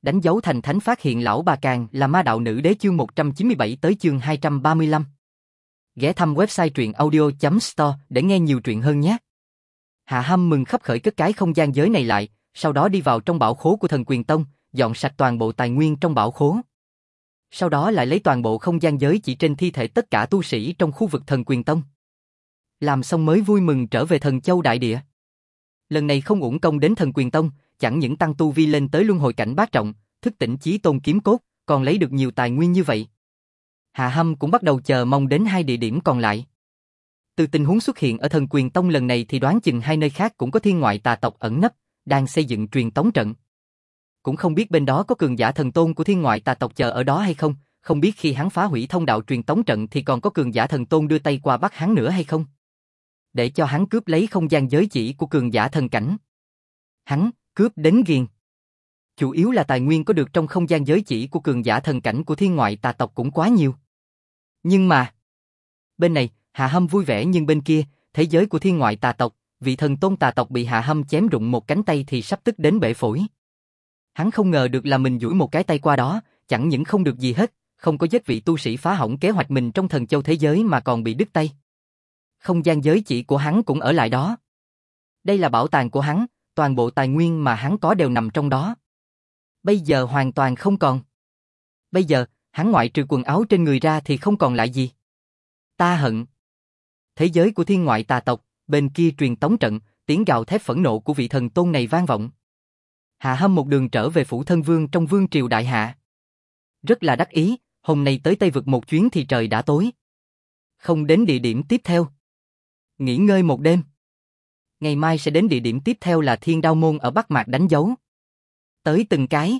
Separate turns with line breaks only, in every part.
Đánh dấu thành thánh phát hiện lão bà Càng là ma đạo nữ đế chương 197 tới chương 235. Ghé thăm website truyện audio.store để nghe nhiều truyện hơn nhé. Hạ Hâm mừng khấp khởi cất cái không gian giới này lại, sau đó đi vào trong bảo khố của Thần Quyền Tông, dọn sạch toàn bộ tài nguyên trong bảo khố. Sau đó lại lấy toàn bộ không gian giới chỉ trên thi thể tất cả tu sĩ trong khu vực Thần Quyền Tông. Làm xong mới vui mừng trở về Thần Châu Đại Địa. Lần này không uổng công đến Thần Quyền Tông, chẳng những tăng tu vi lên tới luân hồi cảnh bát trọng, thức tỉnh chí tôn kiếm cốt, còn lấy được nhiều tài nguyên như vậy. Hạ Hâm cũng bắt đầu chờ mong đến hai địa điểm còn lại. Từ tình huống xuất hiện ở Thần Quyền Tông lần này thì đoán chừng hai nơi khác cũng có thiên ngoại tà tộc ẩn nấp, đang xây dựng truyền tống trận. Cũng không biết bên đó có cường giả thần tôn của thiên ngoại tà tộc chờ ở đó hay không, không biết khi hắn phá hủy thông đạo truyền tống trận thì còn có cường giả thần tôn đưa tay qua bắt hắn nữa hay không. Để cho hắn cướp lấy không gian giới chỉ của cường giả thần cảnh. Hắn cướp đến ghiền. Chủ yếu là tài nguyên có được trong không gian giới chỉ của cường giả thần cảnh của thiên ngoại tà tộc cũng quá nhiều. Nhưng mà, bên này, Hạ Hâm vui vẻ nhưng bên kia, thế giới của thiên ngoại tà tộc, vị thần tôn tà tộc bị Hạ Hâm chém rụng một cánh tay thì sắp tức đến bể phổi. Hắn không ngờ được là mình duỗi một cái tay qua đó, chẳng những không được gì hết, không có giết vị tu sĩ phá hỏng kế hoạch mình trong thần châu thế giới mà còn bị đứt tay. Không gian giới chỉ của hắn cũng ở lại đó. Đây là bảo tàng của hắn, toàn bộ tài nguyên mà hắn có đều nằm trong đó. Bây giờ hoàn toàn không còn. Bây giờ, hắn ngoại trừ quần áo trên người ra thì không còn lại gì. Ta hận. Thế giới của thiên ngoại tà tộc, bên kia truyền tống trận, tiếng gào thét phẫn nộ của vị thần tôn này vang vọng. Hạ Hâm một đường trở về phủ thân vương trong vương triều đại hạ. Rất là đắc ý, hôm nay tới Tây Vực một chuyến thì trời đã tối. Không đến địa điểm tiếp theo. Nghỉ ngơi một đêm. Ngày mai sẽ đến địa điểm tiếp theo là Thiên Đao Môn ở Bắc Mạc đánh dấu. Tới từng cái.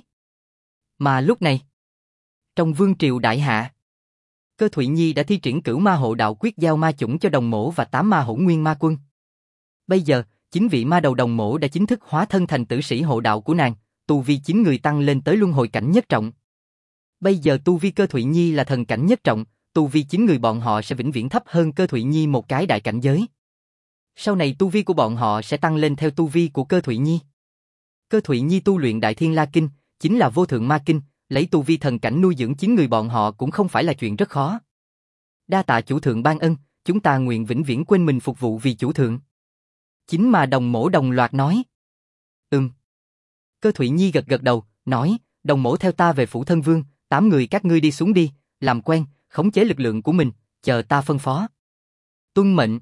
Mà lúc này, trong vương triều đại hạ, Cơ Thụy Nhi đã thi triển Cửu Ma Hộ Đạo Quyết giao ma chủng cho Đồng Mỗ và 8 ma hỗn nguyên ma quân. Bây giờ, 9 vị ma đầu Đồng Mỗ đã chính thức hóa thân thành tử sĩ hộ đạo của nàng, tu vi 9 người tăng lên tới luân hồi cảnh nhất trọng. Bây giờ tu vi Cơ Thụy Nhi là thần cảnh nhất trọng, tu vi 9 người bọn họ sẽ vĩnh viễn thấp hơn Cơ Thụy Nhi một cái đại cảnh giới. Sau này tu vi của bọn họ sẽ tăng lên theo tu vi của Cơ Thụy Nhi. Cơ Thụy Nhi tu luyện Đại Thiên La Kinh, chính là vô thượng ma kinh, lấy tu vi thần cảnh nuôi dưỡng 9 người bọn họ cũng không phải là chuyện rất khó. Đa tạ chủ thượng ban ân, chúng ta nguyện vĩnh viễn quên mình phục vụ vì chủ thượng. 9 ma Đồng Mỗ đồng loạt nói. Cơ Thụy Nhi gật gật đầu, nói, Đồng Mỗ theo ta về phủ thân vương, 8 người các ngươi đi xuống đi, làm quen, khống chế lực lượng của mình, chờ ta phân phó. Tuân mệnh.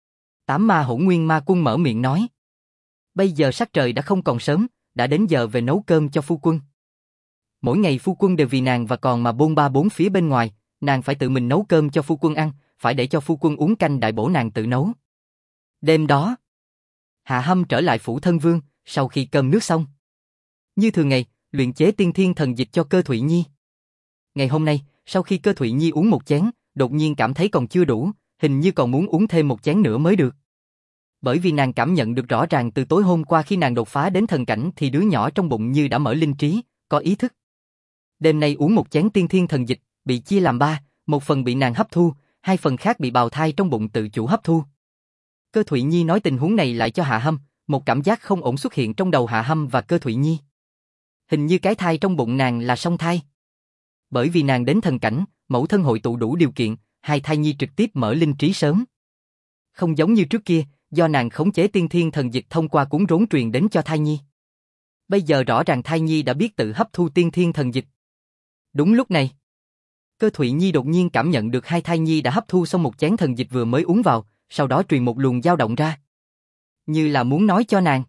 8 ma hỗn nguyên ma quân mở miệng nói. Bây giờ sắc trời đã không còn sớm, đã đến giờ về nấu cơm cho phu quân. Mỗi ngày phu quân đều vì nàng và còn mà bôn ba bốn phía bên ngoài, nàng phải tự mình nấu cơm cho phu quân ăn, phải để cho phu quân uống canh đại bổ nàng tự nấu. Đêm đó, Hạ Hâm trở lại phủ thân vương, sau khi cơm nước xong. Như thường ngày, luyện chế tiên thiên thần dịch cho Cơ Thụy Nhi. Ngày hôm nay, sau khi Cơ Thụy Nhi uống một chén, đột nhiên cảm thấy còn chưa đủ, hình như còn muốn uống thêm một chén nữa mới được. Bởi vì nàng cảm nhận được rõ ràng từ tối hôm qua khi nàng đột phá đến thần cảnh thì đứa nhỏ trong bụng như đã mở linh trí, có ý thức. Đêm nay uống một chén tiên thiên thần dịch, bị chia làm 3, một phần bị nàng hấp thu, 2 phần khác bị bào thai trong bụng tự chủ hấp thu. Cơ Thụy Nhi nói tình huống này lại cho Hạ Hâm, một cảm giác không ổn xuất hiện trong đầu Hạ Hâm và Cơ Thụy Nhi. Hình như cái thai trong bụng nàng là song thai. Bởi vì nàng đến thần cảnh, mẫu thân hội tụ đủ điều kiện, hai thai nhi trực tiếp mở linh trí sớm. Không giống như trước kia, do nàng khống chế tiên thiên thần dịch thông qua cuốn rốn truyền đến cho thai nhi. Bây giờ rõ ràng thai nhi đã biết tự hấp thu tiên thiên thần dịch. Đúng lúc này, Cơ Thụy Nhi đột nhiên cảm nhận được hai thai nhi đã hấp thu xong một chén thần dịch vừa mới uống vào, sau đó truyền một luồng dao động ra. Như là muốn nói cho nàng.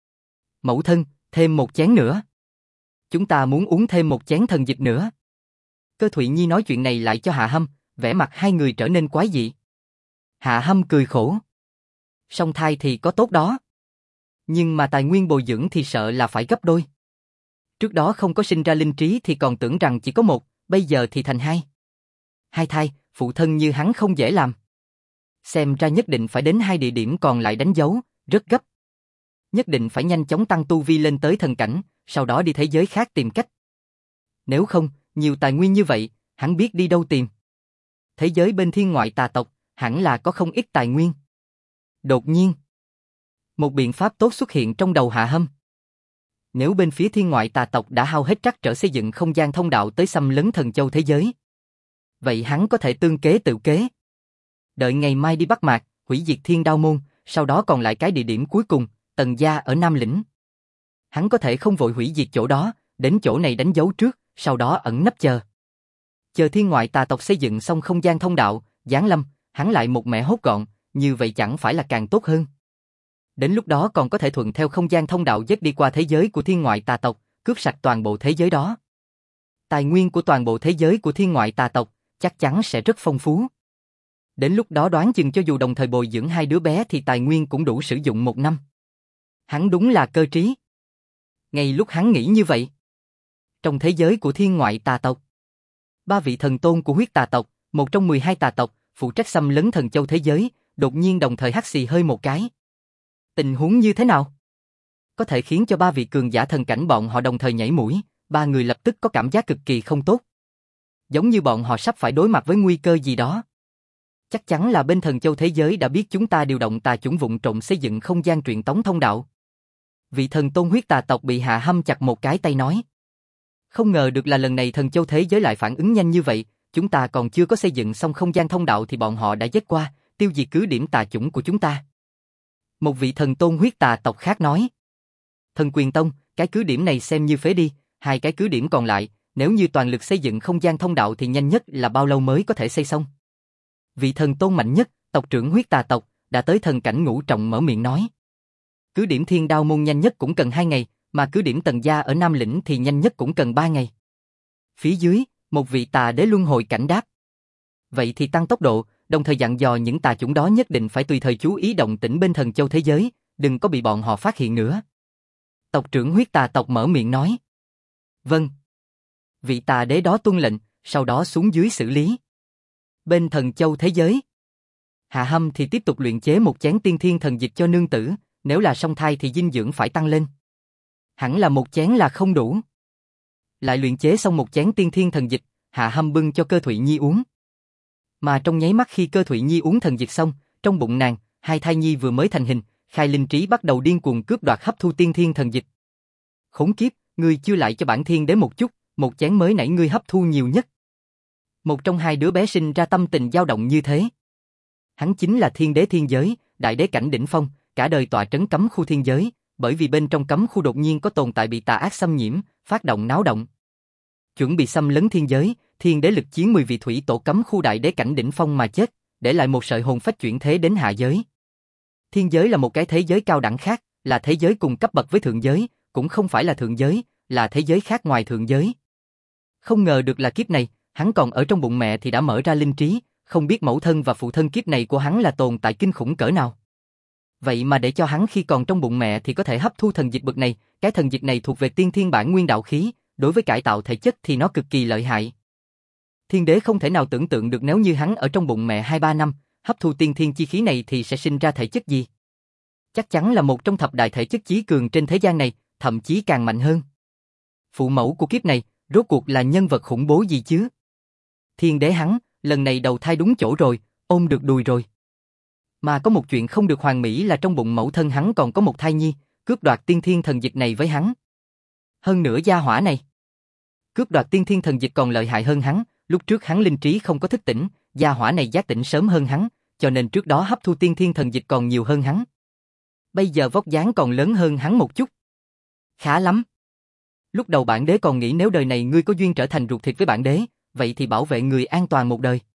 Mẫu thân, thêm một chén nữa. Chúng ta muốn uống thêm một chén thần dịch nữa. Cơ Thụy Nhi nói chuyện này lại cho Hạ Hâm, vẻ mặt hai người trở nên quái dị. Hạ Hâm cười khổ. Song thai thì có tốt đó. Nhưng mà tài nguyên bồi dưỡng thì sợ là phải gấp đôi. Trước đó không có sinh ra linh trí thì còn tưởng rằng chỉ có một, bây giờ thì thành 2. 2 thai, phụ thân như hắn không dễ làm. Xem ra nhất định phải đến 2 địa điểm còn lại đánh dấu, rất gấp. Nhất định phải nhanh chóng tăng tu vi lên tới thần cảnh, sau đó đi thế giới khác tìm cách. Nếu không, nhiều tài nguyên như vậy, hắn biết đi đâu tìm. Thế giới bên thiên ngoại tà tộc, hẳn là có không ít tài nguyên. Đột nhiên, một biện pháp tốt xuất hiện trong đầu Hạ Hâm. nếu bên phía thiên ngoại tà tộc đã hao hết trắc trở xây dựng không gian thông đạo tới xâm lấn thần châu thế giới, vậy hắn có thể tương kế tự kế. Đợi ngày mai đi bắt Mạc, hủy diệt Thiên Đao Môn, sau đó còn lại cái địa điểm cuối cùng, Tần gia ở Nam Lĩnh. Hắn có thể không vội hủy diệt chỗ đó, đến chỗ này đánh dấu trước, sau đó ẩn nấp chờ. Chờ thiên ngoại tà tộc xây dựng xong không gian thông đạo, giáng lâm, hắn lại một mẻ hốt gọn, như vậy chẳng phải là càng tốt hơn. Đến lúc đó còn có thể thuận theo không gian thông đạo dắt đi qua thế giới của thiên ngoại tà tộc, cướp sạch toàn bộ thế giới đó. Tài nguyên của toàn bộ thế giới của thiên ngoại tà tộc chắc chắn sẽ rất phong phú. Đến lúc đó đoán chừng cho dù đồng thời bồi dưỡng hai đứa bé thì tài nguyên cũng đủ sử dụng 1 năm. Hắn đúng là cơ trí. Ngay lúc hắn nghĩ như vậy, trong thế giới của thiên ngoại tà tộc, 3 vị thần tôn của huyết tà tộc, một trong 12 tà tộc, phụ trách xâm lấn thần châu thế giới, đột nhiên đồng thời hắt xì hơi một cái. Tình huống như thế nào? Có thể khiến cho 3 vị cường giả thần cảnh bọn họ đồng thời nhảy mũi, 3 người lập tức có cảm giác cực kỳ không tốt. Giống như bọn họ sắp phải đối mặt với nguy cơ gì đó. Chắc chắn là bên thần châu thế giới đã biết chúng ta điều động tà chủng vụng trộm xây dựng không gian truyền tống thông đạo. Vị thần tôn huyết tà tộc bị hạ hâm chặt một cái tay nói. Không ngờ được là lần này thần châu thế giới lại phản ứng nhanh như vậy, chúng ta còn chưa có xây dựng xong không gian thông đạo thì bọn họ đã giết qua, tiêu diệt cứ điểm tà chủng của chúng ta. Một vị thần tôn huyết tà tộc khác nói. Thần Quyền Tông, cái cứ điểm này xem như phế đi, 2 cái cứ điểm còn lại, nếu như toàn lực xây dựng không gian thông đạo thì nhanh nhất là bao lâu mới có thể xây xong. Vị thần tôn mạnh nhất, tộc trưởng huyết tà tộc, đã tới thần cảnh ngũ trọng mở miệng nói. Cứ điểm Thiên Đao Môn nhanh nhất cũng cần 2 ngày, mà cứ điểm Tần gia ở Nam Lĩnh thì nhanh nhất cũng cần 3 ngày. Phía dưới, một vị tà đế luân hồi cảnh đáp. Vậy thì tăng tốc độ, đồng thời dặn dò những tà chủng đó nhất định phải tùy thời chú ý động tĩnh bên thần châu thế giới, đừng có bị bọn họ phát hiện nữa. Tộc trưởng huyết tà tộc mở miệng nói. Vâng. Vị tà đế đó tuân lệnh, sau đó xuống dưới xử lý. Bên thần châu thế giới, Hạ Hâm thì tiếp tục luyện chế một chén tiên thiên thần dịch cho nương tử, nếu là song thai thì dinh dưỡng phải tăng lên. Hẳn là một chén là không đủ. Lại luyện chế xong một chén tiên thiên thần dịch, Hạ Hâm bưng cho Cơ Thụy Nhi uống. Mà trong nháy mắt khi Cơ Thụy Nhi uống thần dịch xong, trong bụng nàng, 2 thai nhi vừa mới thành hình, khai linh trí bắt đầu điên cuồng cướp đoạt hấp thu tiên thiên thần dịch. Khốn kiếp, ngươi chưa lại cho bản thiên đế một chút, một chén mới nãy ngươi hấp thu nhiều nhất. Một trong 2 đứa bé sinh ra tâm tình dao động như thế. Hắn chính là thiên đế thiên giới, đại đế cảnh đỉnh phong, cả đời tọa trấn cấm khu thiên giới, bởi vì bên trong cấm khu đột nhiên có tồn tại bị tà ác xâm nhiễm, phát động náo động. Chuẩn bị xâm lấn thiên giới, thiên đế lực chiến 10 vị thủy tổ cấm khu đại đế cảnh đỉnh phong mà chết, để lại một sợi hồn phách chuyển thế đến hạ giới. Thiên giới là một cái thế giới cao đẳng khác, là thế giới cùng cấp bậc với thượng giới, cũng không phải là thượng giới, là thế giới khác ngoài thượng giới. Không ngờ được là kiếp này, hắn còn ở trong bụng mẹ thì đã mở ra linh trí, không biết mẫu thân và phụ thân kiếp này của hắn là tồn tại kinh khủng cỡ nào. Vậy mà để cho hắn khi còn trong bụng mẹ thì có thể hấp thu thần dịch bậc này, cái thần dịch này thuộc về tiên thiên bản nguyên đạo khí, đối với cải tạo thể chất thì nó cực kỳ lợi hại. Thiên đế không thể nào tưởng tượng được nếu như hắn ở trong bụng mẹ 2-3 năm, hấp thu tiên thiên chi khí này thì sẽ sinh ra thể chất gì. Chắc chắn là một trong thập đại thể chất chí cường trên thế gian này, thậm chí càng mạnh hơn. Phụ mẫu của kiếp này, rốt cuộc là nhân vật khủng bố gì chứ? Thiên đế hắn, lần này đầu thai đúng chỗ rồi, ôm được đùi rồi. Mà có một chuyện không được hoàn mỹ là trong bụng mẫu thân hắn còn có một thai nhi, cướp đoạt tiên thiên thần dịch này với hắn. Hơn nữa gia hỏa này, cướp đoạt tiên thiên thần dịch còn lợi hại hơn hắn, lúc trước hắn linh trí không có thức tỉnh, gia hỏa này giác tỉnh sớm hơn hắn, cho nên trước đó hấp thu tiên thiên thần dịch còn nhiều hơn hắn. Bây giờ vóc dáng còn lớn hơn hắn một chút. Khá lắm. Lúc đầu bản đế còn nghĩ nếu đời này ngươi có duyên trở thành ruột thịt với bản đế, vậy thì bảo vệ người an toàn một đời.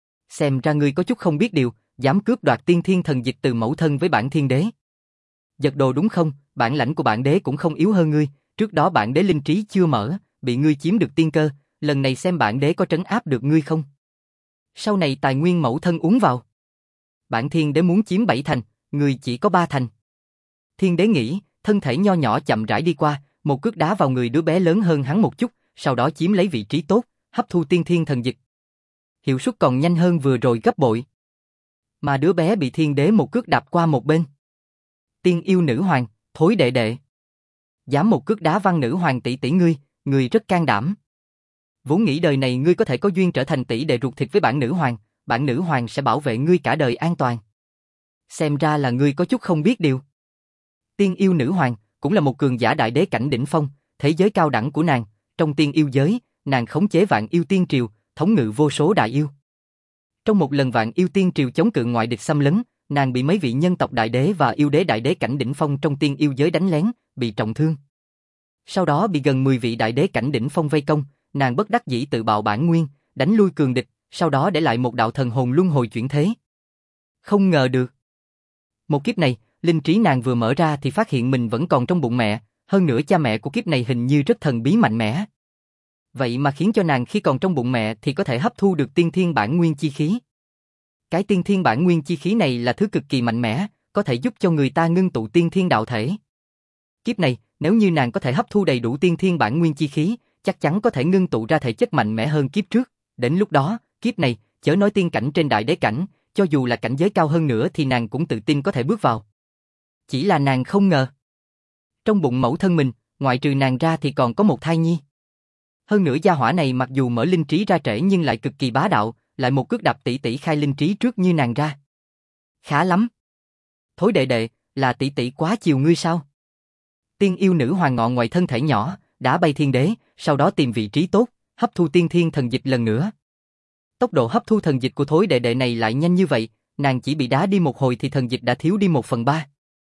Xem ra ngươi có chút không biết điều, dám cướp đoạt tiên thiên thần dịch từ mẫu thân với bản thiên đế. Giật đồ đúng không, bản lãnh của bản đế cũng không yếu hơn ngươi, trước đó bản đế linh trí chưa mở, bị ngươi chiếm được tiên cơ, lần này xem bản đế có trấn áp được ngươi không. Sau này tài nguyên mẫu thân uống vào. Bản thiên đế muốn chiếm 7 thành, ngươi chỉ có 3 thành. Thiên đế nghĩ, thân thể nho nhỏ chậm rãi đi qua, một cước đá vào người đứa bé lớn hơn hắn một chút, sau đó chiếm lấy vị trí tốt, hấp thu tiên thiên thần dịch. Hiệu suất còn nhanh hơn vừa rồi gấp bội. Mà đứa bé bị thiên đế một cước đạp qua một bên. Tiên yêu nữ hoàng, thối đệ đệ. Dám một cước đá văng nữ hoàng tỷ tỷ ngươi rất can đảm. Vốn nghĩ đời này ngươi có thể có duyên trở thành tỷ đệ ruột thịt với bản nữ hoàng sẽ bảo vệ ngươi cả đời an toàn. Xem ra là ngươi có chút không biết điều. Tiên yêu nữ hoàng, cũng là một cường giả đại đế cảnh đỉnh phong, thế giới cao đẳng của nàng, trong tiên yêu giới, nàng khống chế vạn yêu tiên triều, thống ngự vô số đại yêu. Trong một lần vạn yêu tiên triều chống cự ngoại địch xâm lấn, nàng bị mấy vị nhân tộc đại đế và yêu đế đại đế cảnh đỉnh phong trong tiên yêu giới đánh lén, bị trọng thương. Sau đó bị gần 10 vị đại đế cảnh đỉnh phong vây công, nàng bất đắc dĩ tự bạo bản nguyên, đánh lui cường địch, sau đó để lại một đạo thần hồn luân hồi chuyển thế. Không ngờ được. Một kiếp này, linh trí nàng vừa mở ra thì phát hiện mình vẫn còn trong bụng mẹ, hơn nữa cha mẹ của kiếp này hình như rất thần bí mạnh mẽ. Vậy mà khiến cho nàng khi còn trong bụng mẹ thì có thể hấp thu được tiên thiên bản nguyên chi khí. Cái tiên thiên bản nguyên chi khí này là thứ cực kỳ mạnh mẽ, có thể giúp cho người ta ngưng tụ tiên thiên đạo thể. Kiếp này, nếu như nàng có thể hấp thu đầy đủ tiên thiên bản nguyên chi khí, chắc chắn có thể ngưng tụ ra thể chất mạnh mẽ hơn kiếp trước. Đến lúc đó, kiếp này, chớ nói tiên cảnh trên đại đế cảnh, cho dù là cảnh giới cao hơn nữa thì nàng cũng tự tin có thể bước vào. Chỉ là nàng không ngờ. Trong bụng mẫu thân mình, ngoại trừ nàng ra thì còn có một thai nhi. Hơn nữa gia hỏa này mặc dù mở linh trí ra trễ nhưng lại cực kỳ bá đạo, lại một cước đạp tỷ tỷ khai linh trí trước như nàng ra. Khá lắm. Thối đệ đệ, là tỷ tỷ quá chiều ngươi sao? Tiên yêu nữ hoàng ngọ ngoài thân thể nhỏ, đã bay thiên đế, sau đó tìm vị trí tốt, hấp thu tiên thiên thần dịch lần nữa. Tốc độ hấp thu thần dịch của thối đệ đệ này lại nhanh như vậy, nàng chỉ bị đá đi một hồi thì thần dịch đã thiếu đi 1/3.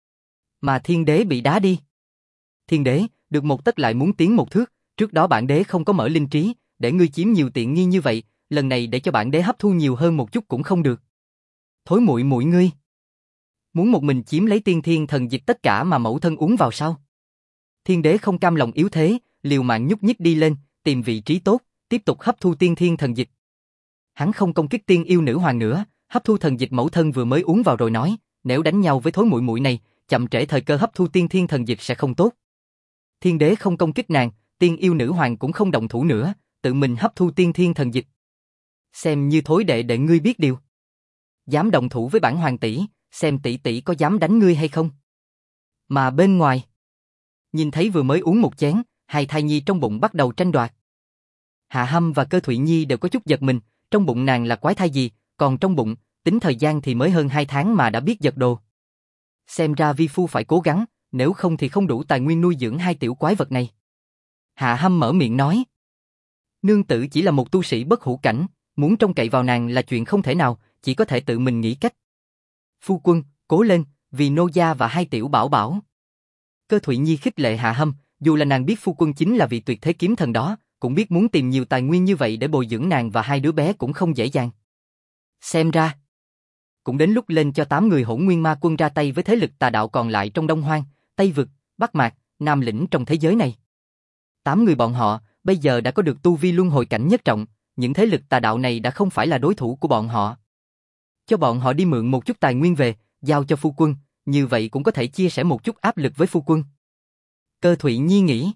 Mà thiên đế bị đá đi. Thiên đế, được một tấc lại muốn tiến một thước, trước đó bản đế không có mở linh trí, để ngươi chiếm nhiều tiện nghi như vậy, lần này để cho bản đế hấp thu nhiều hơn một chút cũng không được. Thối muội muội ngươi. Muốn một mình chiếm lấy tiên thiên thần dịch tất cả mà mẫu thân uống vào sao? Thiên đế không cam lòng yếu thế, liều mạng nhúc nhích đi lên, tìm vị trí tốt, tiếp tục hấp thu tiên thiên thần dịch. Hắn không công kích tiên yêu nữ hoàng nữa, hấp thu thần dịch mẫu thân vừa mới uống vào rồi nói, nếu đánh nhau với thối muội muội này, chậm trễ thời cơ hấp thu tiên thiên thần dịch sẽ không tốt. Thiên đế không công kích nàng, tiên yêu nữ hoàng cũng không động thủ nữa, tự mình hấp thu tiên thiên thần dịch. Xem như thối đệ đệ ngươi biết điều. Dám động thủ với bản hoàng tỷ, xem tỷ tỷ có dám đánh ngươi hay không. Mà bên ngoài, nhìn thấy vừa mới uống một chén, hai thai nhi trong bụng bắt đầu tranh đoạt. Hạ Hâm và Cơ Thụy Nhi đều có chút giật mình, trong bụng nàng là quái thai gì, còn trong bụng, tính thời gian thì mới hơn 2 tháng mà đã biết giật đồ. Xem ra vi phu phải cố gắng, nếu không thì không đủ tài nguyên nuôi dưỡng hai tiểu quái vật này. Hạ Hâm mở miệng nói. Nương tử chỉ là một tu sĩ bất hủ cảnh, muốn trông cậy vào nàng là chuyện không thể nào, chỉ có thể tự mình nghĩ cách. Phu quân, cố lên, vì nô gia và hai tiểu bảo bảo. Cơ Thụy Nhi khích lệ Hạ Hâm, dù là nàng biết phu quân chính là vị tuyệt thế kiếm thần đó, cũng biết muốn tìm nhiều tài nguyên như vậy để bồi dưỡng nàng và hai đứa bé cũng không dễ dàng. Xem ra, cũng đến lúc lên cho 8 người Hỗn Nguyên Ma Quân ra tay với thế lực tà đạo còn lại trong Đông Hoang, Tây Vực, Bắc Mạc, Nam Lĩnh trong thế giới này. 8 người bọn họ, bây giờ đã có được tu vi luân hồi cảnh nhất trọng, những thế lực tà đạo này đã không phải là đối thủ của bọn họ. Cho bọn họ đi mượn một chút tài nguyên về, giao cho phu quân, như vậy cũng có thể chia sẻ một chút áp lực với phu quân. Cơ Thụy Nhi nghĩ.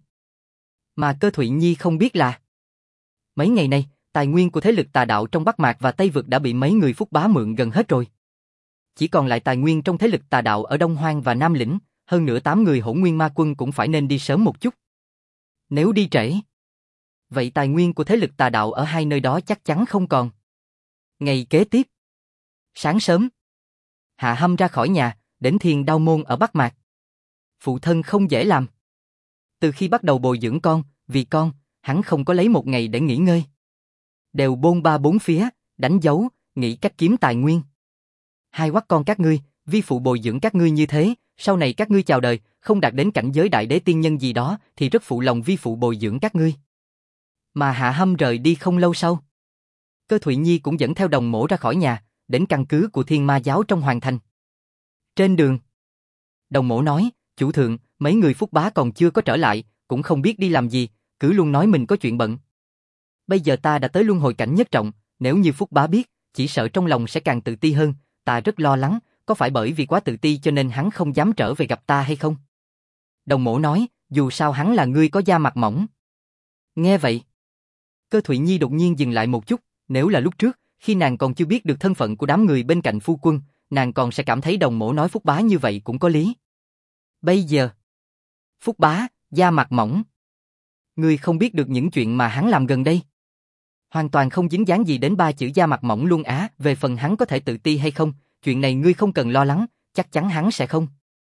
Mà Cơ Thụy Nhi không biết là mấy ngày nay, tài nguyên của thế lực tà đạo trong Bắc Mạc và Tây Vực đã bị mấy người Phúc Bá mượn gần hết rồi. Chỉ còn lại tài nguyên trong thế lực tà đạo ở Đông Hoang và Nam Lĩnh, hơn nữa 8 người Hỗn Nguyên Ma Quân cũng phải nên đi sớm một chút. Nếu đi trễ, vậy tài nguyên của thế lực tà đạo ở hai nơi đó chắc chắn không còn. Ngày kế tiếp, sáng sớm, Hạ Hâm ra khỏi nhà, đến Thiên Đao Môn ở Bắc Mạc. Phụ thân không dễ làm. Từ khi bắt đầu bồi dưỡng con, vì con, hắn không có lấy một ngày để nghỉ ngơi. Đều bôn ba bốn phía, đánh dấu, nghĩ cách kiếm tài nguyên. Hai quắc con các ngươi, vi phụ bồi dưỡng các ngươi như thế, sau này các ngươi chào đời, không đạt đến cảnh giới đại đế tiên nhân gì đó, thì rất phụ lòng vi phụ bồi dưỡng các ngươi. Mà Hạ Hâm rời đi không lâu sau, Cơ Thụy Nhi cũng dẫn theo đồng mổ ra khỏi nhà, đến căn cứ của Thiên Ma giáo trong Hoàng Thành. Trên đường, đồng mổ nói, chủ thượng, mấy người Phúc Bá còn chưa có trở lại, cũng không biết đi làm gì, cứ luôn nói mình có chuyện bận. Bây giờ ta đã tới luân hồi cảnh nhất trọng, nếu như Phúc Bá biết, chỉ sợ trong lòng sẽ càng tự ti hơn, ta rất lo lắng, có phải bởi vì quá tự ti cho nên hắn không dám trở về gặp ta hay không? Đồng mổ nói, dù sao hắn là người có da mặt mỏng. Nghe vậy, Cơ Thụy Nhi đột nhiên dừng lại một chút, nếu là lúc trước, khi nàng còn chưa biết được thân phận của đám người bên cạnh phu quân, nàng còn sẽ cảm thấy đồng mổ nói Phúc Bá như vậy cũng có lý. Bây giờ, Phúc Bá, da mặt mỏng. Ngươi không biết được những chuyện mà hắn làm gần đây. Hoàn toàn không dính dáng gì đến 3 chữ da mặt mỏng luôn á, về phần hắn có thể tự ti hay không, chuyện này ngươi không cần lo lắng, chắc chắn hắn sẽ không.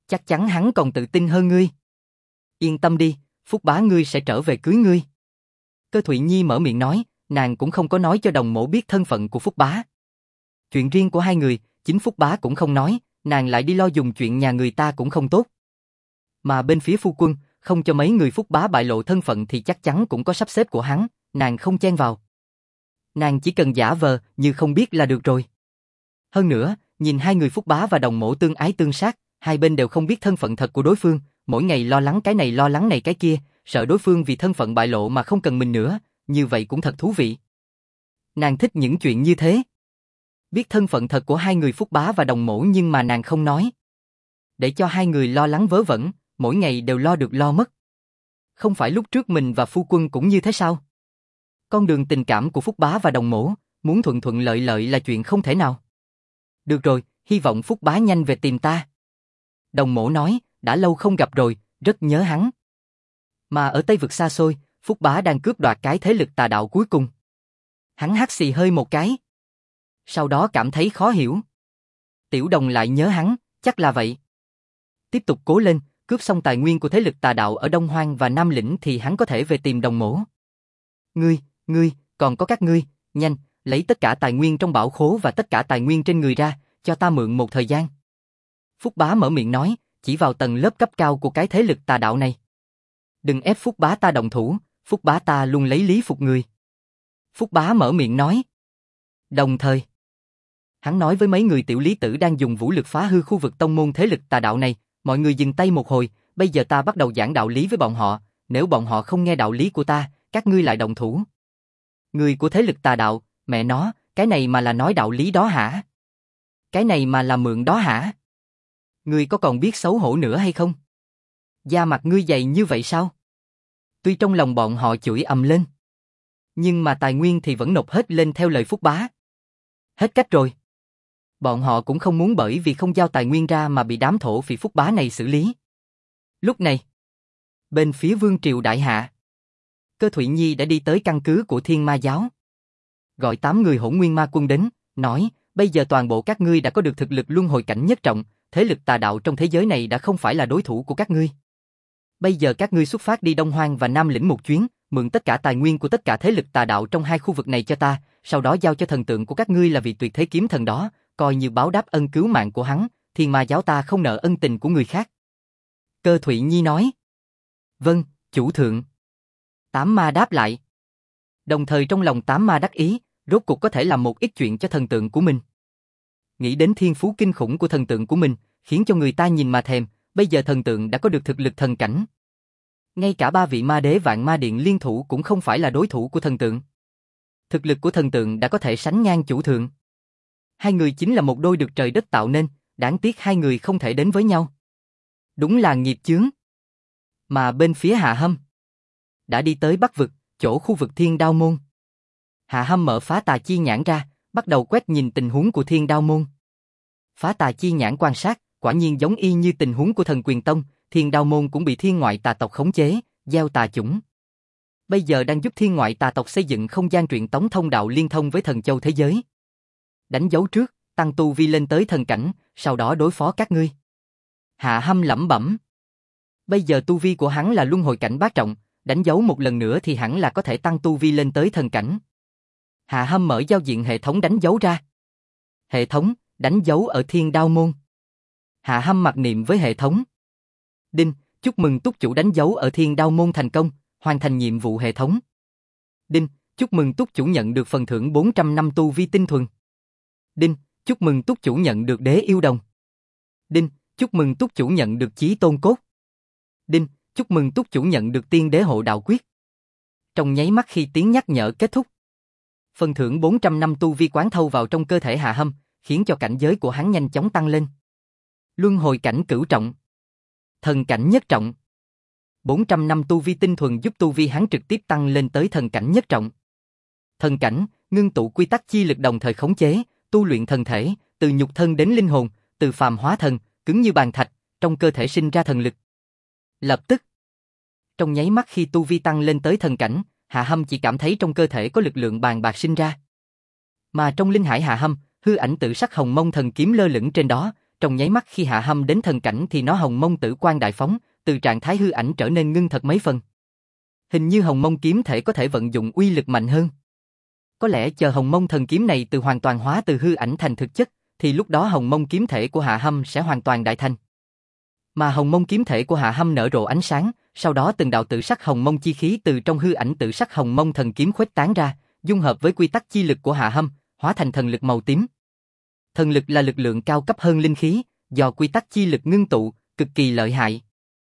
Chắc chắn hắn còn tự tin hơn ngươi. Yên tâm đi, Phúc bá ngươi sẽ trở về cưới ngươi. Cơ Thụy Nhi mở miệng nói, nàng cũng không có nói cho Đồng Mỗ biết thân phận của Phúc bá. Chuyện riêng của hai người, chính Phúc bá cũng không nói, nàng lại đi lo dùng chuyện nhà người ta cũng không tốt. Mà bên phía phu quân, không cho mấy người Phúc bá bại lộ thân phận thì chắc chắn cũng có sắp xếp của hắn, nàng không chen vào. Nàng chỉ cần giả vờ như không biết là được rồi. Hơn nữa, nhìn hai người Phúc bá và Đồng Mỗ tương ái tương sát, hai bên đều không biết thân phận thật của đối phương, mỗi ngày lo lắng cái này lo lắng này cái kia, sợ đối phương vì thân phận bại lộ mà không cần mình nữa, như vậy cũng thật thú vị. Nàng thích những chuyện như thế. Biết thân phận thật của hai người Phúc bá và Đồng Mỗ nhưng mà nàng không nói. Để cho hai người lo lắng vớ vẩn, mỗi ngày đều lo được lo mất. Không phải lúc trước mình và phu quân cũng như thế sao? Con đường tình cảm của Phúc bá và Đồng Mỗ, muốn thuận thuận lợi lợi là chuyện không thể nào. Được rồi, hy vọng Phúc bá nhanh về tìm ta. Đồng Mỗ nói, đã lâu không gặp rồi, rất nhớ hắn. Mà ở Tây vực xa xôi, Phúc bá đang cướp đoạt cái thế lực tà đạo cuối cùng. Hắn hắt xì hơi một cái. Sau đó cảm thấy khó hiểu. Tiểu Đồng lại nhớ hắn, chắc là vậy. Tiếp tục cố lên, cướp xong tài nguyên của thế lực tà đạo ở Đông Hoang và Nam Lĩnh thì hắn có thể về tìm Đồng Mỗ. Ngươi, còn có các ngươi, nhanh, lấy tất cả tài nguyên trong bảo khố và tất cả tài nguyên trên người ra, cho ta mượn một thời gian. Phúc bá mở miệng nói, chỉ vào tầng lớp cấp cao của cái thế lực tà đạo này. Đừng ép Phúc bá ta động thủ, Phúc bá ta luôn lấy lý phục người. Phúc bá mở miệng nói. Đồng thời, hắn nói với mấy người tiểu lý tử đang dùng vũ lực phá hư khu vực tông môn thế lực tà đạo này, mọi người dừng tay một hồi, bây giờ ta bắt đầu giảng đạo lý với bọn họ, nếu bọn họ không nghe đạo lý của ta, các ngươi lại động thủ. Người của thế lực tà đạo, mẹ nó, cái này mà là nói đạo lý đó hả? Cái này mà là mượn đó hả? Ngươi có còn biết xấu hổ nữa hay không? Da mặt ngươi dày như vậy sao? Tuy trong lòng bọn họ chửi ầm lên, nhưng mà tài nguyên thì vẫn nộp hết lên theo lời Phúc bá. Hết cách rồi. Bọn họ cũng không muốn bởi vì không giao tài nguyên ra mà bị đám thổ phỉ Phúc bá này xử lý. Lúc này, bên phía Vương Triều Đại Hạ, Cơ Thụy Nhi đã đi tới căn cứ của Thiên Ma Giáo. Gọi 8 người Hỗn Nguyên Ma Quân đến, nói, bây giờ toàn bộ các ngươi đã có được thực lực luân hồi cảnh nhất trọng, thế lực tà đạo trong thế giới này đã không phải là đối thủ của các ngươi. Bây giờ các ngươi xuất phát đi Đông Hoang và Nam Lĩnh một chuyến, mượn tất cả tài nguyên của tất cả thế lực tà đạo trong hai khu vực này cho ta, sau đó giao cho thần tượng của các ngươi là vị tuyệt thế kiếm thần đó, coi như báo đáp ân cứu mạng của hắn, Thiên Ma Giáo ta không nợ ân tình của người khác. Cơ Thụy Nhi nói. Vâng, chủ thượng. 8 ma đáp lại. Đồng thời trong lòng 8 ma đắc ý, rốt cuộc có thể làm một ít chuyện cho thần tượng của mình. Nghĩ đến thiên phú kinh khủng của thần tượng của mình, khiến cho người ta nhìn mà thèm, bây giờ thần tượng đã có được thực lực thần cảnh. Ngay cả 3 vị ma đế Vạn Ma Điện liên thủ cũng không phải là đối thủ của thần tượng. Thực lực của thần tượng đã có thể sánh ngang chủ thượng. Hai người chính là một đôi được trời đất tạo nên, đáng tiếc hai người không thể đến với nhau. Đúng là nghiệp chướng. Mà bên phía Hạ Hâm, đã đi tới Bắc Vực, chỗ khu vực Thiên Đao Môn. Hạ Hâm mở phá tà chi nhãn ra, bắt đầu quét nhìn tình huống của Thiên Đao Môn. Phá tà chi nhãn quan sát, quả nhiên giống y như tình huống của Thần Quyền Tông, Thiên Đao Môn cũng bị thiên ngoại tà tộc khống chế, gieo tà chủng. Bây giờ đang giúp thiên ngoại tà tộc xây dựng không gian truyền tống thông đạo liên thông với thần châu thế giới. Đánh dấu trước, tăng tu vi lên tới thần cảnh, sau đó đối phó các ngươi. Hạ Hâm lẩm bẩm. Bây giờ tu vi của hắn là luân hồi cảnh bát trọng, đánh dấu một lần nữa thì hẳn là có thể tăng tu vi lên tới thần cảnh. Hạ Hâm mở giao diện hệ thống đánh dấu ra. Hệ thống, đánh dấu ở Thiên Đao Môn. Hạ Hâm mặc niệm với hệ thống. Đinh, chúc mừng túc chủ đánh dấu ở Thiên Đao Môn thành công, hoàn thành nhiệm vụ hệ thống. Đinh, chúc mừng túc chủ nhận được phần thưởng 400 năm tu vi tinh thuần. Đinh, chúc mừng túc chủ nhận được đế yêu đồng. Đinh, chúc mừng túc chủ nhận được chí tôn cốt. Đinh, chúc mừng túc chủ nhận được tiên đế hộ đạo quyết. Trong nháy mắt khi tiếng nhắc nhở kết thúc, phần thưởng 400 năm tu vi quán thâu vào trong cơ thể Hạ Hâm, khiến cho cảnh giới của hắn nhanh chóng tăng lên. Luân hồi cảnh cửu trọng, thần cảnh nhất trọng. 400 năm tu vi tinh thuần giúp tu vi hắn trực tiếp tăng lên tới thần cảnh nhất trọng. Thần cảnh, ngưng tụ quy tắc chi lực đồng thời khống chế, tu luyện thần thể, từ nhục thân đến linh hồn, từ phàm hóa thần, cứng như bàn thạch, trong cơ thể sinh ra thần lực. Lập tức, trong nháy mắt khi tu vi tăng lên tới thần cảnh, Hạ Hâm chỉ cảm thấy trong cơ thể có lực lượng bàn bạc sinh ra. Mà trong linh hải Hạ Hâm, hư ảnh tự sắc hồng mông thần kiếm lơ lửng trên đó, trong nháy mắt khi Hạ Hâm đến thần cảnh thì nó hồng mông tử quang đại phóng, từ trạng thái hư ảnh trở nên ngưng thật mấy phần. Hình như hồng mông kiếm thể có thể vận dụng uy lực mạnh hơn. Có lẽ chờ hồng mông thần kiếm này từ hoàn toàn hóa từ hư ảnh thành thực chất, thì lúc đó hồng mông kiếm thể của Hạ Hâm sẽ hoàn toàn đại thành. Mà hồng mông kiếm thể của Hạ Hâm nở rộ ánh sáng, sau đó từng đạo tự sắc hồng mông chi khí từ trong hư ảnh tự sắc hồng mông thần kiếm khuếch tán ra, dung hợp với quy tắc chi lực của Hạ Hâm, hóa thành thần lực màu tím. Thần lực là lực lượng cao cấp hơn linh khí, do quy tắc chi lực ngưng tụ, cực kỳ lợi hại.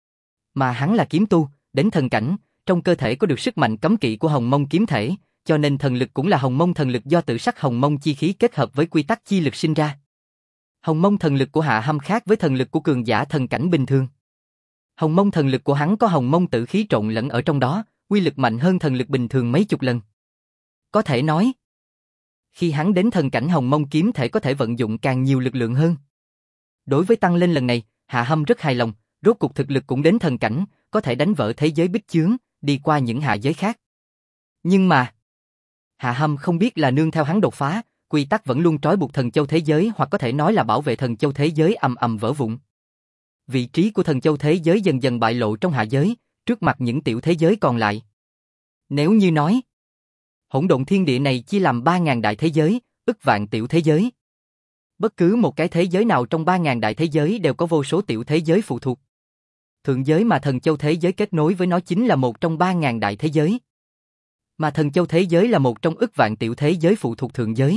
Mà hắn là kiếm tu, đến thần cảnh, trong cơ thể có được sức mạnh cấm kỵ của hồng mông kiếm thể, cho nên thần lực cũng là hồng mông thần lực do tự sắc hồng mông chi khí kết hợp với quy tắc chi lực sinh ra. Hồng mông thần lực của Hạ Hâm khác với thần lực của cường giả thần cảnh bình thường. Hồng mông thần lực của hắn có hồng mông tử khí trộn lẫn ở trong đó, uy lực mạnh hơn thần lực bình thường mấy chục lần. Có thể nói, khi hắn đến thần cảnh hồng mông kiếm thể có thể vận dụng càng nhiều lực lượng hơn. Đối với tăng lên lần này, Hạ Hâm rất hài lòng, rốt cuộc thực lực cũng đến thần cảnh, có thể đánh vỡ thế giới bích chướng, đi qua những hạ giới khác. Nhưng mà, Hạ Hâm không biết là nương theo hắn đột phá, quy tắc vẫn luôn trói buộc thần châu thế giới hoặc có thể nói là bảo vệ thần châu thế giới ầm ầm vỡ vụn. Vị trí của thần châu thế giới dần dần bại lộ trong hạ giới, trước mặt những tiểu thế giới còn lại. Nếu như nói, hỗn độn thiên địa này chia làm 3.000 đại thế giới, ức vạn tiểu thế giới. Bất cứ một cái thế giới nào trong 3.000 đại thế giới đều có vô số tiểu thế giới phụ thuộc. Thượng giới mà thần châu thế giới kết nối với nó chính là một trong 3.000 đại thế giới. Mà thần châu thế giới là một trong ức vạn tiểu thế giới phụ thuộc thượng giới.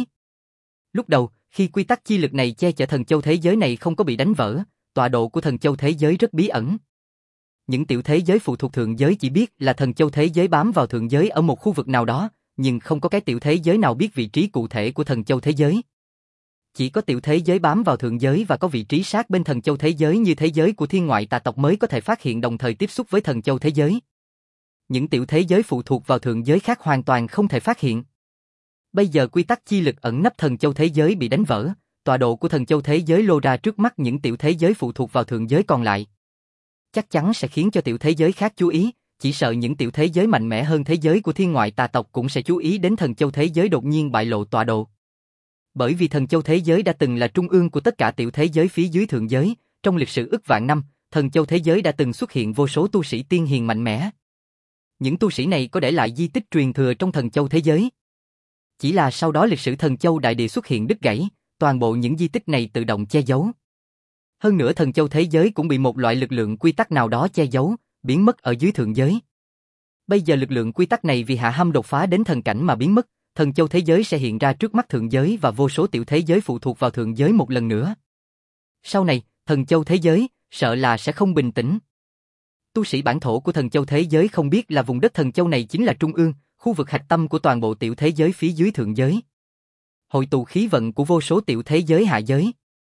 Lúc đầu, khi quy tắc chi lực này che chở thần châu thế giới này không có bị đánh vỡ, tọa độ của thần châu thế giới rất bí ẩn. Những tiểu thế giới phụ thuộc thượng giới chỉ biết là thần châu thế giới bám vào thượng giới ở một khu vực nào đó, nhưng không có cái tiểu thế giới nào biết vị trí cụ thể của thần châu thế giới. Chỉ có tiểu thế giới bám vào thượng giới và có vị trí sát bên thần châu thế giới như thế giới của thiên ngoại tà tộc mới có thể phát hiện đồng thời tiếp xúc với thần châu thế giới. Những tiểu thế giới phụ thuộc vào thượng giới khác hoàn toàn không thể phát hiện. Bây giờ quy tắc chi lực ẩn nấp thần châu thế giới bị đánh vỡ, tọa độ của thần châu thế giới lô ra trước mắt những tiểu thế giới phụ thuộc vào thượng giới còn lại. Chắc chắn sẽ khiến cho tiểu thế giới khác chú ý, chỉ sợ những tiểu thế giới mạnh mẽ hơn thế giới của thiên ngoại tà tộc cũng sẽ chú ý đến thần châu thế giới đột nhiên bại lộ tọa độ. Bởi vì thần châu thế giới đã từng là trung ương của tất cả tiểu thế giới phía dưới thượng giới, trong lịch sử ức vạn năm, thần châu thế giới đã từng xuất hiện vô số tu sĩ tiên hiền mạnh mẽ. Những tu sĩ này có để lại di tích truyền thừa trong thần châu thế giới. Chỉ là sau đó lịch sử thần châu đại địa xuất hiện đứt gãy, toàn bộ những di tích này tự động che giấu. Hơn nữa thần châu thế giới cũng bị một loại lực lượng quy tắc nào đó che giấu, biến mất ở dưới thượng giới. Bây giờ lực lượng quy tắc này vì Hạ Hâm đột phá đến thần cảnh mà biến mất, thần châu thế giới sẽ hiện ra trước mắt thượng giới và vô số tiểu thế giới phụ thuộc vào thượng giới một lần nữa. Sau này, thần châu thế giới, sợ là sẽ không bình tĩnh. Tu sĩ bản thổ của thần châu thế giới không biết là vùng đất thần châu này chính là trung ương, khu vực hạch tâm của toàn bộ tiểu thế giới phía dưới thượng giới. Hội tụ khí vận của vô số tiểu thế giới hạ giới.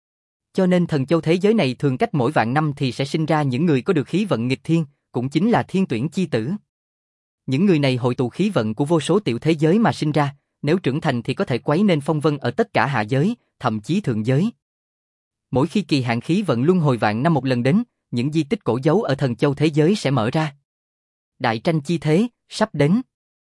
Cho nên thần châu thế giới này thường cách mỗi vạn năm thì sẽ sinh ra những người có được khí vận nghịch thiên, cũng chính là thiên tuyển chi tử. Những người này hội tụ khí vận của vô số tiểu thế giới mà sinh ra, nếu trưởng thành thì có thể quấy nên phong vân ở tất cả hạ giới, thậm chí thượng giới. Mỗi khi kỳ hạn khí vận luân hồi vạn năm một lần đến, những di tích cổ dấu ở thần châu thế giới sẽ mở ra. Đại tranh chi thế, sắp đến.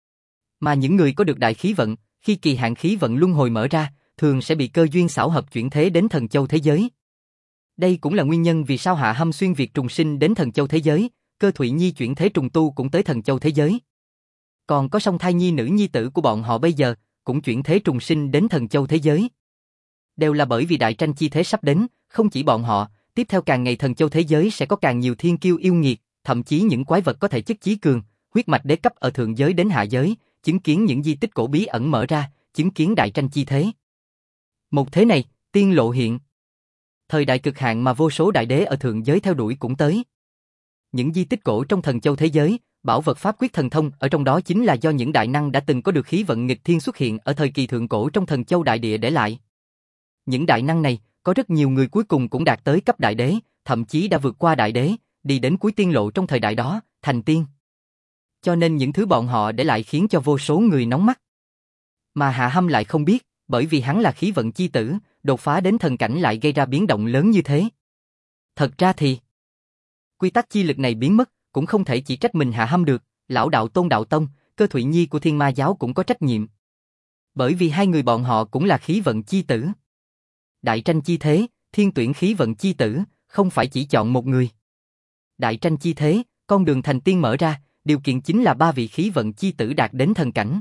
Mà những người có được đại khí vận, khi kỳ hạn khí vận luân hồi mở ra, thường sẽ bị cơ duyên xảo hợp chuyển thế đến thần châu thế giới. Đây cũng là nguyên nhân vì sao Hạ Hâm xuyên việt trùng sinh đến thần châu thế giới, Cơ Thụy Nhi chuyển thế trùng tu cũng tới thần châu thế giới. Còn có song thai nhi nữ nhi tử của bọn họ bây giờ, cũng chuyển thế trùng sinh đến thần châu thế giới. Đều là bởi vì đại tranh chi thế sắp đến, không chỉ bọn họ, tiếp theo càng ngày thần châu thế giới sẽ có càng nhiều thiên kiêu yêu nghiệt, thậm chí những quái vật có thể chất chí cường, huyết mạch đế cấp ở thượng giới đến hạ giới, chứng kiến những di tích cổ bí ẩn mở ra, chứng kiến đại tranh chi thế. Một thế này, tiên lộ hiện. Thời đại cực hạn mà vô số đại đế ở thượng giới theo đuổi cũng tới. Những di tích cổ trong thần châu thế giới, bảo vật pháp quyết thần thông ở trong đó chính là do những đại năng đã từng có được khí vận nghịch thiên xuất hiện ở thời kỳ thượng cổ trong thần châu đại địa để lại. Những đại năng này, có rất nhiều người cuối cùng cũng đạt tới cấp đại đế, thậm chí đã vượt qua đại đế, đi đến cuối tiên lộ trong thời đại đó, thành tiên. Cho nên những thứ bọn họ để lại khiến cho vô số người nóng mắt. Mà Hạ Hâm lại không biết, bởi vì hắn là khí vận chi tử, đột phá đến thần cảnh lại gây ra biến động lớn như thế. Thật ra thì, quy tắc chi lực này biến mất, cũng không thể chỉ trách mình Hạ Hâm được, lão đạo Tôn Đạo Tông, Cơ Thụy Nhi của Thiên Ma giáo cũng có trách nhiệm. Bởi vì hai người bọn họ cũng là khí vận chi tử. Đại tranh chi thế, Thiên tuyển khí vận chi tử, không phải chỉ chọn một người. Đại tranh chi thế, con đường thành tiên mở ra, điều kiện chính là 3 vị khí vận chi tử đạt đến thần cảnh.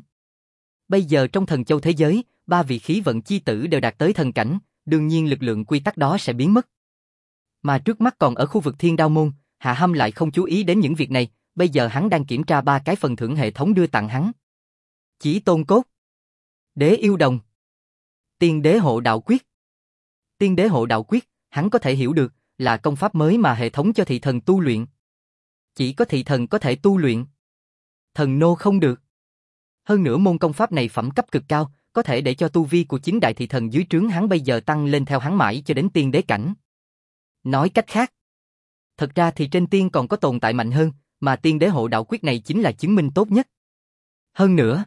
Bây giờ trong thần châu thế giới, 3 vị khí vận chi tử đều đạt tới thần cảnh, đương nhiên lực lượng quy tắc đó sẽ biến mất. Mà trước mắt còn ở khu vực Thiên Đao Môn, Hạ Hâm lại không chú ý đến những việc này, bây giờ hắn đang kiểm tra 3 cái phần thưởng hệ thống đưa tặng hắn. Chí tôn cốt, Đế yêu đồng, Tiên đế hộ đạo quyết. Tiên đế hộ đạo quyết, hắn có thể hiểu được, là công pháp mới mà hệ thống cho thị thần tu luyện. Chỉ có thị thần có thể tu luyện. Thần nô không được. Hơn nữa môn công pháp này phẩm cấp cực cao, có thể để cho tu vi của chính đại thị thần dưới trướng hắn bây giờ tăng lên theo hắn mãi cho đến tiên đế cảnh. Nói cách khác, thật ra thì trên tiên còn có tồn tại mạnh hơn, mà tiên đế hộ đạo quyết này chính là chứng minh tốt nhất. Hơn nữa,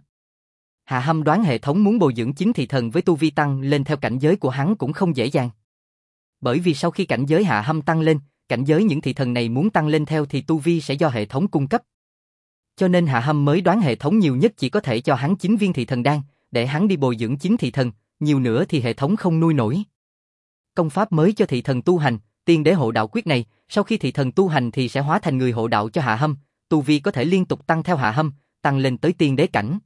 Hạ Hâm đoán hệ thống muốn bồi dưỡng chính thị thần với tu vi tăng lên theo cảnh giới của hắn cũng không dễ dàng. Bởi vì sau khi cảnh giới Hạ Hâm tăng lên, cảnh giới những thị thần này muốn tăng lên theo thì tu vi sẽ do hệ thống cung cấp. Cho nên Hạ Hâm mới đoán hệ thống nhiều nhất chỉ có thể cho hắn 9 viên thị thần đan, để hắn đi bồi dưỡng chính thị thần, nhiều nữa thì hệ thống không nuôi nổi. Công pháp mới cho thị thần tu hành, tiên đế hộ đạo quyết này, sau khi thị thần tu hành thì sẽ hóa thành người hộ đạo cho Hạ Hâm, tu vi có thể liên tục tăng theo Hạ Hâm, tăng lên tới tiên đế cảnh.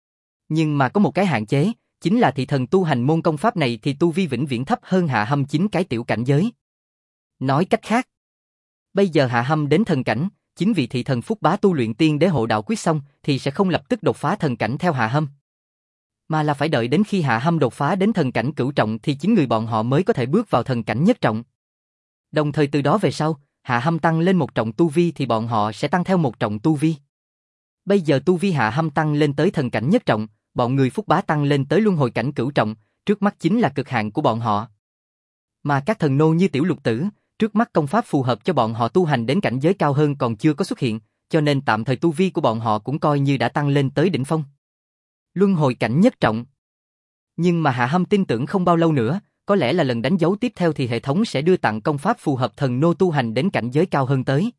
Nhưng mà có một cái hạn chế, chính là thị thần tu hành môn công pháp này thì tu vi vĩnh viễn thấp hơn Hạ Hâm 9 cái tiểu cảnh giới. Nói cách khác, bây giờ Hạ Hâm đến thần cảnh, chính vị thị thần phúc bá tu luyện tiên đế hộ đạo quyết xong thì sẽ không lập tức đột phá thần cảnh theo Hạ Hâm, mà là phải đợi đến khi Hạ Hâm đột phá đến thần cảnh cửu trọng thì chính người bọn họ mới có thể bước vào thần cảnh nhất trọng. Đồng thời từ đó về sau, Hạ Hâm tăng lên 1 trọng tu vi thì bọn họ sẽ tăng theo 1 trọng tu vi. Bây giờ tu vi Hạ Hâm tăng lên tới thần cảnh nhất trọng, bọn người phúc bá tăng lên tới luân hồi cảnh cửu trọng, trước mắt chính là cực hạn của bọn họ. Mà các thần nô như Tiểu Lục Tử, trước mắt công pháp phù hợp cho bọn họ tu hành đến cảnh giới cao hơn còn chưa có xuất hiện, cho nên tạm thời tu vi của bọn họ cũng coi như đã tăng lên tới đỉnh phong. Luân hồi cảnh nhất trọng. Nhưng mà Hạ Hâm tin tưởng không bao lâu nữa, có lẽ là lần đánh dấu tiếp theo thì hệ thống sẽ đưa tặng công pháp phù hợp thần nô tu hành đến cảnh giới cao hơn tới.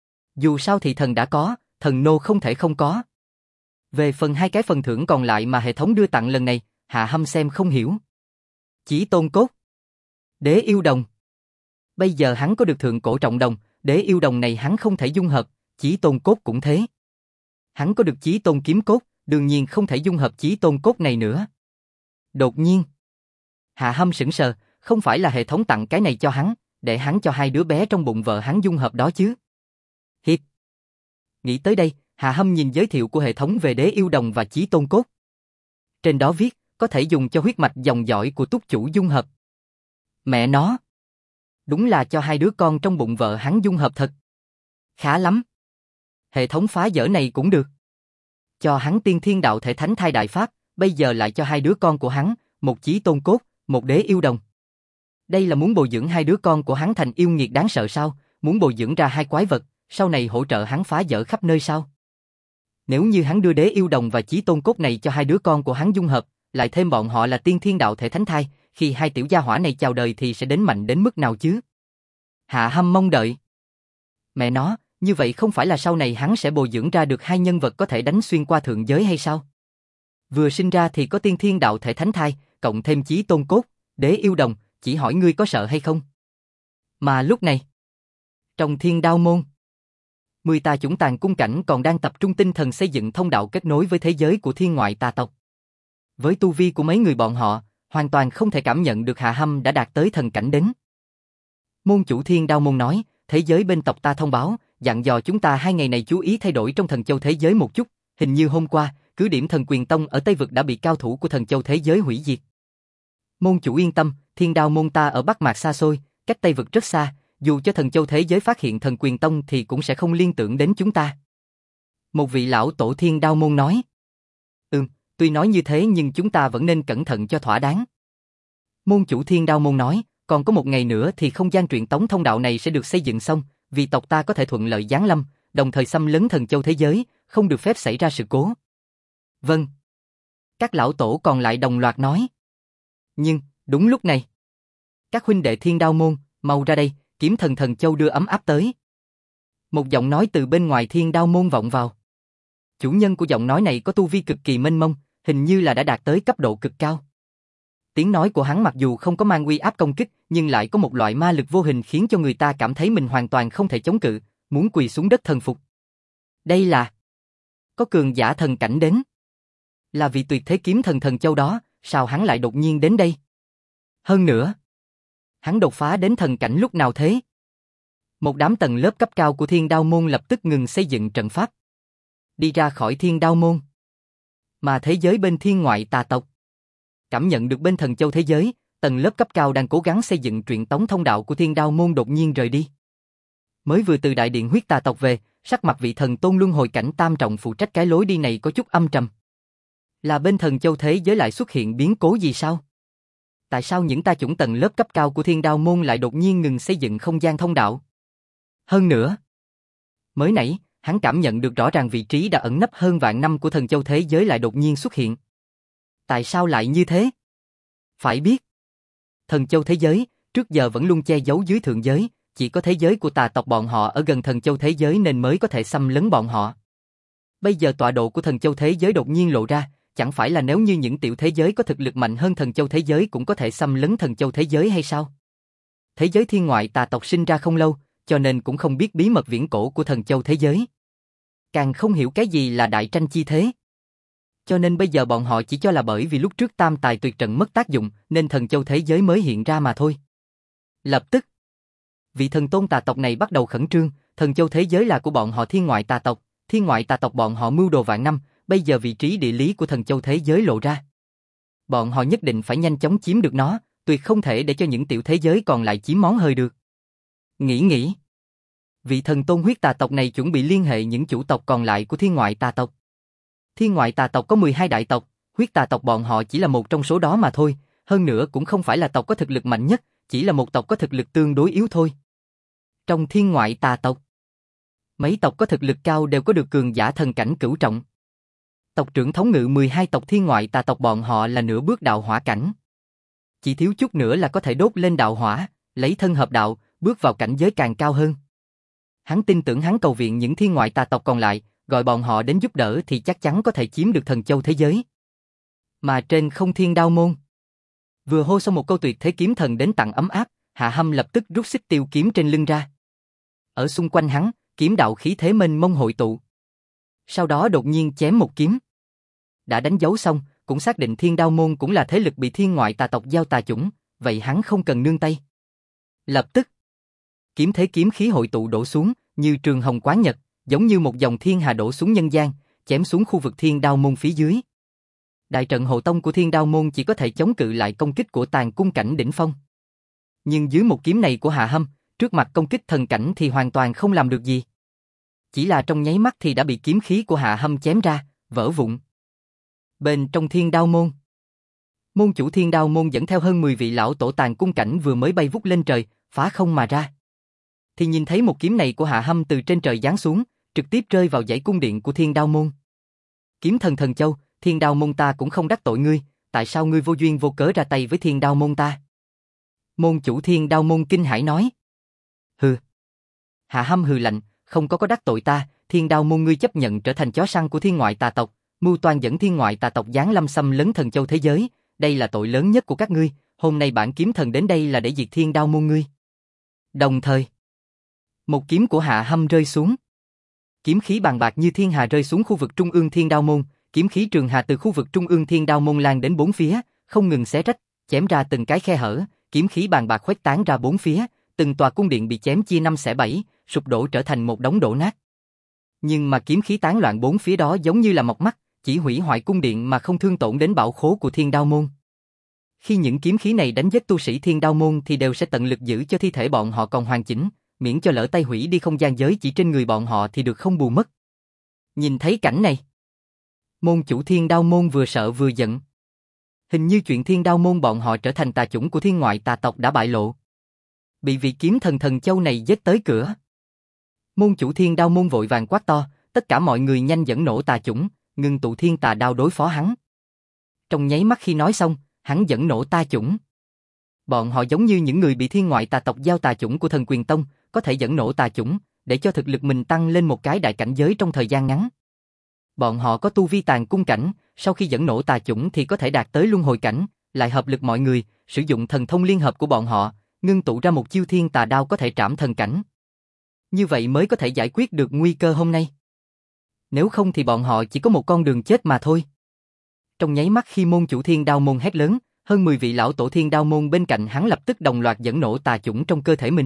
Dù sao thì thần đã có, thần nô không thể không có. Về phần 2 cái phần thưởng còn lại mà hệ thống đưa tặng lần này, Hạ Hâm xem không hiểu. Chí tôn cốt, Đế yêu đồng. Bây giờ hắn có được thượng cổ trọng đồng, đế yêu đồng này hắn không thể dung hợp, chí tôn cốt cũng thế. Hắn có được chí tôn kiếm cốt, đương nhiên không thể dung hợp chí tôn cốt này nữa. Đột nhiên, Hạ Hâm sững sờ, không phải là hệ thống tặng cái này cho hắn, để hắn cho 2 đứa bé trong bụng vợ hắn dung hợp đó chứ. Hiệp. Nghĩ tới đây, Hạ Hâm nhìn giới thiệu của hệ thống về đế yêu đồng và chí tôn cốt. Trên đó viết, có thể dùng cho huyết mạch dòng dõi của túc chủ dung hợp. Mẹ nó! Đúng là cho 2 đứa con trong bụng vợ hắn dung hợp thật. Khá lắm. Hệ thống phá dỡ này cũng được. Cho hắn tiên thiên đạo thể thánh thai đại pháp, bây giờ lại cho 2 đứa con của hắn, một chí tôn cốt, một đế yêu đồng. Đây là muốn bồi dưỡng 2 đứa con của hắn thành yêu nghiệt đáng sợ sao? Muốn bồi dưỡng ra 2 quái vật, sau này hỗ trợ hắn phá dỡ khắp nơi sao? Nếu như hắn đưa đế yêu đồng và chí tôn cốt này cho 2 đứa con của hắn dung hợp, lại thêm bọn họ là tiên thiên đạo thể thánh thai, khi 2 tiểu gia hỏa này chào đời thì sẽ đến mạnh đến mức nào chứ? Hạ Hâm mong đợi. Mẹ nó, như vậy không phải là sau này hắn sẽ bồi dưỡng ra được 2 nhân vật có thể đánh xuyên qua thượng giới hay sao? Vừa sinh ra thì có tiên thiên đạo thể thánh thai, cộng thêm chí tôn cốt, đế yêu đồng, chỉ hỏi ngươi có sợ hay không? Mà lúc này, trong Thiên Đao Môn, 10 tà chủng tàn cung cảnh còn đang tập trung tinh thần xây dựng thông đạo kết nối với thế giới của thiên ngoại tà tộc. Với tu vi của mấy người bọn họ, hoàn toàn không thể cảm nhận được Hạ Hâm đã đạt tới thần cảnh đến. Môn chủ Thiên Đao Môn nói, thế giới bên tộc ta thông báo, dặn dò chúng ta 2 ngày này chú ý thay đổi trong thần châu thế giới một chút, hình như hôm qua, cứ điểm thần quyền tông ở Tây Vực đã bị cao thủ của thần châu thế giới hủy diệt. Môn chủ yên tâm, Thiên Đao Môn ta ở Bắc Mạc xa xôi, cách Tây Vực rất xa, dù cho thần châu thế giới phát hiện thần quyền tông thì cũng sẽ không liên tưởng đến chúng ta. Một vị lão tổ Thiên Đao Môn nói. Tuy nói như thế nhưng chúng ta vẫn nên cẩn thận cho thỏa đáng. Môn chủ Thiên Đao Môn nói, còn có 1 ngày nữa thì không gian truyền tống thông đạo này sẽ được xây dựng xong, vì tộc ta có thể thuận lợi giáng lâm, đồng thời xâm lấn thần châu thế giới, không được phép xảy ra sự cố. Vâng. Các lão tổ còn lại đồng loạt nói. Nhưng, đúng lúc này, các huynh đệ Thiên Đao Môn, mau ra đây, kiếm thần thần châu đưa ấm áp tới. Một giọng nói từ bên ngoài Thiên Đao Môn vọng vào. Chủ nhân của giọng nói này có tu vi cực kỳ mênh mông, hình như là đã đạt tới cấp độ cực cao. Tiếng nói của hắn mặc dù không có mang uy áp công kích, nhưng lại có một loại ma lực vô hình khiến cho người ta cảm thấy mình hoàn toàn không thể chống cự, muốn quỳ xuống đất thần phục. Đây là... Có cường giả thần cảnh đến. Là vì tuyệt thế kiếm thần Thần Châu đó, sao hắn lại đột nhiên đến đây? Hơn nữa, hắn đột phá đến thần cảnh lúc nào thế? Một đám tầng lớp cấp cao của Thiên Đao Môn lập tức ngừng xây dựng trận pháp. Đi ra khỏi Thiên Đao Môn. Mà thế giới bên thiên ngoại tà tộc. Cảm nhận được bên Thần Châu thế giới, tầng lớp cấp cao đang cố gắng xây dựng truyền tống thông đạo của Thiên Đao Môn đột nhiên rời đi. Mới vừa từ đại điện huyết tà tộc về, sắc mặt vị thần tôn luân hồi cảnh tam trọng phụ trách cái lối đi này có chút âm trầm. Là bên Thần Châu thế giới lại xuất hiện biến cố gì sao? Tại sao những ta chủng tầng lớp cấp cao của Thiên Đao Môn lại đột nhiên ngừng xây dựng không gian thông đạo? Hơn nữa, mới nãy, hắn cảm nhận được rõ ràng vị trí đã ẩn nấp hơn vạn năm của Thần Châu thế giới lại đột nhiên xuất hiện. Tại sao lại như thế? Phải biết, Thần Châu thế giới, trước giờ vẫn luôn che giấu dưới thượng giới, chỉ có thế giới của tà tộc bọn họ ở gần Thần Châu thế giới nên mới có thể xâm lấn bọn họ. Bây giờ tọa độ của Thần Châu thế giới đột nhiên lộ ra, chẳng phải là nếu như những tiểu thế giới có thực lực mạnh hơn Thần Châu thế giới cũng có thể xâm lấn Thần Châu thế giới hay sao? Thế giới thiên ngoại tà tộc sinh ra không lâu, cho nên cũng không biết bí mật viễn cổ của Thần Châu thế giới. Càng không hiểu cái gì là đại tranh chi thế. Cho nên bây giờ bọn họ chỉ cho là bởi vì lúc trước tam tài tuyệt trận mất tác dụng nên Thần Châu thế giới mới hiện ra mà thôi. Lập tức, vị thần tôn tà tộc này bắt đầu khẩn trương, Thần Châu thế giới là của bọn họ thiên ngoại tà tộc bọn họ mưu đồ vạn năm, bây giờ vị trí địa lý của Thần Châu thế giới lộ ra. Bọn họ nhất định phải nhanh chóng chiếm được nó, tuyệt không thể để cho những tiểu thế giới còn lại chiếm món hời được. Nghĩ. Vị thần tôn huyết tà tộc này chuẩn bị liên hệ những chủ tộc còn lại của thiên ngoại tà tộc. Thiên ngoại tà tộc có 12 đại tộc, huyết tà tộc bọn họ chỉ là một trong số đó mà thôi, hơn nữa cũng không phải là tộc có thực lực mạnh nhất, chỉ là một tộc có thực lực tương đối yếu thôi. Trong thiên ngoại tà tộc, mấy tộc có thực lực cao đều có được cường giả thần cảnh cửu trọng. Tộc trưởng thống ngự 12 tộc thiên ngoại tà tộc bọn họ là nửa bước đạo hỏa cảnh. Chỉ thiếu chút nữa là có thể đốt lên đạo hỏa, lấy thân hợp đạo, bước vào cảnh giới càng cao hơn. Hắn tin tưởng hắn cầu viện những thiên ngoại tà tộc còn lại, gọi bọn họ đến giúp đỡ thì chắc chắn có thể chiếm được Thần Châu thế giới. Mà trên không Thiên Đao Môn, vừa hô xong một câu tuyệt thế kiếm thần đến tặng ấm áp, Hạ Hâm lập tức rút xích tiêu kiếm trên lưng ra. Ở xung quanh hắn, kiếm đạo khí thế mênh mông hội tụ. Sau đó đột nhiên chém một kiếm. Đã đánh dấu xong, cũng xác định Thiên Đao Môn cũng là thế lực bị thiên ngoại tà tộc giao tà chủng, vậy hắn không cần nương tay. Lập tức, kiếm thế kiếm khí hội tụ đổ xuống, như trường hồng quán nhật, giống như một dòng thiên hà đổ xuống nhân gian, chém xuống khu vực Thiên Đao Môn phía dưới. Đại trận hộ tông của Thiên Đao Môn chỉ có thể chống cự lại công kích của tàn cung cảnh đỉnh phong. Nhưng dưới một kiếm này của Hạ Hâm, trước mặt công kích thần cảnh thì hoàn toàn không làm được gì. Chỉ là trong nháy mắt thì đã bị kiếm khí của Hạ Hâm chém ra, vỡ vụn. Bên trong Thiên Đao Môn, môn chủ Thiên Đao Môn dẫn theo hơn 10 vị lão tổ tàn cung cảnh vừa mới bay vút lên trời, phá không mà ra. Thì nhìn thấy một kiếm này của Hạ Hâm từ trên trời giáng xuống, trực tiếp rơi vào dãy cung điện của Thiên Đao Môn. Kiếm thần Thần Châu, Thiên Đao Môn ta cũng không đắc tội ngươi, tại sao ngươi vô duyên vô cớ ra tay với Thiên Đao Môn ta? Môn chủ Thiên Đao Môn kinh hãi nói. Hừ. Hạ Hâm hừ lạnh, không có đắc tội ta, Thiên Đao Môn ngươi chấp nhận trở thành chó săn của thiên ngoại tà tộc, mưu toan dẫn thiên ngoại tà tộc giáng lâm xâm lấn Thần Châu thế giới, đây là tội lớn nhất của các ngươi, hôm nay bản kiếm thần đến đây là để diệt Thiên Đao Môn ngươi. Đồng thời, một kiếm của Hạ Hâm rơi xuống. Kiếm khí bàn bạc như thiên hà rơi xuống khu vực trung ương Thiên Đao Môn, kiếm khí trường hà từ khu vực trung ương Thiên Đao Môn lan đến bốn phía, không ngừng xé rách, chém ra từng cái khe hở, kiếm khí bàn bạc khuếch tán ra bốn phía, từng tòa cung điện bị chém chia năm xẻ bảy, sụp đổ trở thành một đống đổ nát. Nhưng mà kiếm khí tán loạn bốn phía đó giống như là mọc mắt, chỉ hủy hoại cung điện mà không thương tổn đến bảo khố của Thiên Đao Môn. Khi những kiếm khí này đánh giết tu sĩ Thiên Đao Môn thì đều sẽ tận lực giữ cho thi thể bọn họ còn hoàn chỉnh, miễn cho lỡ tay hủy đi không gian giới chỉ trên người bọn họ thì được không bù mất. Nhìn thấy cảnh này, môn chủ Thiên Đao Môn vừa sợ vừa giận. Hình như chuyện Thiên Đao Môn bọn họ trở thành tà chủng của thiên ngoại tà tộc đã bại lộ. Bị vị kiếm thần Thần Châu này giết tới cửa. Môn chủ Thiên Đao Môn vội vàng quát to, tất cả mọi người nhanh dẫn nổ tà chủng, ngưng tụ thiên tà đao đối phó hắn. Trong nháy mắt khi nói xong, hắn dẫn nổ tà chủng. Bọn họ giống như những người bị thiên ngoại tà tộc giao tà chủng của Thần Quyền Tông, có thể dẫn nổ tà chủng, để cho thực lực mình tăng lên một cái đại cảnh giới trong thời gian ngắn. Bọn họ có tu vi tàn cung cảnh, sau khi dẫn nổ tà chủng thì có thể đạt tới luân hồi cảnh, lại hợp lực mọi người, sử dụng thần thông liên hợp của bọn họ, ngưng tụ ra một chiêu thiên tà đao có thể trảm thần cảnh. Như vậy mới có thể giải quyết được nguy cơ hôm nay. Nếu không thì bọn họ chỉ có một con đường chết mà thôi. Trong nháy mắt khi môn chủ thiên đao môn hét lớn, hơn 10 vị lão tổ thiên đao môn bên cạnh hắn lập tức đồng loạt dẫn nổ tà chủng trong cơ thể mình.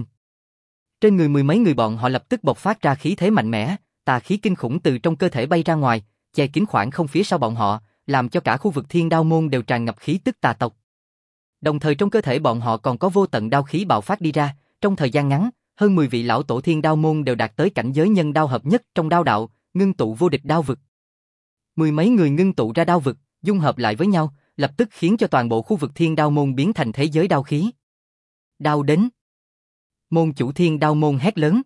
Trên người mười mấy người bọn họ lập tức bộc phát ra khí thế mạnh mẽ, tà khí kinh khủng từ trong cơ thể bay ra ngoài, che kín khoảng không phía sau bọn họ, làm cho cả khu vực thiên đao môn đều tràn ngập khí tức tà tộc. Đồng thời trong cơ thể bọn họ còn có vô tận đao khí bạo phát đi ra, trong thời gian ngắn, hơn 10 vị lão tổ thiên đao môn đều đạt tới cảnh giới nhân đao hợp nhất trong đao đạo, ngưng tụ vô địch đao vực. Mười mấy người ngưng tụ ra đao vực, dung hợp lại với nhau, lập tức khiến cho toàn bộ khu vực thiên đao môn biến thành thế giới đao khí. Đao đến. Môn chủ thiên đao môn hét lớn.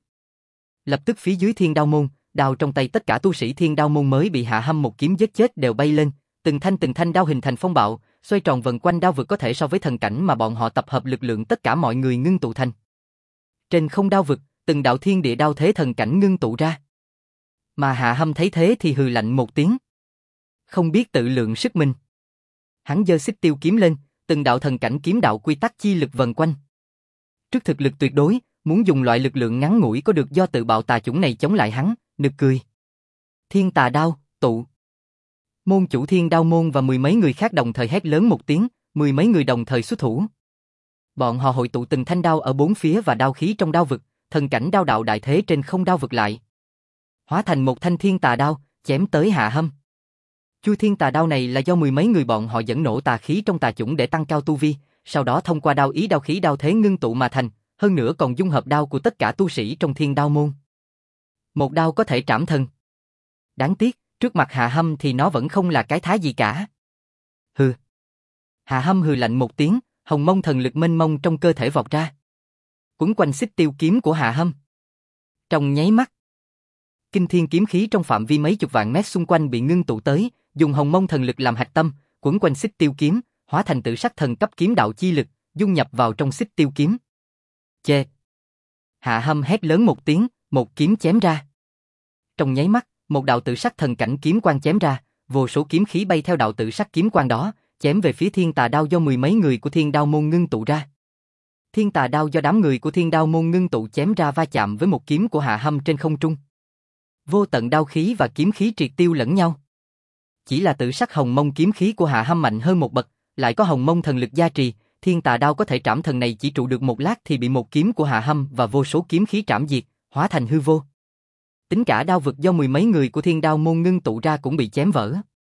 Lập tức phía dưới thiên đao môn, đao trong tay tất cả tu sĩ thiên đao môn mới bị Hạ Hâm một kiếm giết chết đều bay lên, từng thanh đao hình thành phong bạo, xoay tròn vần quanh đao vực có thể so với thần cảnh mà bọn họ tập hợp lực lượng tất cả mọi người ngưng tụ thành. Trên không đao vực, từng đạo thiên địa đao thế thần cảnh ngưng tụ ra. Mà Hạ Hâm thấy thế thì hừ lạnh một tiếng. Không biết tự lượng sức mình. Hắn giơ xích tiêu kiếm lên, từng đạo thần cảnh kiếm đạo quy tắc chi lực vần quanh. Trước thực lực tuyệt đối, muốn dùng loại lực lượng ngắn ngủi có được do tự bạo tà chủng này chống lại hắn, nực cười. Thiên tà đao, tụ. Môn chủ thiên đao môn và mười mấy người khác đồng thời hét lớn một tiếng, mười mấy người đồng thời xuất thủ. Bọn họ hội tụ từng thanh đao ở bốn phía và đao khí trong đao vực, thần cảnh đao đạo đại thế trên không đao vực lại. Hóa thành một thanh thiên tà đao, chém tới Hạ Hâm. Chu thiên tà đao này là do mười mấy người bọn họ dẫn nổ tà khí trong tà chủng để tăng cao tu vi, sau đó thông qua đao ý đao khí đao thế ngưng tụ mà thành, hơn nữa còn dung hợp đao của tất cả tu sĩ trong thiên đao môn. Một đao có thể trảm thần. Đáng tiếc, trước mặt Hạ Hâm thì nó vẫn không là cái thá gì cả. Hừ. Hạ Hâm hừ lạnh một tiếng, hồng mông thần lực mênh mông trong cơ thể vọt ra. Quấn quanh xích tiêu kiếm của Hạ Hâm. Trong nháy mắt, kinh thiên kiếm khí trong phạm vi mấy chục vạn mét xung quanh bị ngưng tụ tới, dùng hồng mông thần lực làm hạch tâm, quấn quanh xích tiêu kiếm, hóa thành tự sắc thần cấp kiếm đạo chi lực, dung nhập vào trong xích tiêu kiếm. Chê! Hạ Hâm hét lớn một tiếng, một kiếm chém ra. Trong nháy mắt, một đạo tự sắc thần cảnh kiếm quang chém ra, vô số kiếm khí bay theo đạo tự sắc kiếm quang đó, chém về phía thiên tà đao do mười mấy người của thiên đao môn ngưng tụ ra. Thiên tà đao do đám người của thiên đao môn ngưng tụ chém ra va chạm với một kiếm của Hạ Hâm trên không trung. Vô tận đao khí và kiếm khí triệt tiêu lẫn nhau. Chỉ là tự sắc hồng mông kiếm khí của Hạ Hâm mạnh hơn một bậc, lại có hồng mông thần lực gia trì, thiên tà đao có thể trảm thần này chỉ trụ được một lát thì bị một kiếm của Hạ Hâm và vô số kiếm khí trảm diệt, hóa thành hư vô. Tính cả đao vực do mười mấy người của thiên đao môn ngưng tụ ra cũng bị chém vỡ.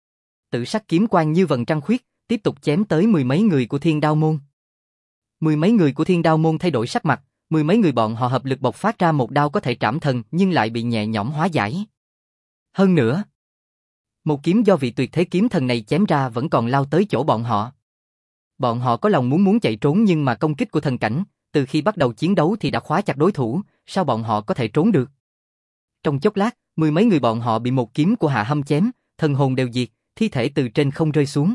Tự sắc kiếm quang như vầng trăng khuyết, tiếp tục chém tới mười mấy người của thiên đao môn. Mười mấy người của thiên đao môn thay đổi sắc mặt, mười mấy người bọn họ hợp lực bộc phát ra một đao có thể trảm thần nhưng lại bị nhẹ nhõm hóa giải. Hơn nữa, một kiếm do vị tuyệt thế kiếm thần này chém ra vẫn còn lao tới chỗ bọn họ. Bọn họ có lòng muốn chạy trốn nhưng mà công kích của thần cảnh, từ khi bắt đầu chiến đấu thì đã khóa chặt đối thủ, sao bọn họ có thể trốn được? Trong chốc lát, mười mấy người bọn họ bị một kiếm của Hạ Hâm chém, thần hồn đều diệt, thi thể từ trên không rơi xuống.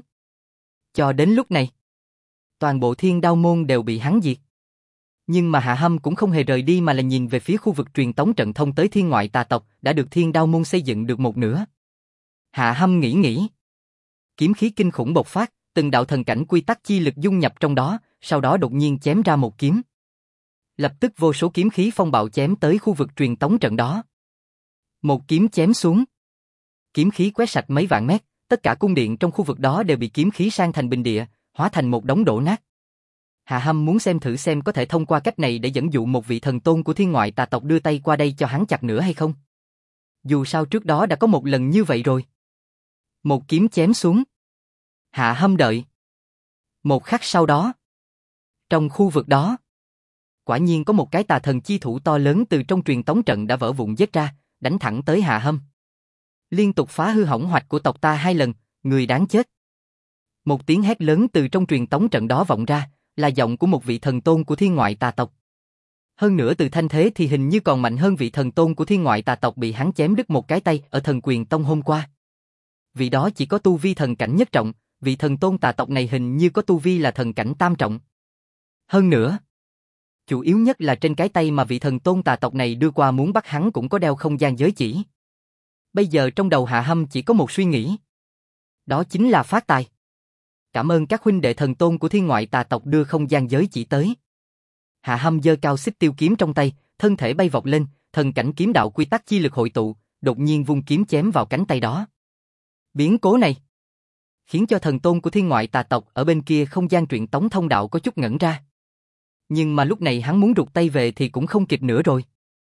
Cho đến lúc này, toàn bộ thiên đao môn đều bị hắn diệt. Nhưng mà Hạ Hâm cũng không hề rời đi mà là nhìn về phía khu vực truyền tống trận thông tới thiên ngoại tà tộc đã được thiên đao môn xây dựng được một nửa. Hạ Hâm nghĩ. Kiếm khí kinh khủng bộc phát, từng đạo thần cảnh quy tắc chi lực dung nhập trong đó, sau đó đột nhiên chém ra một kiếm. Lập tức vô số kiếm khí phong bạo chém tới khu vực truyền tống trận đó. Một kiếm chém xuống. Kiếm khí quét sạch mấy vạn mét, tất cả cung điện trong khu vực đó đều bị kiếm khí san thành bình địa, hóa thành một đống đổ nát. Hạ Hâm muốn xem thử xem có thể thông qua cách này để dẫn dụ một vị thần tôn của thiên ngoại tà tộc đưa tay qua đây cho hắn chặt nữa hay không. Dù sao trước đó đã có một lần như vậy rồi. Một kiếm chém xuống. Hạ Hâm đợi. Một khắc sau đó, trong khu vực đó, quả nhiên có một cái tà thần chi thủ to lớn từ trong truyền tống trận đã vỡ vụn giết ra, đánh thẳng tới Hạ Hâm. Liên tục phá hư hỏng hoạch của tộc ta hai lần, người đáng chết. Một tiếng hét lớn từ trong truyền tống trận đó vọng ra, là giọng của một vị thần tôn của thiên ngoại tà tộc. Hơn nữa từ thanh thế thì hình như còn mạnh hơn vị thần tôn của thiên ngoại tà tộc bị hắn chém đứt một cái tay ở thần quyền tông hôm qua. Vị đó chỉ có tu vi thần cảnh nhất trọng, vị thần tôn tà tộc này hình như có tu vi là thần cảnh tam trọng. Hơn nữa, chủ yếu nhất là trên cái tay mà vị thần tôn tà tộc này đưa qua muốn bắt hắn cũng có đeo không gian giới chỉ. Bây giờ trong đầu Hạ Hâm chỉ có một suy nghĩ. Đó chính là phát tài. Cảm ơn các huynh đệ thần tôn của thiên ngoại tà tộc đưa không gian giới chỉ tới. Hạ Hâm giơ cao xích tiêu kiếm trong tay, thân thể bay vọt lên, thần cảnh kiếm đạo quy tắc chi lực hội tụ, đột nhiên vung kiếm chém vào cánh tay đó. Biến cố này khiến cho thần tôn của thiên ngoại tà tộc ở bên kia không gian truyền tống thông đạo có chút ngẩn ra. Nhưng mà lúc này hắn muốn rụt tay về thì cũng không kịp nữa rồi.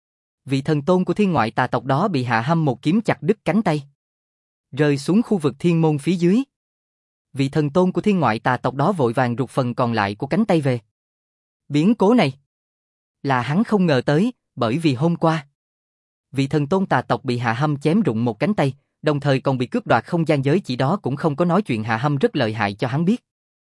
Vị thần tôn của thiên ngoại tà tộc đó bị Hạ Hâm một kiếm chặt đứt cánh tay, rơi xuống khu vực thiên môn phía dưới. Vị thần tôn của thiên ngoại tà tộc đó vội vàng rụt phần còn lại của cánh tay về. Biến cố này là hắn không ngờ tới, bởi vì hôm qua vị thần tôn tà tộc bị Hạ Hâm chém rụng một cánh tay, đồng thời còn bị cướp đoạt không gian giới chỉ đó cũng không có nói chuyện Hạ Hâm rất lợi hại cho hắn biết.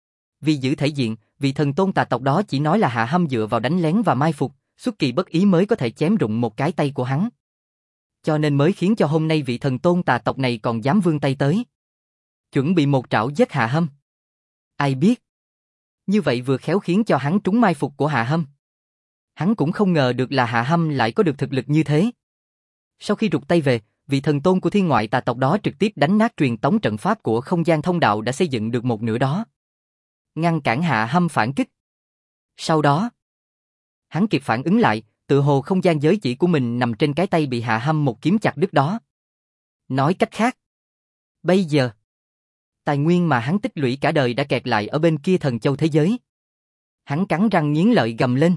Vì giữ thể diện, vị thần tôn tà tộc đó chỉ nói là Hạ Hâm dựa vào đánh lén và mai phục, xuất kỳ bất ý mới có thể chém rụng một cái tay của hắn. Cho nên mới khiến cho hôm nay vị thần tôn tà tộc này còn dám vươn tay tới, chuẩn bị một trảo giết Hạ Hâm. Ai biết, như vậy vừa khéo khiến cho hắn trúng mai phục của Hạ Hâm. Hắn cũng không ngờ được là Hạ Hâm lại có được thực lực như thế. Sau khi rụt tay về, vị thần tôn của thiên ngoại tà tộc đó trực tiếp đánh nát truyền tống trận pháp của không gian thông đạo đã xây dựng được một nửa đó, ngăn cản Hạ Hâm phản kích. Sau đó, hắn kịp phản ứng lại, tự hồ không gian giới chỉ của mình nằm trên cái tay bị Hạ Hâm một kiếm chặt đứt đó. Nói cách khác, bây giờ, tài nguyên mà hắn tích lũy cả đời đã kẹt lại ở bên kia thần châu thế giới. Hắn cắn răng nghiến lợi gầm lên.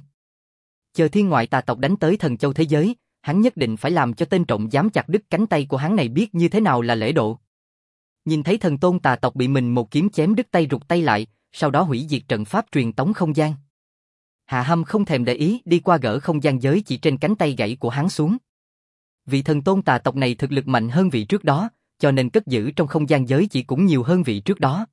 Chờ thiên ngoại tà tộc đánh tới thần châu thế giới, hắn nhất định phải làm cho tên trộm dám chặt đứt cánh tay của hắn này biết như thế nào là lễ độ. Nhìn thấy thần tôn tà tộc bị mình một kiếm chém đứt tay rụt tay lại, sau đó hủy diệt trận pháp truyền tống không gian. Hạ Hâm không thèm để ý đi qua gỡ không gian giới chỉ trên cánh tay gãy của hắn xuống. Vị thần tôn tà tộc này thực lực mạnh hơn vị trước đó, cho nên cất giữ trong không gian giới chỉ cũng nhiều hơn vị trước đó.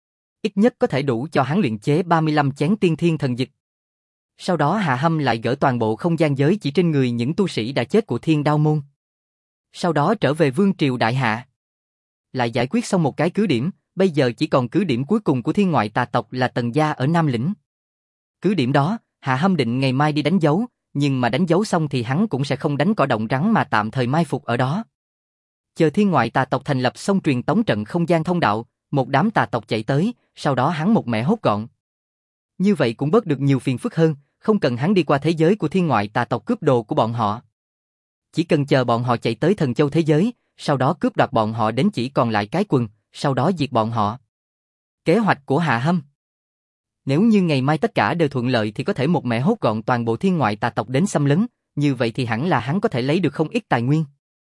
Ít nhất có thể đủ cho hắn luyện chế 35 chén tiên thiên thần dịch. Sau đó Hạ Hâm lại gỡ toàn bộ không gian giới chỉ trên người những tu sĩ đã chết của Thiên Đao Môn. Sau đó trở về Vương Triều Đại Hạ. Lại giải quyết xong một cái cứ điểm, bây giờ chỉ còn cứ điểm cuối cùng của thiên ngoại tà tộc là Tần Gia ở Nam Lĩnh. Cứ điểm đó, Hạ Hâm định ngày mai đi đánh dấu, nhưng mà đánh dấu xong thì hắn cũng sẽ không đánh cỏ động rắn mà tạm thời mai phục ở đó. Chờ thiên ngoại tà tộc thành lập xong truyền tống trận không gian thông đạo, một đám tà tộc chạy tới, sau đó hắn một mẻ hốt gọn. Như vậy cũng bớt được nhiều phiền phức hơn, không cần hắn đi qua thế giới của thiên ngoại tà tộc cướp đồ của bọn họ. Chỉ cần chờ bọn họ chạy tới thần châu thế giới, sau đó cướp đoạt bọn họ đến chỉ còn lại cái quần, sau đó diệt bọn họ. Kế hoạch của Hạ Hâm. Nếu như ngày mai tất cả đều thuận lợi thì có thể một mẻ hốt gọn toàn bộ thiên ngoại tà tộc đến xâm lấn, như vậy thì hẳn là hắn có thể lấy được không ít tài nguyên.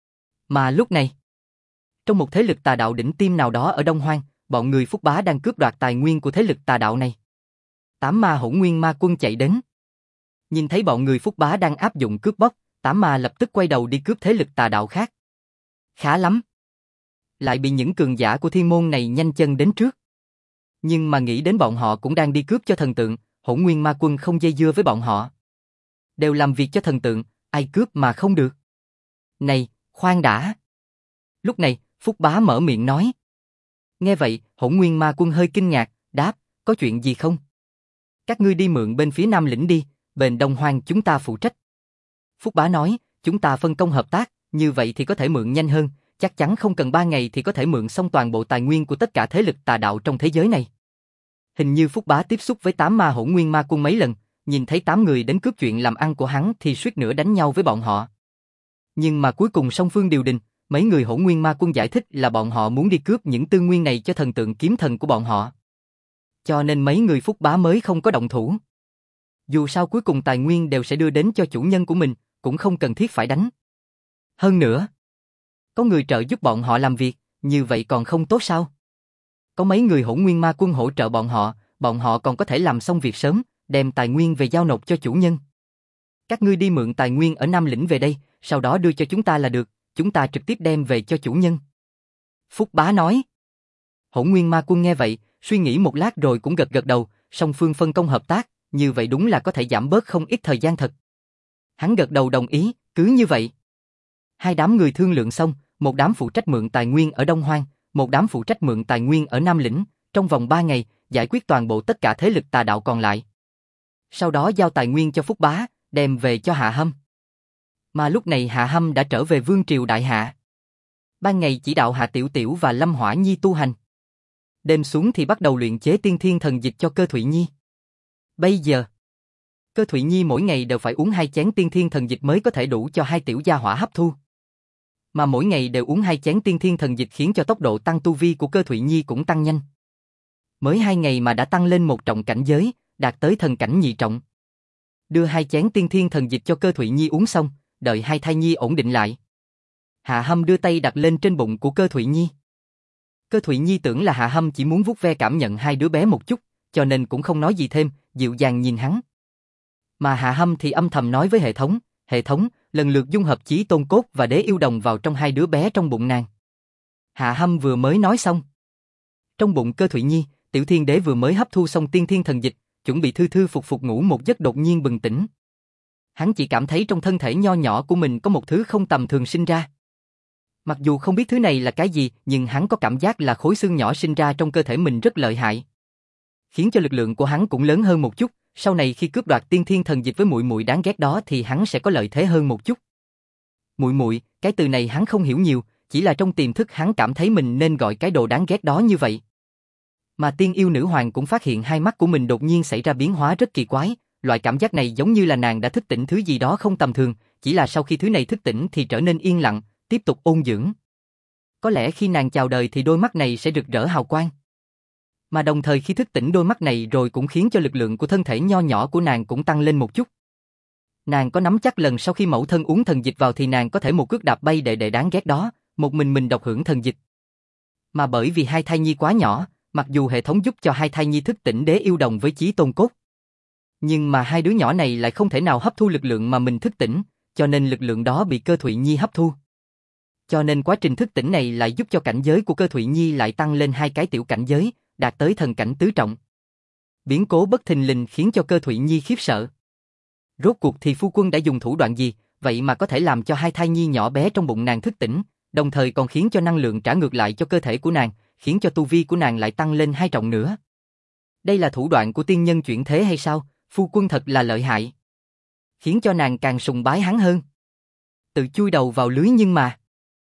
Mà lúc này, trong một thế lực tà đạo đỉnh tiêm nào đó ở Đông Hoang, bọn người Phúc Bá đang cướp đoạt tài nguyên của thế lực tà đạo này. 8 ma Hỗn Nguyên Ma Quân chạy đến. Nhìn thấy bọn người Phúc Bá đang áp dụng cướp bóc, 8 ma lập tức quay đầu đi cướp thế lực tà đạo khác. Khá lắm. Lại bị những cường giả của thiên môn này nhanh chân đến trước. Nhưng mà nghĩ đến bọn họ cũng đang đi cướp cho thần tượng, Hỗn Nguyên Ma Quân không dây dưa với bọn họ. Đều làm việc cho thần tượng, ai cướp mà không được. Này, khoan đã. Lúc này, Phúc Bá mở miệng nói. Nghe vậy, Hỗn Nguyên Ma Quân hơi kinh ngạc, đáp, có chuyện gì không? Các ngươi đi mượn bên phía Nam Lĩnh đi, bên Đông Hoang chúng ta phụ trách. Phúc Bá nói, chúng ta phân công hợp tác, như vậy thì có thể mượn nhanh hơn, chắc chắn không cần 3 ngày thì có thể mượn xong toàn bộ tài nguyên của tất cả thế lực tà đạo trong thế giới này. Hình như Phúc Bá tiếp xúc với 8 ma Hỗn Nguyên Ma Quân mấy lần, nhìn thấy 8 người đến cướp chuyện làm ăn của hắn thì suýt nữa đánh nhau với bọn họ. Nhưng mà cuối cùng song phương điều đình, mấy người Hỗn Nguyên Ma Quân giải thích là bọn họ muốn đi cướp những tư nguyên này cho thần tượng kiếm thần của bọn họ. Cho nên mấy người Phúc Bá mới không có động thủ. Dù sao cuối cùng tài nguyên đều sẽ đưa đến cho chủ nhân của mình, cũng không cần thiết phải đánh. Hơn nữa, có người trợ giúp bọn họ làm việc, như vậy còn không tốt sao? Có mấy người Hỗn Nguyên Ma Quân hỗ trợ bọn họ còn có thể làm xong việc sớm, đem tài nguyên về giao nộp cho chủ nhân. Các ngươi đi mượn tài nguyên ở Nam Lĩnh về đây, sau đó đưa cho chúng ta là được, chúng ta trực tiếp đem về cho chủ nhân. Phúc Bá nói. Hỗn Nguyên Ma Quân nghe vậy, suy nghĩ một lát rồi cũng gật gật đầu, song phương phân công hợp tác, như vậy đúng là có thể giảm bớt không ít thời gian thật. Hắn gật đầu đồng ý, cứ như vậy. Hai đám người thương lượng xong, một đám phụ trách mượn tài nguyên ở Đông Hoang, một đám phụ trách mượn tài nguyên ở Nam Lĩnh, trong vòng 3 ngày, giải quyết toàn bộ tất cả thế lực tà đạo còn lại. Sau đó giao tài nguyên cho Phúc Bá, đem về cho Hạ Hâm. Mà lúc này Hạ Hâm đã trở về Vương Triều Đại Hạ. Ban ngày chỉ đạo Hạ Tiểu Tiểu và Lâm Hỏa Nhi tu hành. Đêm xuống thì bắt đầu luyện chế tiên thiên thần dịch cho Cơ Thụy Nhi. Bây giờ, Cơ Thụy Nhi mỗi ngày đều phải uống 2 chén tiên thiên thần dịch mới có thể đủ cho 2 tiểu gia hỏa hấp thu. Mà mỗi ngày đều uống 2 chén tiên thiên thần dịch khiến cho tốc độ tăng tu vi của Cơ Thụy Nhi cũng tăng nhanh. Mới 2 ngày mà đã tăng lên 1 trọng cảnh giới, đạt tới thần cảnh nhị trọng. Đưa 2 chén tiên thiên thần dịch cho Cơ Thụy Nhi uống xong, đợi hai thai nhi ổn định lại. Hạ Hâm đưa tay đặt lên trên bụng của Cơ Thụy Nhi. Cơ Thụy Nhi tưởng là Hạ Hâm chỉ muốn vuốt ve cảm nhận hai đứa bé một chút, cho nên cũng không nói gì thêm, dịu dàng nhìn hắn. Mà Hạ Hâm thì âm thầm nói với hệ thống, lần lượt dung hợp chí tôn cốt và đế yêu đồng vào trong hai đứa bé trong bụng nàng. Hạ Hâm vừa mới nói xong. Trong bụng Cơ Thụy Nhi, Tiểu Thiên Đế vừa mới hấp thu xong tiên thiên thần dịch, chuẩn bị thư thư phục phục ngủ một giấc đột nhiên bừng tỉnh. Hắn chỉ cảm thấy trong thân thể nho nhỏ của mình có một thứ không tầm thường sinh ra. Mặc dù không biết thứ này là cái gì, nhưng hắn có cảm giác là khối xương nhỏ sinh ra trong cơ thể mình rất lợi hại. Khiến cho lực lượng của hắn cũng lớn hơn một chút, sau này khi cướp đoạt tiên thiên thần dịch với muội muội đáng ghét đó thì hắn sẽ có lợi thế hơn một chút. Muội muội, cái từ này hắn không hiểu nhiều, chỉ là trong tiềm thức hắn cảm thấy mình nên gọi cái đồ đáng ghét đó như vậy. Mà tiên yêu nữ hoàng cũng phát hiện hai mắt của mình đột nhiên xảy ra biến hóa rất kỳ quái, loại cảm giác này giống như là nàng đã thức tỉnh thứ gì đó không tầm thường, chỉ là sau khi thứ này thức tỉnh thì trở nên yên lặng, tiếp tục ôn dưỡng. Có lẽ khi nàng chào đời thì đôi mắt này sẽ rực rỡ hào quang. Mà đồng thời khi thức tỉnh đôi mắt này rồi cũng khiến cho lực lượng của thân thể nho nhỏ của nàng cũng tăng lên một chút. Nàng có nắm chắc lần sau khi mẫu thân uống thần dịch vào thì nàng có thể một cước đạp bay đệ đệ đáng ghét đó, một mình độc hưởng thần dịch. Mà bởi vì hai thai nhi quá nhỏ, mặc dù hệ thống giúp cho hai thai nhi thức tỉnh đế yêu đồng với chí tôn cốt, nhưng mà hai đứa nhỏ này lại không thể nào hấp thu lực lượng mà mình thức tỉnh, cho nên lực lượng đó bị Cơ Thụy Nhi hấp thu. Cho nên quá trình thức tỉnh này lại giúp cho cảnh giới của Cơ Thụy Nhi lại tăng lên 2 cái tiểu cảnh giới, đạt tới thần cảnh tứ trọng. Biến cố bất thình lình khiến cho Cơ Thụy Nhi khiếp sợ. Rốt cuộc thì phu quân đã dùng thủ đoạn gì, vậy mà có thể làm cho hai thai nhi nhỏ bé trong bụng nàng thức tỉnh, đồng thời còn khiến cho năng lượng trả ngược lại cho cơ thể của nàng, khiến cho tu vi của nàng lại tăng lên 2 trọng nữa. Đây là thủ đoạn của tiên nhân chuyển thế hay sao? Phu quân thật là lợi hại. Khiến cho nàng càng sùng bái hắn hơn. Tự chui đầu vào lưới nhưng mà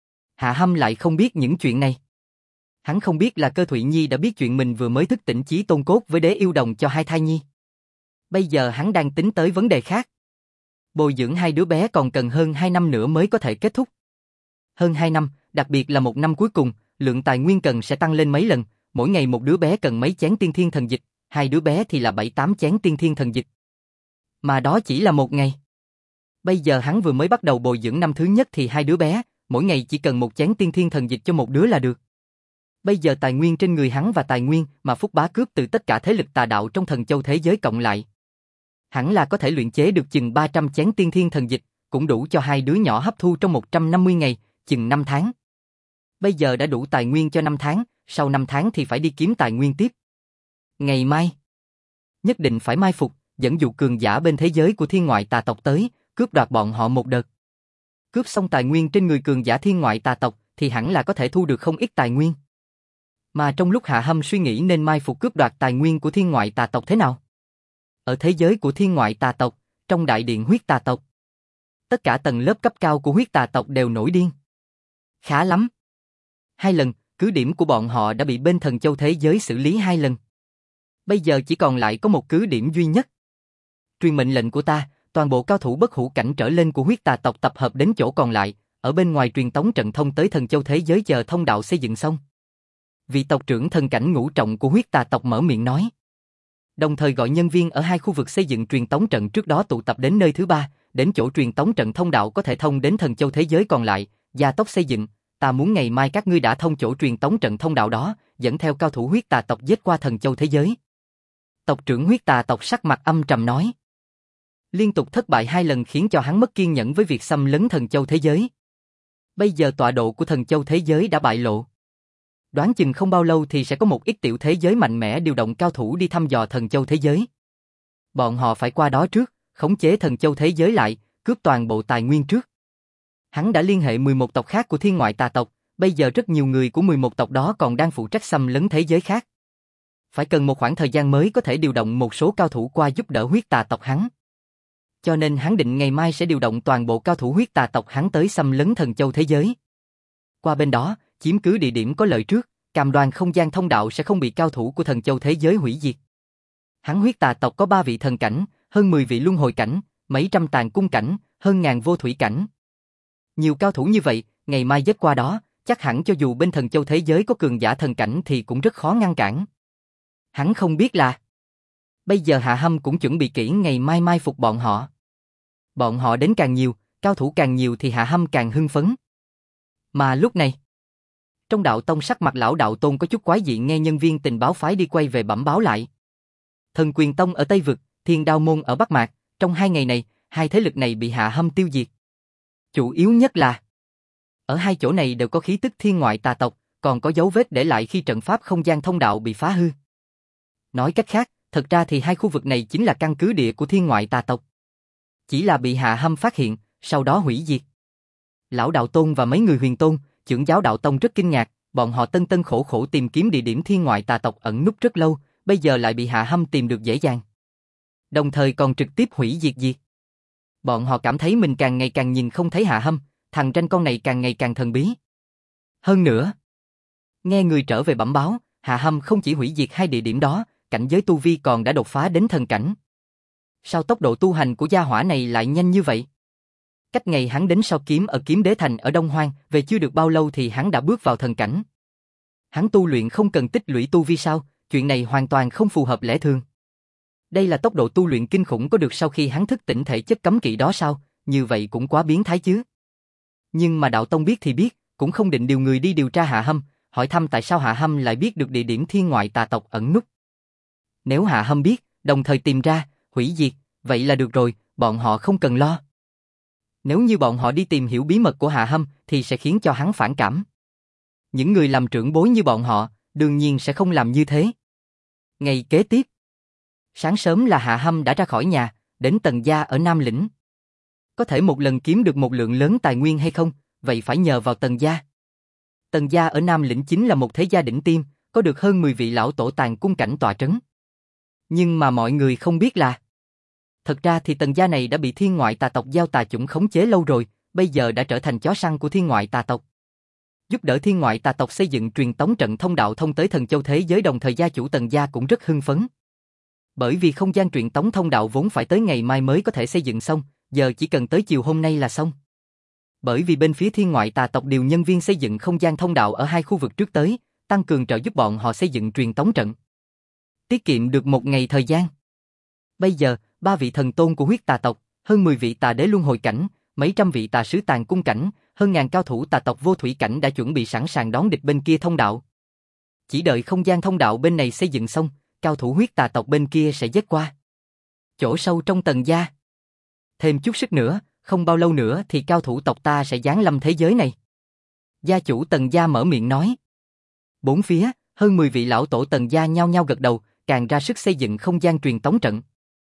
Hạ Hâm lại không biết những chuyện này. Hắn không biết là Cơ Thụy Nhi đã biết chuyện mình vừa mới thức tỉnh chí tôn cốt với đế yêu đồng cho hai thai nhi. Bây giờ hắn đang tính tới vấn đề khác. Bồi dưỡng hai đứa bé còn cần hơn 2 năm nữa mới có thể kết thúc. Hơn 2 năm, đặc biệt là 1 năm cuối cùng, lượng tài nguyên cần sẽ tăng lên mấy lần, mỗi ngày một đứa bé cần mấy chén tiên thiên thần dịch, hai đứa bé thì là 7-8 chén tiên thiên thần dịch. Mà đó chỉ là 1 ngày. Bây giờ hắn vừa mới bắt đầu bồi dưỡng năm thứ nhất thì hai đứa bé, mỗi ngày chỉ cần 1 chén tiên thiên thần dịch cho một đứa là được. Bây giờ tài nguyên trên người hắn và tài nguyên mà Phúc Bá cướp từ tất cả thế lực tà đạo trong thần châu thế giới cộng lại, hẳn là có thể luyện chế được chừng 300 chén tiên thiên thần dịch, cũng đủ cho hai đứa nhỏ hấp thu trong 150 ngày, chừng 5 tháng. Bây giờ đã đủ tài nguyên cho 5 tháng, sau 5 tháng thì phải đi kiếm tài nguyên tiếp. Ngày mai, nhất định phải mai phục, dẫn dụ cường giả bên thế giới của thiên ngoại tà tộc tới, cướp đoạt bọn họ một đợt. Cướp xong tài nguyên trên người cường giả thiên ngoại tà tộc thì hẳn là có thể thu được không ít tài nguyên. Mà trong lúc Hạ Hâm suy nghĩ nên mai phục cướp đoạt tài nguyên của thiên ngoại tà tộc thế nào? Ở thế giới của thiên ngoại tà tộc, trong đại điện huyết tà tộc, tất cả tầng lớp cấp cao của huyết tà tộc đều nổi điên. Khá lắm. 2 lần, cứ điểm của bọn họ đã bị bên thần châu thế giới xử lý 2 lần. Bây giờ chỉ còn lại có một cứ điểm duy nhất. Truyền mệnh lệnh của ta, toàn bộ cao thủ bất hủ cảnh trở lên của huyết tà tộc tập hợp đến chỗ còn lại, ở bên ngoài truyền tống trận thông tới thần châu thế giới chờ thông đạo xây dựng xong. Vị tộc trưởng thần cảnh ngũ trọng của huyết tà tộc mở miệng nói. Đồng thời gọi nhân viên ở 2 khu vực xây dựng truyền tống trận trước đó tụ tập đến nơi thứ 3, đến chỗ truyền tống trận thông đạo có thể thông đến thần châu thế giới còn lại, gia tốc xây dựng. Ta muốn ngày mai các ngươi đã thông chỗ truyền tống trận thông đạo đó, dẫn theo cao thủ huyết tà tộc giết qua thần châu thế giới. Tộc trưởng huyết tà tộc sắc mặt âm trầm nói. Liên tục thất bại 2 lần khiến cho hắn mất kiên nhẫn với việc xâm lấn thần châu thế giới. Bây giờ tọa độ của thần châu thế giới đã bại lộ. Đoán chừng không bao lâu thì sẽ có một ít tiểu thế giới mạnh mẽ điều động cao thủ đi thăm dò thần châu thế giới. Bọn họ phải qua đó trước, khống chế thần châu thế giới lại, cướp toàn bộ tài nguyên trước. Hắn đã liên hệ 11 tộc khác của thiên ngoại tà tộc, bây giờ rất nhiều người của 11 tộc đó còn đang phụ trách xâm lấn thế giới khác. Phải cần một khoảng thời gian mới có thể điều động một số cao thủ qua giúp đỡ huyết tà tộc hắn. Cho nên hắn định ngày mai sẽ điều động toàn bộ cao thủ huyết tà tộc hắn tới xâm lấn thần châu thế giới. Qua bên đó, chiếm cứ địa điểm có lợi trước, cam đoan không gian thông đạo sẽ không bị cao thủ của thần châu thế giới hủy diệt. Hắn huyết tà tộc có 3 vị thần cảnh, hơn 10 vị luân hồi cảnh, mấy trăm tàn cung cảnh, hơn ngàn vô thủy cảnh. Nhiều cao thủ như vậy, ngày mai giết qua đó, chắc hẳn cho dù bên thần châu thế giới có cường giả thần cảnh thì cũng rất khó ngăn cản. Hắn không biết là bây giờ Hạ Hâm cũng chuẩn bị kỹ ngày mai mai phục bọn họ. Bọn họ đến càng nhiều, cao thủ càng nhiều thì Hạ Hâm càng hưng phấn. Mà lúc này, trong đạo tông sắc mặt lão đạo tôn có chút quái dị nghe nhân viên tình báo phái đi quay về bẩm báo lại. Thần Quyền Tông ở Tây Vực, Thiên Đao Môn ở Bắc Mạc, trong 2 ngày này, hai thế lực này bị Hạ Hâm tiêu diệt. Chủ yếu nhất là ở hai chỗ này đều có khí tức thiên ngoại tà tộc, còn có dấu vết để lại khi trận pháp không gian thông đạo bị phá hư. Nói cách khác, thật ra thì hai khu vực này chính là căn cứ địa của thiên ngoại tà tộc. Chỉ là bị Hạ Hâm phát hiện, sau đó hủy diệt. Lão đạo tôn và mấy người huyền tôn, trưởng giáo đạo tông rất kinh ngạc, bọn họ tân tân khổ khổ tìm kiếm địa điểm thiên ngoại tà tộc ẩn núp rất lâu, bây giờ lại bị Hạ Hâm tìm được dễ dàng. Đồng thời còn trực tiếp hủy diệt. Bọn họ cảm thấy mình càng ngày càng nhìn không thấy Hạ Hâm, thằng ranh con này càng ngày càng thần bí. Hơn nữa, nghe người trở về bẩm báo, Hạ Hâm không chỉ hủy diệt hai địa điểm đó, cảnh giới tu vi còn đã đột phá đến thần cảnh. Sao tốc độ tu hành của gia hỏa này lại nhanh như vậy? Cách ngày hắn đến sao kiếm ở Kiếm Đế Thành ở Đông Hoang, về chưa được bao lâu thì hắn đã bước vào thần cảnh. Hắn tu luyện không cần tích lũy tu vi sao, chuyện này hoàn toàn không phù hợp lẽ thường. Đây là tốc độ tu luyện kinh khủng có được sau khi hắn thức tỉnh thể chất cấm kỵ đó sao, như vậy cũng quá biến thái chứ. Nhưng mà đạo tông biết thì biết, cũng không định điều người đi điều tra Hạ Hâm, hỏi thăm tại sao Hạ Hâm lại biết được địa điểm thiên ngoại tà tộc ẩn núp. Nếu Hạ Hâm biết, đồng thời tìm ra, hủy diệt, vậy là được rồi, bọn họ không cần lo. Nếu như bọn họ đi tìm hiểu bí mật của Hạ Hâm thì sẽ khiến cho hắn phản cảm. Những người làm trưởng bối như bọn họ, đương nhiên sẽ không làm như thế. Ngày kế tiếp, sáng sớm là Hạ Hâm đã ra khỏi nhà, đến Tần gia ở Nam Lĩnh. Có thể một lần kiếm được một lượng lớn tài nguyên hay không, vậy phải nhờ vào Tần gia. Tần gia ở Nam Lĩnh chính là một thế gia đỉnh tiêm, có được hơn 10 vị lão tổ tàn cung cảnh tọa trấn. Nhưng mà mọi người không biết là thật ra thì Tần gia này đã bị thiên ngoại tà tộc Giao Tà Chủng khống chế lâu rồi, bây giờ đã trở thành chó săn của thiên ngoại tà tộc. Giúp đỡ thiên ngoại tà tộc xây dựng truyền tống trận thông đạo thông tới thần châu thế giới, đồng thời gia chủ Tần gia cũng rất hưng phấn. Bởi vì không gian truyền tống thông đạo vốn phải tới ngày mai mới có thể xây dựng xong, giờ chỉ cần tới chiều hôm nay là xong. Bởi vì bên phía thiên ngoại tà tộc điều nhân viên xây dựng không gian thông đạo ở hai khu vực trước tới, tăng cường trợ giúp bọn họ xây dựng truyền tống trận. Tiết kiệm được 1 ngày thời gian. Bây giờ, 3 vị thần tôn của huyết tà tộc, hơn 10 vị tà đế luân hồi cảnh, mấy trăm vị tà sứ tàn cung cảnh, hơn ngàn cao thủ tà tộc vô thủy cảnh đã chuẩn bị sẵn sàng đón địch bên kia thông đạo. Chỉ đợi không gian thông đạo bên này xây dựng xong, cao thủ huyết tà tộc bên kia sẽ giết qua. Chỗ sâu trong Tần gia. Thêm chút sức nữa, không bao lâu nữa thì cao thủ tộc ta sẽ giáng lâm thế giới này. Gia chủ Tần gia mở miệng nói. Bốn phía, hơn 10 vị lão tổ Tần gia nhao nhao gật đầu, càng ra sức xây dựng không gian truyền tống trận.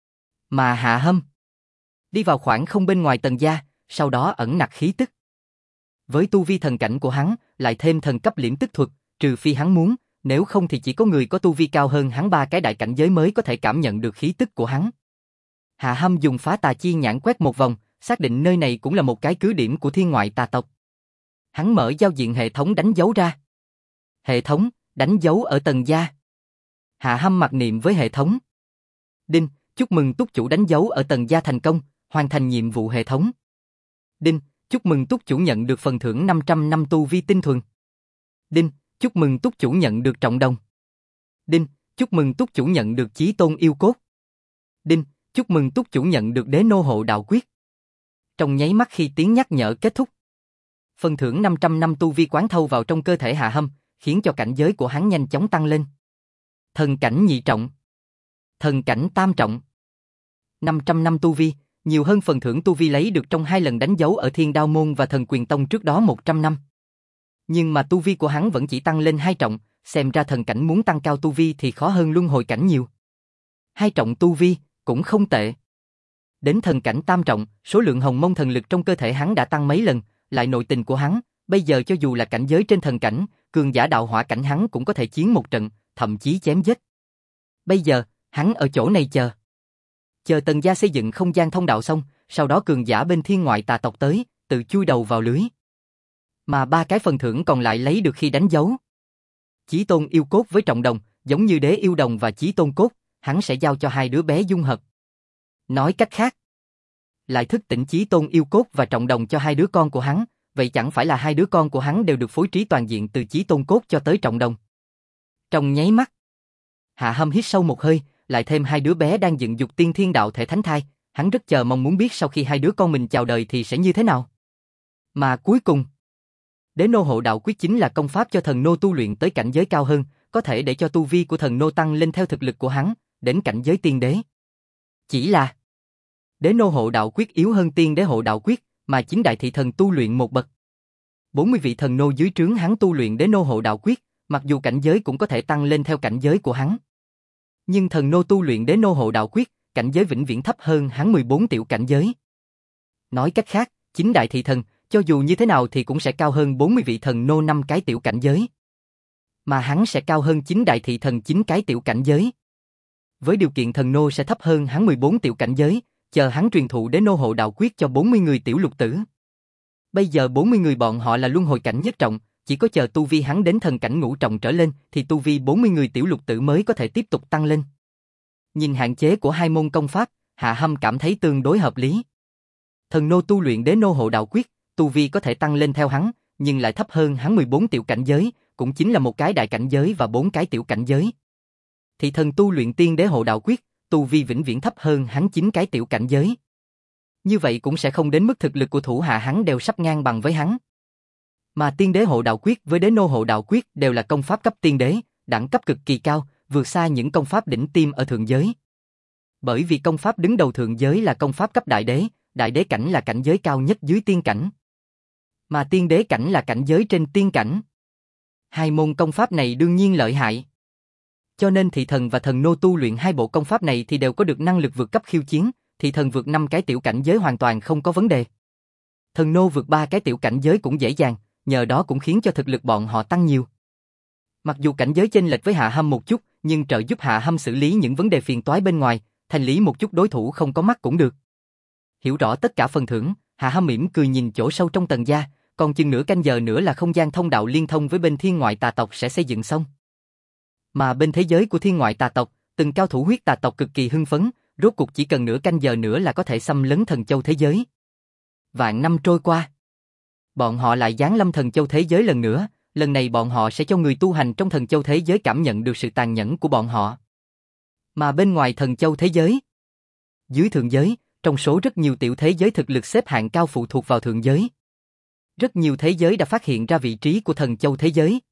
Mà Hạ Hâm đi vào khoảng không bên ngoài Tần gia, sau đó ẩn nặc khí tức. Với tu vi thần cảnh của hắn, lại thêm thần cấp liễm tức thuật, trừ phi hắn muốn, nếu không thì chỉ có người có tu vi cao hơn hắn 3 cái đại cảnh giới mới có thể cảm nhận được khí tức của hắn. Hạ Hâm dùng phá tà chi nhãn quét một vòng, xác định nơi này cũng là một cái cứ điểm của thiên ngoại tà tộc. Hắn mở giao diện hệ thống đánh dấu ra. Hệ thống, đánh dấu ở Tần gia. Hạ Hâm mặc niệm với hệ thống. Đinh, chúc mừng túc chủ đánh dấu ở Tần gia thành công, hoàn thành nhiệm vụ hệ thống. Đinh, chúc mừng túc chủ nhận được phần thưởng 500 năm tu vi tinh thuần. Đinh, chúc mừng túc chủ nhận được trọng đồng. Đinh, chúc mừng túc chủ nhận được chí tôn yêu cốt. Đinh, chúc mừng túc chủ nhận được đế nô hộ đạo quyết. Trong nháy mắt khi tiếng nhắc nhở kết thúc, phần thưởng 500 năm tu vi quán thâu vào trong cơ thể Hạ Hâm, khiến cho cảnh giới của hắn nhanh chóng tăng lên. Thần cảnh nhị trọng, thần cảnh tam trọng. 500 năm tu vi, nhiều hơn phần thưởng tu vi lấy được trong 2 lần đánh dấu ở Thiên Đao Môn và Thần Quyền Tông trước đó 100 năm. Nhưng mà tu vi của hắn vẫn chỉ tăng lên 2 trọng, xem ra thần cảnh muốn tăng cao tu vi thì khó hơn luân hồi cảnh nhiều. 2 trọng tu vi, cũng không tệ. Đến thần cảnh tam trọng, số lượng hồng mông thần lực trong cơ thể hắn đã tăng mấy lần, lại nội tình của hắn, bây giờ cho dù là cảnh giới trên thần cảnh, cường giả đạo hỏa cảnh hắn cũng có thể chiến một trận, thậm chí chém giết. Bây giờ, hắn ở chỗ này chờ. Chờ Tần gia xây dựng không gian thông đạo xong, sau đó cường giả bên thiên ngoại tà tộc tới, tự chui đầu vào lưới. Mà 3 cái phần thưởng còn lại lấy được khi đánh dấu. Chí tôn yêu cốt với trọng đồng, giống như đế yêu đồng và chí tôn cốt, hắn sẽ giao cho 2 đứa bé dung hợp. Nói cách khác, lại thức tỉnh chí tôn yêu cốt và trọng đồng cho hai đứa con của hắn, vậy chẳng phải là hai đứa con của hắn đều được phối trí toàn diện từ chí tôn cốt cho tới trọng đồng. Trong nháy mắt, Hạ Hâm hít sâu một hơi, lại thêm hai đứa bé đang dựng dục tiên thiên đạo thể thánh thai, hắn rất chờ mong muốn biết sau khi hai đứa con mình chào đời thì sẽ như thế nào. Mà cuối cùng, Đế Nô Hộ Đạo Quyết chính là công pháp cho thần nô tu luyện tới cảnh giới cao hơn, có thể để cho tu vi của thần nô tăng lên theo thực lực của hắn, đến cảnh giới tiên đế. Chỉ là Đế Nô Hộ Đạo Quyết yếu hơn Tiên Đế Hộ Đạo Quyết, mà chính đại thị thần tu luyện một bậc. 40 vị thần nô dưới trướng hắn tu luyện Đế Nô Hộ Đạo Quyết, mặc dù cảnh giới cũng có thể tăng lên theo cảnh giới của hắn. Nhưng thần nô tu luyện Đế Nô Hộ Đạo Quyết, cảnh giới vĩnh viễn thấp hơn hắn 14 tiểu cảnh giới. Nói cách khác, chính đại thị thần, cho dù như thế nào thì cũng sẽ cao hơn 40 vị thần nô 5 cái tiểu cảnh giới. Mà hắn sẽ cao hơn chính đại thị thần 9 cái tiểu cảnh giới. Với điều kiện thần nô sẽ thấp hơn hắn 14 tiểu cảnh giới, chờ hắn truyền thụ Đế Nô Hộ Đạo Quyết cho 40 người tiểu lục tử. Bây giờ 40 người bọn họ là luân hồi cảnh nhất trọng, chỉ có chờ tu vi hắn đến thần cảnh ngũ trọng trở lên thì tu vi 40 người tiểu lục tử mới có thể tiếp tục tăng lên. Nhìn hạn chế của hai môn công pháp, Hạ Hâm cảm thấy tương đối hợp lý. Thần nô tu luyện Đế Nô Hộ Đạo Quyết, tu vi có thể tăng lên theo hắn, nhưng lại thấp hơn hắn 14 tiểu cảnh giới, cũng chính là một cái đại cảnh giới và 4 cái tiểu cảnh giới. Thị thần tu luyện Tiên Đế Hộ Đạo Quyết, tu vi vĩnh viễn thấp hơn hắn 9 cái tiểu cảnh giới. Như vậy cũng sẽ không đến mức thực lực của thủ hạ hắn đều sắp ngang bằng với hắn. Mà Tiên Đế Hộ Đạo Quyết với Đế Nô Hộ Đạo Quyết đều là công pháp cấp tiên đế, đẳng cấp cực kỳ cao, vượt xa những công pháp đỉnh tiêm ở thượng giới. Bởi vì công pháp đứng đầu thượng giới là công pháp cấp đại đế cảnh là cảnh giới cao nhất dưới tiên cảnh. Mà tiên đế cảnh là cảnh giới trên tiên cảnh. Hai môn công pháp này đương nhiên lợi hại. Cho nên thị thần và thần nô tu luyện hai bộ công pháp này thì đều có được năng lực vượt cấp khiêu chiến, thị thần vượt 5 cái tiểu cảnh giới hoàn toàn không có vấn đề. Thần nô vượt 3 cái tiểu cảnh giới cũng dễ dàng, nhờ đó cũng khiến cho thực lực bọn họ tăng nhiều. Mặc dù cảnh giới chênh lệch với Hạ Hâm một chút, nhưng trợ giúp Hạ Hâm xử lý những vấn đề phiền toái bên ngoài, thành lý một chút đối thủ không có mắt cũng được. Hiểu rõ tất cả phần thưởng, Hạ Hâm mỉm cười nhìn chỗ sâu trong tầng gia, còn chừng nửa canh giờ nữa là không gian thông đạo liên thông với bên thiên ngoại tà tộc sẽ xây dựng xong. Mà bên thế giới của thiên ngoại tà tộc, từng cao thủ huyết tà tộc cực kỳ hưng phấn, rốt cuộc chỉ cần nửa canh giờ nữa là có thể xâm lấn thần châu thế giới. Vạn năm trôi qua, bọn họ lại giáng lâm thần châu thế giới lần nữa, lần này bọn họ sẽ cho người tu hành trong thần châu thế giới cảm nhận được sự tàn nhẫn của bọn họ. Mà bên ngoài thần châu thế giới, dưới thượng giới, trong số rất nhiều tiểu thế giới thực lực xếp hạng cao phụ thuộc vào thượng giới, rất nhiều thế giới đã phát hiện ra vị trí của thần châu thế giới.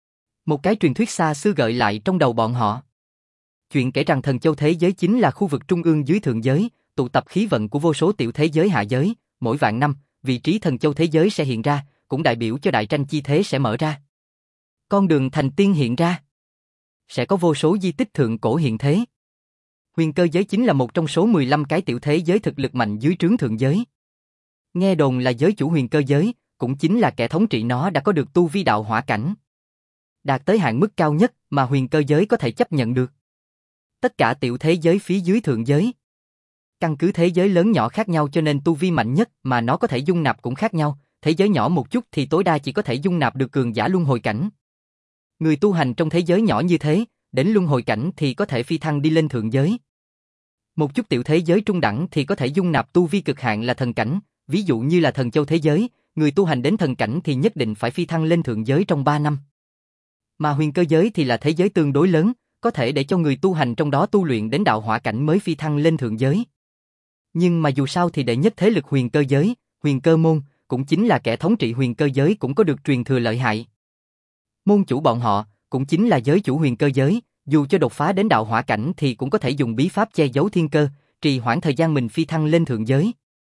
Một cái truyền thuyết xa xưa gợi lại trong đầu bọn họ. Chuyện kể rằng thần châu thế giới chính là khu vực trung ương dưới thượng giới, tụ tập khí vận của vô số tiểu thế giới hạ giới, mỗi vạn năm, vị trí thần châu thế giới sẽ hiện ra, cũng đại biểu cho đại tranh chi thế sẽ mở ra. Con đường thành tiên hiện ra. Sẽ có vô số di tích thượng cổ hiện thế. Huyền cơ giới chính là một trong số 15 cái tiểu thế giới thực lực mạnh dưới trướng thượng giới. Nghe đồn là giới chủ huyền cơ giới, cũng chính là kẻ thống trị nó đã có được tu vi đạo hỏa cảnh. Đạt tới hạn mức cao nhất mà huyền cơ giới có thể chấp nhận được. Tất cả tiểu thế giới phía dưới thượng giới. Căn cứ thế giới lớn nhỏ khác nhau cho nên tu vi mạnh nhất mà nó có thể dung nạp cũng khác nhau, thế giới nhỏ một chút thì tối đa chỉ có thể dung nạp được cường giả luân hồi cảnh. Người tu hành trong thế giới nhỏ như thế, đến luân hồi cảnh thì có thể phi thăng đi lên thượng giới. Một chút tiểu thế giới trung đẳng thì có thể dung nạp tu vi cực hạn là thần cảnh, ví dụ như là thần châu thế giới, người tu hành đến thần cảnh thì nhất định phải phi thăng lên thượng giới trong 3 năm. Mà huyền cơ giới thì là thế giới tương đối lớn, có thể để cho người tu hành trong đó tu luyện đến đạo hỏa cảnh mới phi thăng lên thượng giới. Nhưng mà dù sao thì đệ nhất thế lực huyền cơ giới, huyền cơ môn, cũng chính là kẻ thống trị huyền cơ giới cũng có được truyền thừa lợi hại. Môn chủ bọn họ, cũng chính là giới chủ huyền cơ giới, dù cho đột phá đến đạo hỏa cảnh thì cũng có thể dùng bí pháp che giấu thiên cơ, trì hoãn thời gian mình phi thăng lên thượng giới.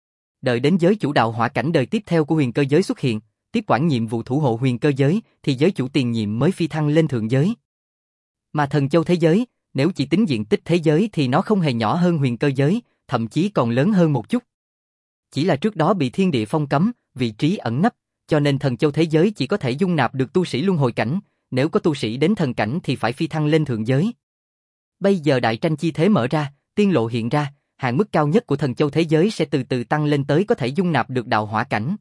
Đợi đến giới chủ đạo hỏa cảnh đời tiếp theo của huyền cơ giới xuất hiện, tiếp quản nhiệm vụ thủ hộ huyền cơ giới, thì giới chủ tiền nhiệm mới phi thăng lên thượng giới. Mà thần châu thế giới, nếu chỉ tính diện tích thế giới thì nó không hề nhỏ hơn huyền cơ giới, thậm chí còn lớn hơn một chút. Chỉ là trước đó bị thiên địa phong cấm, vị trí ẩn nấp, cho nên thần châu thế giới chỉ có thể dung nạp được tu sĩ luân hồi cảnh, nếu có tu sĩ đến thần cảnh thì phải phi thăng lên thượng giới. Bây giờ đại tranh chi thế mở ra, tiên lộ hiện ra, hạn mức cao nhất của thần châu thế giới sẽ từ từ tăng lên tới có thể dung nạp được đạo hỏa cảnh.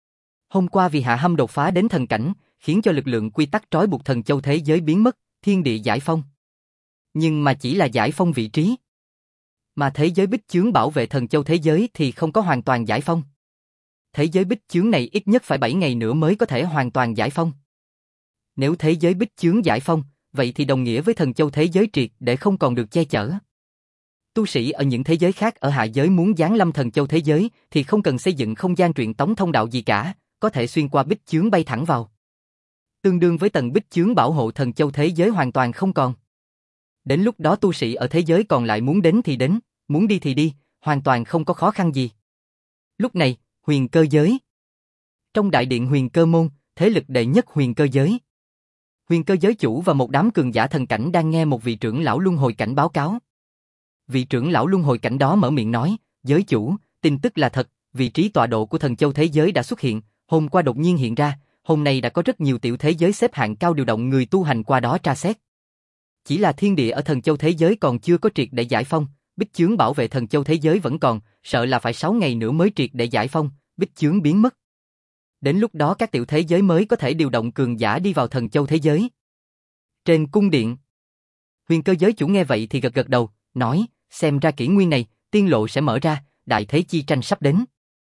Hôm qua vì Hạ Hâm đột phá đến thần cảnh, khiến cho lực lượng quy tắc trói buộc thần châu thế giới biến mất, thiên địa giải phong. Nhưng mà chỉ là giải phong vị trí. Mà thế giới bích chướng bảo vệ thần châu thế giới thì không có hoàn toàn giải phong. Thế giới bích chướng này ít nhất phải 7 ngày nữa mới có thể hoàn toàn giải phong. Nếu thế giới bích chướng giải phong, vậy thì đồng nghĩa với thần châu thế giới triệt để không còn được che chở. Tu sĩ ở những thế giới khác ở hạ giới muốn giáng lâm thần châu thế giới thì không cần xây dựng không gian truyền tống thông đạo gì cả, có thể xuyên qua bích chướng bay thẳng vào. Tương đương với tầng bích chướng bảo hộ thần châu thế giới hoàn toàn không còn. Đến lúc đó tu sĩ ở thế giới còn lại muốn đến thì đến, muốn đi thì đi, hoàn toàn không có khó khăn gì. Lúc này, huyền cơ giới. Trong đại điện huyền cơ môn, thế lực đệ nhất huyền cơ giới. Huyền cơ giới chủ và một đám cường giả thần cảnh đang nghe một vị trưởng lão luân hồi cảnh báo cáo. Vị trưởng lão luân hồi cảnh đó mở miệng nói, giới chủ, tin tức là thật, vị trí tọa độ của thần châu thế giới đã xuất hiện, hôm qua đột nhiên hiện ra, hôm nay đã có rất nhiều tiểu thế giới xếp hạng cao điều động người tu hành qua đó tra xét. Chỉ là thiên địa ở thần châu thế giới còn chưa có triệt để giải phong, bích chướng bảo vệ thần châu thế giới vẫn còn, sợ là phải 6 ngày nữa mới triệt để giải phong, bích chướng biến mất. Đến lúc đó các tiểu thế giới mới có thể điều động cường giả đi vào thần châu thế giới. Trên cung điện, huyền cơ giới chủ nghe vậy thì gật gật đầu, nói, xem ra kỷ nguyên này, tiên lộ sẽ mở ra, đại thế chi tranh sắp đến.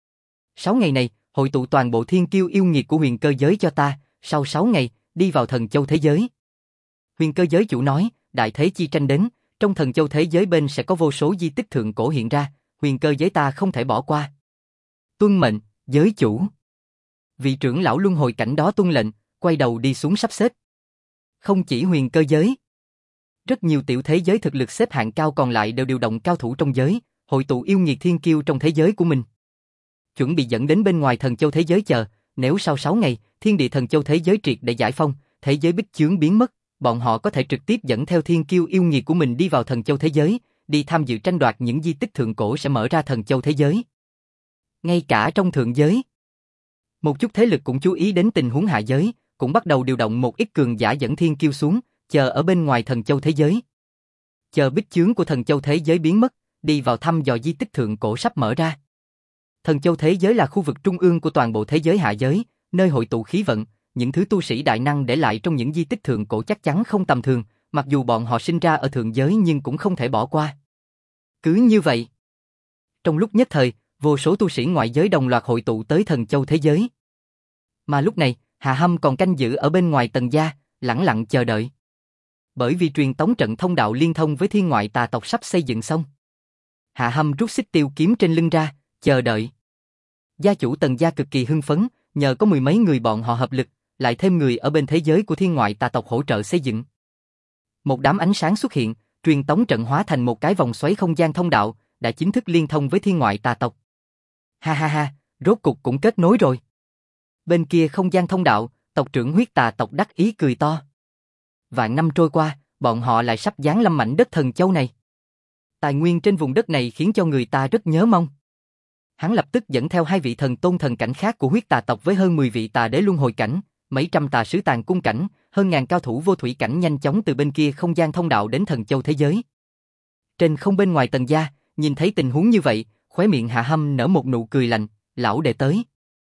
6 ngày này, hội tụ toàn bộ thiên kiêu yêu nghiệt của huyền cơ giới cho ta, sau 6 ngày, đi vào thần châu thế giới. Huyền cơ giới chủ nói, đại thế chi tranh đến, trong thần châu thế giới bên sẽ có vô số di tích thượng cổ hiện ra, huyền cơ giới ta không thể bỏ qua. Tuân mệnh, giới chủ. Vị trưởng lão luân hồi cảnh đó tuân lệnh, quay đầu đi xuống sắp xếp. Không chỉ huyền cơ giới, rất nhiều tiểu thế giới thực lực xếp hạng cao còn lại đều điều động cao thủ trong giới, hội tụ yêu nghiệt thiên kiêu trong thế giới của mình. Chuẩn bị dẫn đến bên ngoài thần châu thế giới chờ, nếu sau 6 ngày, thiên địa thần châu thế giới triệt để giải phong, thế giới bích chướng biến mất, bọn họ có thể trực tiếp dẫn theo thiên kiêu yêu nghiệt của mình đi vào thần châu thế giới, đi tham dự tranh đoạt những di tích thượng cổ sẽ mở ra thần châu thế giới. Ngay cả trong thượng giới, một chút thế lực cũng chú ý đến tình huống hạ giới, cũng bắt đầu điều động một ít cường giả dẫn thiên kiêu xuống, chờ ở bên ngoài thần châu thế giới. Chờ bích chướng của thần châu thế giới biến mất, đi vào thăm dò di tích thượng cổ sắp mở ra. Thần châu thế giới là khu vực trung ương của toàn bộ thế giới hạ giới, nơi hội tụ khí vận, những thứ tu sĩ đại năng để lại trong những di tích thượng cổ chắc chắn không tầm thường, mặc dù bọn họ sinh ra ở thượng giới nhưng cũng không thể bỏ qua. Cứ như vậy, trong lúc nhất thời, vô số tu sĩ ngoại giới đồng loạt hội tụ tới thần châu thế giới. Mà lúc này, Hạ Hâm còn canh giữ ở bên ngoài tầng gia, lẳng lặng chờ đợi. Bởi vì truyền tống trận thông đạo liên thông với thiên ngoại tà tộc sắp xây dựng xong. Hạ Hâm rút xích tiêu kiếm trên lưng ra, chờ đợi. Gia chủ tầng gia cực kỳ hưng phấn, nhờ có mười mấy người bọn họ hợp lực, lại thêm người ở bên thế giới của thiên ngoại tà tộc hỗ trợ xây dựng. Một đám ánh sáng xuất hiện, truyền tống trận hóa thành một cái vòng xoáy không gian thông đạo, đã chính thức liên thông với thiên ngoại tà tộc. Ha ha ha, rốt cục cũng kết nối rồi. Bên kia không gian thông đạo, tộc trưởng huyết tà tộc đắc ý cười to. Vạn năm trôi qua, bọn họ lại sắp giáng lâm mảnh đất thần châu này. Tài nguyên trên vùng đất này khiến cho người ta rất nhớ mong. Hắn lập tức dẫn theo 2 vị thần tôn thần cảnh khác của huyết tà tộc với hơn 10 vị tà đế luân hồi cảnh, mấy trăm tà sứ tàn cung cảnh, hơn ngàn cao thủ vô thủy cảnh nhanh chóng từ bên kia không gian thông đạo đến thần châu thế giới. Trên không bên ngoài tầng gia, nhìn thấy tình huống như vậy, khóe miệng Hạ Hâm nở một nụ cười lạnh, lão đệ tới.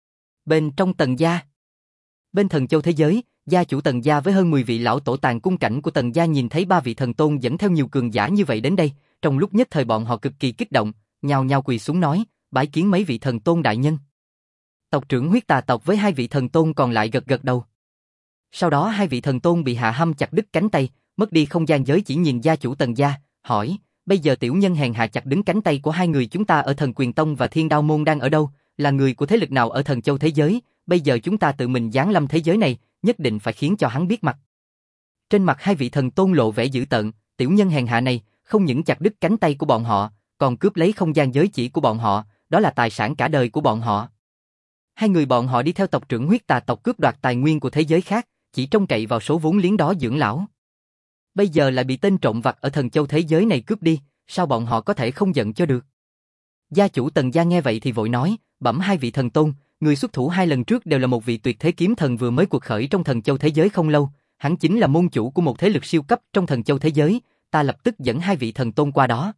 Bên trong tầng gia, bên thần châu thế giới, gia chủ tầng gia với hơn 10 vị lão tổ tàn cung cảnh của tầng gia nhìn thấy 3 vị thần tôn dẫn theo nhiều cường giả như vậy đến đây, trong lúc nhất thời bọn họ cực kỳ kích động, nhao nhao quỳ xuống nói, bái kiến mấy vị thần tôn đại nhân. Tộc trưởng huyết tà tộc với 2 vị thần tôn còn lại gật gật đầu. Sau đó 2 vị thần tôn bị Hạ Hâm chặt đứt cánh tay, mất đi không gian giới chỉ nhìn gia chủ tầng gia, hỏi, bây giờ tiểu nhân hèn hạ chặt đứt cánh tay của 2 người chúng ta ở Thần Quyền Tông và Thiên Đao Môn đang ở đâu, là người của thế lực nào ở thần châu thế giới, bây giờ chúng ta tự mình giáng lâm thế giới này, nhất định phải khiến cho hắn biết mặt. Trên mặt 2 vị thần tôn lộ vẻ dữ tợn, tiểu nhân hèn hạ này, không những chặt đứt cánh tay của bọn họ, còn cướp lấy không gian giới chỉ của bọn họ, đó là tài sản cả đời của bọn họ. 2 người bọn họ đi theo tộc trưởng huyết tà tộc cướp đoạt tài nguyên của thế giới khác, chỉ trông cậy vào số vốn liếng đó dưỡng lão. Bây giờ lại bị tên trộm vặt ở thần châu thế giới này cướp đi, sao bọn họ có thể không giận cho được? Gia chủ tần gia nghe vậy thì vội nói, bẩm 2 vị thần tôn, người xuất thủ 2 lần trước đều là một vị tuyệt thế kiếm thần vừa mới cuộc khởi trong thần châu thế giới không lâu, hắn chính là môn chủ của một thế lực siêu cấp trong thần châu thế giới, ta lập tức dẫn 2 vị thần tôn qua đó.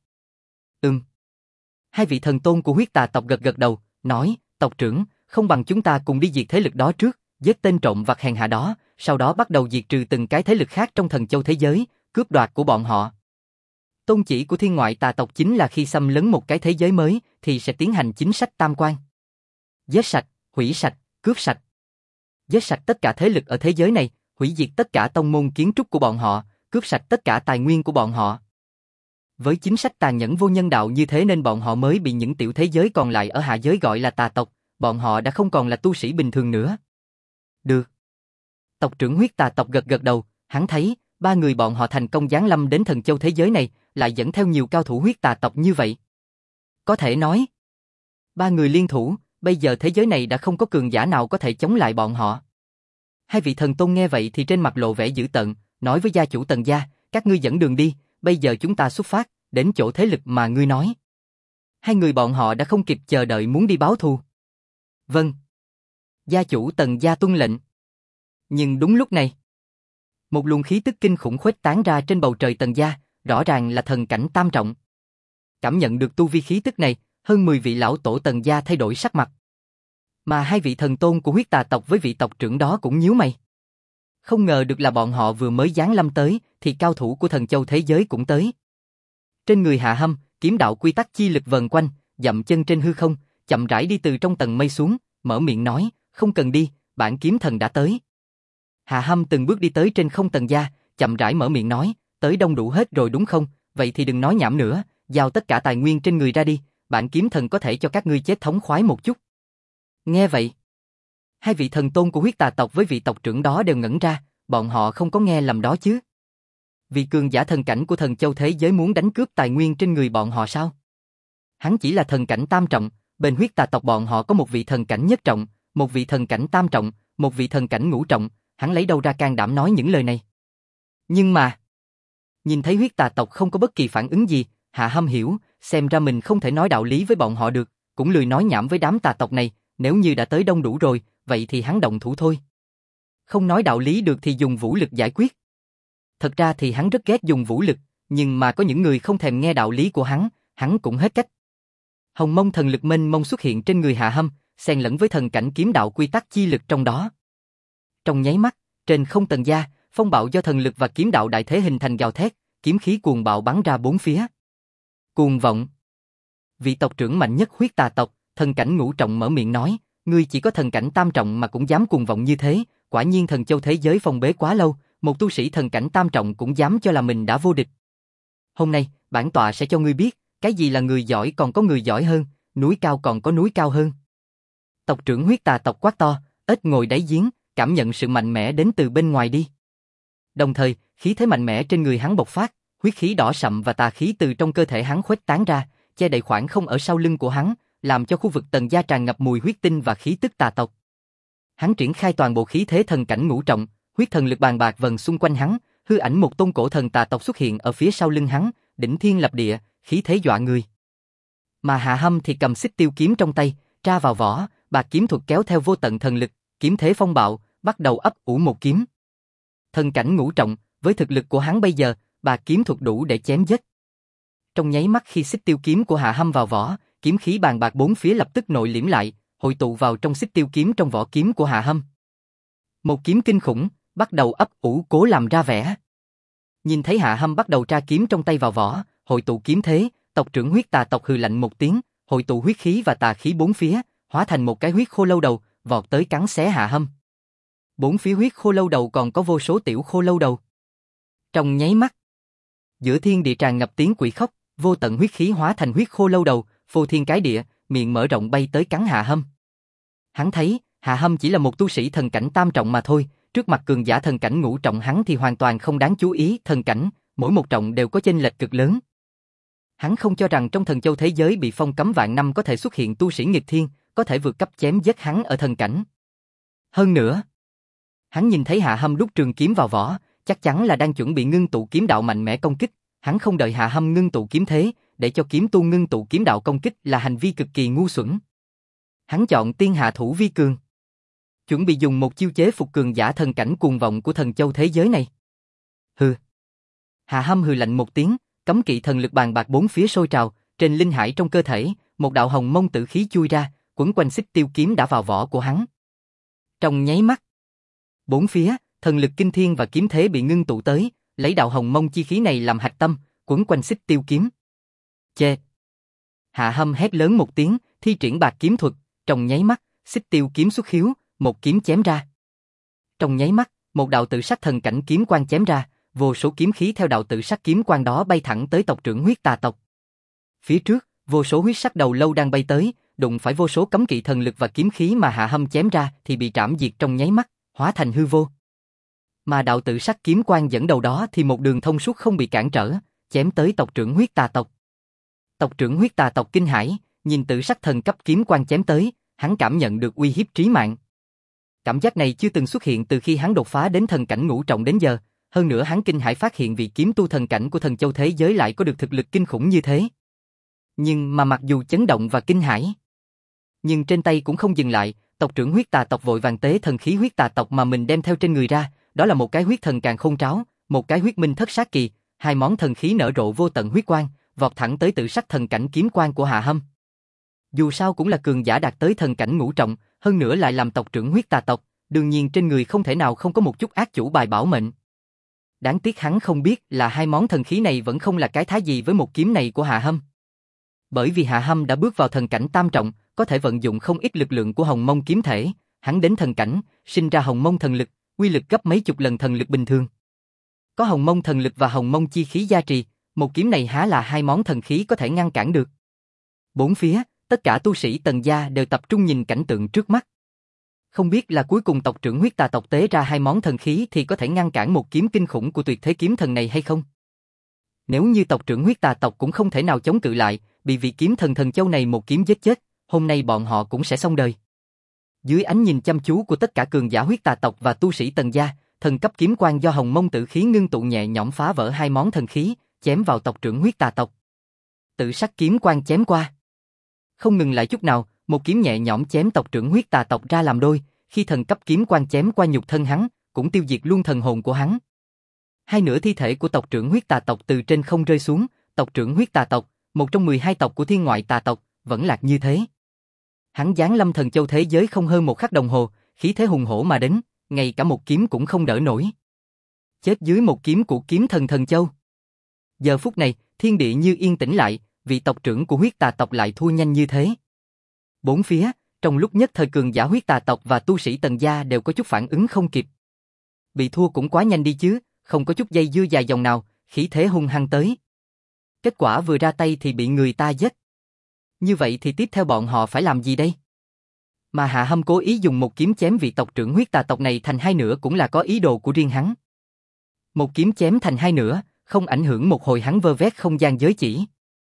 2 vị thần tôn của huyết tà tộc gật gật đầu, nói, tộc trưởng, không bằng chúng ta cùng đi diệt thế lực đó trước, giết tên trộm vặt hèn hạ đó, sau đó bắt đầu diệt trừ từng cái thế lực khác trong thần châu thế giới, cướp đoạt của bọn họ. Tôn chỉ của thiên ngoại tà tộc chính là khi xâm lấn một cái thế giới mới thì sẽ tiến hành chính sách tam quan. Giết sạch, hủy sạch, cướp sạch. Giết sạch tất cả thế lực ở thế giới này, hủy diệt tất cả tông môn kiến trúc của bọn họ, cướp sạch tất cả tài nguyên của bọn họ. Với chính sách tàn nhẫn vô nhân đạo như thế nên bọn họ mới bị những tiểu thế giới còn lại ở hạ giới gọi là tà tộc, bọn họ đã không còn là tu sĩ bình thường nữa. Được. Tộc trưởng huyết tà tộc gật gật đầu, hắn thấy, ba người bọn họ thành công giáng lâm đến thần châu thế giới này, lại dẫn theo nhiều cao thủ huyết tà tộc như vậy. Có thể nói, ba người liên thủ, bây giờ thế giới này đã không có cường giả nào có thể chống lại bọn họ. Hai vị thần tôn nghe vậy thì trên mặt lộ vẻ dữ tợn, nói với gia chủ Tần gia, các ngươi dẫn đường đi, bây giờ chúng ta xuất phát, đến chỗ thế lực mà ngươi nói. Hai người bọn họ đã không kịp chờ đợi muốn đi báo thù. Vâng. Gia chủ Tần gia tuân lệnh. Nhưng đúng lúc này, một luồng khí tức kinh khủng khuếch tán ra trên bầu trời Tần gia, rõ ràng là thần cảnh tam trọng. Cảm nhận được tu vi khí tức này, hơn 10 vị lão tổ Tần gia thay đổi sắc mặt. Mà hai vị thần tôn của huyết tà tộc với vị tộc trưởng đó cũng nhíu mày. Không ngờ được là bọn họ vừa mới giáng lâm tới, thì cao thủ của thần châu thế giới cũng tới. Trên người Hạ Hâm, kiếm đạo quy tắc chi lực vần quanh, dậm chân trên hư không, chậm rãi đi từ trong tầng mây xuống, mở miệng nói, không cần đi, bản kiếm thần đã tới. Hạ Hâm từng bước đi tới trên không Tần gia, chậm rãi mở miệng nói, tới đông đủ hết rồi đúng không, vậy thì đừng nói nhảm nữa, giao tất cả tài nguyên trên người ra đi, bản kiếm thần có thể cho các ngươi chết thống khoái một chút. Nghe vậy, hai vị thần tôn của huyết tà tộc với vị tộc trưởng đó đều ngẩn ra, bọn họ không có nghe lầm đó chứ. Vị cường giả thần cảnh của thần châu thế giới muốn đánh cướp tài nguyên trên người bọn họ sao? Hắn chỉ là thần cảnh tam trọng, bên huyết tà tộc bọn họ có một vị thần cảnh nhất trọng, một vị thần cảnh tam trọng, một vị thần cảnh ngũ trọng, hắn lấy đâu ra can đảm nói những lời này. Nhưng mà, nhìn thấy huyết tà tộc không có bất kỳ phản ứng gì, Hạ Hâm hiểu, xem ra mình không thể nói đạo lý với bọn họ được, cũng lười nói nhảm với đám tà tộc này, nếu như đã tới đông đủ rồi, vậy thì hắn động thủ thôi. Không nói đạo lý được thì dùng vũ lực giải quyết. Thật ra thì hắn rất ghét dùng vũ lực, nhưng mà có những người không thèm nghe đạo lý của hắn cũng hết cách. Hồng mông thần lực mênh mông xuất hiện trên người Hạ Hâm, xen lẫn với thần cảnh kiếm đạo quy tắc chi lực trong đó. Trong nháy mắt, trên không Tần gia, phong bạo do thần lực và kiếm đạo đại thế hình thành gào thét, kiếm khí cuồng bạo bắn ra bốn phía. Cuồng vọng. Vị tộc trưởng mạnh nhất huyết tà tộc, thần cảnh ngũ trọng mở miệng nói, ngươi chỉ có thần cảnh tam trọng mà cũng dám cuồng vọng như thế, quả nhiên thần châu thế giới phong bế quá lâu, một tu sĩ thần cảnh tam trọng cũng dám cho là mình đã vô địch. Hôm nay, bản tọa sẽ cho ngươi biết, cái gì là người giỏi còn có người giỏi hơn, núi cao còn có núi cao hơn. Tộc trưởng huyết tà tộc quát to, ếch ngồi đáy giếng, cảm nhận sự mạnh mẽ đến từ bên ngoài đi. Đồng thời, khí thế mạnh mẽ trên người hắn bộc phát, huyết khí đỏ sậm và tà khí từ trong cơ thể hắn khuếch tán ra, che đậy khoảng không ở sau lưng của hắn, làm cho khu vực Tần gia tràn ngập mùi huyết tinh và khí tức tà tộc. Hắn triển khai toàn bộ khí thế thần cảnh ngũ trọng, huyết thần lực bàn bạc vần xung quanh hắn, hư ảnh một tôn cổ thần tà tộc xuất hiện ở phía sau lưng hắn, đỉnh thiên lập địa, khí thế dọa người. Mà Hạ Hâm thì cầm xích tiêu kiếm trong tay, tra vào vỏ, bạc kiếm thuật kéo theo vô tận thần lực, kiếm thế phong bạo, bắt đầu ấp ủ một kiếm. Thần cảnh ngũ trọng, với thực lực của hắn bây giờ, bạc kiếm thuật đủ để chém giết. Trong nháy mắt khi xích tiêu kiếm của Hạ Hâm vào vỏ, kiếm khí bàn bạc bốn phía lập tức nội liễm lại, hội tụ vào trong xích tiêu kiếm trong vỏ kiếm của Hạ Hâm. Một kiếm kinh khủng, bắt đầu ấp ủ cố làm ra vẻ. Nhìn thấy Hạ Hâm bắt đầu tra kiếm trong tay vào vỏ, hội tụ kiếm thế, tộc trưởng huyết tà tộc hừ lạnh một tiếng, hội tụ huyết khí và tà khí bốn phía, hóa thành một cái huyết khô lâu đầu, vọt tới cắn xé Hạ Hâm. Bốn phía huyết khô lâu đầu còn có vô số tiểu khô lâu đầu. Trong nháy mắt, giữa thiên địa tràn ngập tiếng quỷ khóc, vô tận huyết khí hóa thành huyết khô lâu đầu, phô thiên cái địa, miệng mở rộng bay tới cắn Hạ Hâm. Hắn thấy, Hạ Hâm chỉ là một tu sĩ thần cảnh tam trọng mà thôi, trước mặt cường giả thần cảnh ngũ trọng hắn thì hoàn toàn không đáng chú ý, thần cảnh, mỗi một trọng đều có chênh lệch cực lớn. Hắn không cho rằng trong thần châu thế giới bị phong cấm vạn năm có thể xuất hiện tu sĩ nghịch thiên, có thể vượt cấp chém giết hắn ở thần cảnh. Hơn nữa, hắn nhìn thấy Hạ Hâm đút trường kiếm vào vỏ, chắc chắn là đang chuẩn bị ngưng tụ kiếm đạo mạnh mẽ công kích, hắn không đợi Hạ Hâm ngưng tụ kiếm thế, để cho kiếm tu ngưng tụ kiếm đạo công kích là hành vi cực kỳ ngu xuẩn. Hắn chọn tiên hạ thủ vi cường, chuẩn bị dùng một chiêu chế phục cường giả thần cảnh cuồng vọng của thần châu thế giới này. Hừ. Hạ Hâm hừ lạnh một tiếng, cấm kỵ thần lực bàn bạc bốn phía sôi trào, trên linh hải trong cơ thể, một đạo hồng mông tử khí chui ra, quấn quanh xích tiêu kiếm đã vào vỏ của hắn. Trong nháy mắt, bốn phía, thần lực kinh thiên và kiếm thế bị ngưng tụ tới, lấy đạo hồng mông chi khí này làm hạch tâm, quấn quanh xích tiêu kiếm. Chê! Hạ Hâm hét lớn một tiếng, thi triển bạc kiếm thuật, trong nháy mắt, xích tiêu kiếm xuất hiếu, một kiếm chém ra. Trong nháy mắt, một đạo tự sắc thần cảnh kiếm quang chém ra, vô số kiếm khí theo đạo tự sắc kiếm quang đó bay thẳng tới tộc trưởng huyết tà tộc. Phía trước, vô số huyết sắc đầu lâu đang bay tới, đụng phải vô số cấm kỵ thần lực và kiếm khí mà Hạ Hâm chém ra thì bị trảm diệt trong nháy mắt, hóa thành hư vô. Mà đạo tự sắc kiếm quang dẫn đầu đó thì một đường thông suốt không bị cản trở, chém tới tộc trưởng huyết tà tộc. Tộc trưởng huyết tà tộc kinh hãi, nhìn tự sắc thần cấp kiếm quang chém tới, hắn cảm nhận được uy hiếp trí mạng. Cảm giác này chưa từng xuất hiện từ khi hắn đột phá đến thần cảnh ngũ trọng đến giờ, hơn nữa hắn kinh hãi phát hiện vị kiếm tu thần cảnh của thần châu thế giới lại có được thực lực kinh khủng như thế. Nhưng mà mặc dù chấn động và kinh hãi, nhưng trên tay cũng không dừng lại, tộc trưởng huyết tà tộc vội vàng tế thần khí huyết tà tộc mà mình đem theo trên người ra, đó là một cái huyết thần càn khôn tráo, một cái huyết minh thất sát kỳ, hai món thần khí nở rộ vô tận huyết quang, vọt thẳng tới tự sắc thần cảnh kiếm quang của Hạ Hâm. Dù sao cũng là cường giả đạt tới thần cảnh ngũ trọng, hơn nữa lại làm tộc trưởng huyết tà tộc, đương nhiên trên người không thể nào không có một chút ác chủ bài bảo mệnh. Đáng tiếc hắn không biết là hai món thần khí này vẫn không là cái thái gì với một kiếm này của Hạ Hâm. Bởi vì Hạ Hâm đã bước vào thần cảnh tam trọng, có thể vận dụng không ít lực lượng của Hồng Mông kiếm thể, hắn đến thần cảnh, sinh ra Hồng Mông thần lực, uy lực gấp mấy chục lần thần lực bình thường. Có Hồng Mông thần lực và Hồng Mông chi khí gia trì, một kiếm này há là hai món thần khí có thể ngăn cản được. Bốn phía, tất cả tu sĩ Tần gia đều tập trung nhìn cảnh tượng trước mắt. Không biết là cuối cùng tộc trưởng huyết tà tộc tế ra hai món thần khí thì có thể ngăn cản một kiếm kinh khủng của tuyệt thế kiếm thần này hay không? Nếu như tộc trưởng huyết tà tộc cũng không thể nào chống cự lại, bị vị kiếm thần thần châu này một kiếm giết chết, hôm nay bọn họ cũng sẽ xong đời. Dưới ánh nhìn chăm chú của tất cả cường giả huyết tà tộc và tu sĩ Tần gia, thần cấp kiếm quang do Hồng Mông tử khí ngưng tụ nhẹ nhõm phá vỡ hai món thần khí, chém vào tộc trưởng huyết tà tộc. Tự sắc kiếm quang chém qua, không ngừng lại chút nào, một kiếm nhẹ nhõm chém tộc trưởng huyết tà tộc ra làm đôi, khi thần cấp kiếm quang chém qua nhục thân hắn, cũng tiêu diệt luôn thần hồn của hắn. Hai nửa thi thể của tộc trưởng huyết tà tộc từ trên không rơi xuống, tộc trưởng huyết tà tộc, một trong 12 tộc của thiên ngoại tà tộc, vẫn lạc như thế. Hắn giáng lâm thần châu thế giới không hơn một khắc đồng hồ, khí thế hùng hổ mà đến, ngay cả một kiếm cũng không đỡ nổi. Chết dưới một kiếm của kiếm thần thần châu. Giờ phút này, thiên địa như yên tĩnh lại, vị tộc trưởng của huyết tà tộc lại thua nhanh như thế. Bốn phía, trong lúc nhất thời cường giả huyết tà tộc và tu sĩ Tần gia đều có chút phản ứng không kịp. Bị thua cũng quá nhanh đi chứ, không có chút dây dưa dài dòng nào, khí thế hung hăng tới. Kết quả vừa ra tay thì bị người ta giết. Như vậy thì tiếp theo bọn họ phải làm gì đây? Mà Hạ Hâm cố ý dùng một kiếm chém vị tộc trưởng huyết tà tộc này thành hai nửa cũng là có ý đồ của riêng hắn. Một kiếm chém thành hai nửa, không ảnh hưởng một hồi hắn vơ vét không gian giới chỉ.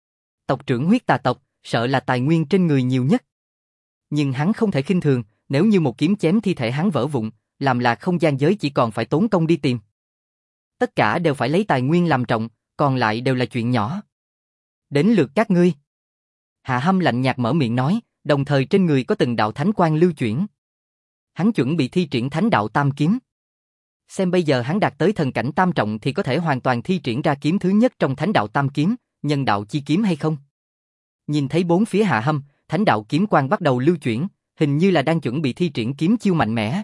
Tộc trưởng huyết tà tộc, sợ là tài nguyên trên người nhiều nhất. Nhưng hắn không thể khinh thường, nếu như một kiếm chém thi thể hắn vỡ vụn, làm lạc không gian giới chỉ còn phải tốn công đi tìm. Tất cả đều phải lấy tài nguyên làm trọng, còn lại đều là chuyện nhỏ. Đến lượt các ngươi. Hạ Hâm lạnh nhạt mở miệng nói, đồng thời trên người có từng đạo thánh quang lưu chuyển. Hắn chuẩn bị thi triển thánh đạo tam kiếm. Xem bây giờ hắn đạt tới thần cảnh tam trọng thì có thể hoàn toàn thi triển ra kiếm thứ nhất trong thánh đạo tam kiếm, nhân đạo chi kiếm hay không? Nhìn thấy bốn phía Hạ Hâm, thánh đạo kiếm quang bắt đầu lưu chuyển, hình như là đang chuẩn bị thi triển kiếm chiêu mạnh mẽ.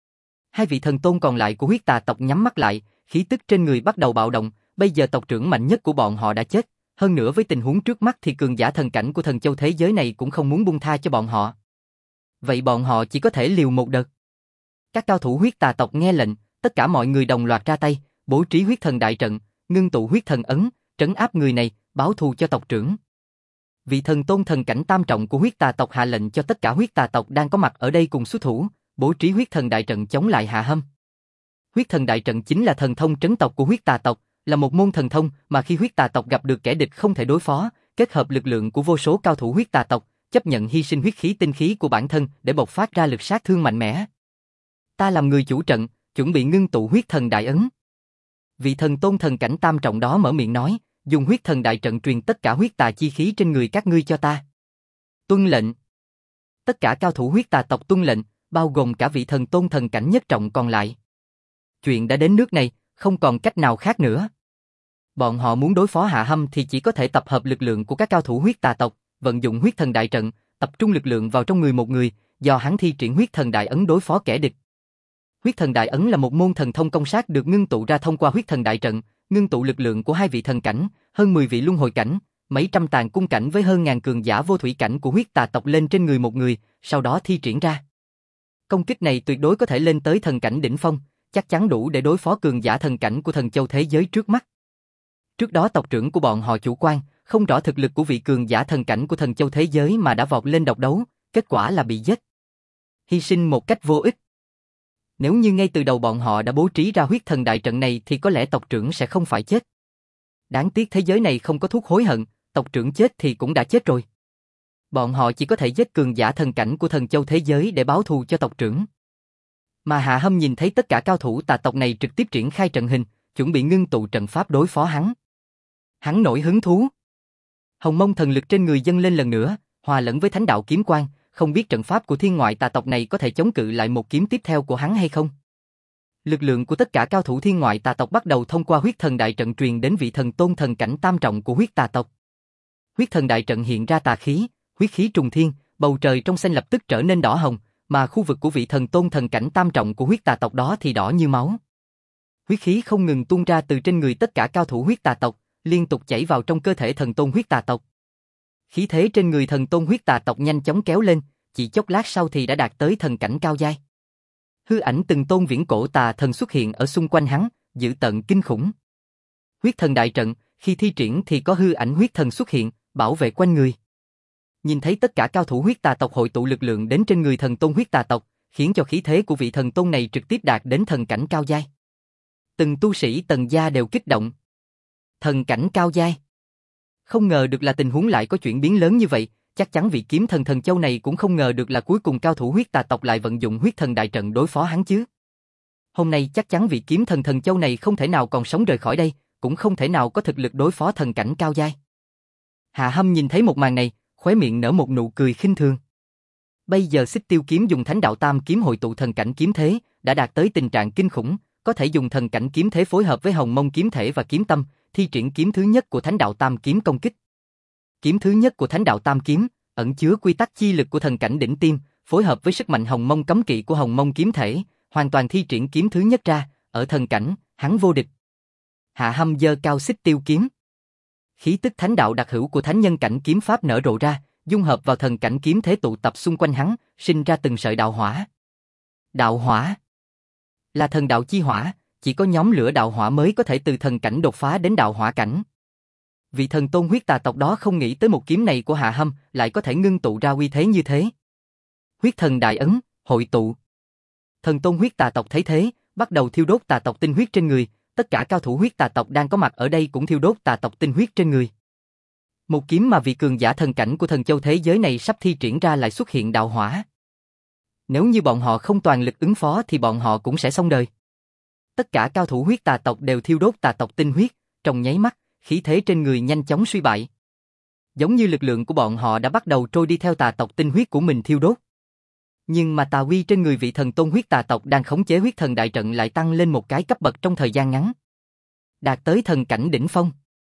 Hai vị thần tôn còn lại của huyết tà tộc nhắm mắt lại, khí tức trên người bắt đầu bạo động, bây giờ tộc trưởng mạnh nhất của bọn họ đã chết, hơn nữa với tình huống trước mắt thì cường giả thần cảnh của thần châu thế giới này cũng không muốn buông tha cho bọn họ. Vậy bọn họ chỉ có thể liều một đợt. Các cao thủ huyết tà tộc nghe lệnh, tất cả mọi người đồng loạt ra tay, bố trí huyết thần đại trận, ngưng tụ huyết thần ấn, trấn áp người này, báo thù cho tộc trưởng. Vị thần tôn thần cảnh tam trọng của huyết tà tộc hạ lệnh cho tất cả huyết tà tộc đang có mặt ở đây cùng xuất thủ, bố trí huyết thần đại trận chống lại Hạ Hâm. Huyết thần đại trận chính là thần thông trấn tộc của huyết tà tộc, là một môn thần thông mà khi huyết tà tộc gặp được kẻ địch không thể đối phó, kết hợp lực lượng của vô số cao thủ huyết tà tộc, chấp nhận hy sinh huyết khí tinh khí của bản thân để bộc phát ra lực sát thương mạnh mẽ. Ta làm người chủ trận, chuẩn bị ngưng tụ huyết thần đại ấn. Vị thần tôn thần cảnh tam trọng đó mở miệng nói, dùng huyết thần đại trận truyền tất cả huyết tà chi khí trên người các ngươi cho ta. Tuân lệnh. Tất cả cao thủ huyết tà tộc tuân lệnh, bao gồm cả vị thần tôn thần cảnh nhất trọng còn lại. Chuyện đã đến nước này, không còn cách nào khác nữa. Bọn họ muốn đối phó Hạ Hâm thì chỉ có thể tập hợp lực lượng của các cao thủ huyết tà tộc, vận dụng huyết thần đại trận, tập trung lực lượng vào trong người một người, do hắn thi triển huyết thần đại ấn đối phó kẻ địch. Huyết thần đại ấn là một môn thần thông công sát được ngưng tụ ra thông qua huyết thần đại trận, ngưng tụ lực lượng của 2 vị thần cảnh, hơn 10 vị luân hồi cảnh, mấy trăm tàn cung cảnh với hơn ngàn cường giả vô thủy cảnh của huyết tà tộc lên trên người một người, sau đó thi triển ra. Công kích này tuyệt đối có thể lên tới thần cảnh đỉnh phong, chắc chắn đủ để đối phó cường giả thần cảnh của thần châu thế giới trước mắt. Trước đó tộc trưởng của bọn họ chủ quan, không rõ thực lực của vị cường giả thần cảnh của thần châu thế giới mà đã vọt lên độc đấu, kết quả là bị giết. Hy sinh một cách vô ích. Nếu như ngay từ đầu bọn họ đã bố trí ra huyết thần đại trận này thì có lẽ tộc trưởng sẽ không phải chết. Đáng tiếc thế giới này không có thuốc hối hận, tộc trưởng chết thì cũng đã chết rồi. Bọn họ chỉ có thể giết cường giả thần cảnh của thần châu thế giới để báo thù cho tộc trưởng. Mà Hạ Hâm nhìn thấy tất cả cao thủ tà tộc này trực tiếp triển khai trận hình, chuẩn bị ngưng tụ trận pháp đối phó hắn. Hắn nổi hứng thú. Hồng mông thần lực trên người dâng lên lần nữa, hòa lẫn với thánh đạo kiếm quang, không biết trận pháp của thiên ngoại tà tộc này có thể chống cự lại một kiếm tiếp theo của hắn hay không. Lực lượng của tất cả cao thủ thiên ngoại tà tộc bắt đầu thông qua huyết thần đại trận truyền đến vị thần tôn thần cảnh tam trọng của huyết tà tộc. Huyết thần đại trận hiện ra tà khí, huyết khí trùng thiên, bầu trời trong xanh lập tức trở nên đỏ hồng, mà khu vực của vị thần tôn thần cảnh tam trọng của huyết tà tộc đó thì đỏ như máu. Huyết khí không ngừng tuôn ra từ trên người tất cả cao thủ huyết tà tộc, liên tục chảy vào trong cơ thể thần tôn huyết tà tộc. Khí thế trên người thần tôn huyết tà tộc nhanh chóng kéo lên, chỉ chốc lát sau thì đã đạt tới thần cảnh cao giai. Hư ảnh từng tôn viễn cổ tà thần xuất hiện ở xung quanh hắn, dữ tợn kinh khủng. Huyết thần đại trận, khi thi triển thì có hư ảnh huyết thần xuất hiện, bảo vệ quanh người. Nhìn thấy tất cả cao thủ huyết tà tộc hội tụ lực lượng đến trên người thần tôn huyết tà tộc, khiến cho khí thế của vị thần tôn này trực tiếp đạt đến thần cảnh cao giai. Từng tu sĩ Tần gia đều kích động. Thần cảnh cao giai. Không ngờ được là tình huống lại có chuyển biến lớn như vậy, chắc chắn vị kiếm thần thần châu này cũng không ngờ được là cuối cùng cao thủ huyết tà tộc lại vận dụng huyết thần đại trận đối phó hắn chứ. Hôm nay chắc chắn vị kiếm thần thần châu này không thể nào còn sống rời khỏi đây, cũng không thể nào có thực lực đối phó thần cảnh cao giai. Hạ Hâm nhìn thấy một màn này, khóe miệng nở một nụ cười khinh thường. Bây giờ Xích Tiêu kiếm dùng thánh đạo tam kiếm hội tụ thần cảnh kiếm thế, đã đạt tới tình trạng kinh khủng, có thể dùng thần cảnh kiếm thế phối hợp với hồng mông kiếm thể và kiếm tâm, thi triển kiếm thứ nhất của thánh đạo tam kiếm công kích. Kiếm thứ nhất của thánh đạo tam kiếm, ẩn chứa quy tắc chi lực của thần cảnh đỉnh tiêm, phối hợp với sức mạnh hồng mông cấm kỵ của hồng mông kiếm thể, hoàn toàn thi triển kiếm thứ nhất ra, ở thần cảnh, hắn vô địch. Hạ Hâm giơ cao Xích Tiêu kiếm. Khí tức thánh đạo đặc hữu của thánh nhân cảnh kiếm pháp nở rộ ra, dung hợp vào thần cảnh kiếm thế tụ tập xung quanh hắn, sinh ra từng sợi đạo hỏa. Đạo hỏa là thần đạo chi hỏa, chỉ có nhóm lửa đạo hỏa mới có thể từ thần cảnh đột phá đến đạo hỏa cảnh. Vị thần tôn huyết tà tộc đó không nghĩ tới một kiếm này của Hạ Hâm lại có thể ngưng tụ ra uy thế như thế. Huyết thần đại ấn, hội tụ. Thần tôn huyết tà tộc thấy thế, bắt đầu thiêu đốt tà tộc tinh huyết trên người, tất cả cao thủ huyết tà tộc đang có mặt ở đây cũng thiêu đốt tà tộc tinh huyết trên người. Một kiếm mà vị cường giả thần cảnh của thần châu thế giới này sắp thi triển ra lại xuất hiện đạo hỏa. Nếu như bọn họ không toàn lực ứng phó thì bọn họ cũng sẽ xong đời. Tất cả cao thủ huyết tà tộc đều thiêu đốt tà tộc tinh huyết, trong nháy mắt, khí thế trên người nhanh chóng suy bại. Giống như lực lượng của bọn họ đã bắt đầu trôi đi theo tà tộc tinh huyết của mình thiêu đốt. Nhưng mà tà uy trên người vị thần tôn huyết tà tộc đang khống chế huyết thần đại trận lại tăng lên một cái cấp bậc trong thời gian ngắn. Đạt tới thần cảnh đỉnh phong.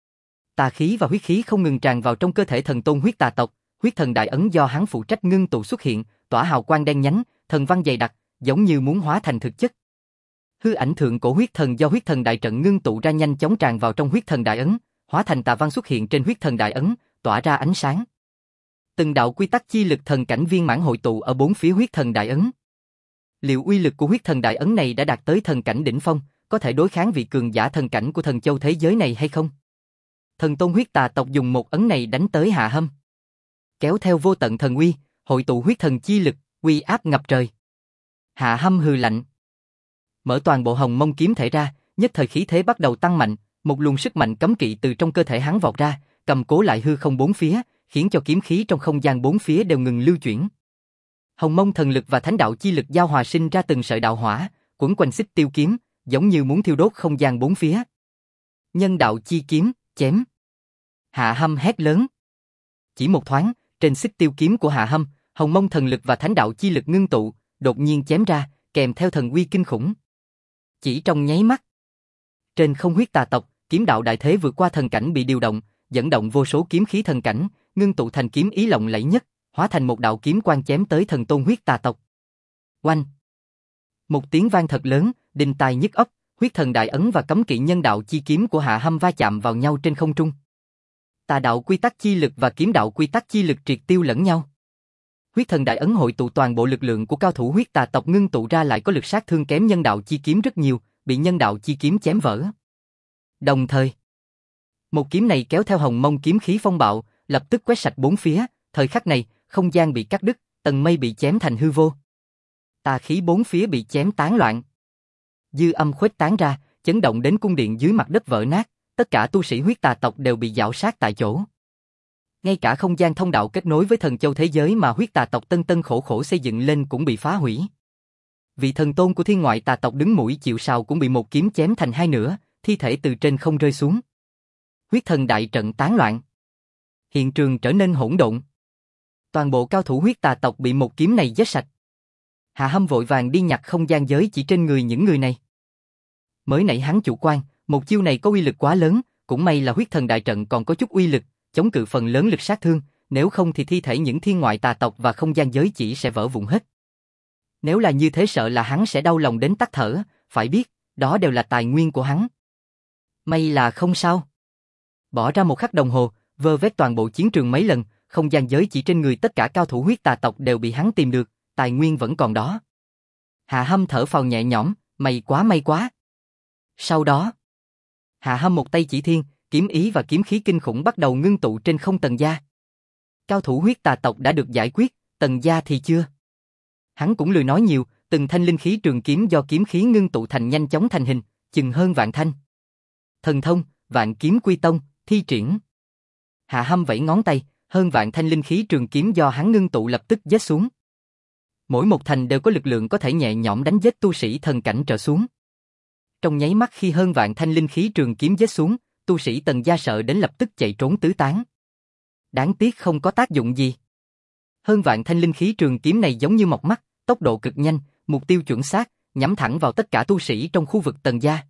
Tà khí và huyết khí không ngừng tràn vào trong cơ thể thần tôn huyết tà tộc, huyết thần đại ấn do hắn phụ trách ngưng tụ xuất hiện, tỏa hào quang đen nhánh, thần văn dày đặc, giống như muốn hóa thành thực chất. Hư ảnh thượng cổ huyết thần do huyết thần đại trận ngưng tụ ra nhanh chóng tràn vào trong huyết thần đại ấn, hóa thành tà văn xuất hiện trên huyết thần đại ấn, tỏa ra ánh sáng. Từng đạo quy tắc chi lực thần cảnh viên mãn hội tụ ở bốn phía huyết thần đại ấn. Liệu uy lực của huyết thần đại ấn này đã đạt tới thần cảnh đỉnh phong, có thể đối kháng vị cường giả thần cảnh của thần châu thế giới này hay không? Thần tôn huyết tà tộc dùng một ấn này đánh tới Hạ Hâm. Kéo theo vô tận thần uy, hội tụ huyết thần chi lực, uy áp ngập trời. Hạ Hâm hừ lạnh. Mở toàn bộ hồng mông kiếm thể ra, nhất thời khí thế bắt đầu tăng mạnh, một luồng sức mạnh cấm kỵ từ trong cơ thể hắn vọt ra, cầm cố lại hư không bốn phía, khiến cho kiếm khí trong không gian bốn phía đều ngừng lưu chuyển. Hồng mông thần lực và thánh đạo chi lực giao hòa sinh ra từng sợi đạo hỏa, quấn quanh Xích Tiêu kiếm, giống như muốn thiêu đốt không gian bốn phía. Nhân đạo chi kiếm, chém. Hạ Hâm hét lớn. Chỉ một thoáng, trên Xích Tiêu kiếm của Hạ Hâm, hồng mông thần lực và thánh đạo chi lực ngưng tụ, đột nhiên chém ra, kèm theo thần uy kinh khủng. Chỉ trong nháy mắt, trên không huyết tà tộc, kiếm đạo đại thế vượt qua thần cảnh bị điều động, dẫn động vô số kiếm khí thần cảnh, ngưng tụ thành kiếm ý lộng lẫy nhất, hóa thành một đạo kiếm quang chém tới thần tôn huyết tà tộc. Oanh! Một tiếng vang thật lớn, đinh tai nhức óc, Huyết thần đại ấn và cấm kỵ nhân đạo chi kiếm của Hạ Hâm va chạm vào nhau trên không trung. Tà đạo quy tắc chi lực và kiếm đạo quy tắc chi lực triệt tiêu lẫn nhau. Huyết thần đại ấn hội tụ toàn bộ lực lượng của cao thủ huyết tà tộc ngưng tụ ra lại có lực sát thương kém nhân đạo chi kiếm rất nhiều, bị nhân đạo chi kiếm chém vỡ. Đồng thời, một kiếm này kéo theo hồng mông kiếm khí phong bạo, lập tức quét sạch bốn phía, thời khắc này, không gian bị cắt đứt, tầng mây bị chém thành hư vô. Tà khí bốn phía bị chém tán loạn. Dư âm khuếch tán ra, chấn động đến cung điện dưới mặt đất vỡ nát, tất cả tu sĩ huyết tà tộc đều bị giảo sát tại chỗ. Ngay cả không gian thông đạo kết nối với thần châu thế giới mà huyết tà tộc tân tân khổ khổ xây dựng lên cũng bị phá hủy. Vị thần tôn của thiên ngoại tà tộc đứng mũi chịu sào cũng bị một kiếm chém thành hai nửa, thi thể từ trên không rơi xuống. Huyết thần đại trận tán loạn. Hiện trường trở nên hỗn độn. Toàn bộ cao thủ huyết tà tộc bị một kiếm này giết sạch. Hạ Hâm vội vàng đi nhặt không gian giới chỉ trên người những người này. Mới nãy hắn chủ quan, một chiêu này có uy lực quá lớn, cũng may là huyết thần đại trận còn có chút uy lực, chống cự phần lớn lực sát thương, nếu không thì thi thể những thiên ngoại tà tộc và không gian giới chỉ sẽ vỡ vụn hết. Nếu là như thế sợ là hắn sẽ đau lòng đến tắt thở, phải biết, đó đều là tài nguyên của hắn. May là không sao. Bỏ ra một khắc đồng hồ, vơ vét toàn bộ chiến trường mấy lần, không gian giới chỉ trên người tất cả cao thủ huyết tà tộc đều bị hắn tìm được, tài nguyên vẫn còn đó. Hạ Hâm thở phào nhẹ nhõm, may quá. Sau đó, Hạ Hâm một tay chỉ thiên, kiếm ý và kiếm khí kinh khủng bắt đầu ngưng tụ trên không Tần gia. Cao thủ huyết tà tộc đã được giải quyết, Tần gia thì chưa. Hắn cũng lười nói nhiều, từng thanh linh khí trường kiếm do kiếm khí ngưng tụ thành nhanh chóng thành hình, chừng hơn vạn thanh. Thần thông, Vạn Kiếm Quy Tông, thi triển. Hạ Hâm vẫy ngón tay, hơn vạn thanh linh khí trường kiếm do hắn ngưng tụ lập tức giết xuống. Mỗi một thành đều có lực lượng có thể nhẹ nhõm đánh giết tu sĩ thần cảnh trở xuống. Trong nháy mắt khi hơn vạn thanh linh khí trường kiếm giết xuống, tu sĩ Tần gia sợ đến lập tức chạy trốn tứ tán. Đáng tiếc không có tác dụng gì. Hơn vạn thanh linh khí trường kiếm này giống như mọc mắt, tốc độ cực nhanh, mục tiêu chuẩn xác, nhắm thẳng vào tất cả tu sĩ trong khu vực Tần gia.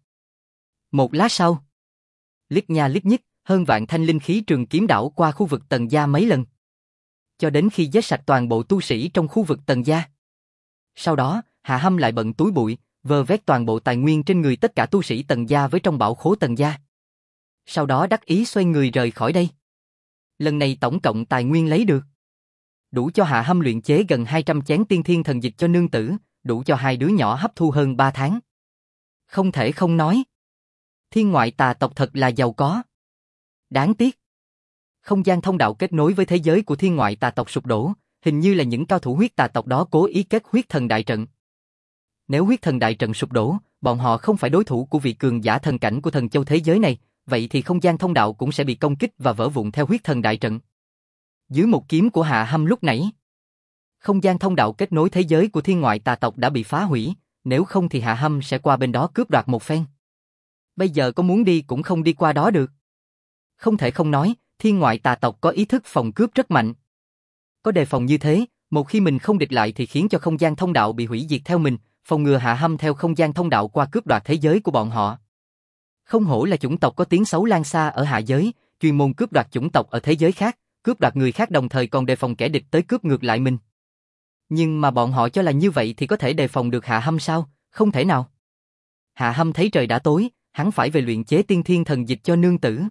Một lát sau, liếc nha liếc nhích, hơn vạn thanh linh khí trường kiếm đảo qua khu vực Tần gia mấy lần, cho đến khi giết sạch toàn bộ tu sĩ trong khu vực Tần gia. Sau đó, Hạ Hâm lại bận túi bụi, vơ vét toàn bộ tài nguyên trên người tất cả tu sĩ Tần gia với trong bảo khố Tần gia. Sau đó đắc ý xoay người rời khỏi đây. Lần này tổng cộng tài nguyên lấy được đủ cho Hạ Hâm luyện chế gần 200 chén tiên thiên thần dịch cho nương tử, đủ cho hai đứa nhỏ hấp thu hơn 3 tháng. Không thể không nói, thiên ngoại tà tộc thật là giàu có. Đáng tiếc, không gian thông đạo kết nối với thế giới của thiên ngoại tà tộc sụp đổ, hình như là những cao thủ huyết tà tộc đó cố ý kết huyết thần đại trận. Nếu huyết thần đại trận sụp đổ, bọn họ không phải đối thủ của vị cường giả thần cảnh của thần châu thế giới này, vậy thì không gian thông đạo cũng sẽ bị công kích và vỡ vụn theo huyết thần đại trận. Dưới một kiếm của Hạ Hâm lúc nãy, không gian thông đạo kết nối thế giới của thiên ngoại tà tộc đã bị phá hủy, nếu không thì Hạ Hâm sẽ qua bên đó cướp đoạt một phen. Bây giờ có muốn đi cũng không đi qua đó được. Không thể không nói, thiên ngoại tà tộc có ý thức phòng cướp rất mạnh. Có đề phòng như thế, một khi mình không địch lại thì khiến cho không gian thông đạo bị hủy diệt theo mình, phòng ngừa Hạ Hâm theo không gian thông đạo qua cướp đoạt thế giới của bọn họ. Không hổ là chủng tộc có tiếng xấu lan xa ở hạ giới, chuyên môn cướp đoạt chủng tộc ở thế giới khác, cướp đoạt người khác đồng thời còn đề phòng kẻ địch tới cướp ngược lại mình. Nhưng mà bọn họ cho là như vậy thì có thể đề phòng được Hạ Hâm sao? Không thể nào. Hạ Hâm thấy trời đã tối, hắn phải về luyện chế tiên thiên thần dịch cho nương tử.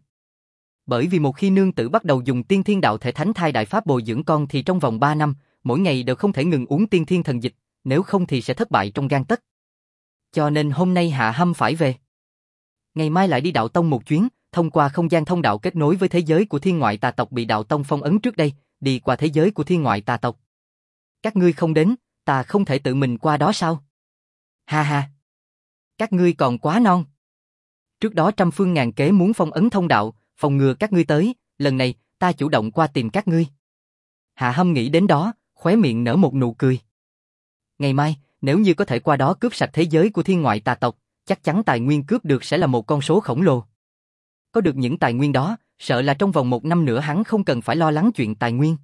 Bởi vì một khi nương tử bắt đầu dùng tiên thiên đạo thể thánh thai đại pháp bồi dưỡng con thì trong vòng 3 năm, mỗi ngày đều không thể ngừng uống tiên thiên thần dịch, nếu không thì sẽ thất bại trong gang tấc. Cho nên hôm nay Hạ Hâm phải về. Ngày mai lại đi đạo tông một chuyến, thông qua không gian thông đạo kết nối với thế giới của thiên ngoại tà tộc bị đạo tông phong ấn trước đây, đi qua thế giới của thiên ngoại tà tộc. Các ngươi không đến, ta không thể tự mình qua đó sao? Ha ha! Các ngươi còn quá non. Trước đó trăm phương ngàn kế muốn phong ấn thông đạo, phòng ngừa các ngươi tới, lần này ta chủ động qua tìm các ngươi. Hạ Hâm nghĩ đến đó, khóe miệng nở một nụ cười. Ngày mai, nếu như có thể qua đó cướp sạch thế giới của thiên ngoại tà tộc, chắc chắn tài nguyên cướp được sẽ là một con số khổng lồ. Có được những tài nguyên đó, sợ là trong vòng 1 năm nữa hắn không cần phải lo lắng chuyện tài nguyên.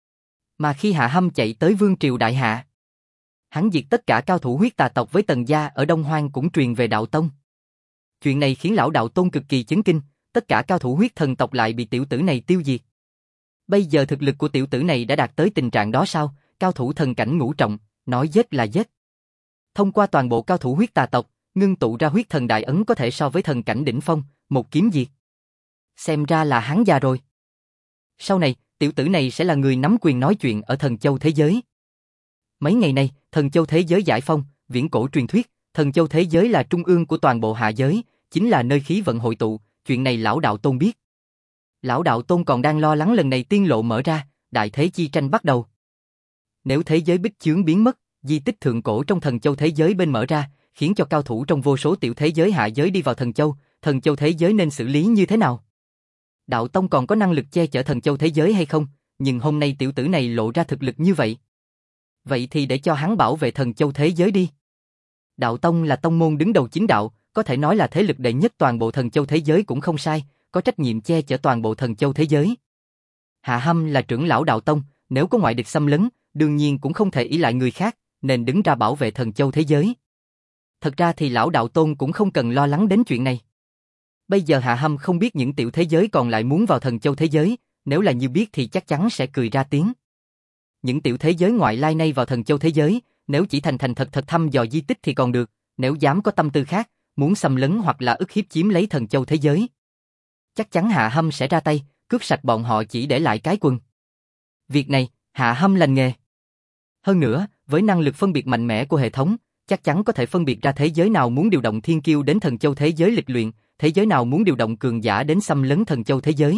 Mà khi Hạ Hâm chạy tới Vương Triều Đại Hạ, hắn diệt tất cả cao thủ huyết tà tộc với Tần gia ở Đông Hoang cũng truyền về đạo tông. Chuyện này khiến lão đạo tôn cực kỳ chấn kinh, tất cả cao thủ huyết thần tộc lại bị tiểu tử này tiêu diệt. Bây giờ thực lực của tiểu tử này đã đạt tới tình trạng đó sao? Cao thủ thần cảnh ngũ trọng, nói giết là giết. Thông qua toàn bộ cao thủ huyết tà tộc, ngưng tụ ra huyết thần đại ấn có thể so với thần cảnh đỉnh phong, một kiếm diệt. Xem ra là hắn già rồi. Sau này, tiểu tử này sẽ là người nắm quyền nói chuyện ở Thần Châu thế giới. Mấy ngày nay, Thần Châu thế giới giải phong, viễn cổ truyền thuyết, Thần Châu thế giới là trung ương của toàn bộ hạ giới, chính là nơi khí vận hội tụ, chuyện này lão đạo tôn biết. Lão đạo tôn còn đang lo lắng lần này tiên lộ mở ra, đại thế chi tranh bắt đầu. Nếu thế giới bích chướng biến mất, di tích thượng cổ trong Thần Châu thế giới bên mở ra, khiến cho cao thủ trong vô số tiểu thế giới hạ giới đi vào Thần Châu thế giới nên xử lý như thế nào? Đạo tông còn có năng lực che chở Thần Châu thế giới hay không? Nhưng hôm nay tiểu tử này lộ ra thực lực như vậy. Vậy thì để cho hắn bảo vệ Thần Châu thế giới đi. Đạo tông là tông môn đứng đầu chính đạo, có thể nói là thế lực đệ nhất toàn bộ Thần Châu thế giới cũng không sai, có trách nhiệm che chở toàn bộ Thần Châu thế giới. Hạ Hâm là trưởng lão đạo tông, nếu có ngoại địch xâm lấn, đương nhiên cũng không thể ỷ lại người khác, nên đứng ra bảo vệ Thần Châu thế giới. Thật ra thì lão đạo tôn cũng không cần lo lắng đến chuyện này. Bây giờ Hạ Hâm không biết những tiểu thế giới còn lại muốn vào Thần Châu thế giới, nếu là như biết thì chắc chắn sẽ cười ra tiếng. Những tiểu thế giới ngoại lai này vào Thần Châu thế giới, nếu chỉ thành thật thăm dò di tích thì còn được, nếu dám có tâm tư khác, muốn xâm lấn hoặc là ức hiếp chiếm lấy Thần Châu thế giới, chắc chắn Hạ Hâm sẽ ra tay, cướp sạch bọn họ chỉ để lại cái quần. Việc này, Hạ Hâm lành nghề. Hơn nữa, với năng lực phân biệt mạnh mẽ của hệ thống, chắc chắn có thể phân biệt ra thế giới nào muốn điều động thiên kiêu đến Thần Châu thế giới lịch luyện, thế giới nào muốn điều động cường giả đến xâm lấn Thần Châu thế giới.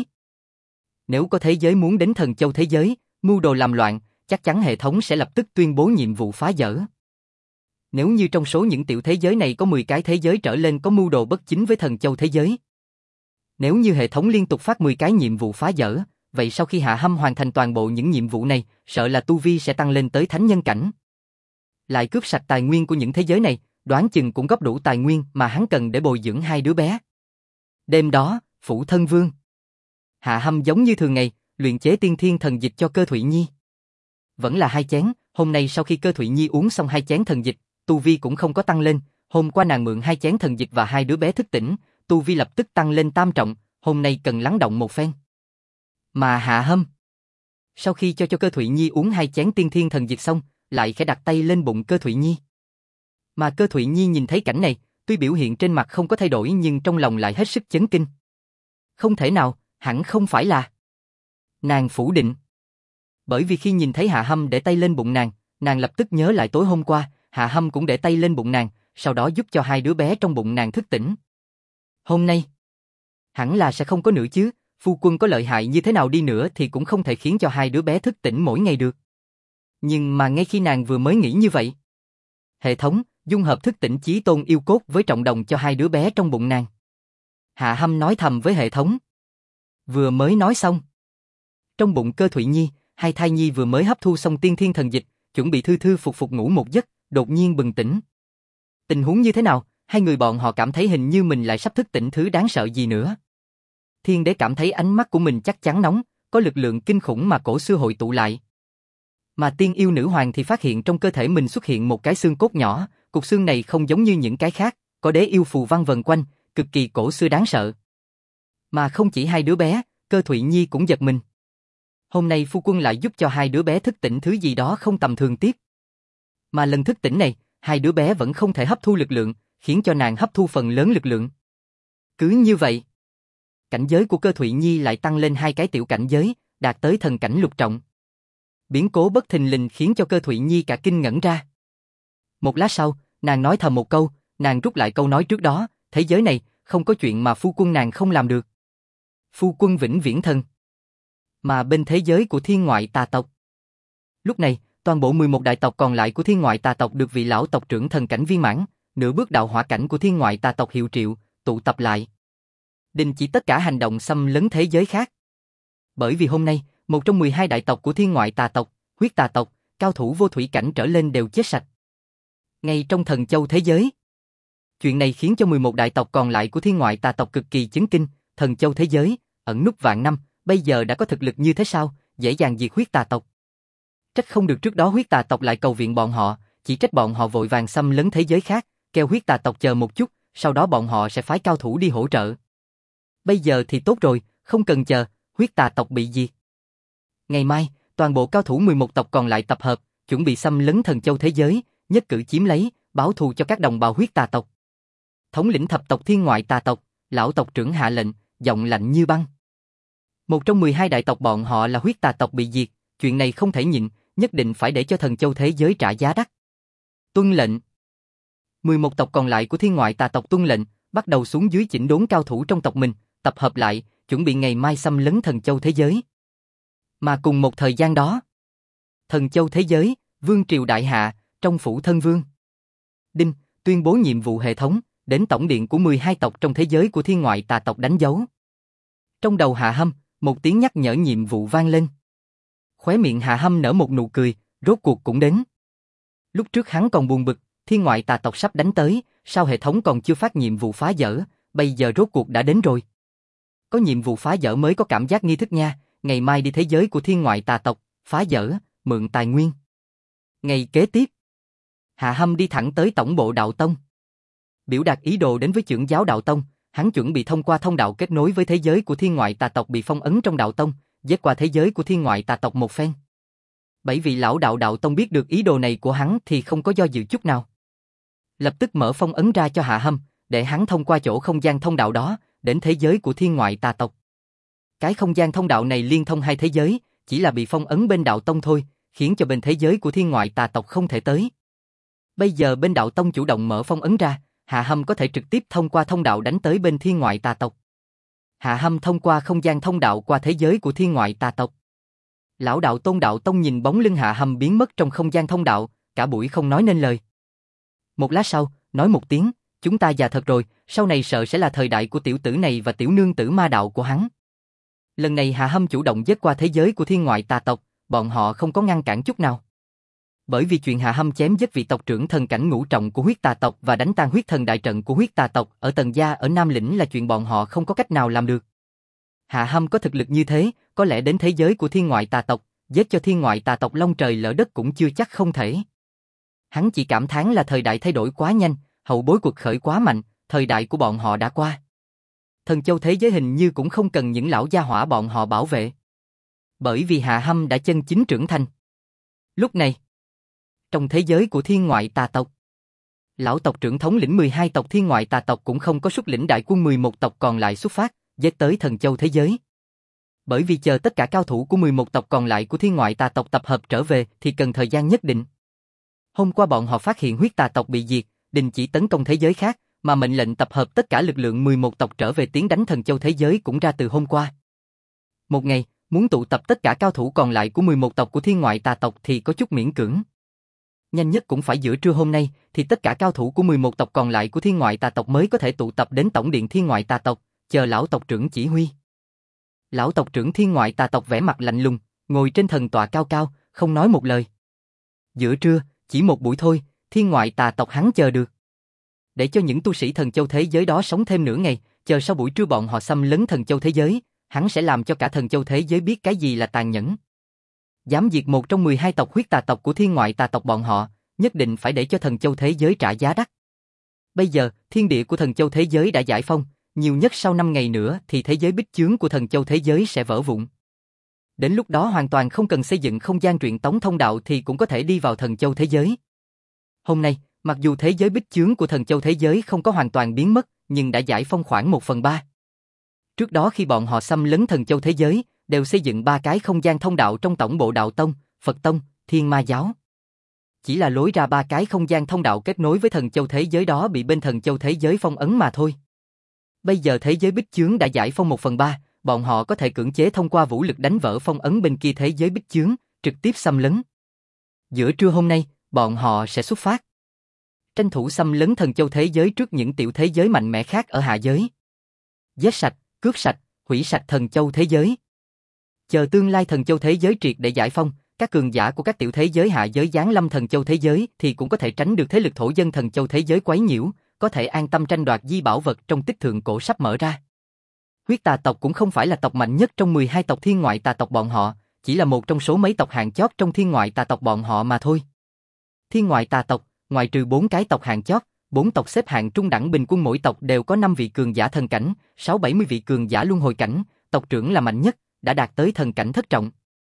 Nếu có thế giới muốn đến Thần Châu thế giới, mưu đồ làm loạn, chắc chắn hệ thống sẽ lập tức tuyên bố nhiệm vụ phá dỡ. Nếu như trong số những tiểu thế giới này có 10 cái thế giới trở lên có mưu đồ bất chính với Thần Châu thế giới, nếu như hệ thống liên tục phát 10 cái nhiệm vụ phá dỡ, vậy sau khi Hạ Hâm hoàn thành toàn bộ những nhiệm vụ này, sợ là tu vi sẽ tăng lên tới thánh nhân cảnh. Lại cướp sạch tài nguyên của những thế giới này, đoán chừng cũng góp đủ tài nguyên mà hắn cần để bồi dưỡng hai đứa bé. Đêm đó, phủ thân vương. Hạ Hâm giống như thường ngày, luyện chế tiên thiên thần dịch cho Cơ Thụy Nhi. Vẫn là 2 chén, hôm nay sau khi Cơ Thụy Nhi uống xong 2 chén thần dịch, tu vi cũng không có tăng lên, hôm qua nàng mượn 2 chén thần dịch và 2 đứa bé thức tỉnh, tu vi lập tức tăng lên tam trọng, hôm nay cần lắng động một phen. Mà Hạ Hâm, sau khi cho Cơ Thụy Nhi uống 2 chén tiên thiên thần dịch xong, lại khẽ đặt tay lên bụng Cơ Thụy Nhi. Mà Cơ Thụy Nhi nhìn thấy cảnh này, tuy biểu hiện trên mặt không có thay đổi nhưng trong lòng lại hết sức chấn kinh. Không thể nào, hẳn không phải là. Nàng phủ định. Bởi vì khi nhìn thấy Hạ Hâm để tay lên bụng nàng lập tức nhớ lại tối hôm qua, Hạ Hâm cũng để tay lên bụng nàng, sau đó giúp cho 2 đứa bé trong bụng nàng thức tỉnh. Hôm nay, hẳn là sẽ không có nữa chứ, phu quân có lợi hại như thế nào đi nữa thì cũng không thể khiến cho 2 đứa bé thức tỉnh mỗi ngày được. Nhưng mà ngay khi nàng vừa mới nghĩ như vậy, hệ thống dung hợp thức tỉnh chí tôn yêu cốt với trọng đồng cho 2 đứa bé trong bụng nàng. Hạ Hâm nói thầm với hệ thống. Vừa mới nói xong, trong bụng Cơ Thụy Nhi, 2 thai nhi vừa mới hấp thu xong tiên thiên thần dịch, chuẩn bị thư thư phục phục ngủ một giấc, đột nhiên bừng tỉnh. Tình huống như thế nào, 2 người bọn họ cảm thấy hình như mình lại sắp thức tỉnh thứ đáng sợ gì nữa. Thiên đế cảm thấy ánh mắt của mình chắc chắn nóng, có lực lượng kinh khủng mà cổ xưa hội tụ lại. Mà tiên yêu nữ hoàng thì phát hiện trong cơ thể mình xuất hiện một cái xương cốt nhỏ, cục xương này không giống như những cái khác, có đế yêu phù văn vần quanh, cực kỳ cổ xưa đáng sợ. Mà không chỉ 2 đứa bé, Cơ Thụy Nhi cũng giật mình. Hôm nay phu quân lại giúp cho 2 đứa bé thức tỉnh thứ gì đó không tầm thường tiếp. Mà lần thức tỉnh này, 2 đứa bé vẫn không thể hấp thu lực lượng, khiến cho nàng hấp thu phần lớn lực lượng. Cứ như vậy, cảnh giới của Cơ Thụy Nhi lại tăng lên 2 cái tiểu cảnh giới, đạt tới thần cảnh lục trọng. Biến cố bất thình lình khiến cho Cơ Thụy Nhi cả kinh ngẩn ra. Một lát sau, nàng nói thầm một câu, nàng rút lại câu nói trước đó, thế giới này, không có chuyện mà phu quân nàng không làm được. Phu quân vĩnh viễn thần. Mà bên thế giới của thiên ngoại tà tộc, lúc này, toàn bộ 11 đại tộc còn lại của thiên ngoại tà tộc được vị lão tộc trưởng thần cảnh viên mãn, nửa bước đạo hỏa cảnh của thiên ngoại tà tộc hiệu triệu, tụ tập lại. Đình chỉ tất cả hành động xâm lấn thế giới khác. Bởi vì hôm nay, một trong 12 đại tộc của thiên ngoại tà tộc, huyết tà tộc, cao thủ vô thủy cảnh trở lên đều chết sạch. Ngay trong Thần Châu thế giới. Chuyện này khiến cho 11 đại tộc còn lại của thiên ngoại tà tộc cực kỳ chấn kinh, Thần Châu thế giới, ẩn núp vạn năm, bây giờ đã có thực lực như thế sao, dễ dàng diệt huyết tà tộc. Trách không được trước đó huyết tà tộc lại cầu viện bọn họ, chỉ trách bọn họ vội vàng xâm lấn thế giới khác, kêu huyết tà tộc chờ một chút, sau đó bọn họ sẽ phái cao thủ đi hỗ trợ. Bây giờ thì tốt rồi, không cần chờ, huyết tà tộc bị diệt. Ngày mai, toàn bộ cao thủ 11 tộc còn lại tập hợp, chuẩn bị xâm lấn Thần Châu thế giới, nhất cử chiếm lấy, báo thù cho các đồng bào huyết tà tộc. thống lĩnh thập tộc thiên ngoại tà tộc, lão tộc trưởng hạ lệnh, giọng lạnh như băng. Một trong 12 đại tộc bọn họ là huyết tà tộc bị diệt, chuyện này không thể nhịn, nhất định phải để cho thần châu thế giới trả giá đắt. Tuân lệnh. 11 tộc còn lại của thiên ngoại tà tộc tuân lệnh, bắt đầu xuống dưới chỉnh đốn cao thủ trong tộc mình, tập hợp lại, chuẩn bị ngày mai xâm lấn thần châu thế giới. Mà cùng một thời gian đó, thần châu thế giới, vương triều đại hạ, trong phủ thân vương. Đinh, tuyên bố nhiệm vụ hệ thống, đến tổng điện của 12 tộc trong thế giới của thiên ngoại tà tộc đánh dấu. Trong đầu Hạ Hâm, một tiếng nhắc nhở nhiệm vụ vang lên. Khóe miệng Hạ Hâm nở một nụ cười, rốt cuộc cũng đến. Lúc trước hắn còn buồn bực, thiên ngoại tà tộc sắp đánh tới, sao hệ thống còn chưa phát nhiệm vụ phá dỡ, bây giờ rốt cuộc đã đến rồi. Có nhiệm vụ phá dỡ mới có cảm giác nghi thức nha, ngày mai đi thế giới của thiên ngoại tà tộc, phá dỡ, mượn tài nguyên. Ngày kế tiếp, Hạ Hâm đi thẳng tới tổng bộ đạo tông. Biểu đạt ý đồ đến với trưởng giáo đạo tông, hắn chuẩn bị thông qua thông đạo kết nối với thế giới của thiên ngoại tà tộc bị phong ấn trong đạo tông, giết qua thế giới của thiên ngoại tà tộc một phen. Bảy vị lão đạo đạo tông biết được ý đồ này của hắn thì không có do dự chút nào. Lập tức mở phong ấn ra cho Hạ Hâm, để hắn thông qua chỗ không gian thông đạo đó, đến thế giới của thiên ngoại tà tộc. Cái không gian thông đạo này liên thông hai thế giới, chỉ là bị phong ấn bên đạo tông thôi, khiến cho bên thế giới của thiên ngoại tà tộc không thể tới. Bây giờ bên đạo tông chủ động mở phong ấn ra, Hạ Hâm có thể trực tiếp thông qua thông đạo đánh tới bên thiên ngoại tà tộc. Hạ Hâm thông qua không gian thông đạo qua thế giới của thiên ngoại tà tộc. Lão đạo tôn đạo tông nhìn bóng lưng Hạ Hâm biến mất trong không gian thông đạo, cả buổi không nói nên lời. Một lát sau, nói một tiếng, chúng ta già thật rồi, sau này sợ sẽ là thời đại của tiểu tử này và tiểu nương tử ma đạo của hắn. Lần này Hạ Hâm chủ động giết qua thế giới của thiên ngoại tà tộc, bọn họ không có ngăn cản chút nào. Bởi vì chuyện Hạ Hâm chém giết vị tộc trưởng thần cảnh ngũ trọng của huyết tà tộc và đánh tan huyết thần đại trận của huyết tà tộc ở Tần Gia ở Nam Lĩnh là chuyện bọn họ không có cách nào làm được. Hạ Hâm có thực lực như thế, có lẽ đến thế giới của thiên ngoại tà tộc, giết cho thiên ngoại tà tộc long trời lỡ đất cũng chưa chắc không thể. Hắn chỉ cảm thán là thời đại thay đổi quá nhanh, hậu bối cuộc khởi quá mạnh, thời đại của bọn họ đã qua. Thần châu thế giới hình như cũng không cần những lão gia hỏa bọn họ bảo vệ. Bởi vì Hạ Hâm đã chân chính trưởng thành. Lúc này, trong thế giới của thiên ngoại tà tộc, lão tộc trưởng thống lĩnh 12 tộc thiên ngoại tà tộc cũng không có xuất lĩnh đại quân 11 tộc còn lại xuất phát, giết tới thần châu thế giới. Bởi vì chờ tất cả cao thủ của 11 tộc còn lại của thiên ngoại tà tộc tập hợp trở về thì cần thời gian nhất định. Hôm qua bọn họ phát hiện huyết tà tộc bị diệt, đình chỉ tấn công thế giới khác, mà mệnh lệnh tập hợp tất cả lực lượng 11 tộc trở về tiến đánh thần châu thế giới cũng ra từ hôm qua. Một ngày, muốn tụ tập tất cả cao thủ còn lại của 11 tộc của thiên ngoại tà tộc thì có chút miễn cưỡng. Nhanh nhất cũng phải giữa trưa hôm nay thì tất cả cao thủ của 11 tộc còn lại của thiên ngoại tà tộc mới có thể tụ tập đến tổng điện thiên ngoại tà tộc, chờ lão tộc trưởng chỉ huy. Lão tộc trưởng thiên ngoại tà tộc vẻ mặt lạnh lùng, ngồi trên thần tọa cao cao, không nói một lời. Giữa trưa, chỉ một buổi thôi, thiên ngoại tà tộc hắn chờ được. Để cho những tu sĩ thần châu thế giới đó sống thêm nửa ngày, chờ sau buổi trưa bọn họ xâm lấn thần châu thế giới, hắn sẽ làm cho cả thần châu thế giới biết cái gì là tàn nhẫn. Dám diệt một trong 12 tộc huyết tà tộc của thiên ngoại tà tộc bọn họ, nhất định phải để cho thần châu thế giới trả giá đắt. Bây giờ, thiên địa của thần châu thế giới đã giải phong, nhiều nhất sau 5 ngày nữa thì thế giới bích chướng của thần châu thế giới sẽ vỡ vụn. Đến lúc đó hoàn toàn không cần xây dựng không gian truyền tống thông đạo thì cũng có thể đi vào thần châu thế giới. Hôm nay, mặc dù thế giới bích chướng của thần châu thế giới không có hoàn toàn biến mất, nhưng đã giải phong khoảng 1/3. Trước đó khi bọn họ xâm lấn thần châu thế giới, đều xây dựng 3 cái không gian thông đạo trong tổng bộ đạo tông, Phật tông, Thiên Ma giáo. Chỉ là lối ra 3 cái không gian thông đạo kết nối với thần châu thế giới đó bị bên thần châu thế giới phong ấn mà thôi. Bây giờ thế giới bích chướng đã giải phong 1/3, bọn họ có thể cưỡng chế thông qua vũ lực đánh vỡ phong ấn bên kia thế giới bích chướng, trực tiếp xâm lấn. Giữa trưa hôm nay, bọn họ sẽ xuất phát. Tranh thủ xâm lấn thần châu thế giới trước những tiểu thế giới mạnh mẽ khác ở hạ giới. Giết sạch, cướp sạch, hủy sạch thần châu thế giới. Chờ tương lai thần châu thế giới triệt để giải phong, các cường giả của các tiểu thế giới hạ giới giáng lâm thần châu thế giới thì cũng có thể tránh được thế lực thổ dân thần châu thế giới quấy nhiễu, có thể an tâm tranh đoạt di bảo vật trong tích thượng cổ sắp mở ra. Huyết tà tộc cũng không phải là tộc mạnh nhất trong 12 tộc thiên ngoại tà tộc bọn họ, chỉ là một trong số mấy tộc hạng chót trong thiên ngoại tà tộc bọn họ mà thôi. Thiên ngoại tà tộc, ngoại trừ 4 cái tộc hạng chót, 4 tộc xếp hạng trung đẳng bình quân mỗi tộc đều có 5 vị cường giả thần cảnh, 6-70 vị cường giả luân hồi cảnh, tộc trưởng là mạnh nhất, đã đạt tới thần cảnh thất trọng.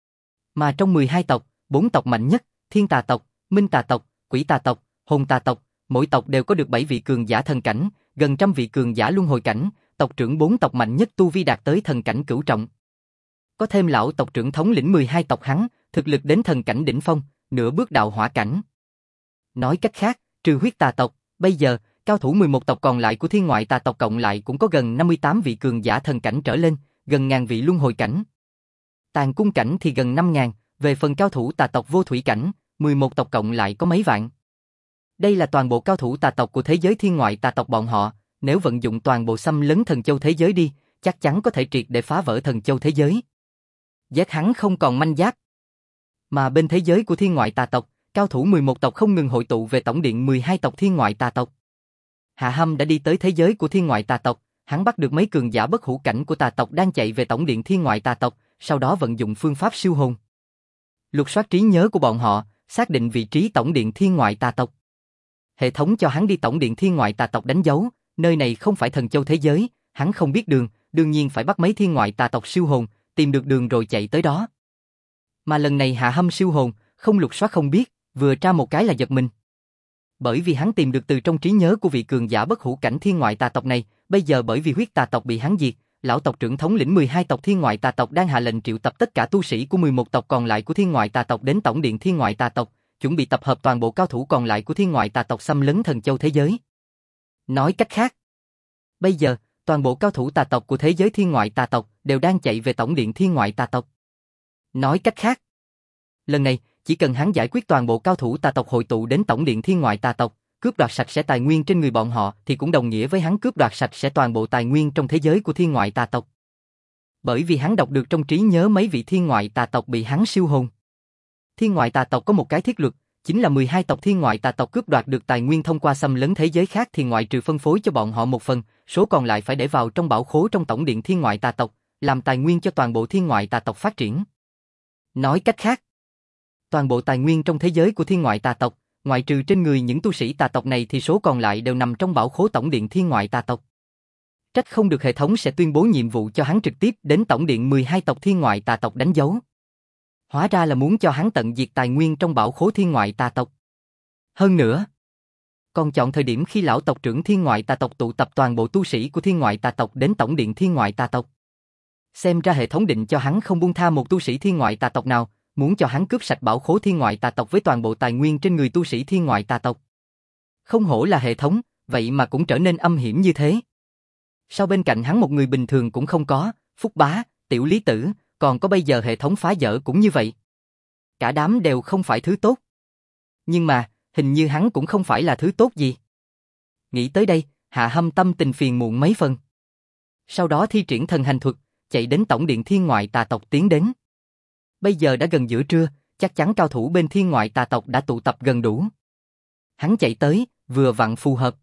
Mà trong 12 tộc, 4 tộc mạnh nhất, thiên tà tộc, minh tà tộc, quỷ tà tộc, hồn tà tộc, mỗi tộc đều có được 7 vị cường giả thần cảnh, gần trăm vị cường giả luân hồi cảnh, tộc trưởng 4 tộc mạnh nhất tu vi đạt tới thần cảnh cửu trọng. Có thêm lão tộc trưởng thống lĩnh 12 tộc hắn, thực lực đến thần cảnh đỉnh phong, nửa bước đạo hỏa cảnh. Nói cách khác, trừ huyết tà tộc, bây giờ, cao thủ 11 tộc còn lại của thiên ngoại tà tộc cộng lại cũng có gần 58 vị cường giả thần cảnh trở lên, gần ngàn vị luân hồi cảnh. Tàn cung cảnh thì gần 5.000, về phần cao thủ tà tộc vô thủy cảnh, 11 tộc cộng lại có mấy vạn. Đây là toàn bộ cao thủ tà tộc của thế giới thiên ngoại tà tộc bọn họ, nếu vận dụng toàn bộ xâm lấn thần châu thế giới đi, chắc chắn có thể triệt để phá vỡ thần châu thế giới. Giác hắn không còn manh giáp. Mà bên thế giới của thiên ngoại tà tộc, cao thủ 11 tộc không ngừng hội tụ về tổng điện 12 tộc thiên ngoại tà tộc. Hạ Hâm đã đi tới thế giới của thiên ngoại tà tộc, hắn bắt được mấy cường giả bất hủ cảnh của tà tộc đang chạy về tổng điện thiên ngoại tà tộc, sau đó vận dụng phương pháp siêu hồn. Lục soát trí nhớ của bọn họ, xác định vị trí tổng điện thiên ngoại tà tộc. Hệ thống cho hắn đi tổng điện thiên ngoại tà tộc đánh dấu, nơi này không phải thần châu thế giới, hắn không biết đường, đương nhiên phải bắt mấy thiên ngoại tà tộc siêu hồn, tìm được đường rồi chạy tới đó. Mà lần này Hạ Hâm siêu hồn, không lục soát không biết, vừa tra một cái là giật mình. Bởi vì hắn tìm được từ trong trí nhớ của vị cường giả bất hủ cảnh thiên ngoại tà tộc này, bây giờ bởi vì huyết tà tộc bị hắn diệt, lão tộc trưởng thống lĩnh 12 tộc thiên ngoại tà tộc đang hạ lệnh triệu tập tất cả tu sĩ của 11 tộc còn lại của thiên ngoại tà tộc đến tổng điện thiên ngoại tà tộc, chuẩn bị tập hợp toàn bộ cao thủ còn lại của thiên ngoại tà tộc xâm lấn thần châu thế giới. Nói cách khác, bây giờ, toàn bộ cao thủ tà tộc của thế giới thiên ngoại tà tộc đều đang chạy về tổng điện thiên ngoại tà tộc. Nói cách khác, lần này, chỉ cần hắn giải quyết toàn bộ cao thủ tà tộc hội tụ đến tổng điện thiên ngoại tà tộc, cướp đoạt sạch sẽ tài nguyên trên người bọn họ thì cũng đồng nghĩa với hắn cướp đoạt sạch sẽ toàn bộ tài nguyên trong thế giới của thiên ngoại tà tộc. Bởi vì hắn đọc được trong trí nhớ mấy vị thiên ngoại tà tộc bị hắn siêu hồn. Thiên ngoại tà tộc có một cái thiết luật, chính là 12 tộc thiên ngoại tà tộc cướp đoạt được tài nguyên thông qua xâm lấn thế giới khác thì ngoại trừ phân phối cho bọn họ một phần, số còn lại phải để vào trong bảo khố trong tổng điện thiên ngoại tà tộc, làm tài nguyên cho toàn bộ thiên ngoại tà tộc phát triển. Nói cách khác, toàn bộ tài nguyên trong thế giới của thiên ngoại tà tộc, ngoại trừ trên người những tu sĩ tà tộc này thì số còn lại đều nằm trong bảo khố tổng điện thiên ngoại tà tộc. Trách không được hệ thống sẽ tuyên bố nhiệm vụ cho hắn trực tiếp đến tổng điện 12 tộc thiên ngoại tà tộc đánh dấu. Hóa ra là muốn cho hắn tận diệt tài nguyên trong bảo khố thiên ngoại tà tộc. Hơn nữa, còn chọn thời điểm khi lão tộc trưởng thiên ngoại tà tộc tụ tập toàn bộ tu sĩ của thiên ngoại tà tộc đến tổng điện thiên ngoại tà tộc. Xem ra hệ thống định cho hắn không buông tha một tu sĩ thiên ngoại tà tộc nào, muốn cho hắn cướp sạch bảo khố thiên ngoại tà tộc với toàn bộ tài nguyên trên người tu sĩ thiên ngoại tà tộc. Không hổ là hệ thống, vậy mà cũng trở nên âm hiểm như thế. Sau bên cạnh hắn một người bình thường cũng không có, Phúc Bá, Tiểu Lý Tử, còn có bây giờ hệ thống phá dỡ cũng như vậy. Cả đám đều không phải thứ tốt. Nhưng mà, hình như hắn cũng không phải là thứ tốt gì. Nghĩ tới đây, Hạ Hâm tâm tình phiền muộn mấy phần. Sau đó thi triển thần hành thuật, chạy đến tổng điện thiên ngoại tà tộc tiến đến. Bây giờ đã gần giữa trưa, chắc chắn cao thủ bên thiên ngoại tà tộc đã tụ tập gần đủ. Hắn chạy tới, vừa vặn phù hợp.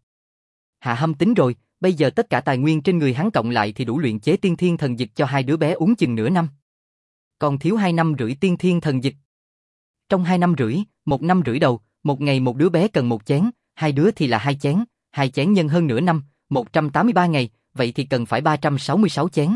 Hạ Hâm tính rồi, bây giờ tất cả tài nguyên trên người hắn cộng lại thì đủ luyện chế tiên thiên thần dịch cho hai đứa bé uống chừng nửa năm. Còn thiếu 2 năm rưỡi tiên thiên thần dịch. Trong 2 năm rưỡi, 1 năm rưỡi đầu, một ngày một đứa bé cần 1 chén, hai đứa thì là 2 chén nhân hơn nửa năm, 183 ngày, vậy thì cần phải 366 chén.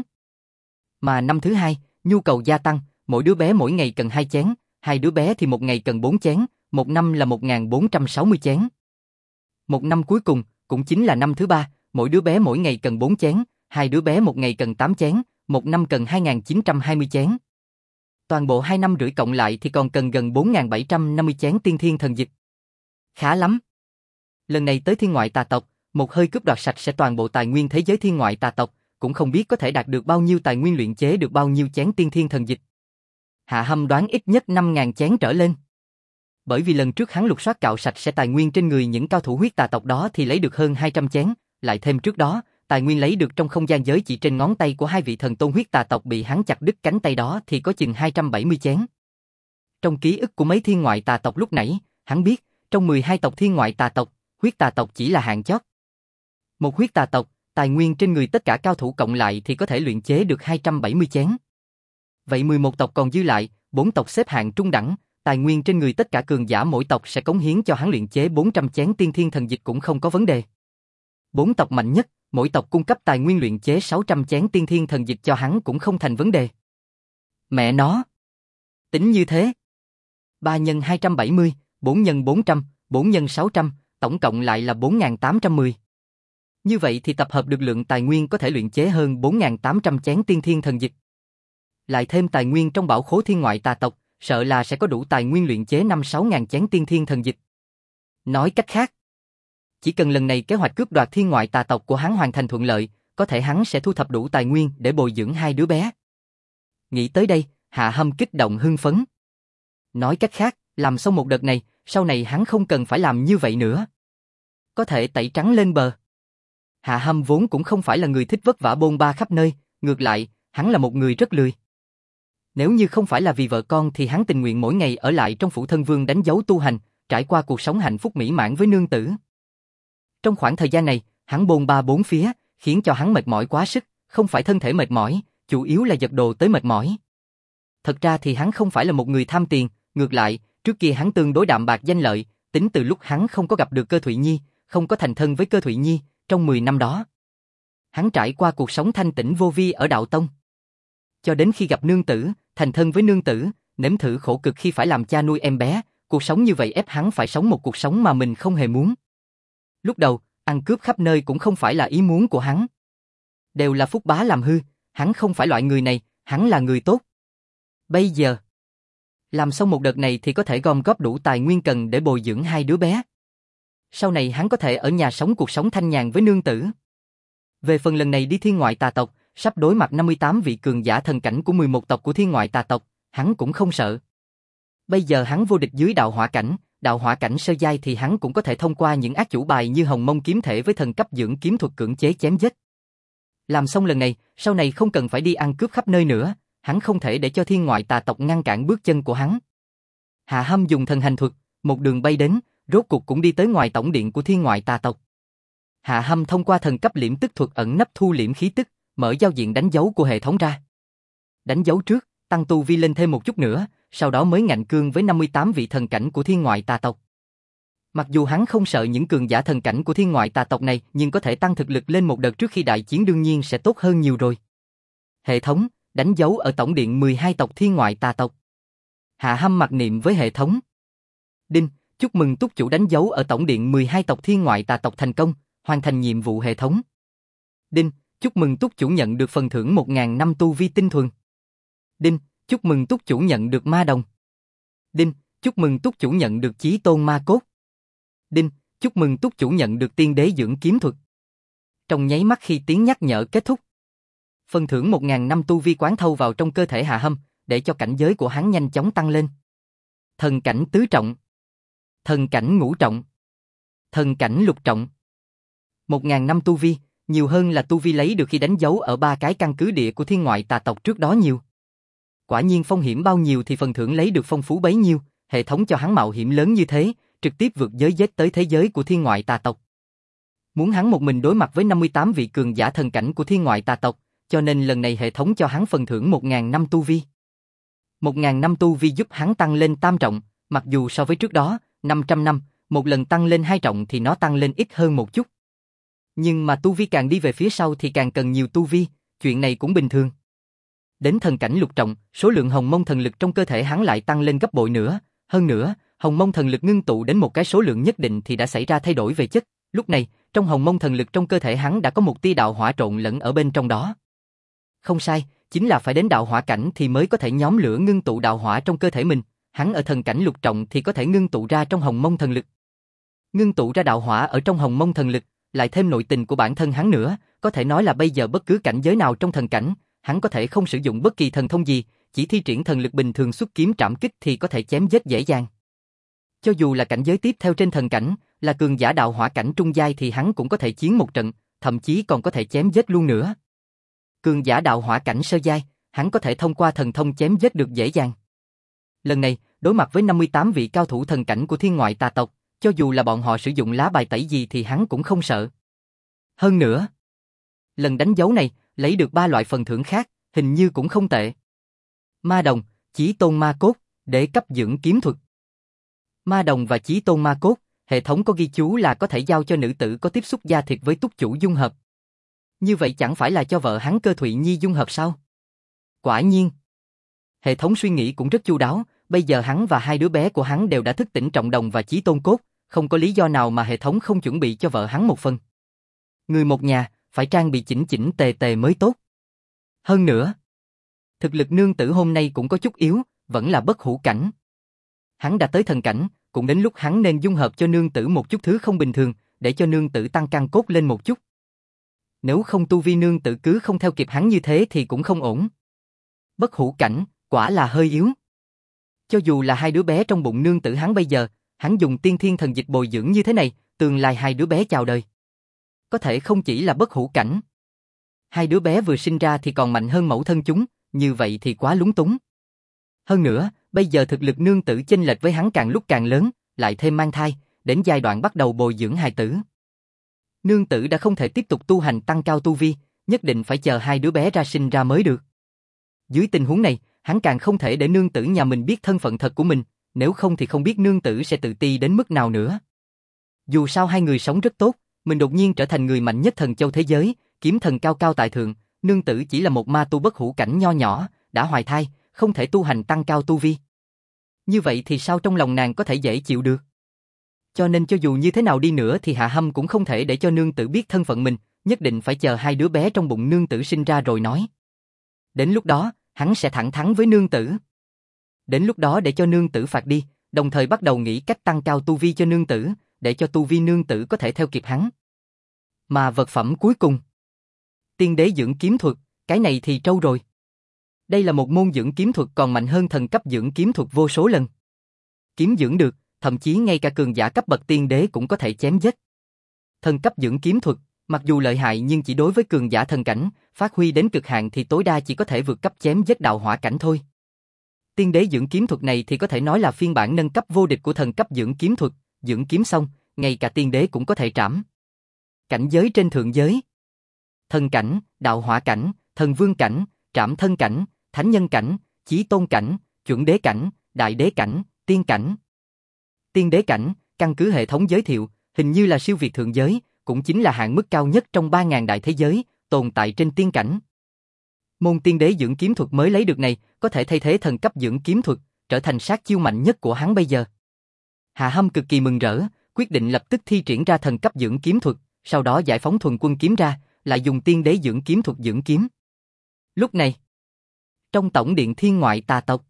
Mà năm thứ hai, nhu cầu gia tăng, mỗi đứa bé mỗi ngày cần 2 chén, hai đứa bé thì một ngày cần 4 chén, một năm là 1460 chén. Một năm cuối cùng, cũng chính là năm thứ ba, mỗi đứa bé mỗi ngày cần 4 chén, hai đứa bé một ngày cần 8 chén, một năm cần 2920 chén. Toàn bộ 2 năm rưỡi cộng lại thì còn cần gần 4750 chén tiên thiên thần dịch. Khá lắm. Lần này tới thiên ngoại tà tộc, một hơi cướp đoạt sạch sẽ toàn bộ tài nguyên thế giới thiên ngoại tà tộc, cũng không biết có thể đạt được bao nhiêu tài nguyên luyện chế được bao nhiêu chén tiên thiên thần dịch. Hạ Hâm đoán ít nhất 5.000 chén trở lên. Bởi vì lần trước hắn lục soát cạo sạch sẽ tài nguyên trên người những cao thủ huyết tà tộc đó thì lấy được hơn 200 chén, lại thêm trước đó, tài nguyên lấy được trong không gian giới chỉ trên ngón tay của hai vị thần tôn huyết tà tộc bị hắn chặt đứt cánh tay đó thì có chừng 270 chén. Trong ký ức của mấy thiên ngoại tà tộc lúc nãy, hắn biết, trong 12 tộc thiên ngoại tà tộc, huyết tà tộc chỉ là hạng chót. Một huyết tà tộc, tài nguyên trên người tất cả cao thủ cộng lại thì có thể luyện chế được 270 chén. Vậy 11 tộc còn dư lại, 4 tộc xếp hạng trung đẳng, tài nguyên trên người tất cả cường giả mỗi tộc sẽ cống hiến cho hắn luyện chế 400 chén tiên thiên thần dịch cũng không có vấn đề. 4 tộc mạnh nhất, mỗi tộc cung cấp tài nguyên luyện chế 600 chén tiên thiên thần dịch cho hắn cũng không thành vấn đề. Mẹ nó! Tính như thế. 3 nhân 270, 4 nhân 400, 4 nhân 600, tổng cộng lại là 4810. Như vậy thì tập hợp được lượng tài nguyên có thể luyện chế hơn 4.800 chén tiên thiên thần dịch. Lại thêm tài nguyên trong bảo khố thiên ngoại tà tộc, sợ là sẽ có đủ tài nguyên luyện chế 5-6 ngàn chén tiên thiên thần dịch. Nói cách khác, chỉ cần lần này kế hoạch cướp đoạt thiên ngoại tà tộc của hắn hoàn thành thuận lợi, có thể hắn sẽ thu thập đủ tài nguyên để bồi dưỡng hai đứa bé. Nghĩ tới đây, Hạ Hâm kích động hưng phấn. Nói cách khác, làm xong một đợt này, sau này hắn không cần phải làm như vậy nữa. Có thể tẩy trắng lên bờ. Hạ Hâm vốn cũng không phải là người thích vất vả bôn ba khắp nơi, ngược lại, hắn là một người rất lười. Nếu như không phải là vì vợ con thì hắn tình nguyện mỗi ngày ở lại trong phủ thân vương đánh dấu tu hành, trải qua cuộc sống hạnh phúc mỹ mãn với nương tử. Trong khoảng thời gian này, hắn bôn ba bốn phía, khiến cho hắn mệt mỏi quá sức, không phải thân thể mệt mỏi, chủ yếu là giật đồ tới mệt mỏi. Thật ra thì hắn không phải là một người tham tiền, ngược lại, trước kia hắn tương đối đạm bạc danh lợi, tính từ lúc hắn không có gặp được Cơ Thụy Nhi, không có thành thân với Cơ Thụy Nhi, trong 10 năm đó. Hắn trải qua cuộc sống thanh tĩnh vô vi ở đạo tông. Cho đến khi gặp nương tử, thành thân với nương tử, nếm thử khổ cực khi phải làm cha nuôi em bé, cuộc sống như vậy ép hắn phải sống một cuộc sống mà mình không hề muốn. Lúc đầu, ăn cướp khắp nơi cũng không phải là ý muốn của hắn. Đều là Phúc Bá làm hư, hắn không phải loại người này, hắn là người tốt. Bây giờ, làm xong một đợt này thì có thể gom góp đủ tài nguyên cần để bồi dưỡng hai đứa bé. Sau này hắn có thể ở nhà sống cuộc sống thanh nhàn với nương tử. Về phần lần này đi thiên ngoại tà tộc, sắp đối mặt 58 vị cường giả thần cảnh của 11 tộc của thiên ngoại tà tộc, hắn cũng không sợ. Bây giờ hắn vô địch dưới đạo hỏa cảnh sơ giai thì hắn cũng có thể thông qua những ác chủ bài như Hồng Mông kiếm thể với thần cấp dưỡng kiếm thuật cưỡng chế chém giết. Làm xong lần này, sau này không cần phải đi ăn cướp khắp nơi nữa, hắn không thể để cho thiên ngoại tà tộc ngăn cản bước chân của hắn. Hạ Hâm dùng thần hành thuật, một đường bay đến, rốt cuộc cũng đi tới ngoài tổng điện của thiên ngoại tà tộc. Hạ Hâm thông qua thần cấp liễm tức thuật ẩn nấp thu liễm khí tức, mở giao diện đánh dấu của hệ thống ra. Đánh dấu trước, tăng tu vi lên thêm một chút nữa, sau đó mới ngạnh cương với 58 vị thần cảnh của thiên ngoại tà tộc. Mặc dù hắn không sợ những cường giả thần cảnh của thiên ngoại tà tộc này, nhưng có thể tăng thực lực lên một đợt trước khi đại chiến đương nhiên sẽ tốt hơn nhiều rồi. Hệ thống, đánh dấu ở tổng điện 12 tộc thiên ngoại tà tộc. Hạ Hâm mặc niệm với hệ thống. Đinh, chúc mừng túc chủ đánh dấu ở tổng điện 12 tộc thiên ngoại tà tộc thành công, hoàn thành nhiệm vụ hệ thống. Đinh, chúc mừng túc chủ nhận được phần thưởng 1.000 năm tu vi tinh thuần. Đinh, chúc mừng túc chủ nhận được ma đồng. Đinh, chúc mừng túc chủ nhận được chí tôn ma cốt. Đinh, chúc mừng túc chủ nhận được tiên đế dưỡng kiếm thuật. Trong nháy mắt khi tiếng nhắc nhở kết thúc, phần thưởng 1.000 năm tu vi quán thâu vào trong cơ thể Hạ Hâm, để cho cảnh giới của hắn nhanh chóng tăng lên. Thần cảnh tứ trọng, thần cảnh ngũ trọng, thần cảnh lục trọng. 1.000 năm tu vi, nhiều hơn là tu vi lấy được khi đánh dấu ở 3 cái căn cứ địa của thiên ngoại tà tộc trước đó nhiều. Quả nhiên phong hiểm bao nhiêu thì phần thưởng lấy được phong phú bấy nhiêu, hệ thống cho hắn mạo hiểm lớn như thế, trực tiếp vượt giới giết tới thế giới của thiên ngoại tà tộc. Muốn hắn một mình đối mặt với 58 vị cường giả thần cảnh của thiên ngoại tà tộc, cho nên lần này hệ thống cho hắn phần thưởng 1.000 năm tu vi. 1.000 năm tu vi giúp hắn tăng lên tam trọng, mặc dù so với trước đó, 500 năm, một lần tăng lên 2 trọng thì nó tăng lên ít hơn một chút. Nhưng mà tu vi càng đi về phía sau thì càng cần nhiều tu vi, chuyện này cũng bình thường. Đến thần cảnh lục trọng, số lượng hồng mông thần lực trong cơ thể hắn lại tăng lên gấp bội nữa, hơn nữa, hồng mông thần lực ngưng tụ đến một cái số lượng nhất định thì đã xảy ra thay đổi về chất, lúc này, trong hồng mông thần lực trong cơ thể hắn đã có một tia đạo hỏa trộn lẫn ở bên trong đó. Không sai, chính là phải đến đạo hỏa cảnh thì mới có thể nhóm lửa ngưng tụ đạo hỏa trong cơ thể mình, hắn ở thần cảnh lục trọng thì có thể ngưng tụ ra trong hồng mông thần lực. Ngưng tụ ra đạo hỏa ở trong hồng mông thần lực, lại thêm nội tình của bản thân hắn nữa, có thể nói là bây giờ bất cứ cảnh giới nào trong thần cảnh, hắn có thể không sử dụng bất kỳ thần thông gì, chỉ thi triển thần lực bình thường xuất kiếm trảm kích thì có thể chém giết dễ dàng. Cho dù là cảnh giới tiếp theo trên thần cảnh, là cường giả đạo hỏa cảnh trung giai thì hắn cũng có thể chiến một trận, thậm chí còn có thể chém giết luôn nữa. Cường giả đạo hỏa cảnh sơ giai, hắn có thể thông qua thần thông chém giết được dễ dàng. Lần này, đối mặt với 58 vị cao thủ thần cảnh của thiên ngoại tà tộc, cho dù là bọn họ sử dụng lá bài tẩy gì thì hắn cũng không sợ. Hơn nữa, lần đánh dấu này, lấy được 3 loại phần thưởng khác, hình như cũng không tệ. Ma đồng, chí tôn ma cốt, để cấp dưỡng kiếm thuật. Ma đồng và chí tôn ma cốt, hệ thống có ghi chú là có thể giao cho nữ tử có tiếp xúc da thịt với túc chủ dung hợp. Như vậy chẳng phải là cho vợ hắn Cơ Thụy Nhi dung hợp sao? Quả nhiên. Hệ thống suy nghĩ cũng rất chu đáo, bây giờ hắn và hai đứa bé của hắn đều đã thức tỉnh trọng đồng và chí tôn cốt, không có lý do nào mà hệ thống không chuẩn bị cho vợ hắn một phần. Người một nhà, phải trang bị chỉnh chỉnh tề tề mới tốt. Hơn nữa, thực lực nương tử hôm nay cũng có chút yếu, vẫn là bất hủ cảnh. Hắn đã tới thần cảnh, cũng đến lúc hắn nên dung hợp cho nương tử một chút thứ không bình thường, để cho nương tử tăng căn cốt lên một chút. Nếu không tu vi nương tử cứ không theo kịp hắn như thế thì cũng không ổn. Bất hủ cảnh, quả là hơi yếu. Cho dù là hai đứa bé trong bụng nương tử hắn bây giờ, hắn dùng tiên thiên thần dịch bồi dưỡng như thế này, tương lai hai đứa bé chào đời. Có thể không chỉ là bất hủ cảnh. Hai đứa bé vừa sinh ra thì còn mạnh hơn mẫu thân chúng, như vậy thì quá lúng túng. Hơn nữa, bây giờ thực lực nương tử chênh lệch với hắn càng lúc càng lớn, lại thêm mang thai, đến giai đoạn bắt đầu bồi dưỡng hài tử. Nương tử đã không thể tiếp tục tu hành tăng cao tu vi, nhất định phải chờ hai đứa bé ra sinh ra mới được. Dưới tình huống này, hắn càng không thể để nương tử nhà mình biết thân phận thật của mình, nếu không thì không biết nương tử sẽ tự ti đến mức nào nữa. Dù sao hai người sống rất tốt, mình đột nhiên trở thành người mạnh nhất thần châu thế giới, kiếm thần cao cao tại thượng, nương tử chỉ là một ma tu bất hủ cảnh nho nhỏ, đã hoài thai, không thể tu hành tăng cao tu vi. Như vậy thì sao trong lòng nàng có thể dễ chịu được? Cho nên cho dù như thế nào đi nữa thì Hạ Hâm cũng không thể để cho nương tử biết thân phận mình, nhất định phải chờ hai đứa bé trong bụng nương tử sinh ra rồi nói. Đến lúc đó, hắn sẽ thẳng thắn với nương tử. Đến lúc đó để cho nương tử phạt đi, đồng thời bắt đầu nghĩ cách tăng cao tu vi cho nương tử, để cho tu vi nương tử có thể theo kịp hắn. Mà vật phẩm cuối cùng, tiên đế dưỡng kiếm thuật, cái này thì trâu rồi. Đây là một môn dưỡng kiếm thuật còn mạnh hơn thần cấp dưỡng kiếm thuật vô số lần. Kiếm dưỡng được, thậm chí ngay cả cường giả cấp bậc tiên đế cũng có thể chém giết. Thần cấp dưỡng kiếm thuật, mặc dù lợi hại nhưng chỉ đối với cường giả thần cảnh, phát huy đến cực hạn thì tối đa chỉ có thể vượt cấp chém giết đạo hỏa cảnh thôi. Tiên đế dưỡng kiếm thuật này thì có thể nói là phiên bản nâng cấp vô địch của thần cấp dưỡng kiếm thuật, dưỡng kiếm xong, ngay cả tiên đế cũng có thể trảm. Cảnh giới trên thượng giới. Thần cảnh, đạo hỏa cảnh, thần vương cảnh, trảm thân cảnh, thánh nhân cảnh, chí tôn cảnh, chuẩn đế cảnh, đại đế cảnh, tiên cảnh. Tiên đế cảnh, căn cứ hệ thống giới thiệu, hình như là siêu việt thượng giới, cũng chính là hạn mức cao nhất trong 3.000 đại thế giới, tồn tại trên tiên cảnh. Môn tiên đế dưỡng kiếm thuật mới lấy được này, có thể thay thế thần cấp dưỡng kiếm thuật, trở thành sát chiêu mạnh nhất của hắn bây giờ. Hạ Hâm cực kỳ mừng rỡ, quyết định lập tức thi triển ra thần cấp dưỡng kiếm thuật, sau đó giải phóng thuần quân kiếm ra, lại dùng tiên đế dưỡng kiếm thuật dưỡng kiếm. Lúc này, trong tổng điện thiên ngoại tà tộc,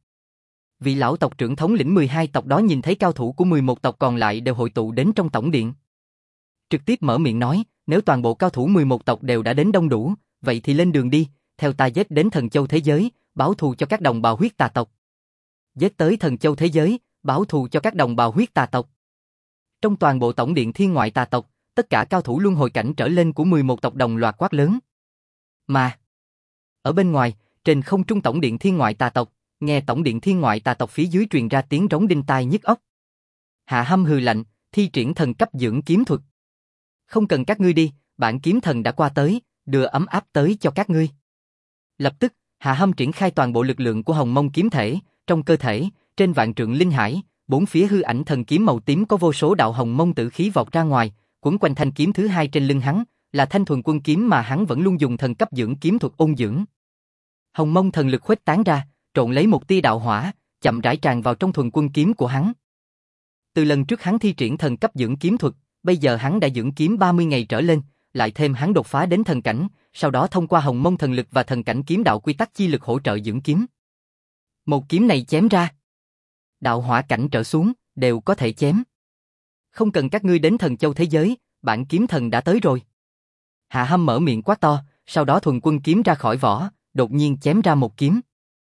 vị lão tộc trưởng thống lĩnh 12 tộc đó nhìn thấy cao thủ của 11 tộc còn lại đều hội tụ đến trong tổng điện. Trực tiếp mở miệng nói, nếu toàn bộ cao thủ 11 tộc đều đã đến đông đủ, vậy thì lên đường đi, theo ta giết đến thần châu thế giới, báo thù cho các đồng bào huyết tà tộc. Giết tới thần châu thế giới, báo thù cho các đồng bào huyết tà tộc. Trong toàn bộ tổng điện thiên ngoại tà tộc, tất cả cao thủ luân hồi cảnh trở lên của 11 tộc đồng loạt quát lớn. Mà, ở bên ngoài, trên không trung tổng điện thiên ngoại tà tộc, nghe tổng điện thiên ngoại tà tộc phía dưới truyền ra tiếng rống đinh tai nhức óc. Hạ Hâm hừ lạnh, thi triển thần cấp dưỡng kiếm thuật. Không cần các ngươi đi, bản kiếm thần đã qua tới, đưa ấm áp tới cho các ngươi. Lập tức, Hạ Hâm triển khai toàn bộ lực lượng của Hồng Mông kiếm thể, trong cơ thể, trên vạn trượng linh hải, bốn phía hư ảnh thần kiếm màu tím có vô số đạo hồng mông tử khí vọt ra ngoài, quấn quanh thanh kiếm thứ hai trên lưng hắn, là thanh thuần quân kiếm mà hắn vẫn luôn dùng thần cấp dưỡng kiếm thuật ôn dưỡng. Hồng mông thần lực khuếch tán ra, trộn lấy một tia đạo hỏa, chậm rãi tràn vào trong thuần quân kiếm của hắn. Từ lần trước hắn thi triển thần cấp dưỡng kiếm thuật, bây giờ hắn đã dưỡng kiếm 30 ngày trở lên, lại thêm hắn đột phá đến thần cảnh, sau đó thông qua hồng mông thần lực và thần cảnh kiếm đạo quy tắc chi lực hỗ trợ dưỡng kiếm. Một kiếm này chém ra, đạo hỏa cảnh trở xuống, đều có thể chém. Không cần các ngươi đến thần châu thế giới, bản kiếm thần đã tới rồi. Hạ Hâm mở miệng quát to, sau đó thuần quân kiếm ra khỏi vỏ, đột nhiên chém ra một kiếm.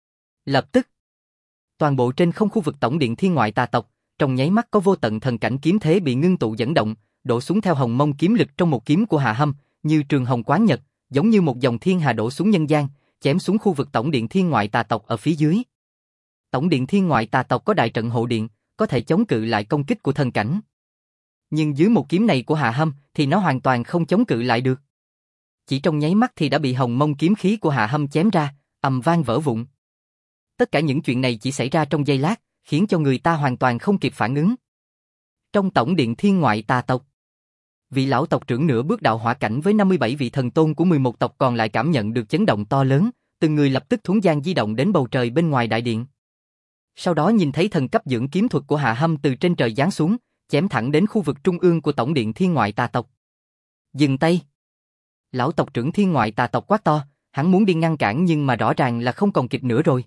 Lập tức, toàn bộ trên không khu vực tổng điện thiên ngoại tà tộc, trong nháy mắt có vô tận thần cảnh kiếm thế bị ngưng tụ dẫn động, đổ xuống theo hồng mông kiếm lực trong một kiếm của Hạ Hâm, như trường hồng quán nhật, giống như một dòng thiên hà đổ xuống nhân gian, chém xuống khu vực tổng điện thiên ngoại tà tộc ở phía dưới. Tổng điện thiên ngoại tà tộc có đại trận hộ điện, có thể chống cự lại công kích của thần cảnh. Nhưng dưới một kiếm này của Hạ Hâm thì nó hoàn toàn không chống cự lại được. Chỉ trong nháy mắt thì đã bị hồng mông kiếm khí của Hạ Hâm chém ra, ầm vang vỡ vụn. Tất cả những chuyện này chỉ xảy ra trong giây lát, khiến cho người ta hoàn toàn không kịp phản ứng. Trong tổng điện thiên ngoại tà tộc, vị lão tộc trưởng nửa bước đạo hỏa cảnh với 57 vị thần tôn của 11 tộc còn lại cảm nhận được chấn động to lớn, từng người lập tức thuấn gian di động đến bầu trời bên ngoài đại điện. Sau đó nhìn thấy thần cấp dưỡng kiếm thuật của Hạ Hâm từ trên trời giáng xuống, chém thẳng đến khu vực trung ương của tổng điện thiên ngoại tà tộc. Dừng tay. Lão tộc trưởng thiên ngoại tà tộc quát to, hắn muốn đi ngăn cản nhưng mà rõ ràng là không còn kịp nữa rồi.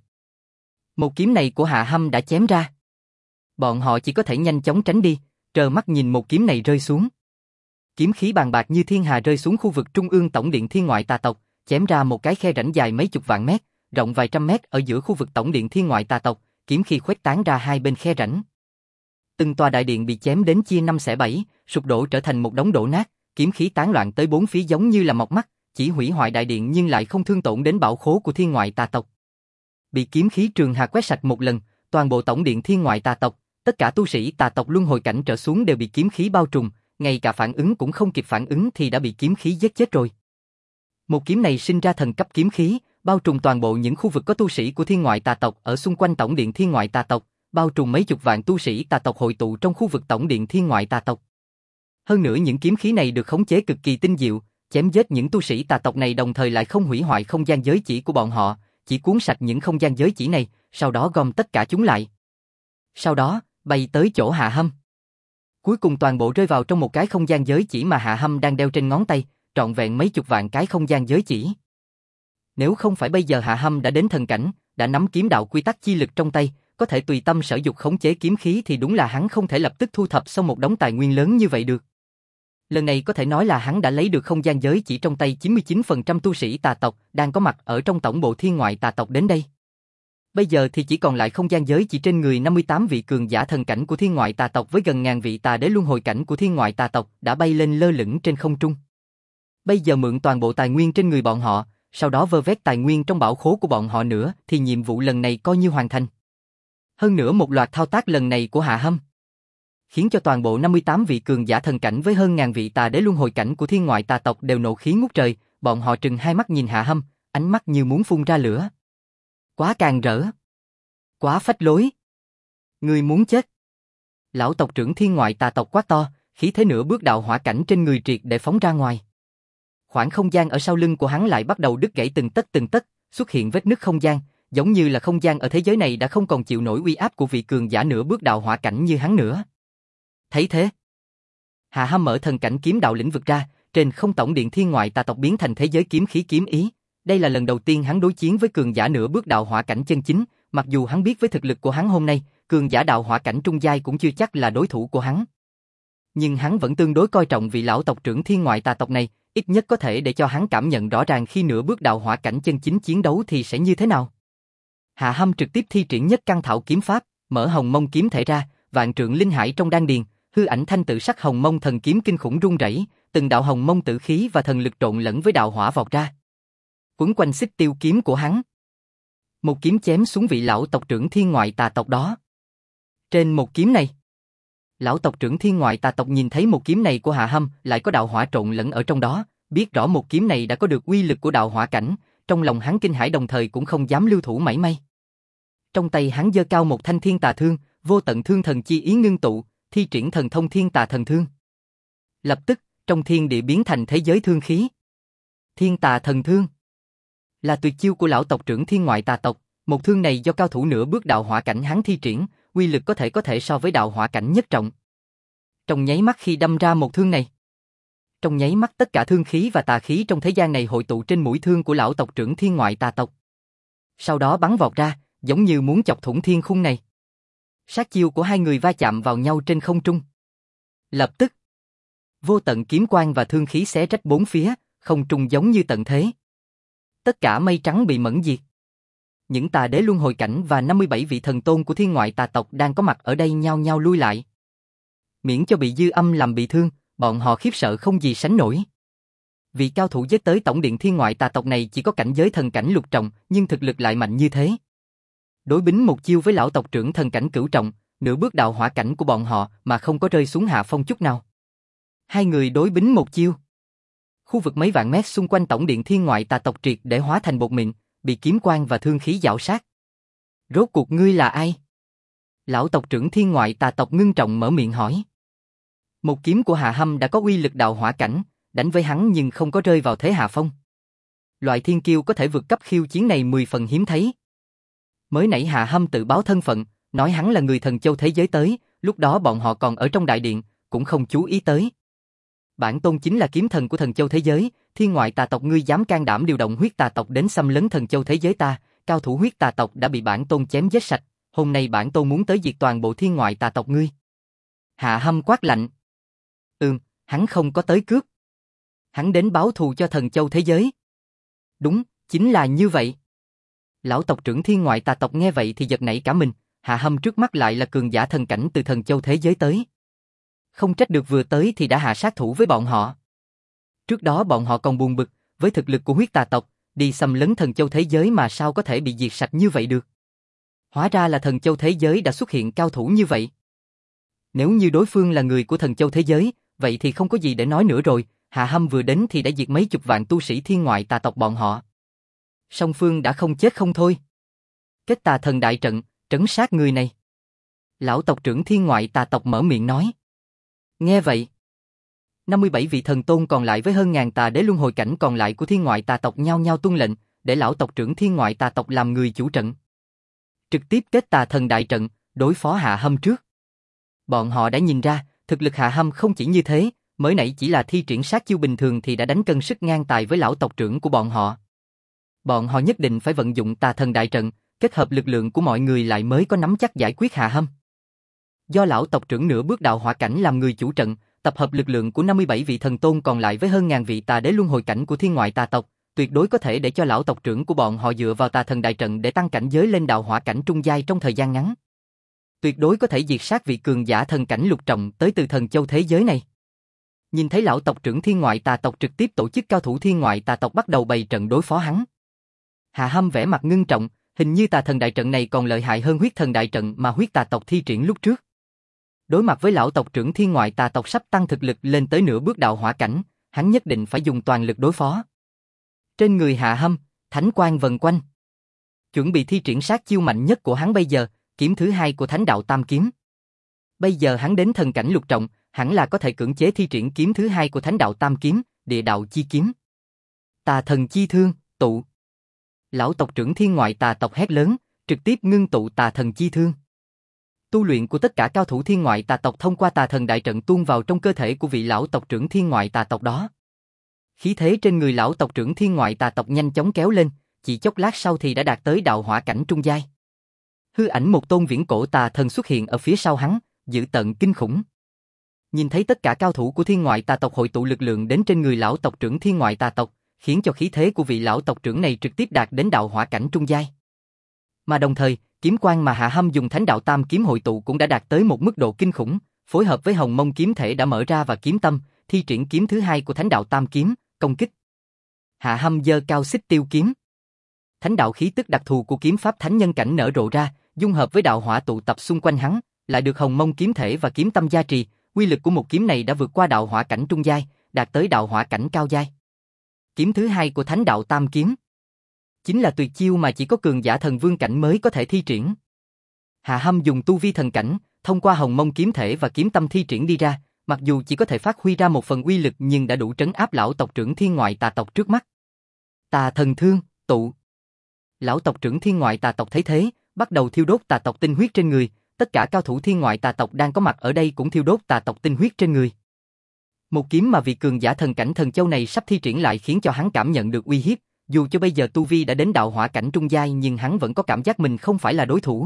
Một kiếm này của Hạ Hâm đã chém ra. Bọn họ chỉ có thể nhanh chóng tránh đi, trơ mắt nhìn một kiếm này rơi xuống. Kiếm khí bàn bạc như thiên hà rơi xuống khu vực trung ương tổng điện thiên ngoại tà tộc, chém ra một cái khe rãnh dài mấy chục vạn mét, rộng vài trăm mét ở giữa khu vực tổng điện thiên ngoại tà tộc, kiếm khí khuếch tán ra hai bên khe rãnh. Từng tòa đại điện bị chém đến chia năm xẻ bảy, sụp đổ trở thành một đống đổ nát, kiếm khí tán loạn tới bốn phía giống như là mọc mắt, chỉ hủy hoại đại điện nhưng lại không thương tổn đến bảo khố của thiên ngoại tà tộc. Bị kiếm khí trường hà quét sạch một lần, toàn bộ tổng điện thiên ngoại tà tộc, tất cả tu sĩ tà tộc luân hồi cảnh trở xuống đều bị kiếm khí bao trùm, ngay cả phản ứng cũng không kịp phản ứng thì đã bị kiếm khí giết chết rồi. Một kiếm này sinh ra thần cấp kiếm khí, bao trùm toàn bộ những khu vực có tu sĩ của thiên ngoại tà tộc ở xung quanh tổng điện thiên ngoại tà tộc, bao trùm mấy chục vạn tu sĩ tà tộc hội tụ trong khu vực tổng điện thiên ngoại tà tộc. Hơn nữa những kiếm khí này được khống chế cực kỳ tinh diệu, chém giết những tu sĩ tà tộc này đồng thời lại không hủy hoại không gian giới chỉ của bọn họ, chỉ cuốn sạch những không gian giới chỉ này, sau đó gom tất cả chúng lại. Sau đó, bay tới chỗ Hạ Hâm. Cuối cùng toàn bộ rơi vào trong một cái không gian giới chỉ mà Hạ Hâm đang đeo trên ngón tay, trọn vẹn mấy chục vạn cái không gian giới chỉ. Nếu không phải bây giờ Hạ Hâm đã đến thần cảnh, đã nắm kiếm đạo quy tắc chi lực trong tay, có thể tùy tâm sở dục khống chế kiếm khí thì đúng là hắn không thể lập tức thu thập xong một đống tài nguyên lớn như vậy được. Lần này có thể nói là hắn đã lấy được không gian giới chỉ trong tay 99% tu sĩ tà tộc đang có mặt ở trong tổng bộ thiên ngoại tà tộc đến đây. Bây giờ thì chỉ còn lại không gian giới chỉ trên người 58 vị cường giả thần cảnh của thiên ngoại tà tộc với gần ngàn vị tà đế luân hồi cảnh của thiên ngoại tà tộc đã bay lên lơ lửng trên không trung. Bây giờ mượn toàn bộ tài nguyên trên người bọn họ, sau đó vơ vét tài nguyên trong bảo khố của bọn họ nữa thì nhiệm vụ lần này coi như hoàn thành. Hơn nữa một loạt thao tác lần này của Hạ Hâm khiến cho toàn bộ 58 vị cường giả thần cảnh với hơn ngàn vị tà đế luân hồi cảnh của thiên ngoại tà tộc đều nộ khí ngút trời, bọn họ trừng hai mắt nhìn Hạ Hâm, ánh mắt như muốn phun ra lửa. Quá càn rỡ, quá phách lối, ngươi muốn chết. Lão tộc trưởng thiên ngoại tà tộc quát to, khí thế nửa bước đạo hỏa cảnh trên người triệt để phóng ra ngoài. Khoảng không gian ở sau lưng của hắn lại bắt đầu đứt gãy từng tấc, xuất hiện vết nứt không gian, giống như là không gian ở thế giới này đã không còn chịu nổi uy áp của vị cường giả nửa bước đạo hỏa cảnh như hắn nữa. Thấy thế, Hạ Hâm mở thần cảnh kiếm đạo lĩnh vực ra, trên không tổng điện thiên ngoại tà tộc biến thành thế giới kiếm khí kiếm ý. Đây là lần đầu tiên hắn đối chiến với cường giả nửa bước đạo hỏa cảnh chân chính, mặc dù hắn biết với thực lực của hắn hôm nay, cường giả đạo hỏa cảnh trung giai cũng chưa chắc là đối thủ của hắn. Nhưng hắn vẫn tương đối coi trọng vị lão tộc trưởng thiên ngoại tà tộc này, ít nhất có thể để cho hắn cảm nhận rõ ràng khi nửa bước đạo hỏa cảnh chân chính chiến đấu thì sẽ như thế nào. Hạ Hâm trực tiếp thi triển nhất căn thảo kiếm pháp, mở hồng mông kiếm thể ra, vạn trượng linh hải trong đan điền, hư ảnh thanh tự sắc hồng mông thần kiếm kinh khủng rung rẩy, từng đạo hồng mông tử khí và thần lực trộn lẫn với đạo hỏa vọt ra. Quấn quanh xích tiêu kiếm của hắn. Một kiếm chém xuống vị lão tộc trưởng thiên ngoại tà tộc đó. Trên một kiếm này, lão tộc trưởng thiên ngoại tà tộc nhìn thấy một kiếm này của Hạ Hâm lại có đạo hỏa trộn lẫn ở trong đó, biết rõ một kiếm này đã có được uy lực của đạo hỏa cảnh, trong lòng hắn kinh hãi đồng thời cũng không dám lưu thủ mảy may. Trong tay hắn giơ cao một thanh thiên tà thương, vô tận thương thần chi ý ngưng tụ, thi triển thần thông thiên tà thần thương. Lập tức, trong thiên địa biến thành thế giới thương khí. Thiên tà thần thương là tuyệt chiêu của lão tộc trưởng thiên ngoại tà tộc, một thương này do cao thủ nửa bước đạo hỏa cảnh hắn thi triển, uy lực có thể so với đạo hỏa cảnh nhất trọng. Trong nháy mắt khi đâm ra một thương này, trong nháy mắt tất cả thương khí và tà khí trong thế gian này hội tụ trên mũi thương của lão tộc trưởng thiên ngoại tà tộc. Sau đó bắn vọt ra, giống như muốn chọc thủng thiên khung này. Sát chiêu của hai người va chạm vào nhau trên không trung. Lập tức, vô tận kiếm quang và thương khí xé rách bốn phía, không trung giống như tận thế. Tất cả mây trắng bị mẫn diệt. Những tà đế luân hồi cảnh và 57 vị thần tôn của thiên ngoại tà tộc đang có mặt ở đây nhao nhao lui lại. Miễn cho bị dư âm làm bị thương, bọn họ khiếp sợ không gì sánh nổi. Vị cao thủ giết tới tổng điện thiên ngoại tà tộc này chỉ có cảnh giới thần cảnh lục trọng, nhưng thực lực lại mạnh như thế. Đối bính một chiêu với lão tộc trưởng thần cảnh cửu trọng, nửa bước đạo hỏa cảnh của bọn họ mà không có rơi xuống hạ phong chút nào. Hai người đối bính một chiêu. Khu vực mấy vạn mét xung quanh tổng điện thiên ngoại tà tộc triệt để hóa thành bột mịn, bị kiếm quang và thương khí giảo sát. Rốt cuộc ngươi là ai? Lão tộc trưởng thiên ngoại tà tộc ngưng trọng mở miệng hỏi. Một kiếm của Hạ Hâm đã có uy lực đạo hỏa cảnh, đánh với hắn nhưng không có rơi vào thế hạ phong. Loại thiên kiêu có thể vượt cấp khiêu chiến này 10 phần hiếm thấy. Mới nãy Hạ Hâm tự báo thân phận, nói hắn là người thần châu thế giới tới, lúc đó bọn họ còn ở trong đại điện, cũng không chú ý tới. Bản tôn chính là kiếm thần của thần châu thế giới, thiên ngoại tà tộc ngươi dám can đảm điều động huyết tà tộc đến xâm lấn thần châu thế giới ta, cao thủ huyết tà tộc đã bị bản tôn chém giết sạch, hôm nay bản tôn muốn tới diệt toàn bộ thiên ngoại tà tộc ngươi. Hạ Hâm quát lạnh. Hắn không có tới cướp. Hắn đến báo thù cho thần châu thế giới. Đúng, chính là như vậy. Lão tộc trưởng thiên ngoại tà tộc nghe vậy thì giật nảy cả mình, Hạ Hâm trước mắt lại là cường giả thần cảnh từ thần châu thế giới tới. Không trách được vừa tới thì đã hạ sát thủ với bọn họ. Trước đó bọn họ còn buồn bực, với thực lực của huyết tà tộc, đi xâm lấn thần châu thế giới mà sao có thể bị diệt sạch như vậy được. Hóa ra là thần châu thế giới đã xuất hiện cao thủ như vậy. Nếu như đối phương là người của thần châu thế giới, vậy thì không có gì để nói nữa rồi, Hạ Hâm vừa đến thì đã diệt mấy chục vạn tu sĩ thiên ngoại tà tộc bọn họ. Song phương đã không chết không thôi. Kết tà thần đại trận, trấn sát người này. Lão tộc trưởng thiên ngoại tà tộc mở miệng nói. Nghe vậy, 57 vị thần tôn còn lại với hơn ngàn tà đế luân hồi cảnh còn lại của thiên ngoại tà tộc nhao nhao tuân lệnh, để lão tộc trưởng thiên ngoại tà tộc làm người chủ trận. Trực tiếp kết tà thần đại trận, đối phó Hạ Hâm trước. Bọn họ đã nhìn ra, thực lực Hạ Hâm không chỉ như thế, mới nãy chỉ là thi triển sát chiêu bình thường thì đã đánh cân sức ngang tài với lão tộc trưởng của bọn họ. Bọn họ nhất định phải vận dụng tà thần đại trận, kết hợp lực lượng của mọi người lại mới có nắm chắc giải quyết Hạ Hâm. Do lão tộc trưởng nửa bước đạo hỏa cảnh làm người chủ trận, tập hợp lực lượng của 57 vị thần tôn còn lại với hơn ngàn vị tà đế luân hồi cảnh của thiên ngoại tà tộc, tuyệt đối có thể để cho lão tộc trưởng của bọn họ dựa vào tà thần đại trận để tăng cảnh giới lên đạo hỏa cảnh trung giai trong thời gian ngắn. Tuyệt đối có thể diệt sát vị cường giả thần cảnh lục trọng tới từ thần châu thế giới này. Nhìn thấy lão tộc trưởng thiên ngoại tà tộc trực tiếp tổ chức cao thủ thiên ngoại tà tộc bắt đầu bày trận đối phó hắn. Hạ Hâm vẻ mặt ngưng trọng, hình như tà thần đại trận này còn lợi hại hơn huyết thần đại trận mà huyết tà tộc thi triển lúc trước. Đối mặt với lão tộc trưởng thiên ngoại tà tộc sắp tăng thực lực lên tới nửa bước đạo hỏa cảnh, hắn nhất định phải dùng toàn lực đối phó. Trên người Hạ Hâm, thánh quang vần quanh. Chuẩn bị thi triển sát chiêu mạnh nhất của hắn bây giờ, kiếm thứ hai của thánh đạo tam kiếm. Bây giờ hắn đến thần cảnh lục trọng, hẳn là có thể cưỡng chế thi triển kiếm thứ hai của thánh đạo tam kiếm, địa đạo chi kiếm. Tà thần chi thương, tụ. Lão tộc trưởng thiên ngoại tà tộc hét lớn, trực tiếp ngưng tụ tà thần chi thương. Tu luyện của tất cả cao thủ thiên ngoại tà tộc thông qua tà thần đại trận tuôn vào trong cơ thể của vị lão tộc trưởng thiên ngoại tà tộc đó. Khí thế trên người lão tộc trưởng thiên ngoại tà tộc nhanh chóng kéo lên, chỉ chốc lát sau thì đã đạt tới đạo hỏa cảnh trung giai. Hư ảnh một tôn viễn cổ tà thần xuất hiện ở phía sau hắn, dữ tợn kinh khủng. Nhìn thấy tất cả cao thủ của thiên ngoại tà tộc hội tụ lực lượng đến trên người lão tộc trưởng thiên ngoại tà tộc, khiến cho khí thế của vị lão tộc trưởng này trực tiếp đạt đến đạo hỏa cảnh trung giai. Mà đồng thời, kiếm quang mà Hạ Hâm dùng thánh đạo tam kiếm hội tụ cũng đã đạt tới một mức độ kinh khủng, phối hợp với hồng mông kiếm thể đã mở ra và kiếm tâm, thi triển kiếm thứ hai của thánh đạo tam kiếm, công kích. Hạ Hâm giơ cao xích tiêu kiếm. Thánh đạo khí tức đặc thù của kiếm pháp thánh nhân cảnh nở rộ ra, dung hợp với đạo hỏa tụ tập xung quanh hắn, lại được hồng mông kiếm thể và kiếm tâm gia trì, uy lực của một kiếm này đã vượt qua đạo hỏa cảnh trung giai, đạt tới đạo hỏa cảnh cao giai. Kiếm thứ hai của thánh đạo tam kiếm chính là tuyệt chiêu mà chỉ có cường giả thần vương cảnh mới có thể thi triển. Hạ Hâm dùng tu vi thần cảnh, thông qua hồng mông kiếm thể và kiếm tâm thi triển đi ra, mặc dù chỉ có thể phát huy ra một phần uy lực nhưng đã đủ trấn áp lão tộc trưởng thiên ngoại tà tộc trước mắt. Tà thần thương, tụ. Lão tộc trưởng thiên ngoại tà tộc thấy thế, bắt đầu thiêu đốt tà tộc tinh huyết trên người, tất cả cao thủ thiên ngoại tà tộc đang có mặt ở đây cũng thiêu đốt tà tộc tinh huyết trên người. Một kiếm mà vị cường giả thần cảnh thần châu này sắp thi triển lại khiến cho hắn cảm nhận được uy hiếp, dù cho bây giờ tu vi đã đến đạo hỏa cảnh trung giai nhưng hắn vẫn có cảm giác mình không phải là đối thủ.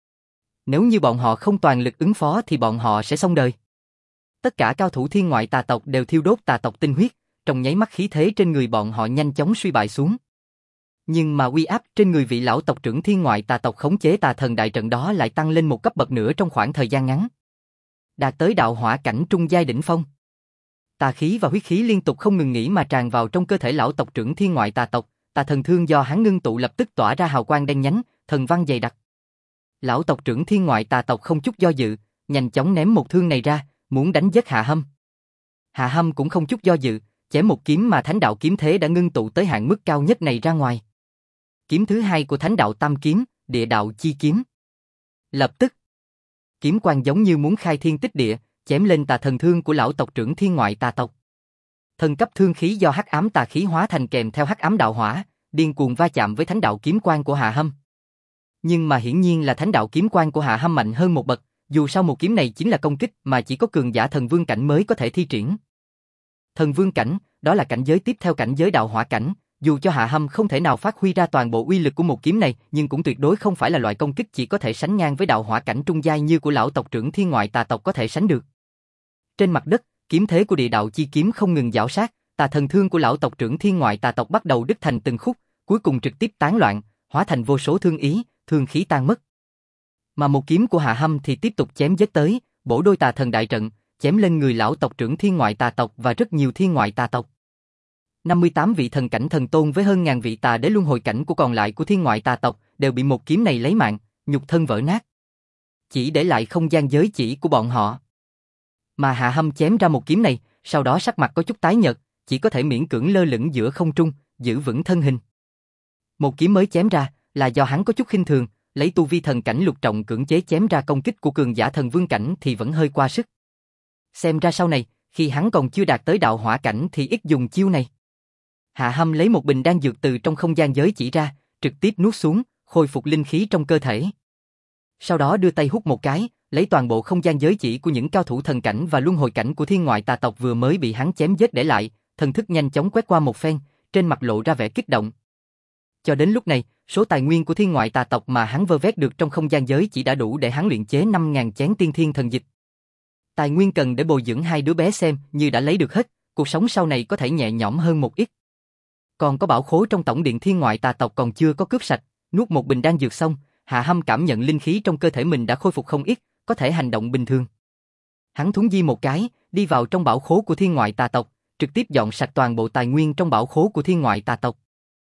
Nếu như bọn họ không toàn lực ứng phó thì bọn họ sẽ xong đời. Tất cả cao thủ thiên ngoại tà tộc đều thiêu đốt tà tộc tinh huyết, trong nháy mắt khí thế trên người bọn họ nhanh chóng suy bại xuống. Nhưng mà uy áp trên người vị lão tộc trưởng thiên ngoại tà tộc khống chế tà thần đại trận đó lại tăng lên một cấp bậc nữa trong khoảng thời gian ngắn. Đạt tới đạo hỏa cảnh trung giai đỉnh phong. Tà khí và huyết khí liên tục không ngừng nghỉ mà tràn vào trong cơ thể lão tộc trưởng thiên ngoại tà tộc, tà thần thương do hắn ngưng tụ lập tức tỏa ra hào quang đen nhánh, thần văn dày đặc. Lão tộc trưởng thiên ngoại tà tộc không chút do dự, nhanh chóng ném một thương này ra, muốn đánh giết Hạ Hâm. Hạ Hâm cũng không chút do dự, chém một kiếm mà thánh đạo kiếm thế đã ngưng tụ tới hạn mức cao nhất này ra ngoài. Kiếm thứ hai của thánh đạo tam kiếm, địa đạo chi kiếm. Lập tức, kiếm quang giống như muốn khai thiên tích địa, chém lên tà thần thương của lão tộc trưởng thiên ngoại tà tộc. Thần cấp thương khí do hắc ám tà khí hóa thành kèm theo hắc ám đạo hỏa, điên cuồng va chạm với thánh đạo kiếm quang của Hạ Hâm. Nhưng mà hiển nhiên là thánh đạo kiếm quang của Hạ Hâm mạnh hơn một bậc, dù sao một kiếm này chính là công kích mà chỉ có cường giả thần vương cảnh mới có thể thi triển. Thần vương cảnh, đó là cảnh giới tiếp theo cảnh giới đạo hỏa cảnh, dù cho Hạ Hâm không thể nào phát huy ra toàn bộ uy lực của một kiếm này, nhưng cũng tuyệt đối không phải là loại công kích chỉ có thể sánh ngang với đạo hỏa cảnh trung giai như của lão tộc trưởng Thiên Ngoại Tà tộc có thể sánh được. Trên mặt đất, kiếm thế của địa đạo chi kiếm không ngừng giảo sát, tà thần thương của lão tộc trưởng Thiên Ngoại Tà tộc bắt đầu đứt thành từng khúc, cuối cùng trực tiếp tán loạn, hóa thành vô số thương ý, thương khí tan mất. Mà một kiếm của Hạ Hâm thì tiếp tục chém giết tới, bổ đôi tà thần đại trận, chém lên người lão tộc trưởng Thiên Ngoại Tà tộc và rất nhiều Thiên Ngoại Tà tộc. 58 vị thần cảnh thần tôn với hơn ngàn vị tà đế luân hồi cảnh của còn lại của Thiên Ngoại Tà tộc đều bị một kiếm này lấy mạng, nhục thân vỡ nát. Chỉ để lại không gian giới chỉ của bọn họ. Mà Hạ Hâm chém ra một kiếm này, sau đó sắc mặt có chút tái nhợt, chỉ có thể miễn cưỡng lơ lửng giữa không trung, giữ vững thân hình. Một kiếm mới chém ra là do hắn có chút khinh thường, lấy tu vi thần cảnh lục trọng cưỡng chế chém ra công kích của cường giả thần vương cảnh thì vẫn hơi qua sức. Xem ra sau này, khi hắn còn chưa đạt tới đạo hỏa cảnh thì ít dùng chiêu này. Hạ Hâm lấy một bình đan dược từ trong không gian giới chỉ ra, trực tiếp nuốt xuống, khôi phục linh khí trong cơ thể. Sau đó đưa tay hút một cái, lấy toàn bộ không gian giới chỉ của những cao thủ thần cảnh và luân hồi cảnh của Thiên Ngoại Tà tộc vừa mới bị hắn chém giết để lại, thần thức nhanh chóng quét qua một phen, trên mặt lộ ra vẻ kích động. Cho đến lúc này, số tài nguyên của Thiên Ngoại Tà tộc mà hắn vơ vét được trong không gian giới chỉ đã đủ để hắn luyện chế 5.000 chén tiên thiên thần dịch. Tài nguyên cần để bồi dưỡng hai đứa bé xem như đã lấy được hết, cuộc sống sau này có thể nhẹ nhõm hơn một ít. Còn có bảo khố trong tổng điện Thiên Ngoại Tà tộc còn chưa có cướp sạch, nuốt một bình đan dược xong, Hạ Hâm cảm nhận linh khí trong cơ thể mình đã khôi phục không ít, có thể hành động bình thường. Hắn thúng di một cái, đi vào trong bảo khố của Thiên Ngoại Tà tộc, trực tiếp dọn sạch toàn bộ tài nguyên trong bảo khố của Thiên Ngoại Tà tộc.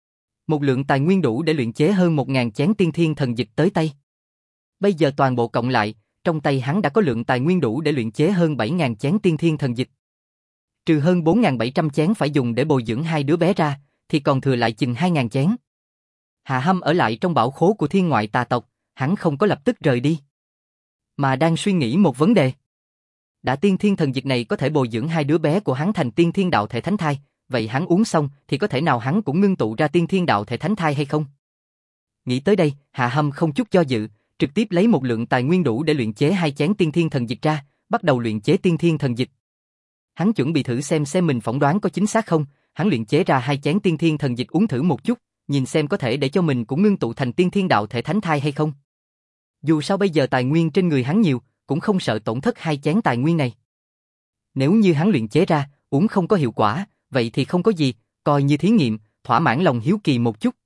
Một lượng tài nguyên đủ để luyện chế hơn 1.000 chén tiên thiên thần dịch tới tay. Bây giờ toàn bộ cộng lại, trong tay hắn đã có lượng tài nguyên đủ để luyện chế hơn 7.000 chén tiên thiên thần dịch. Trừ hơn 4.700 chén phải dùng để bồi dưỡng hai đứa bé ra, thì còn thừa lại chừng 2.000 chén. Hạ Hâm ở lại trong bảo khố của Thiên Ngoại Tà tộc, hắn không có lập tức rời đi, mà đang suy nghĩ một vấn đề. Đã tiên thiên thần dịch này có thể bồi dưỡng hai đứa bé của hắn thành tiên thiên đạo thể thánh thai, vậy hắn uống xong thì có thể nào hắn cũng ngưng tụ ra tiên thiên đạo thể thánh thai hay không? Nghĩ tới đây, Hạ Hâm không chút do dự, trực tiếp lấy một lượng tài nguyên đủ để luyện chế 2 chén tiên thiên thần dịch ra, bắt đầu luyện chế tiên thiên thần dịch. Hắn chuẩn bị thử xem mình phỏng đoán có chính xác không, hắn luyện chế ra 2 chén tiên thiên thần dịch uống thử một chút, nhìn xem có thể để cho mình cũng ngưng tụ thành tiên thiên đạo thể thánh thai hay không. Dù sao bây giờ tài nguyên trên người hắn nhiều, cũng không sợ tổn thất 2 chén tài nguyên này. Nếu như hắn luyện chế ra, uống không có hiệu quả, vậy thì không có gì, coi như thí nghiệm, thỏa mãn lòng hiếu kỳ một chút.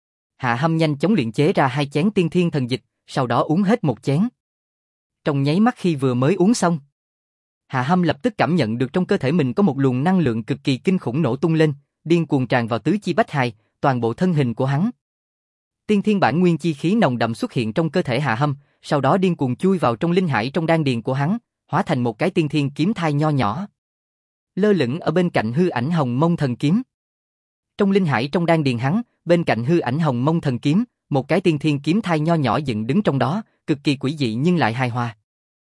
Hạ Hâm nhanh chóng luyện chế ra 2 chén tiên thiên thần dịch, sau đó uống hết một chén. Trong nháy mắt khi vừa mới uống xong, Hạ Hâm lập tức cảm nhận được trong cơ thể mình có một luồng năng lượng cực kỳ kinh khủng nổ tung lên, điên cuồng tràn vào tứ chi bách hài, toàn bộ thân hình của hắn. Tiên thiên bản nguyên chi khí nồng đậm xuất hiện trong cơ thể Hạ Hâm, sau đó điên cuồng chui vào trong linh hải trong đan điền của hắn, hóa thành một cái tiên thiên kiếm thai nho nhỏ. Lơ lửng ở bên cạnh hư ảnh hồng mông thần kiếm. Trong linh hải trong đan điền hắn, bên cạnh hư ảnh hồng mông thần kiếm, một cái tiên thiên kiếm thai nho nhỏ dựng đứng trong đó, cực kỳ quỷ dị nhưng lại hài hòa.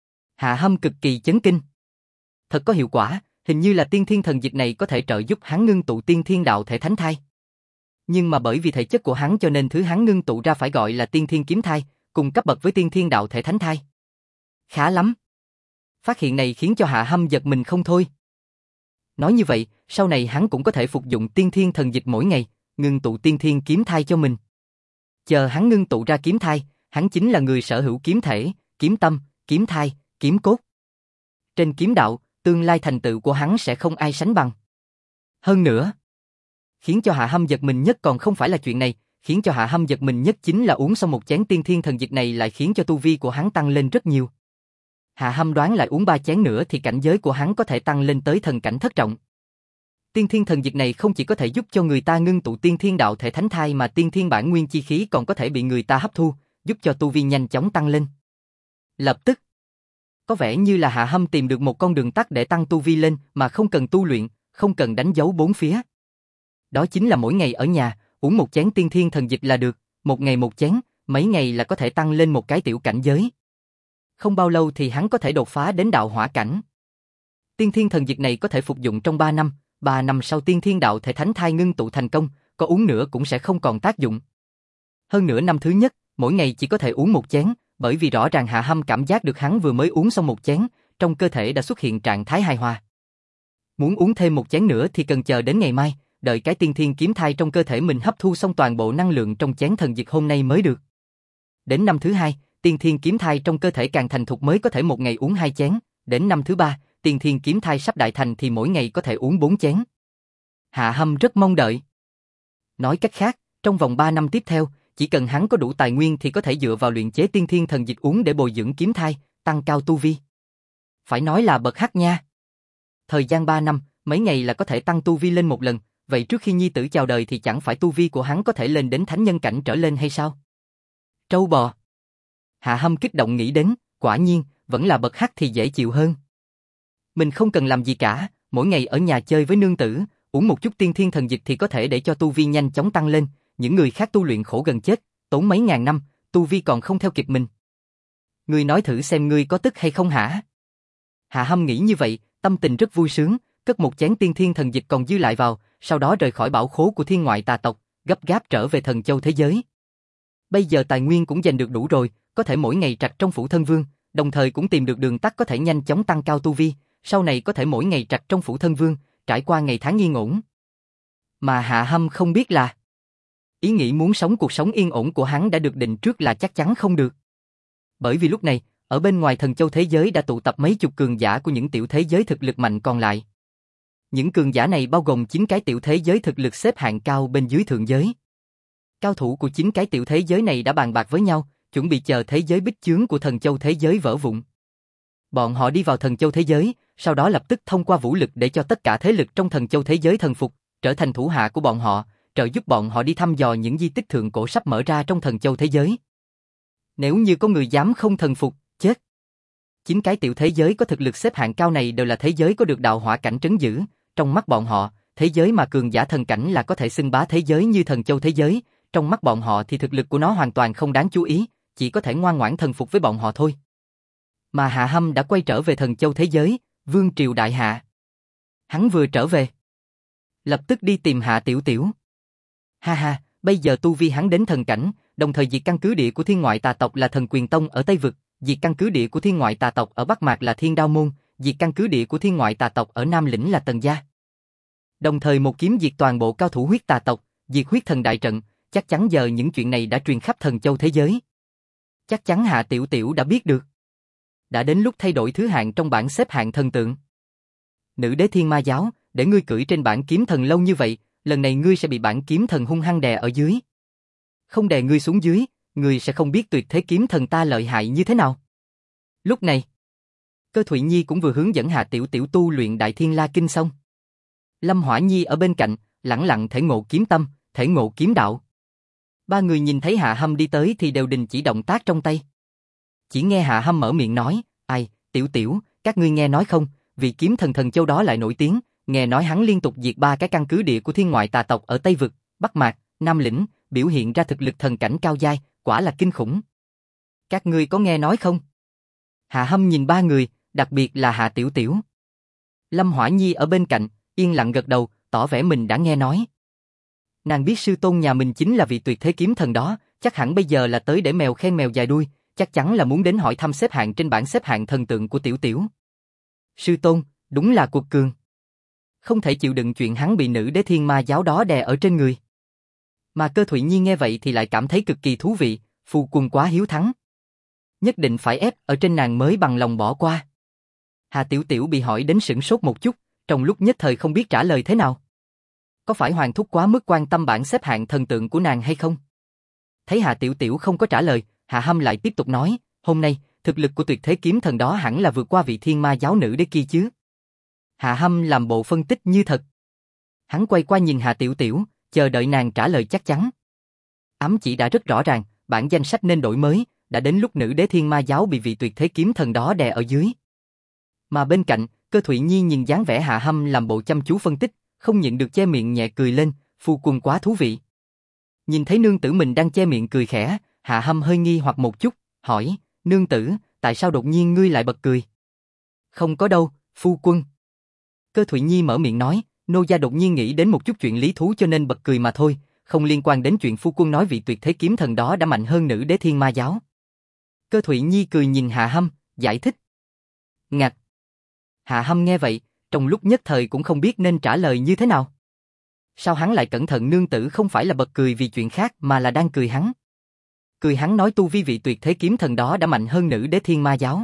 Hạ Hâm cực kỳ chấn kinh. Thật có hiệu quả, hình như là tiên thiên thần dịch này có thể trợ giúp hắn ngưng tụ tiên thiên đạo thể thánh thai. Nhưng mà bởi vì thể chất của hắn cho nên thứ hắn ngưng tụ ra phải gọi là tiên thiên kiếm thai, cùng cấp bậc với tiên thiên đạo thể thánh thai. Khá lắm. Phát hiện này khiến cho Hạ Hâm giật mình không thôi. Nói như vậy, sau này hắn cũng có thể phục dụng tiên thiên thần dịch mỗi ngày, ngưng tụ tiên thiên kiếm thai cho mình. Chờ hắn ngưng tụ ra kiếm thai, hắn chính là người sở hữu kiếm thể, kiếm tâm, kiếm thai, kiếm cốt. Trên kiếm đạo, tương lai thành tựu của hắn sẽ không ai sánh bằng. Hơn nữa, khiến cho Hạ Hâm giật mình nhất còn không phải là chuyện này, khiến cho Hạ Hâm giật mình nhất chính là uống xong một chén tiên thiên thần dịch này lại khiến cho tu vi của hắn tăng lên rất nhiều. Hạ Hâm đoán lại uống 3 chén nữa thì cảnh giới của hắn có thể tăng lên tới thần cảnh thất trọng. Tiên thiên thần dịch này không chỉ có thể giúp cho người ta ngưng tụ tiên thiên đạo thể thánh thai mà tiên thiên bản nguyên chi khí còn có thể bị người ta hấp thu, giúp cho tu vi nhanh chóng tăng lên. Lập tức, có vẻ như là Hạ Hâm tìm được một con đường tắt để tăng tu vi lên mà không cần tu luyện, không cần đánh dấu bốn phía. Đó chính là mỗi ngày ở nhà, uống một chén tiên thiên thần dịch là được, một ngày một chén, mấy ngày là có thể tăng lên một cái tiểu cảnh giới. Không bao lâu thì hắn có thể đột phá đến đạo hỏa cảnh. Tiên thiên thần dịch này có thể phục dụng trong 3 năm sau tiên thiên đạo thể thánh thai ngưng tụ thành công, có uống nữa cũng sẽ không còn tác dụng. Hơn nữa năm thứ nhất, mỗi ngày chỉ có thể uống một chén, bởi vì rõ ràng Hạ Hâm cảm giác được hắn vừa mới uống xong một chén, trong cơ thể đã xuất hiện trạng thái hài hòa. Muốn uống thêm một chén nữa thì cần chờ đến ngày mai, đợi cái tiên thiên kiếm thai trong cơ thể mình hấp thu xong toàn bộ năng lượng trong chén thần dịch hôm nay mới được. Đến năm thứ hai, tiên thiên kiếm thai trong cơ thể càng thành thục mới có thể một ngày uống 2 chén, đến năm thứ ba, tiên thiên kiếm thai sắp đại thành thì mỗi ngày có thể uống 4 chén. Hạ Hâm rất mong đợi. Nói cách khác, trong vòng 3 năm tiếp theo, chỉ cần hắn có đủ tài nguyên thì có thể dựa vào luyện chế tiên thiên thần dịch uống để bồi dưỡng kiếm thai, tăng cao tu vi. Phải nói là bậc hắc nha. Thời gian 3 năm, mấy ngày là có thể tăng tu vi lên một lần, vậy trước khi nhi tử chào đời thì chẳng phải tu vi của hắn có thể lên đến thánh nhân cảnh trở lên hay sao? Trâu bò. Hạ Hâm kích động nghĩ đến, quả nhiên, vẫn là bậc hắc thì dễ chịu hơn. Mình không cần làm gì cả, mỗi ngày ở nhà chơi với nương tử, uống một chút tiên thiên thần dịch thì có thể để cho tu vi nhanh chóng tăng lên, những người khác tu luyện khổ gần chết, tốn mấy ngàn năm, tu vi còn không theo kịp mình. Ngươi nói thử xem ngươi có tức hay không hả? Hạ Hâm nghĩ như vậy, tâm tình rất vui sướng, cất một chén tiên thiên thần dịch còn dư lại vào, sau đó rời khỏi bảo khố của thiên ngoại tà tộc, gấp gáp trở về thần châu thế giới. Bây giờ tài nguyên cũng giành được đủ rồi, có thể mỗi ngày trạch trong phủ thân vương, đồng thời cũng tìm được đường tắt có thể nhanh chóng tăng cao tu vi, sau này có thể mỗi ngày trạch trong phủ thân vương, trải qua ngày tháng yên ổn. Mà Hạ Hâm không biết là, ý nghĩ muốn sống cuộc sống yên ổn của hắn đã được định trước là chắc chắn không được. Bởi vì lúc này, ở bên ngoài thần châu thế giới đã tụ tập mấy chục cường giả của những tiểu thế giới thực lực mạnh còn lại. Những cường giả này bao gồm 9 cái tiểu thế giới thực lực xếp hạng cao bên dưới thượng giới. Cao thủ của 9 cái tiểu thế giới này đã bàn bạc với nhau, chuẩn bị chờ thế giới bích chướng của thần châu thế giới vỡ vụn. Bọn họ đi vào thần châu thế giới, sau đó lập tức thông qua vũ lực để cho tất cả thế lực trong thần châu thế giới thần phục, trở thành thủ hạ của bọn họ, trợ giúp bọn họ đi thăm dò những di tích thượng cổ sắp mở ra trong thần châu thế giới. Nếu như có người dám không thần phục, chết. 9 cái tiểu thế giới có thực lực xếp hạng cao này đều là thế giới có được đạo hỏa cảnh trấn giữ, trong mắt bọn họ, thế giới mà cường giả thần cảnh là có thể xưng bá thế giới như thần châu thế giới, trong mắt bọn họ thì thực lực của nó hoàn toàn không đáng chú ý, chỉ có thể ngoan ngoãn thần phục với bọn họ thôi. Mà Hạ Hâm đã quay trở về thần châu thế giới, Vương Triều Đại Hạ. Hắn vừa trở về, lập tức đi tìm Hạ Tiểu Tiểu. Ha ha, bây giờ tu vi hắn đến thần cảnh, đồng thời diệt căn cứ địa của thiên ngoại tà tộc là Thần Quyền Tông ở Tây Vực, diệt căn cứ địa của thiên ngoại tà tộc ở Bắc Mạc là Thiên Đao Môn, diệt căn cứ địa của thiên ngoại tà tộc ở Nam Lĩnh là Tần Gia. Đồng thời một kiếm diệt toàn bộ cao thủ huyết tà tộc, diệt huyết thần đại trận, chắc chắn giờ những chuyện này đã truyền khắp thần châu thế giới. Chắc chắn Hạ Tiểu Tiểu đã biết được. Đã đến lúc thay đổi thứ hạng trong bảng xếp hạng thần tượng. Nữ đế thiên ma giáo, để ngươi cưỡi trên bảng kiếm thần lâu như vậy, lần này ngươi sẽ bị bảng kiếm thần hung hăng đè ở dưới. Không đè ngươi xuống dưới, ngươi sẽ không biết tuyệt thế kiếm thần ta lợi hại như thế nào. Lúc này, Cơ Thụy Nhi cũng vừa hướng dẫn Hạ Tiểu Tiểu tu luyện Đại Thiên La Kinh xong. Lâm Hỏa Nhi ở bên cạnh, lẳng lặng thể ngộ kiếm tâm, thể ngộ kiếm đạo. Ba người nhìn thấy Hạ Hâm đi tới thì đều đình chỉ động tác trong tay. Chỉ nghe Hạ Hâm mở miệng nói, ai, Tiểu Tiểu, các ngươi nghe nói không, vị kiếm thần thần châu đó lại nổi tiếng, nghe nói hắn liên tục diệt 3 cái căn cứ địa của thiên ngoại tà tộc ở Tây Vực, Bắc Mạc, Nam Lĩnh, biểu hiện ra thực lực thần cảnh cao giai, quả là kinh khủng. Các ngươi có nghe nói không? Hạ Hâm nhìn ba người, đặc biệt là Hạ Tiểu Tiểu. Lâm Hỏa Nhi ở bên cạnh, yên lặng gật đầu, tỏ vẻ mình đã nghe nói. Nàng biết sư tôn nhà mình chính là vị tuyệt thế kiếm thần đó, chắc hẳn bây giờ là tới để mèo khen mèo dài đuôi, chắc chắn là muốn đến hỏi thăm xếp hạng trên bảng xếp hạng thần tượng của Tiểu Tiểu. Sư tôn, đúng là cuộc cường. Không thể chịu đựng chuyện hắn bị nữ đế thiên ma giáo đó đè ở trên người. Mà Cơ Thụy Nhi nghe vậy thì lại cảm thấy cực kỳ thú vị, phu quân quá hiếu thắng. Nhất định phải ép ở trên nàng mới bằng lòng bỏ qua. Hà Tiểu Tiểu bị hỏi đến sửng sốt một chút, trong lúc nhất thời không biết trả lời thế nào. Có phải Hoàng thúc quá mức quan tâm bảng xếp hạng thần tượng của nàng hay không? Thấy Hà Tiểu Tiểu không có trả lời, Hạ Hâm lại tiếp tục nói, hôm nay, thực lực của tuyệt thế kiếm thần đó hẳn là vượt qua vị thiên ma giáo nữ đế kia chứ. Hạ Hâm làm bộ phân tích như thật. Hắn quay qua nhìn Hà Tiểu Tiểu, chờ đợi nàng trả lời chắc chắn. Ám chỉ đã rất rõ ràng, bản danh sách nên đổi mới, đã đến lúc nữ đế thiên ma giáo bị vị tuyệt thế kiếm thần đó đè ở dưới. Mà bên cạnh, Cơ Thụy Nhi nhìn dáng vẻ Hạ Hâm làm bộ chăm chú phân tích, không nhịn được che miệng nhẹ cười lên, phu quân quá thú vị. Nhìn thấy nương tử mình đang che miệng cười khẽ, Hạ Hâm hơi nghi hoặc một chút, hỏi, nương tử, tại sao đột nhiên ngươi lại bật cười? Không có đâu, phu quân. Cơ Thụy Nhi mở miệng nói, nô gia đột nhiên nghĩ đến một chút chuyện lý thú cho nên bật cười mà thôi, không liên quan đến chuyện phu quân nói vị tuyệt thế kiếm thần đó đã mạnh hơn nữ đế thiên ma giáo. Cơ Thụy Nhi cười nhìn Hạ Hâm, giải thích. Ngạch. Hạ Hâm nghe vậy, trong lúc nhất thời cũng không biết nên trả lời như thế nào. Sao hắn lại cẩn thận nương tử không phải là bật cười vì chuyện khác mà là đang cười hắn. Cười hắn nói tu vi vị tuyệt thế kiếm thần đó đã mạnh hơn Nữ Đế Thiên Ma Giáo.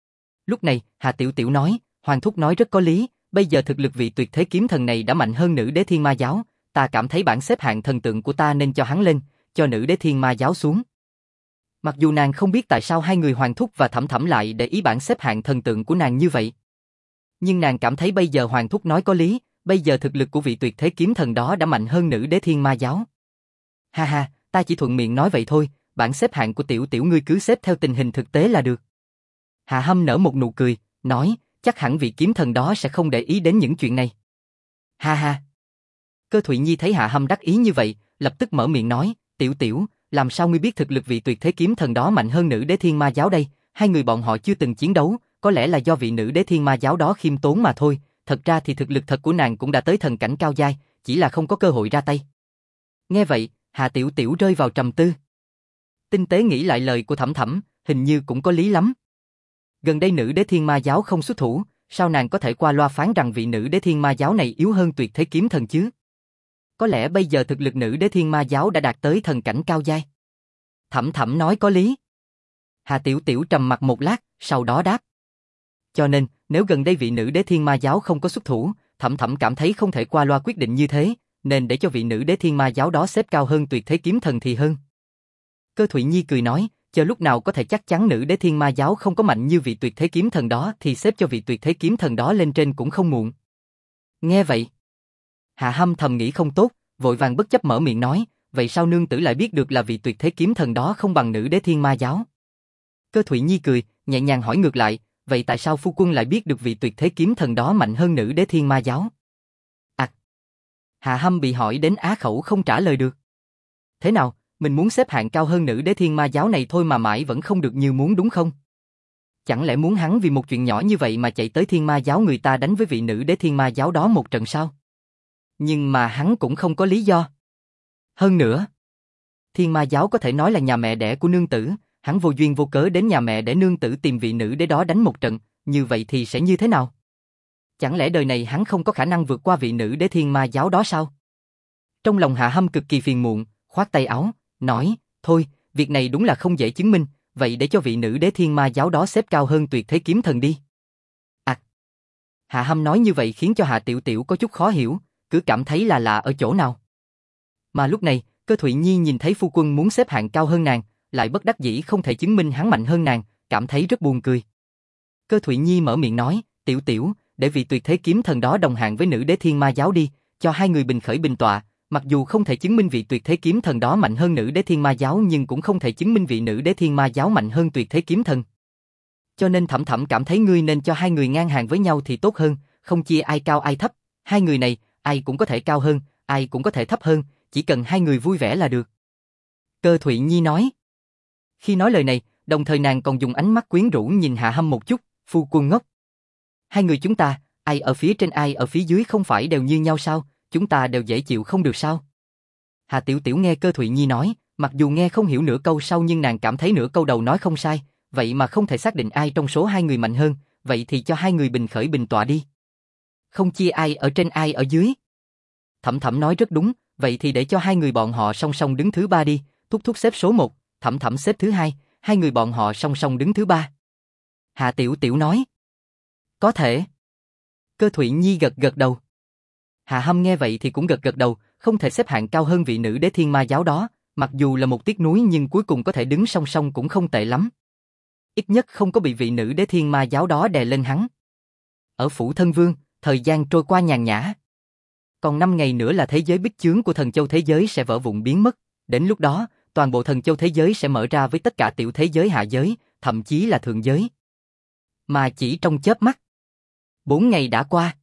Lúc này, Hà Tiểu Tiểu nói, Hoàng thúc nói rất có lý, bây giờ thực lực vị tuyệt thế kiếm thần này đã mạnh hơn Nữ Đế Thiên Ma Giáo, ta cảm thấy bảng xếp hạng thần tượng của ta nên cho hắn lên, cho Nữ Đế Thiên Ma Giáo xuống. Mặc dù nàng không biết tại sao hai người Hoàng thúc và Thẩm Thẩm lại để ý bảng xếp hạng thần tượng của nàng như vậy. Nhưng nàng cảm thấy bây giờ Hoàng thúc nói có lý, bây giờ thực lực của vị tuyệt thế kiếm thần đó đã mạnh hơn Nữ Đế Thiên Ma Giáo. Ha ha, ta chỉ thuận miệng nói vậy thôi, bảng xếp hạng của Tiểu Tiểu ngươi cứ xếp theo tình hình thực tế là được. Hạ Hâm nở một nụ cười, nói, chắc hẳn vị kiếm thần đó sẽ không để ý đến những chuyện này. Ha ha. Cơ Thụy Nhi thấy Hạ Hâm đắc ý như vậy, lập tức mở miệng nói, Tiểu Tiểu, làm sao ngươi biết thực lực vị tuyệt thế kiếm thần đó mạnh hơn Nữ Đế Thiên Ma Giáo đây? Hai người bọn họ chưa từng chiến đấu, có lẽ là do vị Nữ Đế Thiên Ma Giáo đó khiêm tốn mà thôi, thật ra thì thực lực thật của nàng cũng đã tới thần cảnh cao giai, chỉ là không có cơ hội ra tay. Nghe vậy, Hạ Tiểu Tiểu rơi vào trầm tư. Tinh tế nghĩ lại lời của Thẩm Thẩm, hình như cũng có lý lắm. Gần đây Nữ Đế Thiên Ma Giáo không xuất thủ, sao nàng có thể qua loa phán rằng vị Nữ Đế Thiên Ma Giáo này yếu hơn tuyệt thế kiếm thần chứ? Có lẽ bây giờ thực lực Nữ Đế Thiên Ma Giáo đã đạt tới thần cảnh cao giai. Thẩm Thẩm nói có lý. Hà Tiểu Tiểu trầm mặt một lát, sau đó đáp. Cho nên, nếu gần đây vị Nữ Đế Thiên Ma Giáo không có xuất thủ, Thẩm Thẩm cảm thấy không thể qua loa quyết định như thế, nên để cho vị Nữ Đế Thiên Ma Giáo đó xếp cao hơn tuyệt thế kiếm thần thì hơn. Cơ Thụy Nhi cười nói, chờ lúc nào có thể chắc chắn Nữ Đế Thiên Ma Giáo không có mạnh như vị tuyệt thế kiếm thần đó thì xếp cho vị tuyệt thế kiếm thần đó lên trên cũng không muộn. Nghe vậy, Hạ Hâm thầm nghĩ không tốt, vội vàng bất chấp mở miệng nói, vậy sao nương tử lại biết được là vị tuyệt thế kiếm thần đó không bằng Nữ Đế Thiên Ma Giáo? Cơ Thụy Nhi cười, nhẹ nhàng hỏi ngược lại, vậy tại sao phu quân lại biết được vị tuyệt thế kiếm thần đó mạnh hơn Nữ Đế Thiên Ma Giáo? Hạ Hâm bị hỏi đến á khẩu không trả lời được. Thế nào, mình muốn xếp hạng cao hơn Nữ Đế Thiên Ma Giáo này thôi mà mãi vẫn không được như muốn đúng không? Chẳng lẽ muốn hắn vì một chuyện nhỏ như vậy mà chạy tới Thiên Ma Giáo người ta đánh với vị Nữ Đế Thiên Ma Giáo đó một trận sao? Nhưng mà hắn cũng không có lý do. Hơn nữa, Thiên Ma Giáo có thể nói là nhà mẹ đẻ của nương tử, hắn vô duyên vô cớ đến nhà mẹ để nương tử tìm vị Nữ Đế đó đánh một trận, như vậy thì sẽ như thế nào? Chẳng lẽ đời này hắn không có khả năng vượt qua vị Nữ Đế Thiên Ma Giáo đó sao? Trong lòng Hạ Hâm cực kỳ phiền muộn, khoát tay áo, nói, thôi, việc này đúng là không dễ chứng minh, vậy để cho vị Nữ Đế Thiên Ma Giáo đó xếp cao hơn tuyệt thế kiếm thần đi. Hạ Hâm nói như vậy khiến cho Hạ Tiểu Tiểu có chút khó hiểu, cứ cảm thấy là lạ ở chỗ nào. Mà lúc này, Cơ Thụy Nhi nhìn thấy phu quân muốn xếp hạng cao hơn nàng, lại bất đắc dĩ không thể chứng minh hắn mạnh hơn nàng, cảm thấy rất buồn cười. Cơ Thụy Nhi mở miệng nói, Tiểu Tiểu, để vị tuyệt thế kiếm thần đó đồng hạng với Nữ Đế Thiên Ma Giáo đi, cho hai người bình khởi bình tọa, mặc dù không thể chứng minh vị tuyệt thế kiếm thần đó mạnh hơn Nữ Đế Thiên Ma Giáo nhưng cũng không thể chứng minh vị Nữ Đế Thiên Ma Giáo mạnh hơn tuyệt thế kiếm thần. Cho nên Thẩm Thẩm cảm thấy ngươi nên cho hai người ngang hàng với nhau thì tốt hơn, không chia ai cao ai thấp, hai người này, ai cũng có thể cao hơn, ai cũng có thể thấp hơn, chỉ cần hai người vui vẻ là được. Cơ Thụy Nhi nói. Khi nói lời này, đồng thời nàng còn dùng ánh mắt quyến rũ nhìn Hạ Hâm một chút, phu quân ngốc. Hai người chúng ta, ai ở phía trên ai ở phía dưới không phải đều như nhau sao, chúng ta đều dễ chịu không được sao? Hà Tiểu Tiểu nghe Cơ Thụy Nhi nói, mặc dù nghe không hiểu nửa câu sau nhưng nàng cảm thấy nửa câu đầu nói không sai, vậy mà không thể xác định ai trong số hai người mạnh hơn, vậy thì cho hai người bình khởi bình tọa đi. Không chia ai ở trên ai ở dưới. Thẩm Thẩm nói rất đúng, vậy thì để cho hai người bọn họ song song đứng thứ ba đi, Thúc Thúc xếp số 1, Thẩm Thẩm xếp thứ 2, hai người bọn họ song song đứng thứ 3. Hạ Tiểu Tiểu nói. Có thể. Cơ Thụy Nhi gật gật đầu. Hạ Hâm nghe vậy thì cũng gật gật đầu, không thể xếp hạng cao hơn vị Nữ Đế Thiên Ma Giáo đó, mặc dù là một tiếc nuối nhưng cuối cùng có thể đứng song song cũng không tệ lắm. Ít nhất không có bị vị Nữ Đế Thiên Ma Giáo đó đè lên hắn. Ở phủ Thân Vương, thời gian trôi qua nhàn nhã. Còn 5 ngày nữa là thế giới bích chướng của Thần Châu thế giới sẽ vỡ vụn biến mất, đến lúc đó, toàn bộ Thần Châu thế giới sẽ mở ra với tất cả tiểu thế giới hạ giới, thậm chí là thượng giới. Mà chỉ trong chớp mắt, 4 ngày đã qua.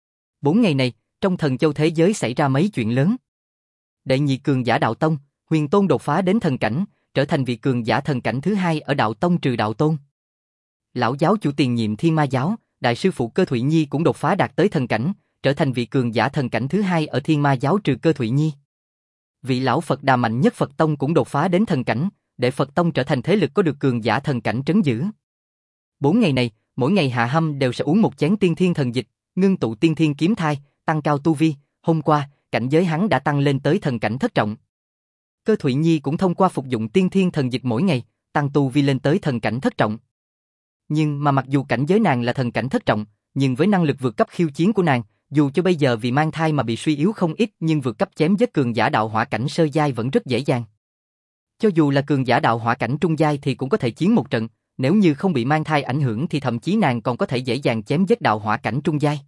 4 ngày này, trong Thần Châu thế giới xảy ra mấy chuyện lớn. Đệ nhị cường giả Đạo Tông, Huyền Tôn đột phá đến thần cảnh, trở thành vị cường giả thần cảnh thứ 2 ở Đạo Tông trừ Đạo Tôn. Lão giáo chủ tiền nhiệm Thiên Ma Giáo, đại sư phụ Cơ Thụy Nhi cũng đột phá đạt tới thần cảnh, trở thành vị cường giả thần cảnh thứ 2 ở Thiên Ma Giáo trừ Cơ Thụy Nhi. Vị lão Phật Đà mạnh nhất Phật Tông cũng đột phá đến thần cảnh, để Phật Tông trở thành thế lực có được cường giả thần cảnh trấn giữ. 4 ngày này, mỗi ngày Hạ Hâm đều sẽ uống một chén tiên thiên thần dịch, ngưng tụ tiên thiên kiếm thai, tăng cao tu vi, hôm qua, cảnh giới hắn đã tăng lên tới thần cảnh thất trọng. Cơ Thụy Nhi cũng thông qua phục dụng tiên thiên thần dịch mỗi ngày, tăng tu vi lên tới thần cảnh thất trọng. Nhưng mà mặc dù cảnh giới nàng là thần cảnh thất trọng, nhưng với năng lực vượt cấp khiêu chiến của nàng, dù cho bây giờ vì mang thai mà bị suy yếu không ít nhưng vượt cấp chém giết cường giả đạo hỏa cảnh sơ giai vẫn rất dễ dàng. Cho dù là cường giả đạo hỏa cảnh trung giai thì cũng có thể chiến một trận, nếu như không bị mang thai ảnh hưởng thì thậm chí nàng còn có thể dễ dàng chém giết đạo hỏa cảnh trung giai.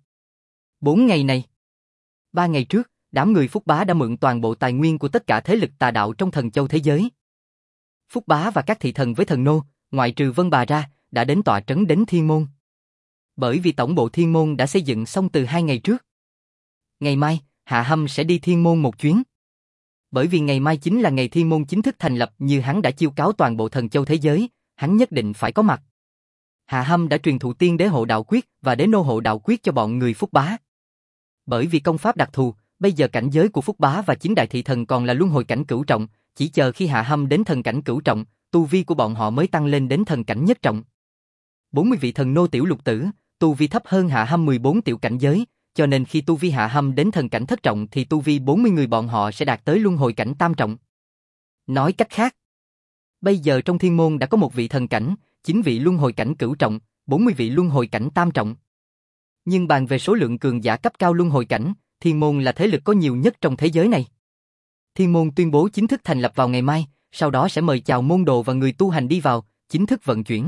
4 ngày này. 3 ngày trước, đám người Phúc Bá đã mượn toàn bộ tài nguyên của tất cả thế lực tà đạo trong thần châu thế giới. Phúc Bá và các thị thần với thần nô, ngoại trừ Vân Bà ra, đã đến tọa trấn đến Thiên Môn. Bởi vì tổng bộ Thiên Môn đã xây dựng xong từ 2 ngày trước. Ngày mai, Hạ Hâm sẽ đi Thiên Môn một chuyến. Bởi vì ngày mai chính là ngày Thiên Môn chính thức thành lập, như hắn đã chiêu cáo toàn bộ thần châu thế giới, hắn nhất định phải có mặt. Hạ Hâm đã truyền thụ tiên đế hộ đạo quyết và đế nô hộ đạo quyết cho bọn người Phúc Bá. Bởi vì công pháp đặc thù, bây giờ cảnh giới của Phúc Bá và chính đại thị thần còn là luân hồi cảnh cửu trọng, chỉ chờ khi Hạ Hâm đến thần cảnh cửu trọng, tu vi của bọn họ mới tăng lên đến thần cảnh nhất trọng. 40 vị thần nô tiểu lục tử, tu vi thấp hơn Hạ Hâm 14 tiểu cảnh giới, cho nên khi tu vi Hạ Hâm đến thần cảnh thất trọng thì tu vi 40 người bọn họ sẽ đạt tới luân hồi cảnh tam trọng. Nói cách khác, bây giờ trong Thiên Môn đã có một vị thần cảnh, 9 vị luân hồi cảnh cửu trọng, 40 vị luân hồi cảnh tam trọng. Nhưng bàn về số lượng cường giả cấp cao luân hồi cảnh, Thiên Môn là thế lực có nhiều nhất trong thế giới này. Thiên Môn tuyên bố chính thức thành lập vào ngày mai, sau đó sẽ mời chào môn đồ và người tu hành đi vào, chính thức vận chuyển.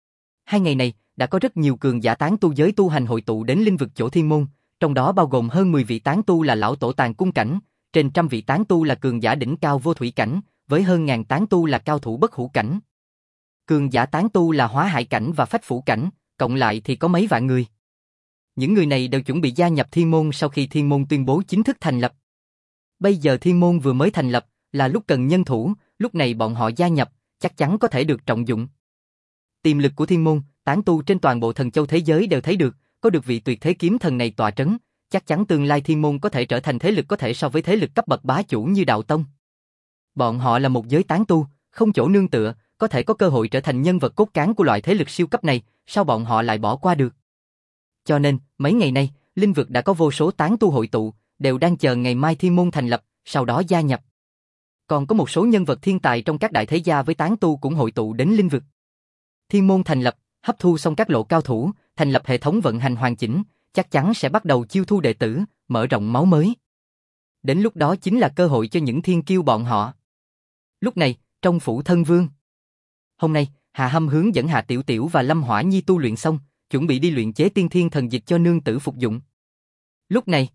2 ngày này, đã có rất nhiều cường giả tán tu giới tu hành hội tụ đến linh vực chỗ Thiên Môn, trong đó bao gồm hơn 10 vị tán tu là lão tổ tàng cung cảnh, trên 100 vị tán tu là cường giả đỉnh cao vô thủy cảnh, với hơn ngàn tán tu là cao thủ bất hủ cảnh. Cường giả tán tu là hóa hại cảnh và phách phủ cảnh, cộng lại thì có mấy vạn người. Những người này đều chuẩn bị gia nhập Thiên Môn sau khi Thiên Môn tuyên bố chính thức thành lập. Bây giờ Thiên Môn vừa mới thành lập, là lúc cần nhân thủ, lúc này bọn họ gia nhập, chắc chắn có thể được trọng dụng. Tiềm lực của Thiên Môn, tán tu trên toàn bộ thần châu thế giới đều thấy được, có được vị tuyệt thế kiếm thần này tọa trấn, chắc chắn tương lai Thiên Môn có thể trở thành thế lực có thể so với thế lực cấp bậc bá chủ như Đạo Tông. Bọn họ là một giới tán tu, không chỗ nương tựa, có thể có cơ hội trở thành nhân vật cốt cán của loại thế lực siêu cấp này, sao bọn họ lại bỏ qua được? Cho nên, mấy ngày nay, linh vực đã có vô số tán tu hội tụ, đều đang chờ ngày mai Thiên Môn thành lập, sau đó gia nhập. Còn có một số nhân vật thiên tài trong các đại thế gia với tán tu cũng hội tụ đến linh vực. Thiên Môn thành lập, hấp thu xong các lộ cao thủ, thành lập hệ thống vận hành hoàn chỉnh, chắc chắn sẽ bắt đầu chiêu thu đệ tử, mở rộng máu mới. Đến lúc đó chính là cơ hội cho những thiên kiêu bọn họ. Lúc này, trong phủ thân vương. Hôm nay, Hạ Hâm hướng dẫn Hạ Tiểu Tiểu và Lâm Hỏa Nhi tu luyện xong, chuẩn bị đi luyện chế tiên thiên thần dịch cho nương tử phục dụng. Lúc này,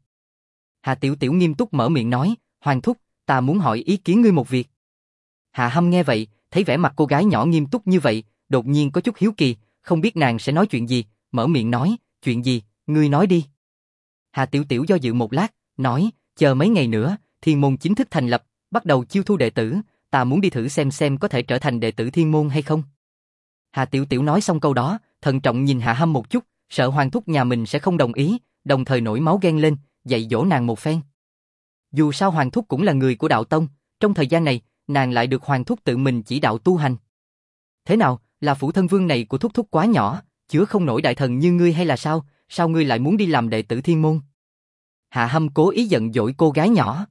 Hạ Tiểu Tiểu nghiêm túc mở miệng nói, Hoàng thúc, ta muốn hỏi ý kiến ngươi một việc. Hạ Hâm nghe vậy, thấy vẻ mặt cô gái nhỏ nghiêm túc như vậy, đột nhiên có chút hiếu kỳ, không biết nàng sẽ nói chuyện gì, mở miệng nói, chuyện gì, ngươi nói đi. Hạ Tiểu Tiểu do dự một lát, nói, chờ mấy ngày nữa, Thiên Môn chính thức thành lập, bắt đầu chiêu thu đệ tử, ta muốn đi thử xem có thể trở thành đệ tử Thiên Môn hay không. Hạ Tiểu Tiểu nói xong câu đó, thận trọng nhìn Hạ Hâm một chút, sợ Hoàng thúc nhà mình sẽ không đồng ý, đồng thời nổi máu ghen lên, dạy dỗ nàng một phen. Dù sao Hoàng thúc cũng là người của Đạo Tông, trong thời gian này, nàng lại được Hoàng thúc tự mình chỉ đạo tu hành. Thế nào, là phủ thân vương này của thúc thúc quá nhỏ, chứa không nổi đại thần như ngươi hay là sao, sao ngươi lại muốn đi làm đệ tử Thiên Môn? Hạ Hâm cố ý giận dỗi cô gái nhỏ.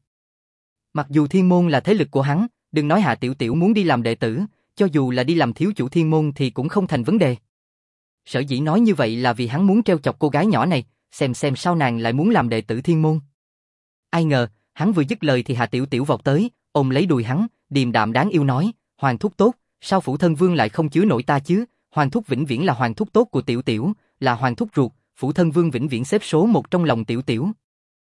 Mặc dù Thiên Môn là thế lực của hắn, đừng nói Hạ Tiểu Tiểu muốn đi làm đệ tử, cho dù là đi làm thiếu chủ Thiên Môn thì cũng không thành vấn đề. Sở dĩ nói như vậy là vì hắn muốn trêu chọc cô gái nhỏ này, xem sao nàng lại muốn làm đệ tử Thiên Môn. Ai ngờ, hắn vừa dứt lời thì Hạ Tiểu Tiểu vọt tới, ôm lấy đùi hắn, điềm đạm đáng yêu nói, Hoàng thúc tốt, sao phủ thân vương lại không chứa nổi ta chứ, Hoàng thúc vĩnh viễn là Hoàng thúc tốt của Tiểu Tiểu, là Hoàng thúc ruột, phủ thân vương vĩnh viễn xếp số 1 trong lòng Tiểu Tiểu.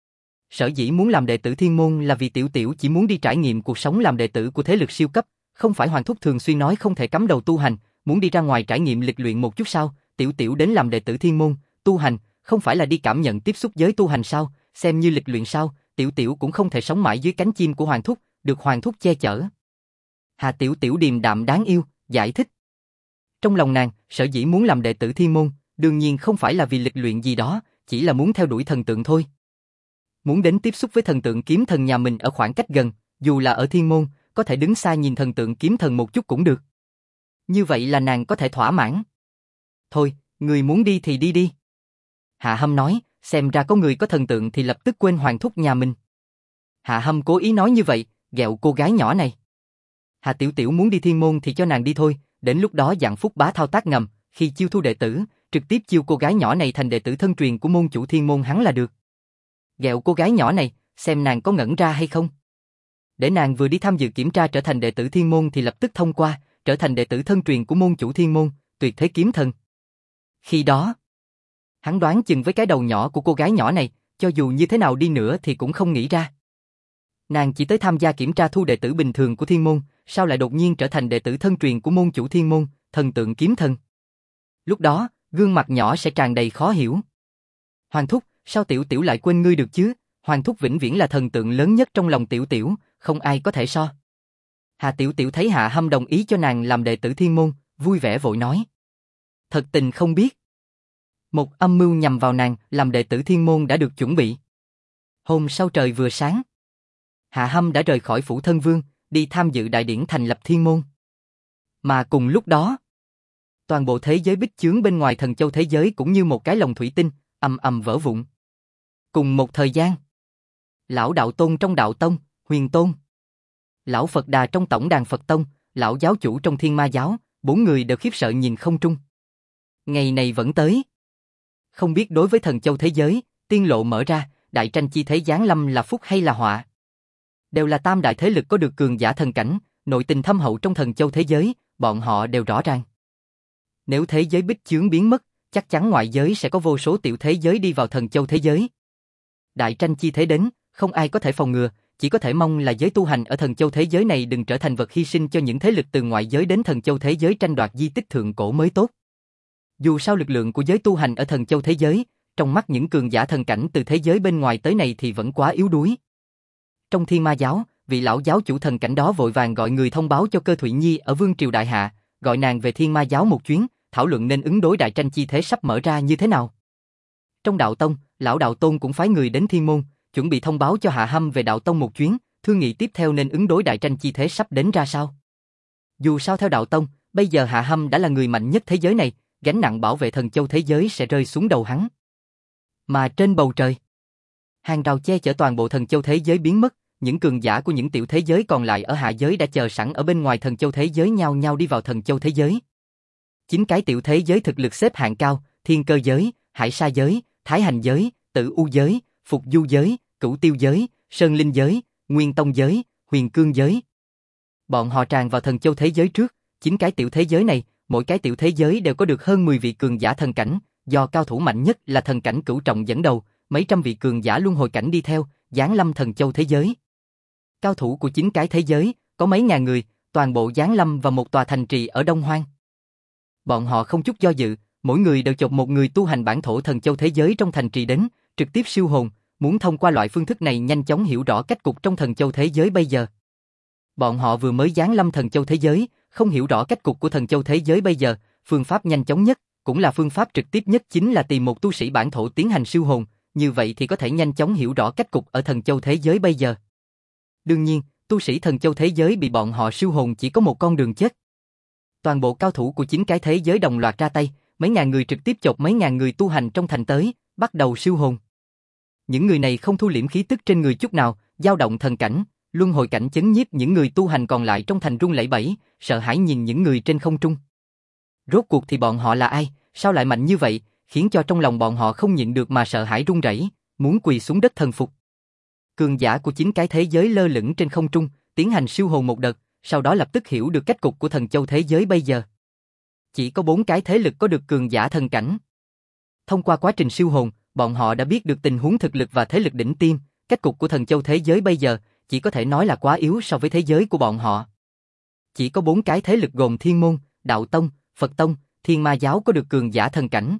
Sở dĩ muốn làm đệ tử Thiên Môn là vì Tiểu Tiểu chỉ muốn đi trải nghiệm cuộc sống làm đệ tử của thế lực siêu cấp, không phải Hoàng thúc thường xuyên nói không thể cắm đầu tu hành, muốn đi ra ngoài trải nghiệm lịch luyện một chút sao, Tiểu Tiểu đến làm đệ tử Thiên Môn, tu hành, không phải là đi cảm nhận tiếp xúc giới tu hành sao, xem như lịch luyện sao, Tiểu Tiểu cũng không thể sống mãi dưới cánh chim của Hoàng thúc, được Hoàng thúc che chở. Hạ Tiểu Tiểu điềm đạm đáng yêu, giải thích. Trong lòng nàng, sở dĩ muốn làm đệ tử Thiên Môn, đương nhiên không phải là vì lịch luyện gì đó, chỉ là muốn theo đuổi thần tượng thôi. Muốn đến tiếp xúc với thần tượng kiếm thần nhà mình ở khoảng cách gần, dù là ở Thiên Môn, có thể đứng xa nhìn thần tượng kiếm thần một chút cũng được. Như vậy là nàng có thể thỏa mãn. Thôi, người muốn đi thì đi đi. Hạ Hâm nói, xem ra có người có thần tượng thì lập tức quên Hoàng thúc nhà mình. Hạ Hâm cố ý nói như vậy, ghẹo cô gái nhỏ này. Hạ Tiểu Tiểu muốn đi thiên môn thì cho nàng đi thôi, đến lúc đó dặn Phúc Bá thao tác ngầm, khi chiêu thu đệ tử, trực tiếp chiêu cô gái nhỏ này thành đệ tử thân truyền của môn chủ thiên môn hắn là được. Ghẹo cô gái nhỏ này, xem nàng có ngẩn ra hay không. Để nàng vừa đi tham dự kiểm tra trở thành đệ tử thiên môn thì lập tức thông qua, trở thành đệ tử thân truyền của môn chủ thiên môn, tuyệt thế kiếm thần. Khi đó, hắn đoán chừng với cái đầu nhỏ của cô gái nhỏ này, cho dù như thế nào đi nữa thì cũng không nghĩ ra. Nàng chỉ tới tham gia kiểm tra thu đệ tử bình thường của thiên môn, sao lại đột nhiên trở thành đệ tử thân truyền của môn chủ thiên môn, thần tượng kiếm thần. Lúc đó, gương mặt nhỏ sẽ tràn đầy khó hiểu. Hoàng thúc, sao Tiểu Tiểu lại quên ngươi được chứ? Hoàng thúc vĩnh viễn là thần tượng lớn nhất trong lòng Tiểu Tiểu, không ai có thể so. Hạ Tiểu Tiểu thấy Hạ Hâm đồng ý cho nàng làm đệ tử thiên môn, vui vẻ vội nói. Thật tình không biết. Một âm mưu nhằm vào nàng làm đệ tử thiên môn đã được chuẩn bị. Hôm sau trời vừa sáng, Hạ Hâm đã rời khỏi phủ thân vương, đi tham dự đại điển thành lập thiên môn. Mà cùng lúc đó, toàn bộ thế giới bích chướng bên ngoài thần châu thế giới cũng như một cái lồng thủy tinh, ầm ầm vỡ vụn. Cùng một thời gian, lão đạo tôn trong đạo tông, Huyền Tôn, lão Phật Đà trong tổng đàn Phật tông, lão giáo chủ trong Thiên Ma giáo, 4 người đều khiếp sợ nhìn không trung. Ngày này vẫn tới. Không biết đối với thần châu thế giới, tiên lộ mở ra, đại tranh chi thế giáng lâm là phúc hay là họa. Đều là tam đại thế lực có được cường giả thần cảnh, nội tình thâm hậu trong thần châu thế giới, bọn họ đều rõ ràng. Nếu thế giới bích chướng biến mất, chắc chắn ngoại giới sẽ có vô số tiểu thế giới đi vào thần châu thế giới. Đại tranh chi thế đến, không ai có thể phòng ngừa, chỉ có thể mong là giới tu hành ở thần châu thế giới này đừng trở thành vật hy sinh cho những thế lực từ ngoại giới đến thần châu thế giới tranh đoạt di tích thượng cổ mới tốt. Dù sao lực lượng của giới tu hành ở thần châu thế giới, trong mắt những cường giả thần cảnh từ thế giới bên ngoài tới này thì vẫn quá yếu đuối. Trong Thiên Ma giáo, vị lão giáo chủ thần cảnh đó vội vàng gọi người thông báo cho Cơ Thụy Nhi ở Vương Triều Đại Hạ, gọi nàng về Thiên Ma giáo một chuyến, thảo luận nên ứng đối đại tranh chi thế sắp mở ra như thế nào. Trong đạo tông, lão đạo tôn cũng phái người đến thiên môn, chuẩn bị thông báo cho Hạ Hâm về đạo tông một chuyến, thương nghị tiếp theo nên ứng đối đại tranh chi thế sắp đến ra sao. Dù sao theo đạo tông, bây giờ Hạ Hâm đã là người mạnh nhất thế giới này, gánh nặng bảo vệ thần châu thế giới sẽ rơi xuống đầu hắn. Mà trên bầu trời, hàng rào che chở toàn bộ thần châu thế giới biến mất, những cường giả của những tiểu thế giới còn lại ở hạ giới đã chờ sẵn ở bên ngoài thần châu thế giới nhao nhao đi vào thần châu thế giới. 9 cái tiểu thế giới thực lực xếp hạng cao, Thiên Cơ giới, Hải Sa giới, Thái Hành giới, Tử U giới, Phục Du giới, Cửu Tiêu giới, Sơn Linh giới, Nguyên Tông giới, Huyền Cương giới. Bọn họ tràn vào thần châu thế giới trước, 9 cái tiểu thế giới này, mỗi cái tiểu thế giới đều có được hơn 10 vị cường giả thần cảnh, do cao thủ mạnh nhất là thần cảnh Cửu Trọng dẫn đầu, mấy trăm vị cường giả luân hồi cảnh đi theo, giáng lâm thần châu thế giới. Cao thủ của 9 cái thế giới, có mấy ngàn người, toàn bộ giáng lâm vào một tòa thành trì ở Đông Hoang. Bọn họ không chút do dự, mỗi người đều chộp một người tu hành bản thổ thần châu thế giới trong thành trì đến, trực tiếp siêu hồn, muốn thông qua loại phương thức này nhanh chóng hiểu rõ cách cục trong thần châu thế giới bây giờ. Bọn họ vừa mới giáng lâm thần châu thế giới, không hiểu rõ cách cục của thần châu thế giới bây giờ, phương pháp nhanh chóng nhất, cũng là phương pháp trực tiếp nhất chính là tìm một tu sĩ bản thổ tiến hành siêu hồn, như vậy thì có thể nhanh chóng hiểu rõ cách cục ở thần châu thế giới bây giờ. Đương nhiên, tu sĩ thần châu thế giới bị bọn họ siêu hồn chỉ có một con đường chết. Toàn bộ cao thủ của 9 cái thế giới đồng loạt ra tay, mấy ngàn người trực tiếp chộp mấy ngàn người tu hành trong thành tới, bắt đầu siêu hồn. Những người này không thu liễm khí tức trên người chút nào, dao động thần cảnh, luân hồi cảnh chấn nhiếp những người tu hành còn lại trong thành run lẩy bẩy, sợ hãi nhìn những người trên không trung. Rốt cuộc thì bọn họ là ai, sao lại mạnh như vậy, khiến cho trong lòng bọn họ không nhịn được mà sợ hãi run rẩy, muốn quỳ xuống đất thần phục. Cường giả của 9 cái thế giới lơ lửng trên không trung, tiến hành siêu hồn một đợt, sau đó lập tức hiểu được cách cục của thần châu thế giới bây giờ. Chỉ có 4 cái thế lực có được cường giả thần cảnh. Thông qua quá trình siêu hồn, bọn họ đã biết được tình huống thực lực và thế lực đỉnh tiêm, cách cục của thần châu thế giới bây giờ, chỉ có thể nói là quá yếu so với thế giới của bọn họ. Chỉ có 4 cái thế lực gồm Thiên Môn, Đạo Tông, Phật Tông, Thiên Ma giáo có được cường giả thần cảnh.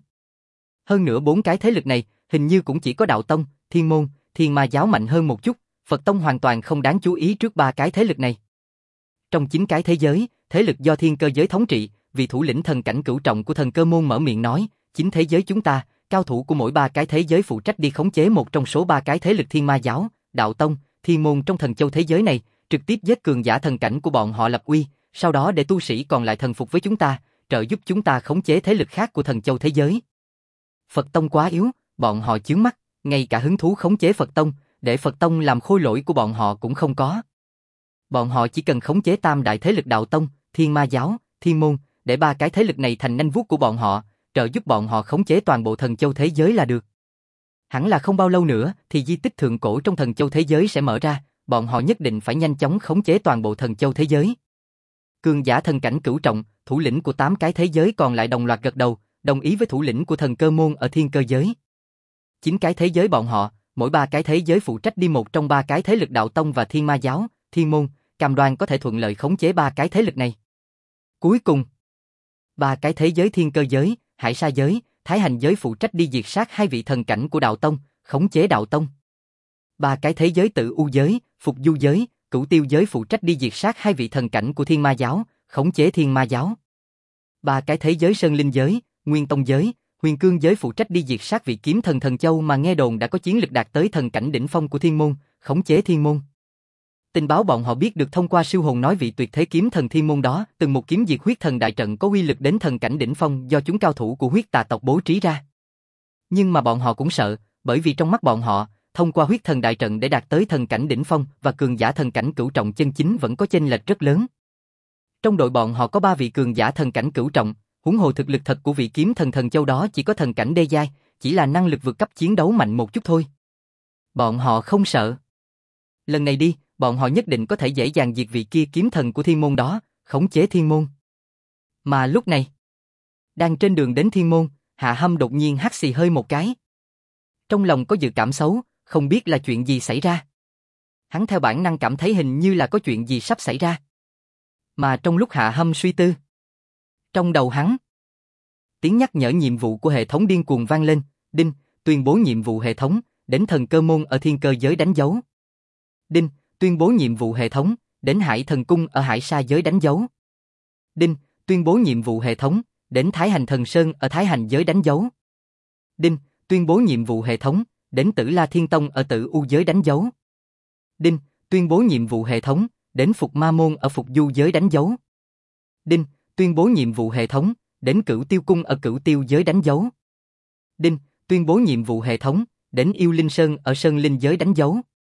Hơn nữa 4 cái thế lực này, hình như cũng chỉ có Đạo Tông, Thiên Môn, Thiên Ma giáo mạnh hơn một chút, Phật Tông hoàn toàn không đáng chú ý trước 3 cái thế lực này. Trong 9 cái thế giới, thế lực do Thiên Cơ giới thống trị, vị thủ lĩnh thần cảnh Cửu Trọng của Thần Cơ môn mở miệng nói, 9 thế giới chúng ta, cao thủ của mỗi 3 cái thế giới phụ trách đi khống chế một trong số 3 cái thế lực Thiên Ma giáo, Đạo Tông, Thiên Môn trong thần châu thế giới này, trực tiếp giết cường giả thần cảnh của bọn họ lập uy, sau đó để tu sĩ còn lại thần phục với chúng ta, trợ giúp chúng ta khống chế thế lực khác của thần châu thế giới. Phật Tông quá yếu, bọn họ chướng mắt, ngay cả hứng thú khống chế Phật Tông, để Phật Tông làm khôi lỗi của bọn họ cũng không có. Bọn họ chỉ cần khống chế tam đại thế lực Đạo Tông, Thiên Ma Giáo, Thiên Môn, để ba cái thế lực này thành nanh vuốt của bọn họ, trợ giúp bọn họ khống chế toàn bộ thần châu thế giới là được. Hẳn là không bao lâu nữa thì di tích thượng cổ trong thần châu thế giới sẽ mở ra, bọn họ nhất định phải nhanh chóng khống chế toàn bộ thần châu thế giới. Cường giả thần cảnh cửu trọng, thủ lĩnh của 8 cái thế giới còn lại đồng loạt gật đầu, đồng ý với thủ lĩnh của thần cơ môn ở thiên cơ giới. 9 cái thế giới bọn họ, mỗi 3 cái thế giới phụ trách đi một trong 3 cái thế lực Đạo Tông và Thiên Ma Giáo, Thiên Môn, cam đoan có thể thuận lợi khống chế 3 cái thế lực này. Cuối cùng, 3 cái thế giới thiên cơ giới, hải sa giới, thái hành giới phụ trách đi diệt sát 2 vị thần cảnh của Đạo Tông, khống chế Đạo Tông. 3 cái thế giới Tự U giới, Phục Du giới, Cửu Tiêu giới phụ trách đi diệt sát 2 vị thần cảnh của Thiên Ma Giáo, khống chế Thiên Ma Giáo. 3 cái thế giới Sơn Linh giới, Nguyên Tông giới, Huyền Cương giới phụ trách đi diệt sát vị kiếm thần Thần Châu mà nghe đồn đã có chiến lực đạt tới thần cảnh đỉnh phong của Thiên Môn, khống chế Thiên Môn. Tình báo bọn họ biết được thông qua siêu hồn nói vị tuyệt thế kiếm thần Thiên Môn đó, từng một kiếm diệt huyết thần đại trận có uy lực đến thần cảnh đỉnh phong do chúng cao thủ của huyết tà tộc bố trí ra. Nhưng mà bọn họ cũng sợ, bởi vì trong mắt bọn họ, thông qua huyết thần đại trận để đạt tới thần cảnh đỉnh phong và cường giả thần cảnh cửu trọng chân chính vẫn có chênh lệch rất lớn. Trong đội bọn họ có 3 vị cường giả thần cảnh cửu trọng, huống hồ thực lực thật của vị kiếm thần Thần Châu đó chỉ có thần cảnh đê giai, chỉ là năng lực vượt cấp chiến đấu mạnh một chút thôi. Bọn họ không sợ. Lần này đi, bọn họ nhất định có thể dễ dàng diệt vị kia kiếm thần của Thiên Môn đó, khống chế Thiên Môn. Mà lúc này, đang trên đường đến Thiên Môn, Hạ Hâm đột nhiên hắt xì hơi một cái. Trong lòng có dự cảm xấu, không biết là chuyện gì xảy ra. Hắn theo bản năng cảm thấy hình như là có chuyện gì sắp xảy ra. Mà trong lúc Hạ Hâm suy tư, trong đầu hắn, tiếng nhắc nhở nhiệm vụ của hệ thống điên cuồng vang lên, đinh, tuyên bố nhiệm vụ hệ thống, đến thần cơ môn ở thiên cơ giới đánh dấu. Đinh, tuyên bố nhiệm vụ hệ thống, đến Hải Thần Cung ở Hải Sa giới đánh dấu. Đinh, tuyên bố nhiệm vụ hệ thống, đến Thái Hành Thần Sơn ở Thái Hành giới đánh dấu. Đinh, tuyên bố nhiệm vụ hệ thống, đến Tử La Thiên Tông ở Tử U giới đánh dấu. Đinh, tuyên bố nhiệm vụ hệ thống, đến Phục Ma Môn ở Phục Du giới đánh dấu. Đinh, tuyên bố nhiệm vụ hệ thống, đến Cửu Tiêu Cung ở Cửu Tiêu giới đánh dấu. Đinh, tuyên bố nhiệm vụ hệ thống, đến Yêu Linh Sơn ở Sơn Linh giới đánh dấu.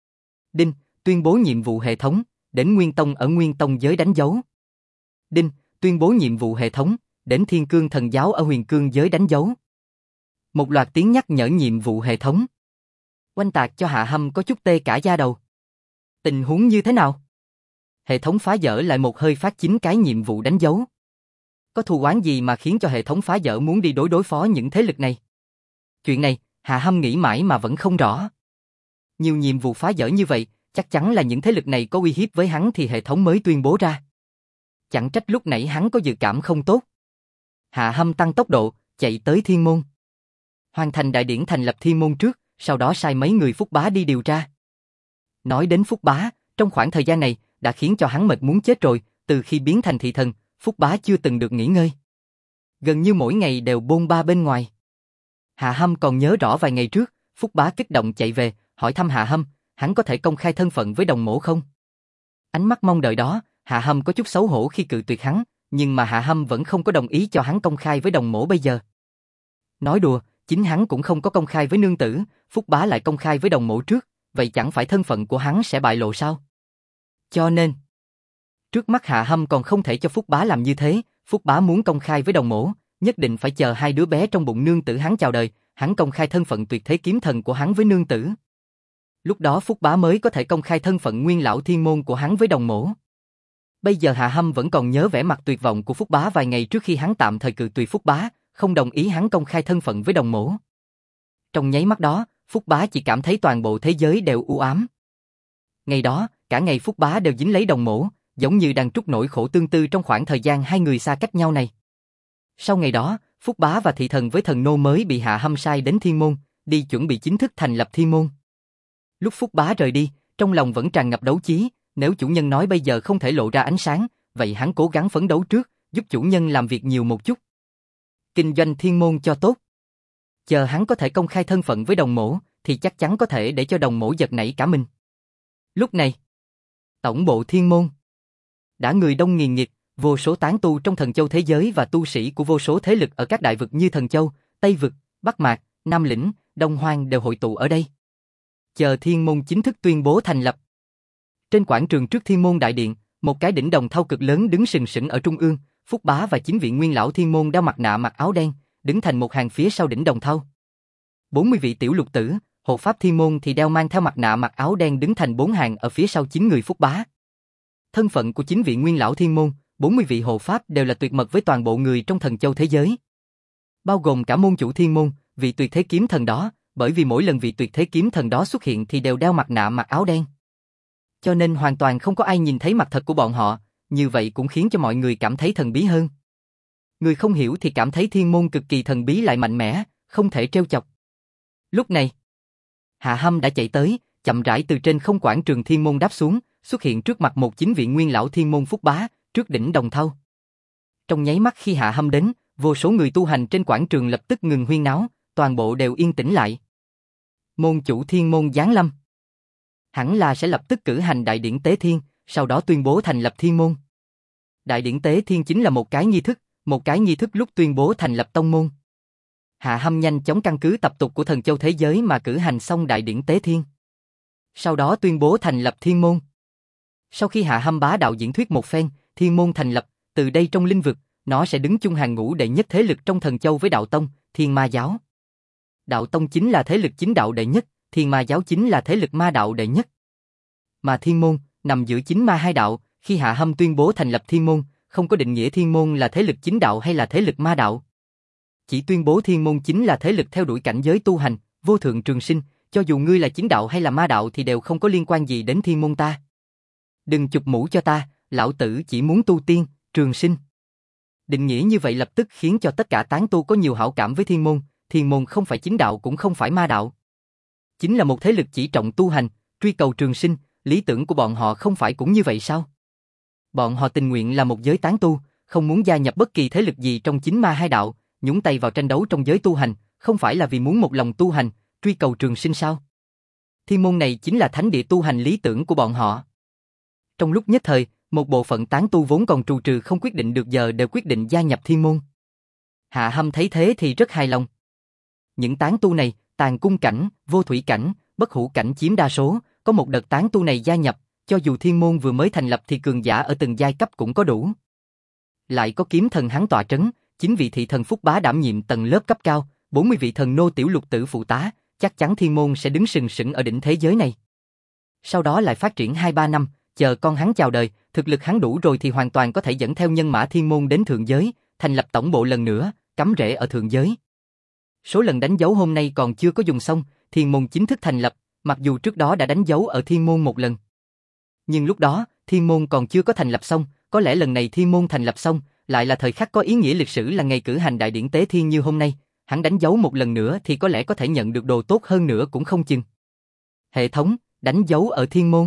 Đinh, tuyên bố nhiệm vụ hệ thống, đến Nguyên Tông ở Nguyên Tông giới đánh dấu. Đinh, tuyên bố nhiệm vụ hệ thống, đến Thiên Cương Thần Giáo ở Huyền Cương giới đánh dấu. Một loạt tiếng nhắc nhở nhiệm vụ hệ thống oanh tạc cho Hạ Hâm có chút tê cả da đầu. Tình huống như thế nào? Hệ thống phá vỡ lại một hơi phát 9 cái nhiệm vụ đánh dấu. Có thù oán gì mà khiến cho hệ thống phá vỡ muốn đi đối phó những thế lực này? Chuyện này, Hạ Hâm nghĩ mãi mà vẫn không rõ. Nhiều nhiệm vụ phá vỡ như vậy, chắc chắn là những thế lực này có uy hiếp với hắn thì hệ thống mới tuyên bố ra. Chẳng trách lúc nãy hắn có dự cảm không tốt. Hạ Hâm tăng tốc độ, chạy tới Thiên Môn. Hoàn thành đại điển thành lập Thiên Môn trước, sau đó sai mấy người Phúc Bá đi điều tra. Nói đến Phúc Bá, trong khoảng thời gian này, đã khiến cho hắn mệt muốn chết rồi, từ khi biến thành thị thần, Phúc Bá chưa từng được nghỉ ngơi. Gần như mỗi ngày đều bôn ba bên ngoài. Hạ Hâm còn nhớ rõ vài ngày trước, Phúc Bá kích động chạy về, hỏi thăm Hạ Hâm, hắn có thể công khai thân phận với Đồng Mỗ không? Ánh mắt mong đợi đó, Hạ Hâm có chút xấu hổ khi cự tuyệt hắn, nhưng mà Hạ Hâm vẫn không có đồng ý cho hắn công khai với Đồng Mỗ bây giờ. Nói đùa, chính hắn cũng không có công khai với nương tử, Phúc Bá lại công khai với Đồng Mỗ trước, vậy chẳng phải thân phận của hắn sẽ bại lộ sao? Cho nên, trước mắt Hạ Hâm còn không thể cho Phúc Bá làm như thế, Phúc Bá muốn công khai với Đồng Mỗ, nhất định phải chờ 2 đứa bé trong bụng nương tử hắn chào đời, hắn công khai thân phận tuyệt thế kiếm thần của hắn với nương tử. Lúc đó Phúc Bá mới có thể công khai thân phận nguyên lão thiên môn của hắn với Đồng Mỗ. Bây giờ Hạ Hâm vẫn còn nhớ vẻ mặt tuyệt vọng của Phúc Bá vài ngày trước khi hắn tạm thời cự tuyệt Phúc Bá, không đồng ý hắn công khai thân phận với Đồng Mỗ. Trong nháy mắt đó, Phúc Bá chỉ cảm thấy toàn bộ thế giới đều u ám. Ngày đó, cả ngày Phúc Bá đều dính lấy Đồng Mỗ, giống như đang trút nỗi khổ tương tư trong khoảng thời gian hai người xa cách nhau này. Sau ngày đó, Phúc Bá và thị thần với thần nô mới bị Hạ Hâm sai đến Thiên Môn, đi chuẩn bị chính thức thành lập Thiên Môn. Lúc Phúc Bá rời đi, trong lòng vẫn tràn ngập đấu chí, nếu chủ nhân nói bây giờ không thể lộ ra ánh sáng, vậy hắn cố gắng phấn đấu trước, giúp chủ nhân làm việc nhiều một chút. Kinh doanh Thiên Môn cho tốt. Chờ hắn có thể công khai thân phận với Đồng Mỗ, thì chắc chắn có thể để cho Đồng Mỗ giật nảy cả mình. Lúc này, tổng bộ Thiên Môn đã người đông nghìn nghịt, vô số tán tu trong Thần Châu thế giới và tu sĩ của vô số thế lực ở các đại vực như Thần Châu, Tây vực, Bắc Mạc, Nam Lĩnh Đông Hoang đều hội tụ ở đây. Chờ thiên môn chính thức tuyên bố thành lập. Trên quảng trường trước thiên môn đại điện, một cái đỉnh đồng thau cực lớn đứng sừng sững ở trung ương, Phúc Bá và 9 vị nguyên lão thiên môn đeo mặt nạ mặc áo đen, đứng thành một hàng phía sau đỉnh đồng thau. 40 vị tiểu lục tử, hộ pháp thiên môn thì đeo mang theo mặt nạ mặc áo đen đứng thành 4 hàng ở phía sau 9 người Phúc Bá. Thân phận của 9 vị nguyên lão thiên môn, 40 vị hộ pháp đều là tuyệt mật với toàn bộ người trong thần châu thế giới. Bao gồm cả môn chủ thiên môn, vị tuyệt thế kiếm thần đó, bởi vì mỗi lần vị tuyệt thế kiếm thần đó xuất hiện thì đều đeo mặt nạ mặc áo đen. Cho nên hoàn toàn không có ai nhìn thấy mặt thật của bọn họ, như vậy cũng khiến cho mọi người cảm thấy thần bí hơn. Người không hiểu thì cảm thấy thiên môn cực kỳ thần bí lại mạnh mẽ, không thể trêu chọc. Lúc này, Hạ Hâm đã chạy tới, chậm rãi từ trên không quảng trường thiên môn đáp xuống, xuất hiện trước mặt một 9 vị nguyên lão thiên môn Phúc Bá, trước đỉnh đồng thau. Trong nháy mắt khi Hạ Hâm đến, vô số người tu hành trên quảng trường lập tức ngừng huyên náo, toàn bộ đều yên tĩnh lại. Môn chủ thiên môn giáng lâm. Hẳn là sẽ lập tức cử hành đại điển tế thiên, sau đó tuyên bố thành lập thiên môn. Đại điển tế thiên chính là một cái nghi thức lúc tuyên bố thành lập tông môn. Hạ Hâm nhanh chóng căn cứ tập tục của thần châu thế giới mà cử hành xong đại điển tế thiên. Sau đó tuyên bố thành lập thiên môn. Sau khi Hạ Hâm bá đạo diễn thuyết một phen, thiên môn thành lập, từ đây trong linh vực, nó sẽ đứng chung hàng ngũ đệ nhất thế lực trong thần châu với đạo tông, thiên ma giáo. Đạo tông chính là thế lực chính đạo đệ nhất, thiên ma giáo chính là thế lực ma đạo đệ nhất. Mà thiên môn, nằm giữa chính ma hai đạo, khi Hạ Hâm tuyên bố thành lập thiên môn, không có định nghĩa thiên môn là thế lực chính đạo hay là thế lực ma đạo. Chỉ tuyên bố thiên môn chính là thế lực theo đuổi cảnh giới tu hành, vô thượng trường sinh, cho dù ngươi là chính đạo hay là ma đạo thì đều không có liên quan gì đến thiên môn ta. Đừng chụp mũ cho ta, lão tử chỉ muốn tu tiên, trường sinh. Định nghĩa như vậy lập tức khiến cho tất cả tán tu có nhiều hảo cảm với thiên môn không phải chính đạo cũng không phải ma đạo. Chính là một thế lực chỉ trọng tu hành, truy cầu trường sinh, lý tưởng của bọn họ không phải cũng như vậy sao? Bọn họ tình nguyện là một giới tán tu, không muốn gia nhập bất kỳ thế lực gì trong chính ma hai đạo, nhúng tay vào tranh đấu trong giới tu hành, không phải là vì muốn một lòng tu hành, truy cầu trường sinh sao? Thiên môn này chính là thánh địa tu hành lý tưởng của bọn họ. Trong lúc nhất thời, một bộ phận tán tu vốn còn trù trừ không quyết định được giờ đều quyết định gia nhập thiên môn. Hạ Hâm thấy thế thì rất hài lòng. Những tán tu này, tàn cung cảnh, vô thủy cảnh, bất hủ cảnh chiếm đa số, có một đợt tán tu này gia nhập, cho dù thiên môn vừa mới thành lập thì cường giả ở từng giai cấp cũng có đủ. Lại có kiếm thần hắn tọa trấn, 9 vị thị thần Phúc Bá đảm nhiệm tầng lớp cấp cao, 40 vị thần nô tiểu lục tử phụ tá, chắc chắn thiên môn sẽ đứng sừng sững ở đỉnh thế giới này. Sau đó lại phát triển 2-3 năm, chờ con hắn chào đời, thực lực hắn đủ rồi thì hoàn toàn có thể dẫn theo nhân mã thiên môn đến thượng giới, thành lập tổng bộ lần nữa, cắm rễ ở thượng giới. Số lần đánh dấu hôm nay còn chưa có dùng xong, thiên môn chính thức thành lập, mặc dù trước đó đã đánh dấu ở thiên môn một lần. Nhưng lúc đó, thiên môn còn chưa có thành lập xong, có lẽ lần này thiên môn thành lập xong, lại là thời khắc có ý nghĩa lịch sử là ngày cử hành đại điển tế thiên như hôm nay, hắn đánh dấu một lần nữa thì có lẽ có thể nhận được đồ tốt hơn nữa cũng không chừng. Hệ thống, đánh dấu ở thiên môn.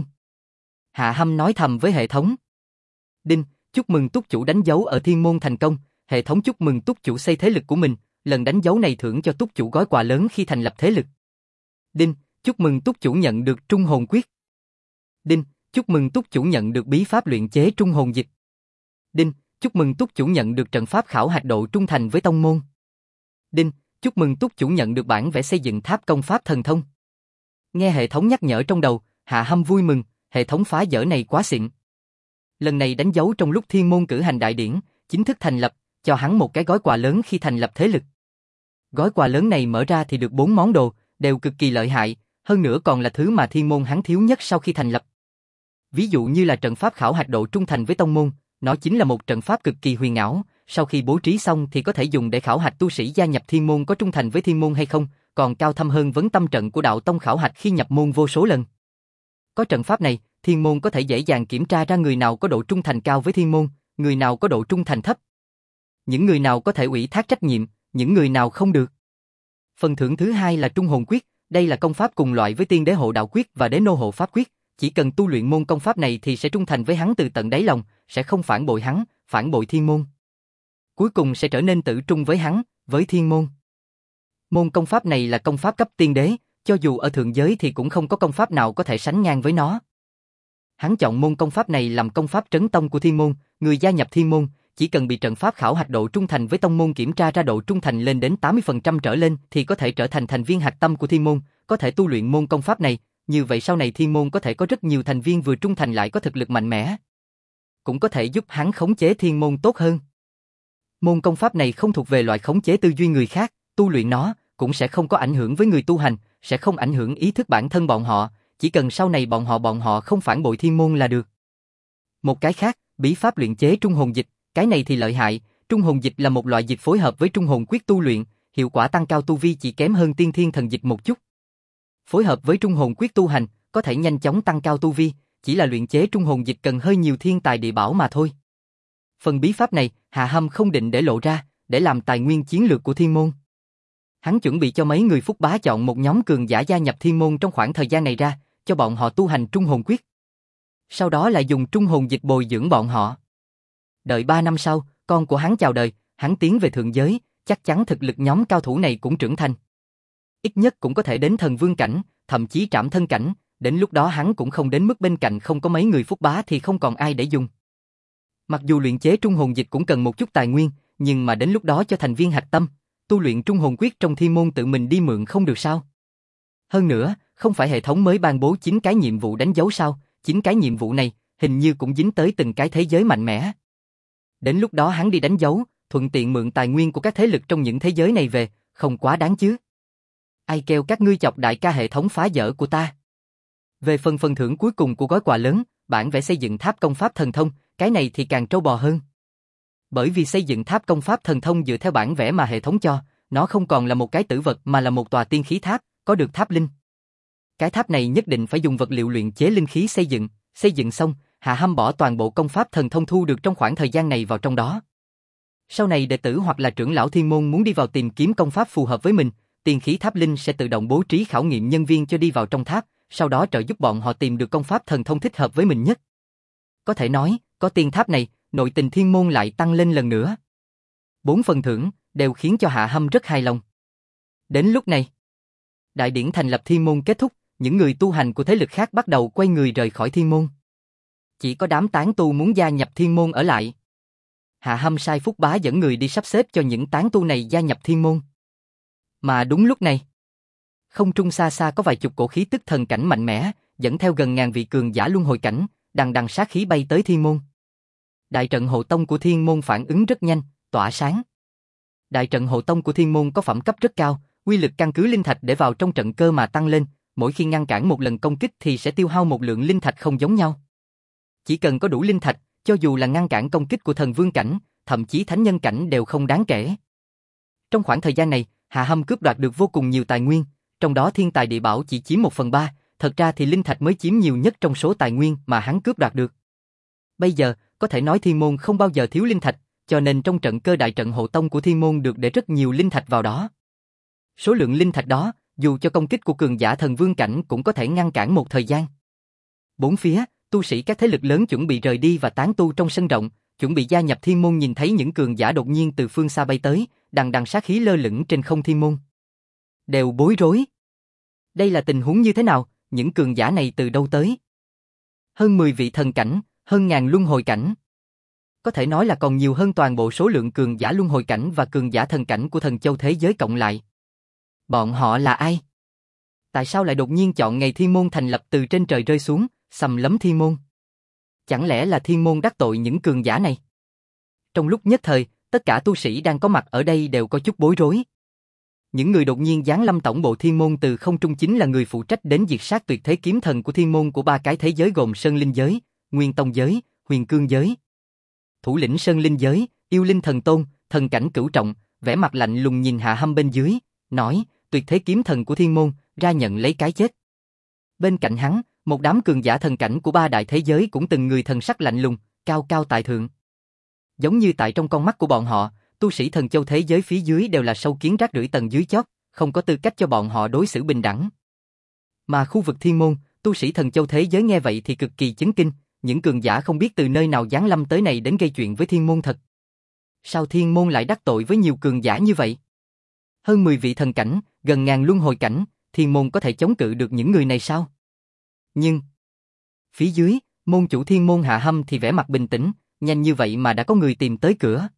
Hạ Hâm nói thầm với hệ thống. Đinh, chúc mừng túc chủ đánh dấu ở thiên môn thành công, hệ thống chúc mừng túc chủ xây thế lực của mình, lần đánh dấu này thưởng cho túc chủ gói quà lớn khi thành lập thế lực. Đinh, chúc mừng túc chủ nhận được trung hồn quyết. Đinh, chúc mừng túc chủ nhận được bí pháp luyện chế trung hồn dịch. Đinh, chúc mừng túc chủ nhận được trận pháp khảo hạch độ trung thành với tông môn. Đinh, chúc mừng túc chủ nhận được bản vẽ xây dựng tháp công pháp thần thông. Nghe hệ thống nhắc nhở trong đầu, Hạ Hâm vui mừng, hệ thống phá dỡ này quá xịn. Lần này đánh dấu trong lúc thiên môn cử hành đại điển, chính thức thành lập, cho hắn một cái gói quà lớn khi thành lập thế lực. Gói quà lớn này mở ra thì được 4 món đồ, đều cực kỳ lợi hại, hơn nữa còn là thứ mà thiên môn hắn thiếu nhất sau khi thành lập. Ví dụ như là trận pháp khảo hạch độ trung thành với tông môn, nó chính là một trận pháp cực kỳ huyền ảo, sau khi bố trí xong thì có thể dùng để khảo hạch tu sĩ gia nhập thiên môn có trung thành với thiên môn hay không, còn cao thâm hơn vấn tâm trận của đạo tông khảo hạch khi nhập môn vô số lần. Có trận pháp này, thiên môn có thể dễ dàng kiểm tra ra người nào có độ trung thành cao với thiên môn, người nào có độ trung thành thấp. Những người nào có thể ủy thác trách nhiệm, những người nào không được. Phần thưởng thứ hai là trung hồn quyết, đây là công pháp cùng loại với tiên đế hộ đạo quyết và đế nô hộ pháp quyết, chỉ cần tu luyện môn công pháp này thì sẽ trung thành với hắn từ tận đáy lòng, sẽ không phản bội hắn, phản bội thiên môn. Cuối cùng sẽ trở nên tử trung với hắn, với thiên môn. Môn công pháp này là công pháp cấp tiên đế, cho dù ở thượng giới thì cũng không có công pháp nào có thể sánh ngang với nó. Hắn chọn môn công pháp này làm công pháp trấn tông của thiên môn, người gia nhập thiên môn, chỉ cần bị trận pháp khảo hạch độ trung thành với tông môn kiểm tra ra độ trung thành lên đến 80% trở lên thì có thể trở thành thành viên hạch tâm của thiên môn, có thể tu luyện môn công pháp này, như vậy sau này thiên môn có thể có rất nhiều thành viên vừa trung thành lại có thực lực mạnh mẽ. Cũng có thể giúp hắn khống chế thiên môn tốt hơn. Môn công pháp này không thuộc về loại khống chế tư duy người khác, tu luyện nó cũng sẽ không có ảnh hưởng với người tu hành, sẽ không ảnh hưởng ý thức bản thân bọn họ, chỉ cần sau này bọn họ không phản bội thiên môn là được. Một cái khác, bí pháp luyện chế trung hồn dịch, cái này thì lợi hại, trung hồn dịch là một loại dịch phối hợp với trung hồn quyết tu luyện, hiệu quả tăng cao tu vi chỉ kém hơn tiên thiên thần dịch một chút. Phối hợp với trung hồn quyết tu hành, có thể nhanh chóng tăng cao tu vi, chỉ là luyện chế trung hồn dịch cần hơi nhiều thiên tài địa bảo mà thôi. Phần bí pháp này, Hạ Hâm không định để lộ ra, để làm tài nguyên chiến lược của thiên môn. Hắn chuẩn bị cho mấy người Phúc Bá chọn một nhóm cường giả gia nhập thiên môn trong khoảng thời gian này ra, cho bọn họ tu hành trung hồn quyết. Sau đó lại dùng trung hồn dịch bồi dưỡng bọn họ. Đợi 3 năm sau, con của hắn chào đời, hắn tiến về thượng giới, chắc chắn thực lực nhóm cao thủ này cũng trưởng thành. Ít nhất cũng có thể đến thần vương cảnh, thậm chí trảm thân cảnh, đến lúc đó hắn cũng không đến mức bên cạnh không có mấy người Phúc Bá thì không còn ai để dùng. Mặc dù luyện chế trung hồn dịch cũng cần một chút tài nguyên, nhưng mà đến lúc đó cho thành viên hạch tâm, tu luyện trung hồn quyết trong thiên môn tự mình đi mượn không được sao? Hơn nữa, không phải hệ thống mới ban bố 9 cái nhiệm vụ đánh dấu sao? 9 cái nhiệm vụ này, hình như cũng dính tới từng cái thế giới mạnh mẽ. Đến lúc đó hắn đi đánh dấu, thuận tiện mượn tài nguyên của các thế lực trong những thế giới này về, không quá đáng chứ? Ai kêu các ngươi chọc đại ca hệ thống phá dở của ta? Về phần thưởng cuối cùng của gói quà lớn, bản vẽ xây dựng tháp công pháp thần thông, cái này thì càng trâu bò hơn. Bởi vì xây dựng tháp công pháp thần thông dựa theo bản vẽ mà hệ thống cho, nó không còn là một cái tử vật mà là một tòa tiên khí tháp, có được tháp linh. Cái tháp này nhất định phải dùng vật liệu luyện chế linh khí xây dựng xong, Hạ Hâm bỏ toàn bộ công pháp thần thông thu được trong khoảng thời gian này vào trong đó. Sau này đệ tử hoặc là trưởng lão thiên môn muốn đi vào tìm kiếm công pháp phù hợp với mình, tiên khí tháp linh sẽ tự động bố trí khảo nghiệm nhân viên cho đi vào trong tháp, sau đó trợ giúp bọn họ tìm được công pháp thần thông thích hợp với mình nhất. Có thể nói, có tiên tháp này, nội tình thiên môn lại tăng lên lần nữa. 4 phần thưởng đều khiến cho Hạ Hâm rất hài lòng. Đến lúc này, đại điển thành lập thiên môn kết thúc, những người tu hành của thế lực khác bắt đầu quay người rời khỏi thiên môn. Chỉ có đám tán tu muốn gia nhập thiên môn ở lại. Hạ Hâm sai Phúc Bá dẫn người đi sắp xếp cho những tán tu này gia nhập thiên môn. Mà đúng lúc này, không trung xa xa có vài chục cổ khí tức thần cảnh mạnh mẽ, dẫn theo gần ngàn vị cường giả luân hồi cảnh, đằng đằng sát khí bay tới thiên môn. Đại trận hộ tông của thiên môn phản ứng rất nhanh, tỏa sáng. Đại trận hộ tông của thiên môn có phẩm cấp rất cao, uy lực căn cứ linh thạch để vào trong trận cơ mà tăng lên, mỗi khi ngăn cản một lần công kích thì sẽ tiêu hao một lượng linh thạch không giống nhau. Chỉ cần có đủ linh thạch, cho dù là ngăn cản công kích của thần vương cảnh, thậm chí thánh nhân cảnh đều không đáng kể. Trong khoảng thời gian này, Hạ Hâm cướp đoạt được vô cùng nhiều tài nguyên, trong đó thiên tài địa bảo chỉ chiếm 1/3, thật ra thì linh thạch mới chiếm nhiều nhất trong số tài nguyên mà hắn cướp đoạt được. Bây giờ, có thể nói thiên môn không bao giờ thiếu linh thạch, cho nên trong trận cơ đại trận hộ tông của thiên môn được để rất nhiều linh thạch vào đó. Số lượng linh thạch đó, dù cho công kích của cường giả thần vương cảnh cũng có thể ngăn cản một thời gian. Bốn phía, tu sĩ các thế lực lớn chuẩn bị rời đi và tán tu trong sân rộng, chuẩn bị gia nhập thiên môn nhìn thấy những cường giả đột nhiên từ phương xa bay tới, đằng đằng sát khí lơ lửng trên không thiên môn. Đều bối rối. Đây là tình huống như thế nào, những cường giả này từ đâu tới? Hơn 10 vị thần cảnh, hơn ngàn luân hồi cảnh. Có thể nói là còn nhiều hơn toàn bộ số lượng cường giả luân hồi cảnh và cường giả thần cảnh của thần châu thế giới cộng lại. Bọn họ là ai? Tại sao lại đột nhiên chọn ngày thiên môn thành lập từ trên trời rơi xuống, sầm lấm thiên môn? Chẳng lẽ là thiên môn đắc tội những cường giả này? Trong lúc nhất thời, tất cả tu sĩ đang có mặt ở đây đều có chút bối rối. Những người đột nhiên giáng lâm tổng bộ thiên môn từ không trung chính là người phụ trách đến diệt sát tuyệt thế kiếm thần của thiên môn của 3 cái thế giới gồm Sơn Linh giới, Nguyên Tông giới, Huyền Cương giới. Thủ lĩnh Sơn Linh giới, Yêu Linh thần tôn, thần cảnh cửu trọng, vẻ mặt lạnh lùng nhìn Hạ Hâm bên dưới, nói: tuyệt thế kiếm thần của thiên môn, ra nhận lấy cái chết. Bên cạnh hắn, một đám cường giả thần cảnh của 3 đại thế giới cũng từng người thần sắc lạnh lùng, cao cao tại thượng. Giống như tại trong con mắt của bọn họ, tu sĩ thần châu thế giới phía dưới đều là sâu kiến rác rưởi tầng dưới chót, không có tư cách cho bọn họ đối xử bình đẳng. Mà khu vực thiên môn, tu sĩ thần châu thế giới nghe vậy thì cực kỳ chấn kinh, những cường giả không biết từ nơi nào giáng lâm tới này đến gây chuyện với thiên môn thật. Sao thiên môn lại đắc tội với nhiều cường giả như vậy? Hơn 10 vị thần cảnh, gần ngàn luân hồi cảnh, thiên môn có thể chống cự được những người này sao? Nhưng phía dưới, môn chủ thiên môn Hạ Hâm thì vẻ mặt bình tĩnh, nhanh như vậy mà đã có người tìm tới cửa.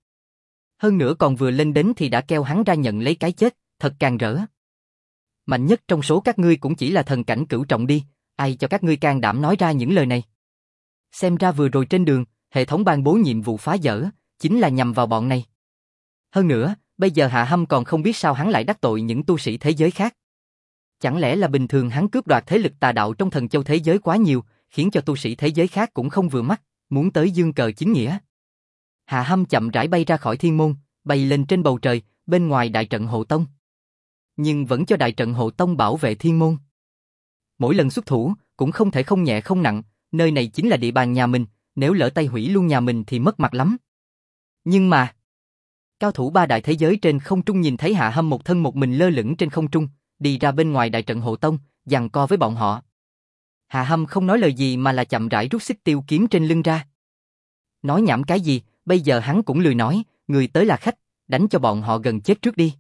Hơn nữa còn vừa lên đến thì đã kêu hắn ra nhận lấy cái chết, thật càng rỡ. Mạnh nhất trong số các ngươi cũng chỉ là thần cảnh cửu trọng đi, ai cho các ngươi can đảm nói ra những lời này. Xem ra vừa rồi trên đường, hệ thống ban bố nhiệm vụ phá dỡ, chính là nhằm vào bọn này. Hơn nữa, bây giờ Hạ Hâm còn không biết sao hắn lại đắc tội những tu sĩ thế giới khác. Chẳng lẽ là bình thường hắn cướp đoạt thế lực tà đạo trong thần châu thế giới quá nhiều, khiến cho tu sĩ thế giới khác cũng không vừa mắt, muốn tới dương cờ chính nghĩa. Hạ Hâm chậm rãi bay ra khỏi thiên môn, bay lên trên bầu trời, bên ngoài đại trận hộ tông. Nhưng vẫn cho đại trận hộ tông bảo vệ thiên môn. Mỗi lần xuất thủ, cũng không thể không nhẹ không nặng, nơi này chính là địa bàn nhà mình, nếu lỡ tay hủy luôn nhà mình thì mất mặt lắm. Nhưng mà, cao thủ ba đại thế giới trên không trung nhìn thấy Hạ Hâm một thân một mình lơ lửng trên không trung, đi ra bên ngoài đại trận hộ tông, giằng co với bọn họ. Hạ Hâm không nói lời gì mà là chậm rãi rút xích tiêu kiếm trên lưng ra. Nói nhảm cái gì, bây giờ hắn cũng lười nói, người tới là khách, đánh cho bọn họ gần chết trước đi.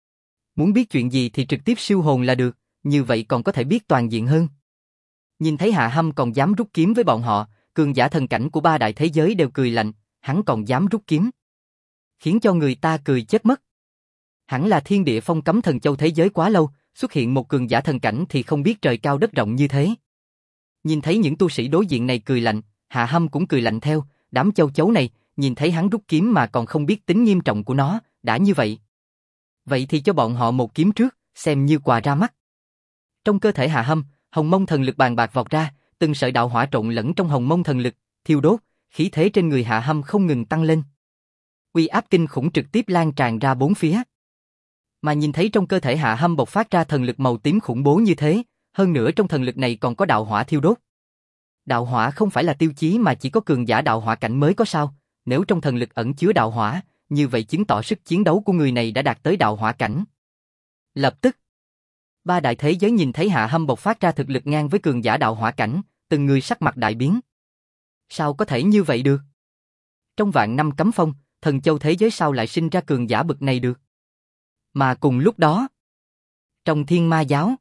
Muốn biết chuyện gì thì trực tiếp siêu hồn là được, như vậy còn có thể biết toàn diện hơn. Nhìn thấy Hạ Hâm còn dám rút kiếm với bọn họ, cường giả thần cảnh của ba đại thế giới đều cười lạnh, hắn còn dám rút kiếm. Khiến cho người ta cười chết mất. Hẳn là thiên địa phong cấm thần châu thế giới quá lâu, xuất hiện một cường giả thần cảnh thì không biết trời cao đất rộng như thế. Nhìn thấy những tu sĩ đối diện này cười lạnh, Hạ Hâm cũng cười lạnh theo, đám châu chấu này, nhìn thấy hắn rút kiếm mà còn không biết tính nghiêm trọng của nó, đã như vậy. Vậy thì cho bọn họ một kiếm trước, xem như quà ra mắt. Trong cơ thể Hạ Hâm, hồng mông thần lực bàn bạc vọt ra, từng sợi đạo hỏa trộn lẫn trong hồng mông thần lực, thiêu đốt, khí thế trên người Hạ Hâm không ngừng tăng lên. Uy áp kinh khủng trực tiếp lan tràn ra bốn phía. Mà nhìn thấy trong cơ thể Hạ Hâm bộc phát ra thần lực màu tím khủng bố như thế, hơn nữa trong thần lực này còn có đạo hỏa thiêu đốt. Đạo hỏa không phải là tiêu chí mà chỉ có cường giả đạo hỏa cảnh mới có sao, nếu trong thần lực ẩn chứa đạo hỏa, như vậy chứng tỏ sức chiến đấu của người này đã đạt tới đạo hỏa cảnh. Lập tức, ba đại thế giới nhìn thấy Hạ Hâm bộc phát ra thực lực ngang với cường giả đạo hỏa cảnh, từng người sắc mặt đại biến. Sao có thể như vậy được? Trong vạn năm cấm phong, thần châu thế giới sao lại sinh ra cường giả bậc này được? Mà cùng lúc đó, trong Thiên Ma giáo,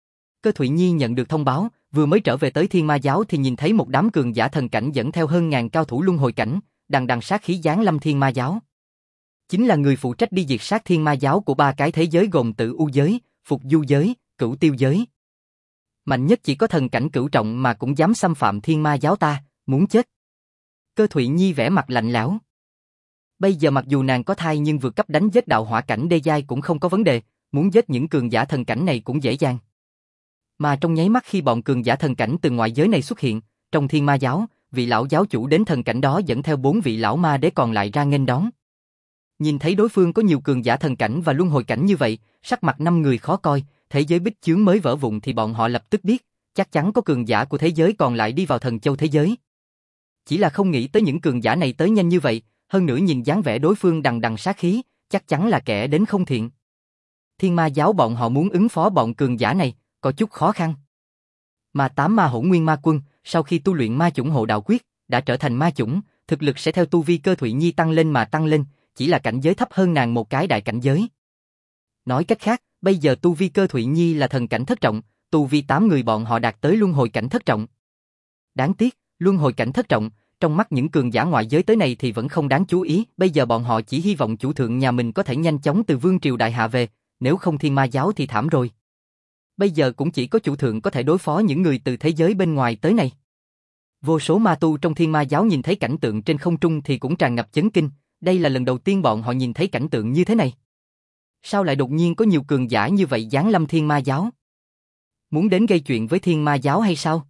Cơ Thụy Nhi nhận được thông báo, vừa mới trở về tới Thiên Ma giáo thì nhìn thấy một đám cường giả thần cảnh dẫn theo hơn ngàn cao thủ luân hồi cảnh, đằng đằng sát khí giáng lâm Thiên Ma giáo. Chính là người phụ trách đi diệt sát Thiên Ma giáo của ba cái thế giới gồm Tử U giới, Phục Du giới, Cửu Tiêu giới. Mạnh nhất chỉ có thần cảnh cửu trọng mà cũng dám xâm phạm Thiên Ma giáo ta, muốn chết. Cơ Thụy Nhi vẻ mặt lạnh lẽo. Bây giờ mặc dù nàng có thai nhưng vượt cấp đánh giết đạo hỏa cảnh đê giai cũng không có vấn đề, muốn giết những cường giả thần cảnh này cũng dễ dàng. Mà trong nháy mắt khi bọn cường giả thần cảnh từ ngoại giới này xuất hiện, trong Thiên Ma giáo, vị lão giáo chủ đến thần cảnh đó dẫn theo 4 vị lão ma đế còn lại ra nghênh đón. Nhìn thấy đối phương có nhiều cường giả thần cảnh và luân hồi cảnh như vậy, sắc mặt 5 người khó coi, thế giới bích chướng mới vỡ vụn thì bọn họ lập tức biết, chắc chắn có cường giả của thế giới còn lại đi vào thần châu thế giới. Chỉ là không nghĩ tới những cường giả này tới nhanh như vậy, hơn nữa nhìn dáng vẻ đối phương đằng đằng sát khí, chắc chắn là kẻ đến không thiện. Thiên Ma giáo bọn họ muốn ứng phó bọn cường giả này, có chút khó khăn. Mà 8 ma hỗn nguyên ma quân, sau khi tu luyện ma chủng hộ đạo quyết, đã trở thành ma chủng, thực lực sẽ theo tu vi Cơ Thụy Nhi tăng lên mà tăng lên, chỉ là cảnh giới thấp hơn nàng một cái đại cảnh giới. Nói cách khác, bây giờ tu vi Cơ Thụy Nhi là thần cảnh thất trọng, tu vi 8 người bọn họ đạt tới luân hồi cảnh thất trọng. Đáng tiếc, luân hồi cảnh thất trọng, trong mắt những cường giả ngoại giới tới này thì vẫn không đáng chú ý, bây giờ bọn họ chỉ hy vọng chủ thượng nhà mình có thể nhanh chóng từ vương triều đại hạ về, nếu không Thiên Ma giáo thì thảm rồi. Bây giờ cũng chỉ có chủ thượng có thể đối phó những người từ thế giới bên ngoài tới này. Vô số ma tu trong Thiên Ma giáo nhìn thấy cảnh tượng trên không trung thì cũng tràn ngập chấn kinh, đây là lần đầu tiên bọn họ nhìn thấy cảnh tượng như thế này. Sao lại đột nhiên có nhiều cường giả như vậy giáng lâm Thiên Ma giáo? Muốn đến gây chuyện với Thiên Ma giáo hay sao?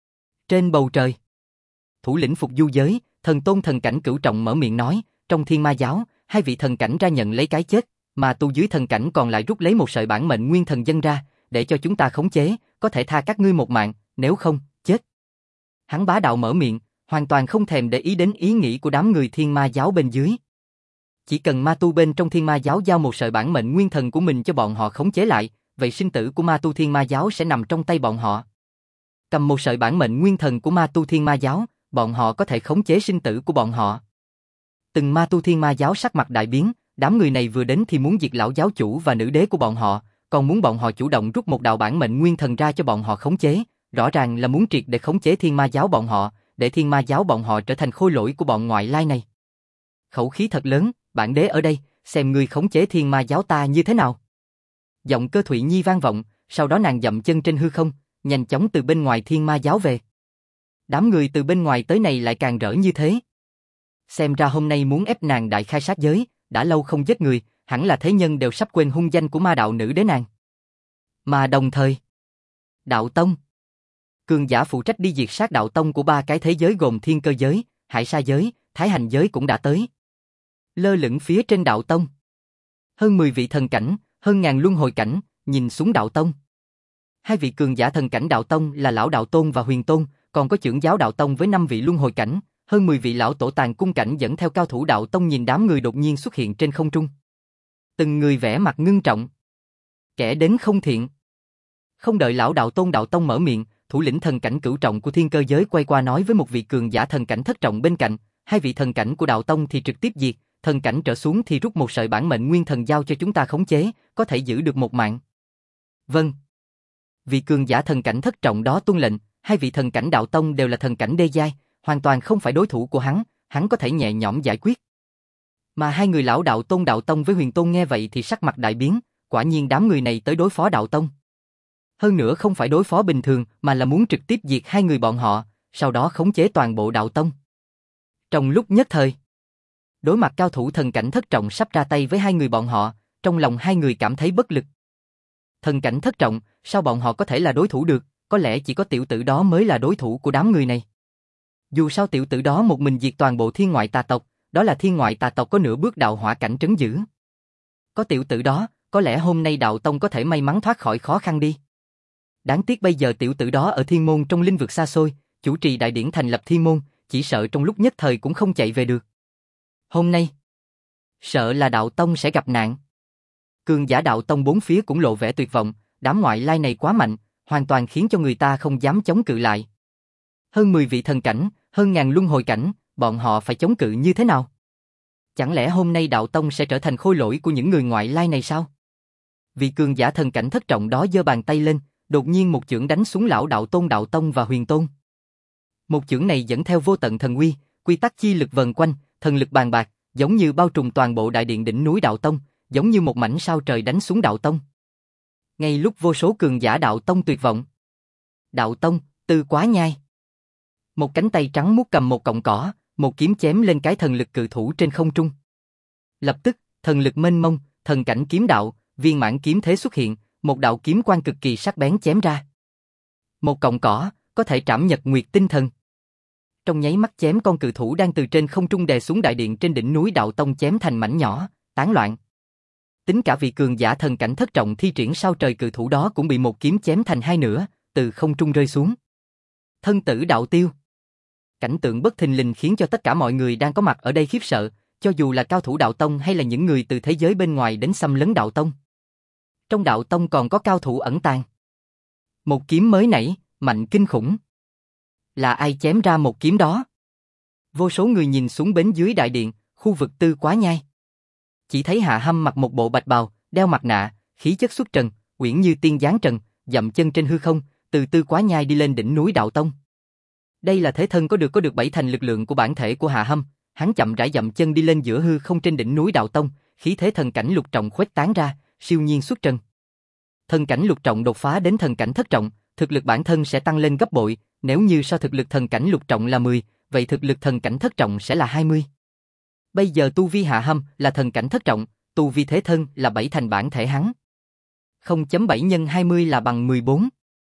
Trên bầu trời, thủ lĩnh Phục Du giới, thần tôn thần cảnh cửu trọng mở miệng nói, trong Thiên Ma giáo, 2 vị thần cảnh ra nhận lấy cái chết, mà tu dưới thần cảnh còn lại rút lấy một sợi bản mệnh nguyên thần dân ra, để cho chúng ta khống chế, có thể tha các ngươi một mạng, nếu không, chết. Hắn bá đạo mở miệng, hoàn toàn không thèm để ý đến ý nghĩ của đám người Thiên Ma giáo bên dưới. Chỉ cần ma tu bên trong Thiên Ma giáo giao một sợi bản mệnh nguyên thần của mình cho bọn họ khống chế lại, vậy sinh tử của ma tu Thiên Ma giáo sẽ nằm trong tay bọn họ. Cầm một sợi bản mệnh nguyên thần của ma tu Thiên Ma giáo, bọn họ có thể khống chế sinh tử của bọn họ. Từng ma tu Thiên Ma giáo sắc mặt đại biến, đám người này vừa đến thì muốn diệt lão giáo chủ và nữ đế của bọn họ, còn muốn bọn họ chủ động rút một đạo bản mệnh nguyên thần ra cho bọn họ khống chế, rõ ràng là muốn triệt để khống chế Thiên Ma giáo bọn họ, để thiên ma giáo bọn họ trở thành khôi lỗi của bọn ngoại lai này. Khẩu khí thật lớn, bản đế ở đây, xem ngươi khống chế thiên ma giáo ta như thế nào. Giọng Cơ Thụy Nhi vang vọng, sau đó nàng dậm chân trên hư không, nhanh chóng từ bên ngoài thiên ma giáo về. Đám người từ bên ngoài tới này lại càng rỡ như thế. Xem ra hôm nay muốn ép nàng đại khai sát giới, đã lâu không giết người, hẳn là thế nhân đều sắp quên hung danh của ma đạo nữ đế nàng. Mà đồng thời, đạo tông, cường giả phụ trách đi diệt sát đạo tông của ba cái thế giới gồm thiên cơ giới, hải sa giới, thái hành giới cũng đã tới. Lơ lửng phía trên đạo tông, hơn 10 vị thần cảnh, hơn ngàn luân hồi cảnh, nhìn xuống đạo tông. Hai vị cường giả thần cảnh đạo tông là lão đạo tôn và huyền tôn, còn có trưởng giáo đạo tông với 5 vị luân hồi cảnh, hơn 10 vị lão tổ tàn cung cảnh dẫn theo cao thủ đạo tông nhìn đám người đột nhiên xuất hiện trên không trung. Từng người vẻ mặt ngưng trọng. Kẻ đến không thiện. Không đợi lão đạo tôn đạo tông mở miệng, thủ lĩnh thần cảnh cửu trọng của thiên cơ giới quay qua nói với một vị cường giả thần cảnh thất trọng bên cạnh, hai vị thần cảnh của đạo tông thì trực tiếp diệt, thần cảnh trở xuống thì rút một sợi bản mệnh nguyên thần giao cho chúng ta khống chế, có thể giữ được một mạng. Vâng. Vị cường giả thần cảnh thất trọng đó tuân lệnh, hai vị thần cảnh đạo tông đều là thần cảnh đê giai, hoàn toàn không phải đối thủ của hắn có thể nhẹ nhõm giải quyết. Mà hai người lão đạo tôn đạo tông với huyền tôn nghe vậy thì sắc mặt đại biến, quả nhiên đám người này tới đối phó đạo tông. Hơn nữa không phải đối phó bình thường mà là muốn trực tiếp diệt hai người bọn họ, sau đó khống chế toàn bộ đạo tông. Trong lúc nhất thời, đối mặt cao thủ thần cảnh thất trọng sắp ra tay với hai người bọn họ, trong lòng hai người cảm thấy bất lực. Thần cảnh thất trọng, sao bọn họ có thể là đối thủ được, có lẽ chỉ có tiểu tử đó mới là đối thủ của đám người này. Dù sao tiểu tử đó một mình diệt toàn bộ thiên ngoại tà tộc, đó là thiên ngoại tà tộc có nửa bước đạo hỏa cảnh trấn giữ. Có tiểu tử đó, có lẽ hôm nay đạo tông có thể may mắn thoát khỏi khó khăn đi. Đáng tiếc bây giờ tiểu tử đó ở thiên môn trong linh vực xa xôi, chủ trì đại điển thành lập thiên môn, chỉ sợ trong lúc nhất thời cũng không chạy về được. Hôm nay, sợ là đạo tông sẽ gặp nạn. Cường giả đạo tông bốn phía cũng lộ vẻ tuyệt vọng, đám ngoại lai này quá mạnh, hoàn toàn khiến cho người ta không dám chống cự lại. Hơn 10 vị thần cảnh, hơn ngàn luân hồi cảnh, bọn họ phải chống cự như thế nào? Chẳng lẽ hôm nay đạo tông sẽ trở thành khôi lỗi của những người ngoại lai này sao? Vị cường giả thần cảnh thất trọng đó giơ bàn tay lên, đột nhiên một chưởng đánh xuống lão đạo tôn đạo tông và huyền tôn. Một chưởng này dẫn theo vô tận thần uy, quy tắc chi lực vần quanh, thần lực bàn bạc, giống như bao trùm toàn bộ đại điện đỉnh núi đạo tông, giống như một mảnh sao trời đánh xuống đạo tông. Ngay lúc vô số cường giả đạo tông tuyệt vọng, đạo tông, Tư Quá Nhai, một cánh tay trắng muốt cầm một cọng cỏ, một kiếm chém lên cái thần lực cự thủ trên không trung. Lập tức, thần lực mênh mông, thần cảnh kiếm đạo, viên mãn kiếm thế xuất hiện, một đạo kiếm quang cực kỳ sắc bén chém ra. Một cọng cỏ, có thể trảm nhật nguyệt tinh thần. Trong nháy mắt chém con cự thủ đang từ trên không trung đè xuống đại điện trên đỉnh núi đạo tông chém thành mảnh nhỏ, tán loạn. Tính cả vị cường giả thần cảnh thất trọng thi triển sao trời cự thủ đó cũng bị một kiếm chém thành hai nửa, từ không trung rơi xuống. Thân tử đạo tiêu. Cảnh tượng bất thình lình khiến cho tất cả mọi người đang có mặt ở đây khiếp sợ, cho dù là cao thủ đạo tông hay là những người từ thế giới bên ngoài đến xâm lấn đạo tông. Trong đạo tông còn có cao thủ ẩn tàng. Một kiếm mới nảy, mạnh kinh khủng. Là ai chém ra một kiếm đó? Vô số người nhìn xuống bến dưới đại điện, khu vực Tư Quá Nhai. Chỉ thấy Hạ Hâm mặc một bộ bạch bào, đeo mặt nạ, khí chất xuất trần, uyển như tiên giáng trần, dậm chân trên hư không, từ Tư Quá Nhai đi lên đỉnh núi đạo tông. Đây là thế thân có được 7 thành lực lượng của bản thể của Hạ Hâm, hắn chậm rãi dậm chân đi lên giữa hư không trên đỉnh núi đạo tông, khí thế thần cảnh lục trọng khuếch tán ra, siêu nhiên xuất trần. Thần cảnh lục trọng đột phá đến thần cảnh thất trọng, thực lực bản thân sẽ tăng lên gấp bội, nếu như so thực lực thần cảnh lục trọng là 10, vậy thực lực thần cảnh thất trọng sẽ là 20. Bây giờ tu vi Hạ Hâm là thần cảnh thất trọng, tu vi thế thân là 7 thành bản thể hắn. 0.7 nhân 20 là bằng 14.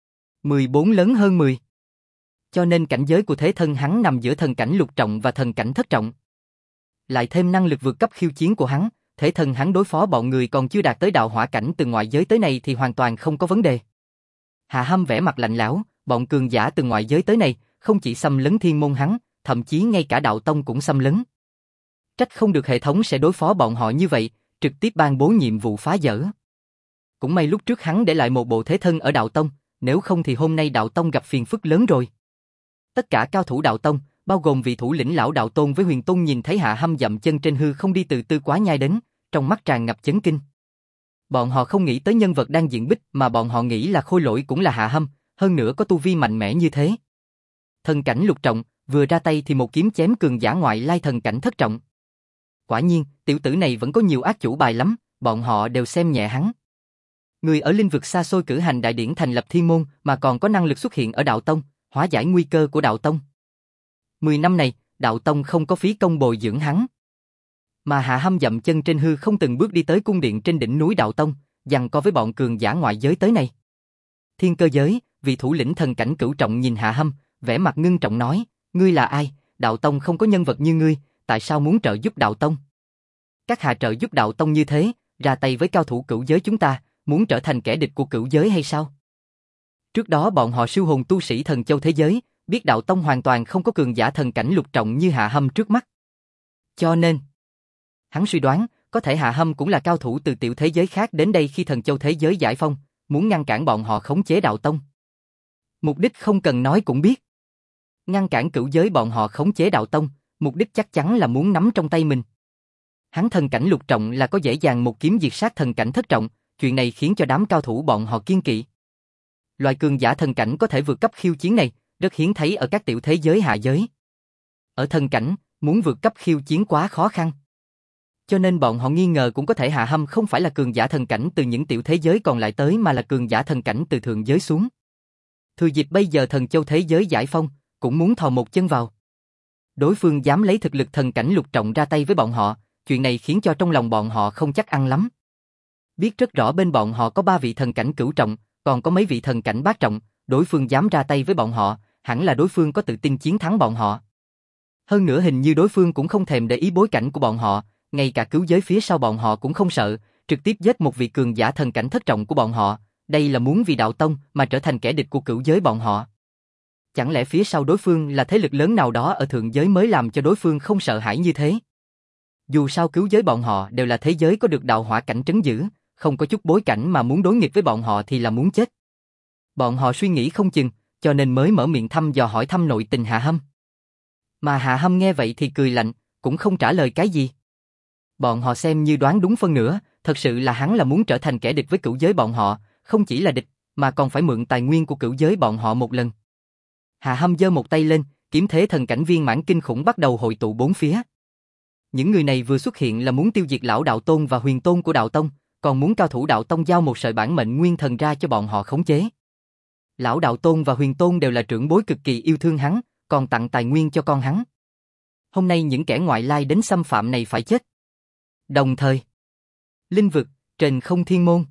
14 lớn hơn 10. Cho nên cảnh giới của thế thân hắn nằm giữa thần cảnh lục trọng và thần cảnh thất trọng. Lại thêm năng lực vượt cấp khiêu chiến của hắn, thể thân hắn đối phó bọn người còn chưa đạt tới đạo hỏa cảnh từ ngoại giới tới này thì hoàn toàn không có vấn đề. Hạ Hâm vẻ mặt lạnh lẽo, bọn cường giả từ ngoại giới tới này, không chỉ xâm lấn thiên môn hắn, thậm chí ngay cả đạo tông cũng xâm lấn. Trách không được hệ thống sẽ đối phó bọn họ như vậy, trực tiếp ban bố nhiệm vụ phá dỡ. Cũng may lúc trước hắn để lại một bộ thế thân ở đạo tông, nếu không thì hôm nay đạo tông gặp phiền phức lớn rồi. Tất cả cao thủ đạo tông, bao gồm vị thủ lĩnh lão đạo tôn với huyền tôn nhìn thấy Hạ Hâm dậm chân trên hư không đi từ Tư Quá Nhai đến, trong mắt tràn ngập chấn kinh. Bọn họ không nghĩ tới nhân vật đang diện bích mà bọn họ nghĩ là khôi lỗi cũng là Hạ Hâm, hơn nữa có tu vi mạnh mẽ như thế. Thần cảnh lục trọng, Vừa ra tay thì một kiếm chém cường giả ngoại lai thần cảnh thất trọng. Quả nhiên, tiểu tử này vẫn có nhiều ác chủ bài lắm, bọn họ đều xem nhẹ hắn. Người ở linh vực xa xôi cử hành đại điển thành lập thiên môn mà còn có năng lực xuất hiện ở đạo tông, hóa giải nguy cơ của đạo tông. 10 năm này, đạo tông không có phí công bồi dưỡng hắn. Mà Hạ Hâm dậm chân trên hư không từng bước đi tới cung điện trên đỉnh núi đạo tông, giằng co với bọn cường giả ngoại giới tới này. Thiên Cơ giới, vị thủ lĩnh thần cảnh cửu trọng nhìn Hạ Hâm, vẻ mặt ngưng trọng nói, ngươi là ai, đạo tông không có nhân vật như ngươi, tại sao muốn trợ giúp đạo tông? Các hạ trợ giúp đạo tông như thế, ra tay với cao thủ cửu giới chúng ta, muốn trở thành kẻ địch của cửu giới hay sao? Trước đó bọn họ siêu hồn tu sĩ thần châu thế giới, biết đạo tông hoàn toàn không có cường giả thần cảnh lục trọng như Hạ Hâm trước mắt. Cho nên, hắn suy đoán, có thể Hạ Hâm cũng là cao thủ từ tiểu thế giới khác đến đây khi thần châu thế giới giải phong, muốn ngăn cản bọn họ khống chế đạo tông. Mục đích không cần nói cũng biết. Ngăn cản cửu giới bọn họ khống chế đạo tông, mục đích chắc chắn là muốn nắm trong tay mình. Hắn thần cảnh lục trọng là có dễ dàng một kiếm diệt sát thần cảnh thất trọng, chuyện này khiến cho đám cao thủ bọn họ kiêng kỵ. Loại cường giả thần cảnh có thể vượt cấp khiêu chiến này, rất hiếm thấy ở các tiểu thế giới hạ giới. Ở thần cảnh, muốn vượt cấp khiêu chiến quá khó khăn. Cho nên bọn họ nghi ngờ cũng có thể Hạ Hâm không phải là cường giả thần cảnh từ những tiểu thế giới còn lại tới mà là cường giả thần cảnh từ thượng giới xuống. Thừa dịp bây giờ thần châu thế giới giải phong, cũng muốn thò một chân vào. Đối phương dám lấy thực lực thần cảnh lục trọng ra tay với bọn họ, chuyện này khiến cho trong lòng bọn họ không chắc ăn lắm. Biết rất rõ bên bọn họ có 3 vị thần cảnh cửu trọng, còn có mấy vị thần cảnh bát trọng, đối phương dám ra tay với bọn họ, hẳn là đối phương có tự tin chiến thắng bọn họ. Hơn nữa hình như đối phương cũng không thèm để ý bối cảnh của bọn họ, ngay cả cứu giới phía sau bọn họ cũng không sợ, trực tiếp giết một vị cường giả thần cảnh thất trọng của bọn họ, đây là muốn vì đạo tông mà trở thành kẻ địch của cửu giới bọn họ. Chẳng lẽ phía sau đối phương là thế lực lớn nào đó ở thượng giới mới làm cho đối phương không sợ hãi như thế? Dù sao cứu giới bọn họ đều là thế giới có được đạo hỏa cảnh trấn giữ, không có chút bối cảnh mà muốn đối nghịch với bọn họ thì là muốn chết. Bọn họ suy nghĩ không chừng, cho nên mới mở miệng thăm dò hỏi thăm nội tình Hạ Hâm. Mà Hạ Hâm nghe vậy thì cười lạnh, cũng không trả lời cái gì. Bọn họ xem như đoán đúng phân nửa, thật sự là hắn là muốn trở thành kẻ địch với cửu giới bọn họ, không chỉ là địch, mà còn phải mượn tài nguyên của cửu giới bọn họ một lần. Hạ Hâm giơ một tay lên, kiếm thế thần cảnh viên mãn kinh khủng bắt đầu hội tụ bốn phía. Những người này vừa xuất hiện là muốn tiêu diệt lão đạo tôn và huyền tôn của đạo tông, còn muốn cao thủ đạo tông giao một sợi bản mệnh nguyên thần ra cho bọn họ khống chế. Lão đạo tôn và huyền tôn đều là trưởng bối cực kỳ yêu thương hắn, còn tặng tài nguyên cho con hắn. Hôm nay những kẻ ngoại lai đến xâm phạm này phải chết. Đồng thời, linh vực, trên không thiên môn.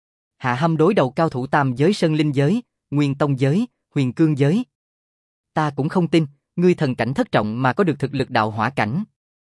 Hạ Hâm đối đầu cao thủ tam giới sơn linh giới, nguyên tông giới, huyền cương giới. Ta cũng không tin, ngươi thần cảnh thất trọng mà có được thực lực đạo hỏa cảnh.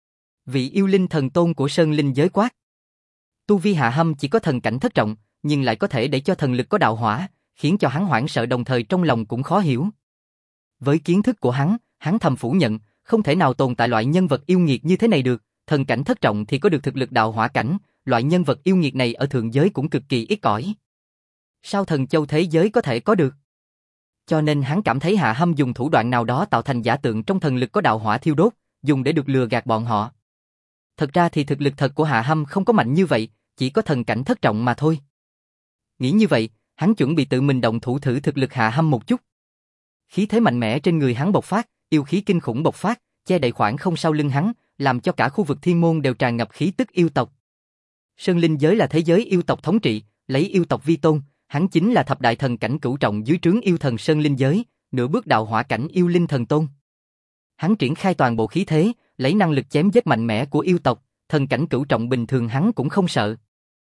Vị yêu linh thần tôn của sơn linh giới quát. Tu vi Hạ Hâm chỉ có thần cảnh thất trọng, nhưng lại có thể để cho thần lực có đạo hỏa, khiến cho hắn hoảng sợ đồng thời trong lòng cũng khó hiểu. Với kiến thức của hắn thầm phủ nhận, không thể nào tồn tại loại nhân vật yêu nghiệt như thế này được, thần cảnh thất trọng thì có được thực lực đạo hỏa cảnh, loại nhân vật yêu nghiệt này ở thượng giới cũng cực kỳ ít ỏi. Sao thần châu thế giới có thể có được? Cho nên hắn cảm thấy Hạ Hâm dùng thủ đoạn nào đó tạo thành giả tượng trong thần lực có đạo hỏa thiêu đốt, dùng để được lừa gạt bọn họ. Thật ra thì thực lực thật của Hạ Hâm không có mạnh như vậy, chỉ có thần cảnh thất trọng mà thôi. Nghĩ như vậy, hắn chuẩn bị tự mình động thủ thử thực lực Hạ Hâm một chút. Khí thế mạnh mẽ trên người hắn bộc phát, yêu khí kinh khủng bộc phát, che đậy khoảng không sau lưng hắn, làm cho cả khu vực thiên môn đều tràn ngập khí tức yêu tộc. Sơn linh giới là thế giới yêu tộc thống trị, lấy yêu tộc vi tôn, hắn chính là thập đại thần cảnh cửu trọng dưới trướng yêu thần Sơn linh giới, nửa bước đạo hỏa cảnh yêu linh thần tôn. Hắn triển khai toàn bộ khí thế, lấy năng lực chém giết mạnh mẽ của yêu tộc, thần cảnh cửu trọng bình thường hắn cũng không sợ.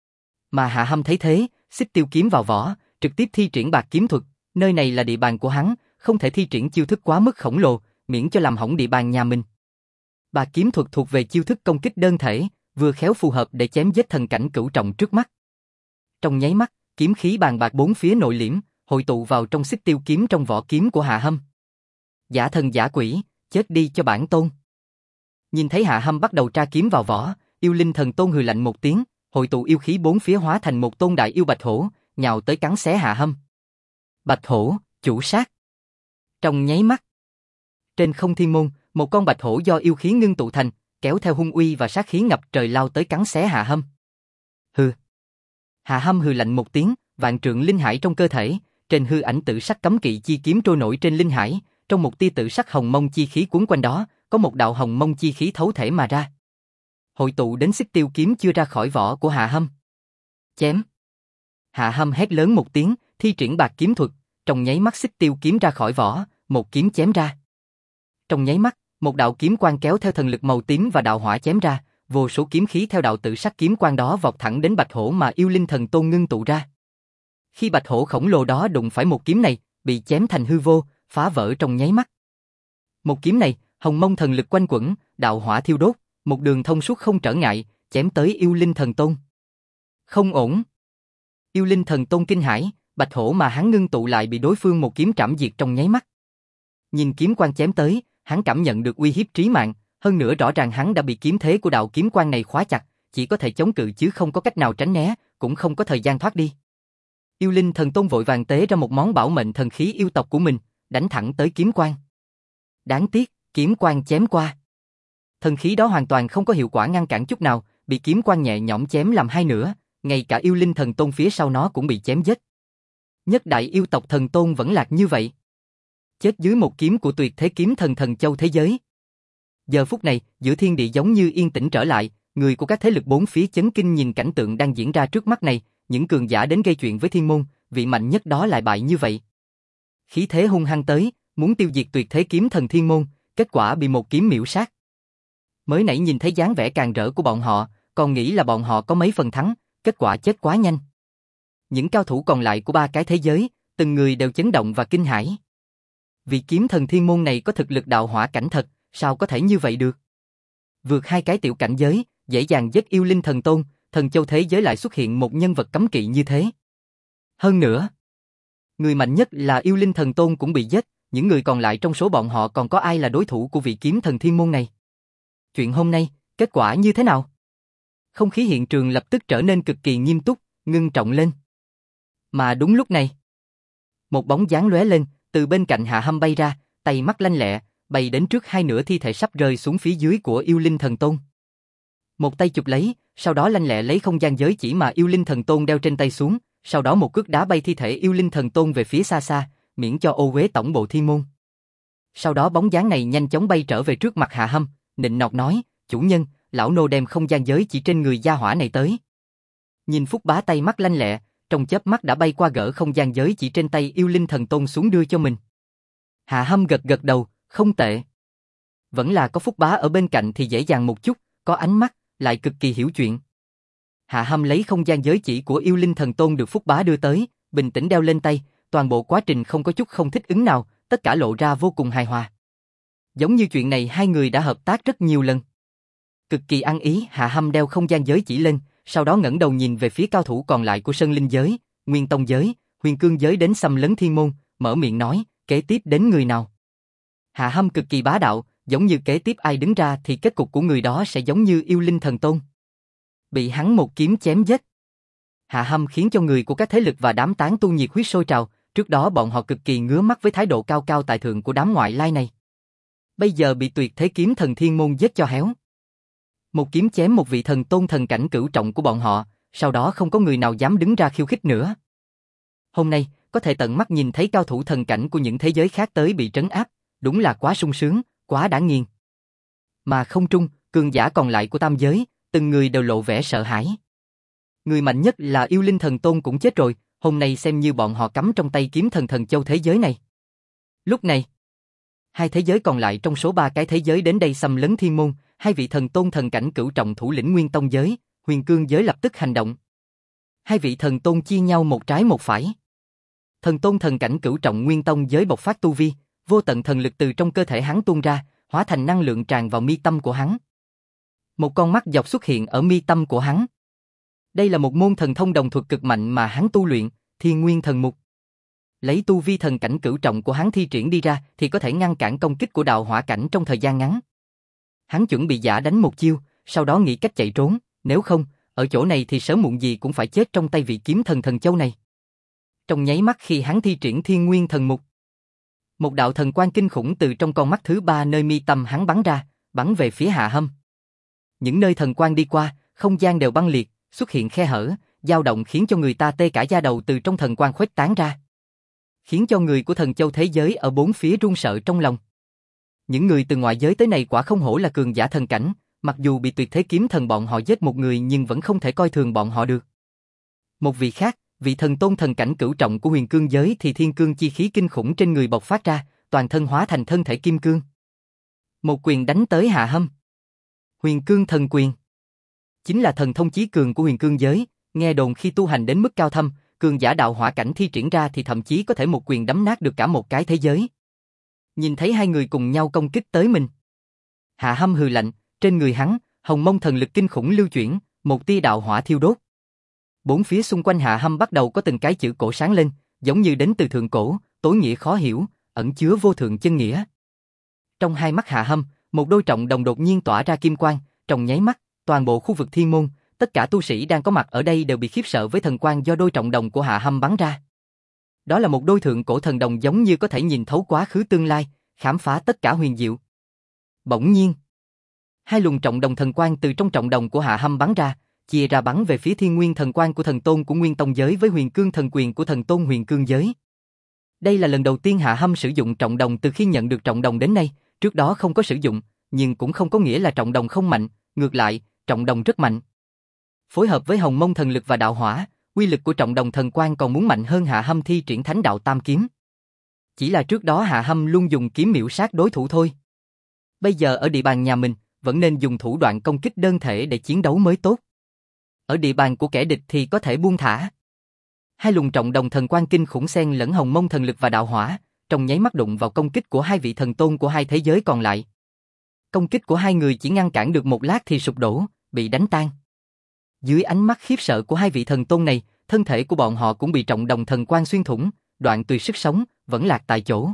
Mà Hạ Hâm thấy thế, xích tiêu kiếm vào vỏ, trực tiếp thi triển bạc kiếm thuật, nơi này là địa bàn của hắn, không thể thi triển chiêu thức quá mức khổng lồ, miễn cho làm hỏng địa bàn nhà mình. Bạc kiếm thuật thuộc về chiêu thức công kích đơn thể, vừa khéo phù hợp để chém giết thần cảnh cửu trọng trước mắt. Trong nháy mắt, kiếm khí bàn bạc bốn phía nội liễm, hội tụ vào trong xích tiêu kiếm trong vỏ kiếm của Hạ Hâm. Giả thần giả quỷ, chết đi cho bản tôn. Nhìn thấy Hạ Hâm bắt đầu tra kiếm vào vỏ, yêu linh thần tôn hừ lạnh một tiếng, hội tụ yêu khí bốn phía hóa thành một tôn đại yêu bạch hổ, nhào tới cắn xé Hạ Hâm. Bạch hổ, chủ sát. Trong nháy mắt, trên không thiên môn, một con bạch hổ do yêu khí ngưng tụ thành, kéo theo hung uy và sát khí ngập trời lao tới cắn xé Hạ Hâm. Hừ. Hạ Hâm hừ lạnh một tiếng, vạn trượng linh hải trong cơ thể, trên hư ảnh tự sắc cấm kỵ chi kiếm trôi nổi trên linh hải, trong một tia tự sắc hồng mông chi khí cuốn quanh đó, có một đạo hồng mông chi khí thấu thể mà ra. Hội tụ đến xích tiêu kiếm chưa ra khỏi vỏ của Hạ Hâm. Chém. Hạ Hâm hét lớn một tiếng, thi triển bạc kiếm thuật, trong nháy mắt xích tiêu kiếm ra khỏi vỏ, một kiếm chém ra. Trong nháy mắt, một đạo kiếm quang kéo theo thần lực màu tím và đạo hỏa chém ra, vô số kiếm khí theo đạo tự sắc kiếm quang đó vọt thẳng đến bạch hổ mà yêu linh thần tôn ngưng tụ ra. Khi bạch hổ khổng lồ đó đụng phải một kiếm này, bị chém thành hư vô, phá vỡ trong nháy mắt. Một kiếm này, hồng mông thần lực quanh quẩn, đạo hỏa thiêu đốt, một đường thông suốt không trở ngại, chém tới yêu linh thần tôn. Không ổn. Yêu linh thần tôn kinh hãi, bạch hổ mà hắn ngưng tụ lại bị đối phương một kiếm trảm diệt trong nháy mắt. Nhìn kiếm quang chém tới, hắn cảm nhận được uy hiếp trí mạng, hơn nữa rõ ràng hắn đã bị kiếm thế của đạo kiếm quang này khóa chặt, chỉ có thể chống cự chứ không có cách nào tránh né, cũng không có thời gian thoát đi. Yêu linh thần tôn vội vàng tế ra một món bảo mệnh thần khí yêu tộc của mình, đánh thẳng tới kiếm quang. Đáng tiếc, kiếm quang chém qua. Thần khí đó hoàn toàn không có hiệu quả ngăn cản chút nào, bị kiếm quang nhẹ nhõm chém làm hai nửa, ngay cả yêu linh thần tôn phía sau nó cũng bị chém chết. Nhất đại yêu tộc thần tôn vẫn lạc như vậy. Chết dưới một kiếm của tuyệt thế kiếm thần thần châu thế giới. Giờ phút này, giữa thiên địa giống như yên tĩnh trở lại, người của các thế lực bốn phía chấn kinh nhìn cảnh tượng đang diễn ra trước mắt này, những cường giả đến gây chuyện với thiên môn, vị mạnh nhất đó lại bại như vậy. Khí thế hung hăng tới, muốn tiêu diệt tuyệt thế kiếm thần thiên môn, kết quả bị một kiếm miểu sát. Mới nãy nhìn thấy dáng vẻ càng rỡ của bọn họ, còn nghĩ là bọn họ có mấy phần thắng, kết quả chết quá nhanh. Những cao thủ còn lại của ba cái thế giới, từng người đều chấn động và kinh hãi. Vị kiếm thần thiên môn này có thực lực đạo hỏa cảnh thật, sao có thể như vậy được? Vượt hai cái tiểu cảnh giới, dễ dàng giết yêu linh thần tôn, thần châu thế giới lại xuất hiện một nhân vật cấm kỵ như thế. Hơn nữa, người mạnh nhất là yêu linh thần tôn cũng bị giết, những người còn lại trong số bọn họ còn có ai là đối thủ của vị kiếm thần thiên môn này? Chuyện hôm nay, kết quả như thế nào? Không khí hiện trường lập tức trở nên cực kỳ nghiêm túc, ngưng trọng lên. Mà đúng lúc này, một bóng dáng lóe lên, từ bên cạnh Hạ Hâm bay ra, tay mắt lanh lẹ, bay đến trước hai nửa thi thể sắp rơi xuống phía dưới của yêu linh thần tôn. Một tay chụp lấy, sau đó lanh lẹ lấy không gian giới chỉ mà yêu linh thần tôn đeo trên tay xuống, sau đó một cước đá bay thi thể yêu linh thần tôn về phía xa xa, miễn cho ô uế tổng bộ thiên môn. Sau đó bóng dáng này nhanh chóng bay trở về trước mặt Hạ Hâm, nịnh nọt nói, chủ nhân, lão nô đem không gian giới chỉ trên người gia hỏa này tới. Nhìn Phúc Bá tay mắt lanh lẹ, trong chớp mắt đã bay qua gỡ không gian giới chỉ trên tay yêu linh thần tôn xuống đưa cho mình. Hạ Hâm gật gật đầu, không tệ. Vẫn là có Phúc Bá ở bên cạnh thì dễ dàng một chút, có ánh mắt, lại cực kỳ hiểu chuyện. Hạ Hâm lấy không gian giới chỉ của yêu linh thần tôn được Phúc Bá đưa tới, bình tĩnh đeo lên tay, toàn bộ quá trình không có chút không thích ứng nào, tất cả lộ ra vô cùng hài hòa. Giống như chuyện này hai người đã hợp tác rất nhiều lần. Cực kỳ ăn ý, Hạ Hâm đeo không gian giới chỉ lên, sau đó ngẩng đầu nhìn về phía cao thủ còn lại của Sơn Linh giới, Nguyên Tông giới, Huyền Cương giới đến xâm lấn thiên môn, mở miệng nói, kế tiếp đến người nào? Hạ Hâm cực kỳ bá đạo, giống như kế tiếp ai đứng ra thì kết cục của người đó sẽ giống như yêu linh thần tôn. Bị hắn một kiếm chém giết. Hạ Hâm khiến cho người của các thế lực và đám tán tu nhiệt huyết sôi trào, trước đó bọn họ cực kỳ ngứa mắt với thái độ cao cao tại thượng của đám ngoại lai này. Bây giờ bị tuyệt thế kiếm thần thiên môn giết cho héo. Một kiếm chém một vị thần tôn thần cảnh cửu trọng của bọn họ, sau đó không có người nào dám đứng ra khiêu khích nữa. Hôm nay, có thể tận mắt nhìn thấy cao thủ thần cảnh của những thế giới khác tới bị trấn áp, đúng là quá sung sướng, quá đã nghiền. Mà không trung, cường giả còn lại của tam giới, từng người đều lộ vẻ sợ hãi. Người mạnh nhất là yêu linh thần tôn cũng chết rồi, hôm nay xem như bọn họ cắm trong tay kiếm thần thần châu thế giới này. Lúc này, hai thế giới còn lại trong số ba cái thế giới đến đây xâm lấn thiên môn, hai vị thần tôn thần cảnh cửu trọng thủ lĩnh Nguyên Tông giới, Huyền Cương giới lập tức hành động. Hai vị thần tôn chia nhau một trái một phải. Thần tôn thần cảnh cửu trọng Nguyên Tông giới bộc phát tu vi, vô tận thần lực từ trong cơ thể hắn tuôn ra, hóa thành năng lượng tràn vào mi tâm của hắn. Một con mắt dọc xuất hiện ở mi tâm của hắn. Đây là một môn thần thông đồng thuật cực mạnh mà hắn tu luyện, Thiên Nguyên Thần Mục. Lấy tu vi thần cảnh cửu trọng của hắn thi triển đi ra thì có thể ngăn cản công kích của đạo hỏa cảnh trong thời gian ngắn. Hắn chuẩn bị giả đánh một chiêu, sau đó nghĩ cách chạy trốn, nếu không, ở chỗ này thì sớm muộn gì cũng phải chết trong tay vị kiếm thần thần châu này. Trong nháy mắt khi hắn thi triển Thiên Nguyên Thần Mục, một đạo thần quang kinh khủng từ trong con mắt thứ ba nơi mi tâm hắn bắn ra, bắn về phía Hạ Hâm. Những nơi thần quang đi qua, không gian đều băng liệt, xuất hiện khe hở, dao động khiến cho người ta tê cả da đầu từ trong thần quang khuếch tán ra. khiến cho người của thần châu thế giới ở bốn phía run sợ trong lòng. Những người từ ngoại giới tới này quả không hổ là cường giả thần cảnh, mặc dù bị tuyệt thế kiếm thần bọn họ giết một người nhưng vẫn không thể coi thường bọn họ được. Một vị khác, vị thần tôn thần cảnh cửu trọng của huyền cương giới thì thiên cương chi khí kinh khủng trên người bộc phát ra, toàn thân hóa thành thân thể kim cương. Một quyền đánh tới Hạ Hâm. Huyền cương thần quyền chính là thần thông chí cường của huyền cương giới, nghe đồn khi tu hành đến mức cao thâm, cường giả đạo hỏa cảnh thi triển ra thì thậm chí có thể một quyền đấm nát được cả một cái thế giới. Nhìn thấy hai người cùng nhau công kích tới mình, Hạ Hâm hừ lạnh, trên người hắn, hồng mông thần lực kinh khủng lưu chuyển, một tia đạo hỏa thiêu đốt. Bốn phía xung quanh Hạ Hâm bắt đầu có từng cái chữ cổ sáng lên, giống như đến từ thượng cổ, tối nghĩa khó hiểu, ẩn chứa vô thượng chân nghĩa. Trong hai mắt Hạ Hâm, một đôi trọng đồng đột nhiên tỏa ra kim quang, trong nháy mắt, toàn bộ khu vực thiên môn, tất cả tu sĩ đang có mặt ở đây đều bị khiếp sợ với thần quang do đôi trọng đồng của Hạ Hâm bắn ra. Đó là một đôi thượng cổ thần đồng giống như có thể nhìn thấu quá khứ tương lai, khám phá tất cả huyền diệu. Bỗng nhiên, hai luồng trọng đồng thần quang từ trong trọng đồng của Hạ Hâm bắn ra, chia ra bắn về phía thiên nguyên thần quang của thần tôn của Nguyên Tông giới với huyền cương thần quyền của thần tôn huyền cương giới. Đây là lần đầu tiên Hạ Hâm sử dụng trọng đồng từ khi nhận được trọng đồng đến nay, trước đó không có sử dụng, nhưng cũng không có nghĩa là trọng đồng không mạnh, ngược lại, trọng đồng rất mạnh. Phối hợp với hồng mông thần lực và đạo hỏa, uy lực của trọng đồng thần quang còn muốn mạnh hơn Hạ Hâm thi triển thánh đạo tam kiếm. Chỉ là trước đó Hạ Hâm luôn dùng kiếm miểu sát đối thủ thôi. Bây giờ ở địa bàn nhà mình, vẫn nên dùng thủ đoạn công kích đơn thể để chiến đấu mới tốt. Ở địa bàn của kẻ địch thì có thể buông thả. Hai luồng trọng đồng thần quang kinh khủng xen lẫn hồng mông thần lực và đạo hỏa, trong nháy mắt đụng vào công kích của hai vị thần tôn của hai thế giới còn lại. Công kích của hai người chỉ ngăn cản được một lát thì sụp đổ, bị đánh tan. Dưới ánh mắt khiếp sợ của hai vị thần tôn này, thân thể của bọn họ cũng bị trọng đồng thần quang xuyên thủng, đoạn tuyệt sức sống, vẫn lạc tại chỗ.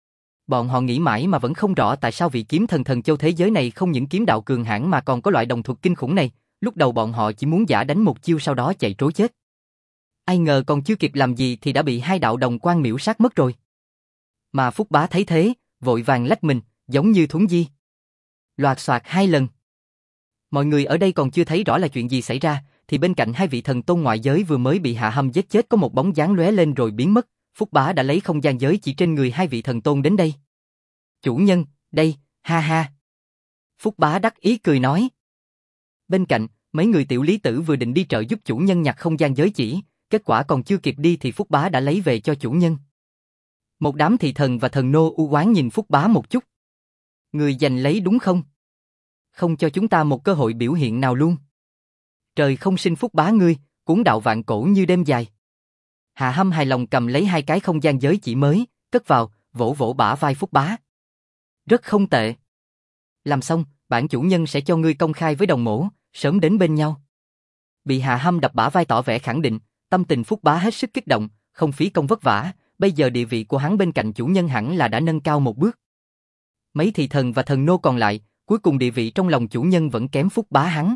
Bọn họ nghĩ mãi mà vẫn không rõ tại sao vị kiếm thần thần châu thế giới này không những kiếm đạo cường hãn mà còn có loại đồng thuật kinh khủng này. Lúc đầu bọn họ chỉ muốn giả đánh một chiêu sau đó chạy trối chết. Ai ngờ còn chưa kịp làm gì thì đã bị hai đạo đồng quang miểu sát mất rồi. Mà Phúc Bá thấy thế, vội vàng lách mình, giống như thuấn di. Loạt xoạt hai lần. Mọi người ở đây còn chưa thấy rõ là chuyện gì xảy ra, thì bên cạnh hai vị thần tôn ngoại giới vừa mới bị Hạ Hâm giết chết có một bóng dáng lóe lên rồi biến mất. Phúc Bá đã lấy không gian giới chỉ trên người hai vị thần tôn đến đây. Chủ nhân, đây, ha ha. Phúc Bá đắc ý cười nói. Bên cạnh, mấy người tiểu lý tử vừa định đi trợ giúp chủ nhân nhặt không gian giới chỉ, kết quả còn chưa kịp đi thì Phúc Bá đã lấy về cho chủ nhân. Một đám thị thần và thần nô u oán nhìn Phúc Bá một chút. Người giành lấy đúng không? Không cho chúng ta một cơ hội biểu hiện nào luôn. Trời không sinh Phúc Bá ngươi, cuốn đạo vạn cổ như đêm dài. Hạ Hâm hài lòng cầm lấy hai cái không gian giới chỉ mới, cất vào, vỗ vỗ bả vai Phúc Bá. Rất không tệ. Làm xong, bản chủ nhân sẽ cho ngươi công khai với đồng mổ, sớm đến bên nhau. Bị Hạ Hâm đập bả vai tỏ vẻ khẳng định, tâm tình Phúc Bá hết sức kích động, không phí công vất vả, bây giờ địa vị của hắn bên cạnh chủ nhân hẳn là đã nâng cao một bước. Mấy thị thần và thần nô còn lại, cuối cùng địa vị trong lòng chủ nhân vẫn kém Phúc Bá hắn.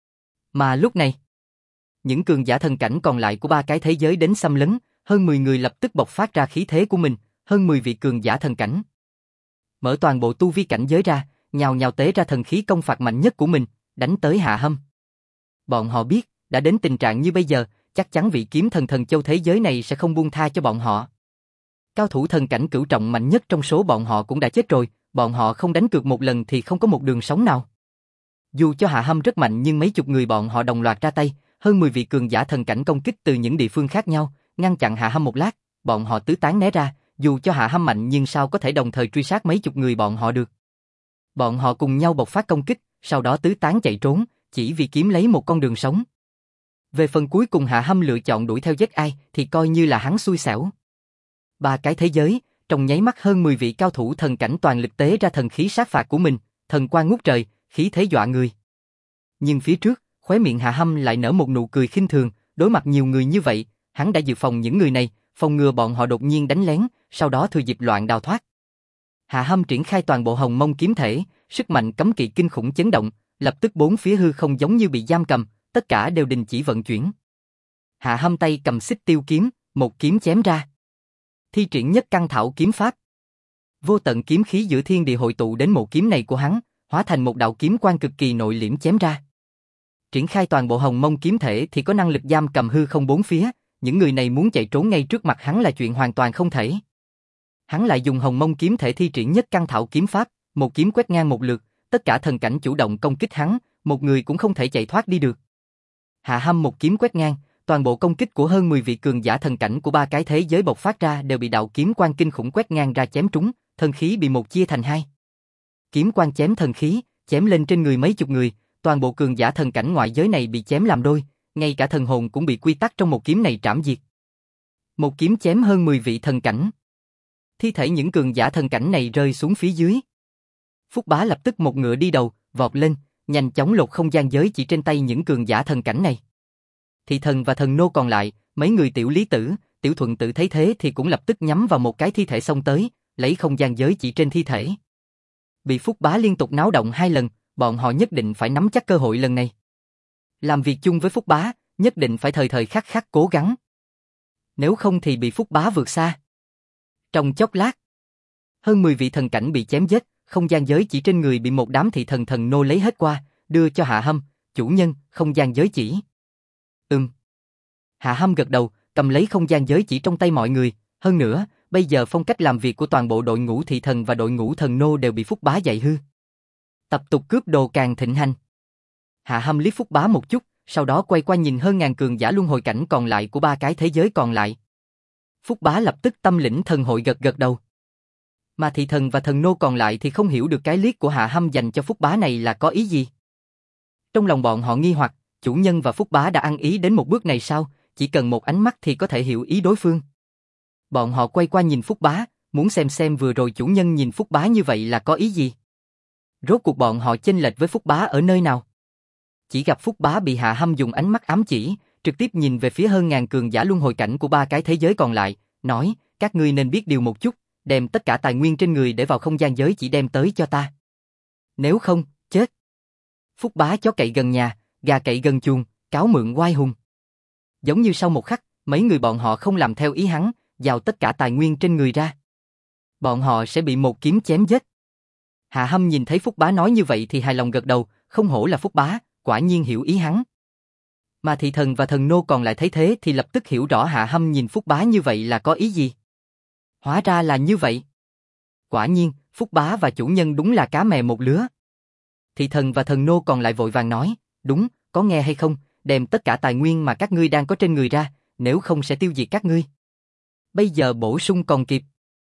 Mà lúc này, những cường giả thần cảnh còn lại của ba cái thế giới đến xâm lấn, hơn 10 người lập tức bộc phát ra khí thế của mình, hơn 10 vị cường giả thần cảnh. Mở toàn bộ tu vi cảnh giới ra, nhào nhào tế ra thần khí công phạt mạnh nhất của mình, đánh tới Hạ Hâm. Bọn họ biết, đã đến tình trạng như bây giờ, chắc chắn vị kiếm thần thần châu thế giới này sẽ không buông tha cho bọn họ. Cao thủ thần cảnh cửu trọng mạnh nhất trong số bọn họ cũng đã chết rồi, bọn họ không đánh cược một lần thì không có một đường sống nào. Dù cho Hạ Hâm rất mạnh nhưng mấy chục người bọn họ đồng loạt ra tay, hơn 10 vị cường giả thần cảnh công kích từ những địa phương khác nhau, ngăn chặn Hạ Hâm một lát, bọn họ tứ tán né ra, dù cho Hạ Hâm mạnh nhưng sao có thể đồng thời truy sát mấy chục người bọn họ được. Bọn họ cùng nhau bộc phát công kích, sau đó tứ tán chạy trốn, chỉ vì kiếm lấy một con đường sống. Về phần cuối cùng Hạ Hâm lựa chọn đuổi theo giết ai thì coi như là hắn xui xẻo. Ba cái thế giới, trong nháy mắt hơn 10 vị cao thủ thần cảnh toàn lực tế ra thần khí sát phạt của mình, thần quang ngút trời, khí thế dọa người. Nhưng phía trước, khóe miệng Hạ Hâm lại nở một nụ cười khinh thường, đối mặt nhiều người như vậy, hắn đã dự phòng những người này, phòng ngừa bọn họ đột nhiên đánh lén, sau đó thừa dịp loạn đào thoát. Hạ Hâm triển khai toàn bộ hồng mông kiếm thể, sức mạnh cấm kỵ kinh khủng chấn động, lập tức bốn phía hư không giống như bị giam cầm, tất cả đều đình chỉ vận chuyển. Hạ Hâm tay cầm xích tiêu kiếm, một kiếm chém ra. Thi triển nhất căn thảo kiếm pháp. Vô tận kiếm khí giữa thiên địa hội tụ đến một kiếm này của hắn, hóa thành một đạo kiếm quang cực kỳ nội liễm chém ra. Triển khai toàn bộ hồng mông kiếm thể thì có năng lực giam cầm hư không bốn phía, những người này muốn chạy trốn ngay trước mặt hắn là chuyện hoàn toàn không thể. Hắn lại dùng Hồng Mông kiếm thể thi triển nhất căn thảo kiếm pháp, một kiếm quét ngang một lượt, tất cả thần cảnh chủ động công kích hắn, một người cũng không thể chạy thoát đi được. Hạ Hâm một kiếm quét ngang, toàn bộ công kích của hơn 10 vị cường giả thần cảnh của ba cái thế giới bộc phát ra đều bị đạo kiếm quang kinh khủng quét ngang ra chém trúng, thân khí bị một chia thành hai. Kiếm quang chém thần khí, chém lên trên người mấy chục người, toàn bộ cường giả thần cảnh ngoại giới này bị chém làm đôi, ngay cả thần hồn cũng bị quy tắc trong một kiếm này trảm diệt. Một kiếm chém hơn 10 vị thần cảnh. Thi thể những cường giả thần cảnh này rơi xuống phía dưới. Phúc Bá lập tức một ngựa đi đầu, vọt lên, nhanh chóng lột không gian giới chỉ trên tay những cường giả thần cảnh này. Thị thần và thần nô còn lại, mấy người tiểu lý tử, tiểu thuận tự thấy thế thì cũng lập tức nhắm vào một cái thi thể xông tới, lấy không gian giới chỉ trên thi thể. Bị Phúc Bá liên tục náo động 2 lần, bọn họ nhất định phải nắm chắc cơ hội lần này. Làm việc chung với Phúc Bá, nhất định phải thời thời khắc khắc cố gắng. Nếu không thì bị Phúc Bá vượt xa. Trong chốc lát, hơn 10 vị thần cảnh bị chém giết, không gian giới chỉ trên người bị một đám thị thần thần nô lấy hết qua, đưa cho Hạ Hâm, chủ nhân, không gian giới chỉ. Hạ Hâm gật đầu, cầm lấy không gian giới chỉ trong tay mọi người, hơn nữa, bây giờ phong cách làm việc của toàn bộ đội ngũ thị thần và đội ngũ thần nô đều bị Phúc Bá dạy hư. Tập tục cướp đồ càng thịnh hành. Hạ Hâm liếc Phúc Bá một chút, sau đó quay qua nhìn hơn ngàn cường giả luân hồi cảnh còn lại của ba cái thế giới còn lại. Phúc Bá lập tức tâm lĩnh thần hội gật gật đầu. Mà thị thần và thần nô còn lại thì không hiểu được cái liếc của Hạ Hâm dành cho Phúc Bá này là có ý gì. Trong lòng bọn họ nghi hoặc, chủ nhân và Phúc Bá đã ăn ý đến một bước này sao, chỉ cần một ánh mắt thì có thể hiểu ý đối phương. Bọn họ quay qua nhìn Phúc Bá, muốn xem vừa rồi chủ nhân nhìn Phúc Bá như vậy là có ý gì. Rốt cuộc bọn họ chênh lệch với Phúc Bá ở nơi nào. Chỉ gặp Phúc Bá bị Hạ Hâm dùng ánh mắt ám chỉ, trực tiếp nhìn về phía hơn ngàn cường giả luân hồi cảnh của ba cái thế giới còn lại, nói, các ngươi nên biết điều một chút, đem tất cả tài nguyên trên người để vào không gian giới chỉ đem tới cho ta. Nếu không, chết. Phúc Bá chó cậy gần nhà, gà cậy gần chuồng, cáo mượn oai hùng. Giống như sau một khắc, mấy người bọn họ không làm theo ý hắn, giao tất cả tài nguyên trên người ra. Bọn họ sẽ bị một kiếm chém giết. Hạ Hâm nhìn thấy Phúc Bá nói như vậy thì hài lòng gật đầu, không hổ là Phúc Bá, quả nhiên hiểu ý hắn. Mà thị thần và thần nô còn lại thấy thế thì lập tức hiểu rõ Hạ Hâm nhìn Phúc Bá như vậy là có ý gì. Hóa ra là như vậy. Quả nhiên, Phúc Bá và chủ nhân đúng là cá mè một lứa. Thị thần và thần nô còn lại vội vàng nói, đúng, có nghe hay không, đem tất cả tài nguyên mà các ngươi đang có trên người ra, nếu không sẽ tiêu diệt các ngươi. Bây giờ bổ sung còn kịp.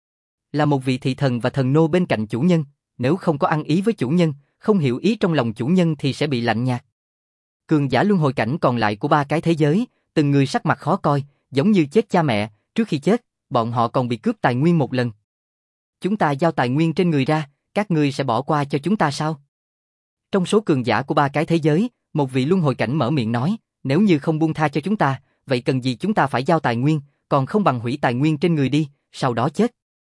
Là một vị thị thần và thần nô bên cạnh chủ nhân, nếu không có ăn ý với chủ nhân, không hiểu ý trong lòng chủ nhân thì sẽ bị lạnh nhạt. Cường giả luân hồi cảnh còn lại của ba cái thế giới, từng người sắc mặt khó coi, giống như chết cha mẹ, trước khi chết, bọn họ còn bị cướp tài nguyên một lần. Chúng ta giao tài nguyên trên người ra, các ngươi sẽ bỏ qua cho chúng ta sao? Trong số cường giả của ba cái thế giới, một vị luân hồi cảnh mở miệng nói, nếu như không buông tha cho chúng ta, vậy cần gì chúng ta phải giao tài nguyên, còn không bằng hủy tài nguyên trên người đi, sau đó chết.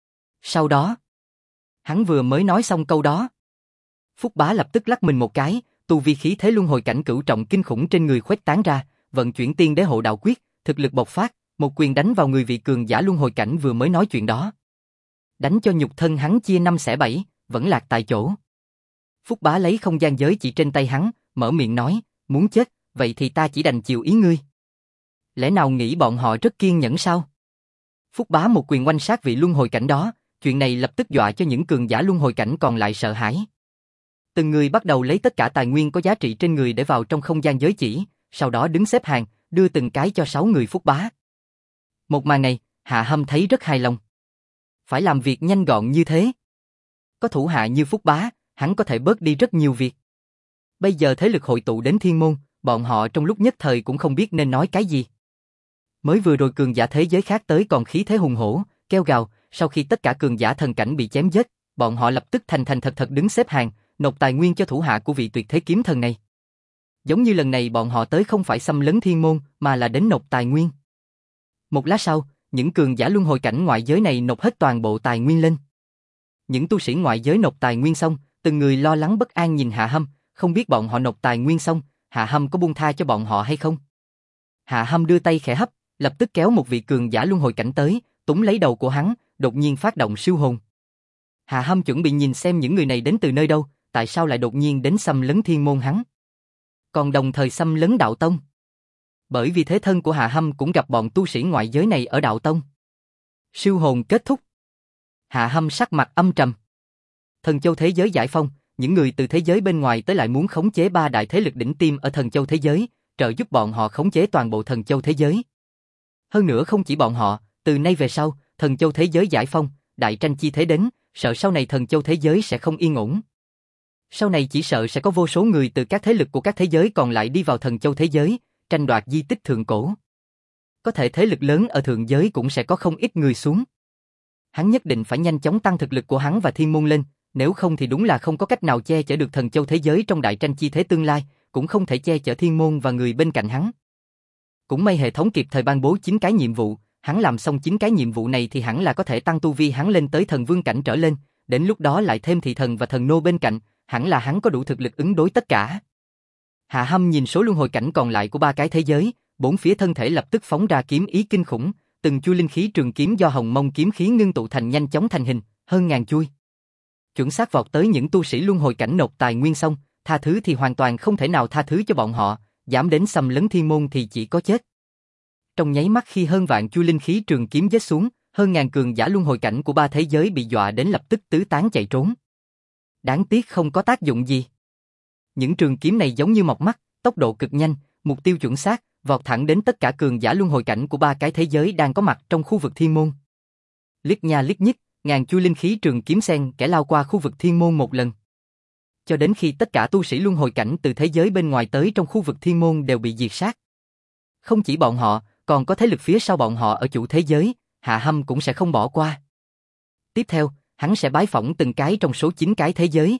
Sau đó, hắn vừa mới nói xong câu đó. Phúc Bá lập tức lắc mình một cái, tu vi khí thế luân hồi cảnh cửu trọng kinh khủng trên người khuếch tán ra, vận chuyển tiên đế hộ đạo quyết, thực lực bộc phát, một quyền đánh vào người vị cường giả luân hồi cảnh vừa mới nói chuyện đó. Đánh cho nhục thân hắn chia 5 xẻ 7, vẫn lạc tại chỗ. Phúc Bá lấy không gian giới chỉ trên tay hắn, mở miệng nói, muốn chết, vậy thì ta chỉ đành chiều ý ngươi. Lẽ nào nghĩ bọn họ rất kiên nhẫn sao? Phúc Bá một quyền oanh sát vị luân hồi cảnh đó, chuyện này lập tức dọa cho những cường giả luân hồi cảnh còn lại sợ hãi. Từng người bắt đầu lấy tất cả tài nguyên có giá trị trên người để vào trong không gian giới chỉ, sau đó đứng xếp hàng, đưa từng cái cho 6 người Phúc Bá. Một màn này, Hạ Hâm thấy rất hài lòng. Phải làm việc nhanh gọn như thế. Có thủ hạ như Phúc Bá, hắn có thể bớt đi rất nhiều việc. Bây giờ thế lực hội tụ đến thiên môn, bọn họ trong lúc nhất thời cũng không biết nên nói cái gì. Mới vừa rồi cường giả thế giới khác tới còn khí thế hùng hổ, kêu gào, sau khi tất cả cường giả thần cảnh bị chém giết, bọn họ lập tức thành thật đứng xếp hàng, nộp tài nguyên cho thủ hạ của vị tuyệt thế kiếm thần này. Giống như lần này bọn họ tới không phải xâm lấn thiên môn, mà là đến nộp tài nguyên. Một lát sau, những cường giả luân hồi cảnh ngoại giới này nộp hết toàn bộ tài nguyên lên. Những tu sĩ ngoại giới nộp tài nguyên xong, từng người lo lắng bất an nhìn Hạ Hâm, không biết bọn họ nộp tài nguyên xong, Hạ Hâm có buông tha cho bọn họ hay không. Hạ Hâm đưa tay khẽ hấp, lập tức kéo một vị cường giả luân hồi cảnh tới, túm lấy đầu của hắn, đột nhiên phát động siêu hồn. Hạ Hâm chuẩn bị nhìn xem những người này đến từ nơi đâu, tại sao lại đột nhiên đến xâm lấn thiên môn hắn. Còn đồng thời xâm lấn đạo tông. Bởi vì thế thân của Hạ Hâm cũng gặp bọn tu sĩ ngoại giới này ở đạo tông. Siêu hồn kết thúc. Hạ Hâm sắc mặt âm trầm. Thần châu thế giới giải phong, những người từ thế giới bên ngoài tới lại muốn khống chế ba đại thế lực đỉnh tiêm ở thần châu thế giới, trợ giúp bọn họ khống chế toàn bộ thần châu thế giới. Hơn nữa không chỉ bọn họ, từ nay về sau, thần châu thế giới giải phong, đại tranh chi thế đến, sợ sau này thần châu thế giới sẽ không yên ổn. Sau này chỉ sợ sẽ có vô số người từ các thế lực của các thế giới còn lại đi vào thần châu thế giới, tranh đoạt di tích thượng cổ. Có thể thế lực lớn ở thượng giới cũng sẽ có không ít người xuống. Hắn nhất định phải nhanh chóng tăng thực lực của hắn và thiên môn lên, nếu không thì đúng là không có cách nào che chở được thần châu thế giới trong đại tranh chi thế tương lai, cũng không thể che chở thiên môn và người bên cạnh hắn. Cũng may hệ thống kịp thời ban bố 9 cái nhiệm vụ, hắn làm xong 9 cái nhiệm vụ này thì hẳn là có thể tăng tu vi hắn lên tới thần vương cảnh trở lên, đến lúc đó lại thêm thị thần và thần nô bên cạnh, hẳn là hắn có đủ thực lực ứng đối tất cả. Hạ Hâm nhìn số luân hồi cảnh còn lại của ba cái thế giới, bốn phía thân thể lập tức phóng ra kiếm ý kinh khủng, từng chuôi linh khí trường kiếm do hồng mông kiếm khí ngưng tụ thành nhanh chóng thành hình, hơn ngàn chuôi. Chuẩn xác vọt tới những tu sĩ luân hồi cảnh nộp tài nguyên xong, tha thứ thì hoàn toàn không thể nào tha thứ cho bọn họ, dám đến xâm lấn thiên môn thì chỉ có chết. Trong nháy mắt khi hơn vạn chuôi linh khí trường kiếm giết xuống, hơn ngàn cường giả luân hồi cảnh của ba thế giới bị dọa đến lập tức tứ tán chạy trốn. Đáng tiếc không có tác dụng gì. Những trường kiếm này giống như mọc mắt, tốc độ cực nhanh, mục tiêu chuẩn xác, vọt thẳng đến tất cả cường giả luân hồi cảnh của ba cái thế giới đang có mặt trong khu vực thiên môn. Liếc nha liếc nhích, ngàn chuôi linh khí trường kiếm xen kẽ lao qua khu vực thiên môn một lần. Cho đến khi tất cả tu sĩ luân hồi cảnh từ thế giới bên ngoài tới trong khu vực thiên môn đều bị diệt sát. Không chỉ bọn họ, còn có thế lực phía sau bọn họ ở chủ thế giới, Hạ Hâm cũng sẽ không bỏ qua. Tiếp theo, hắn sẽ bái phỏng từng cái trong số 9 cái thế giới.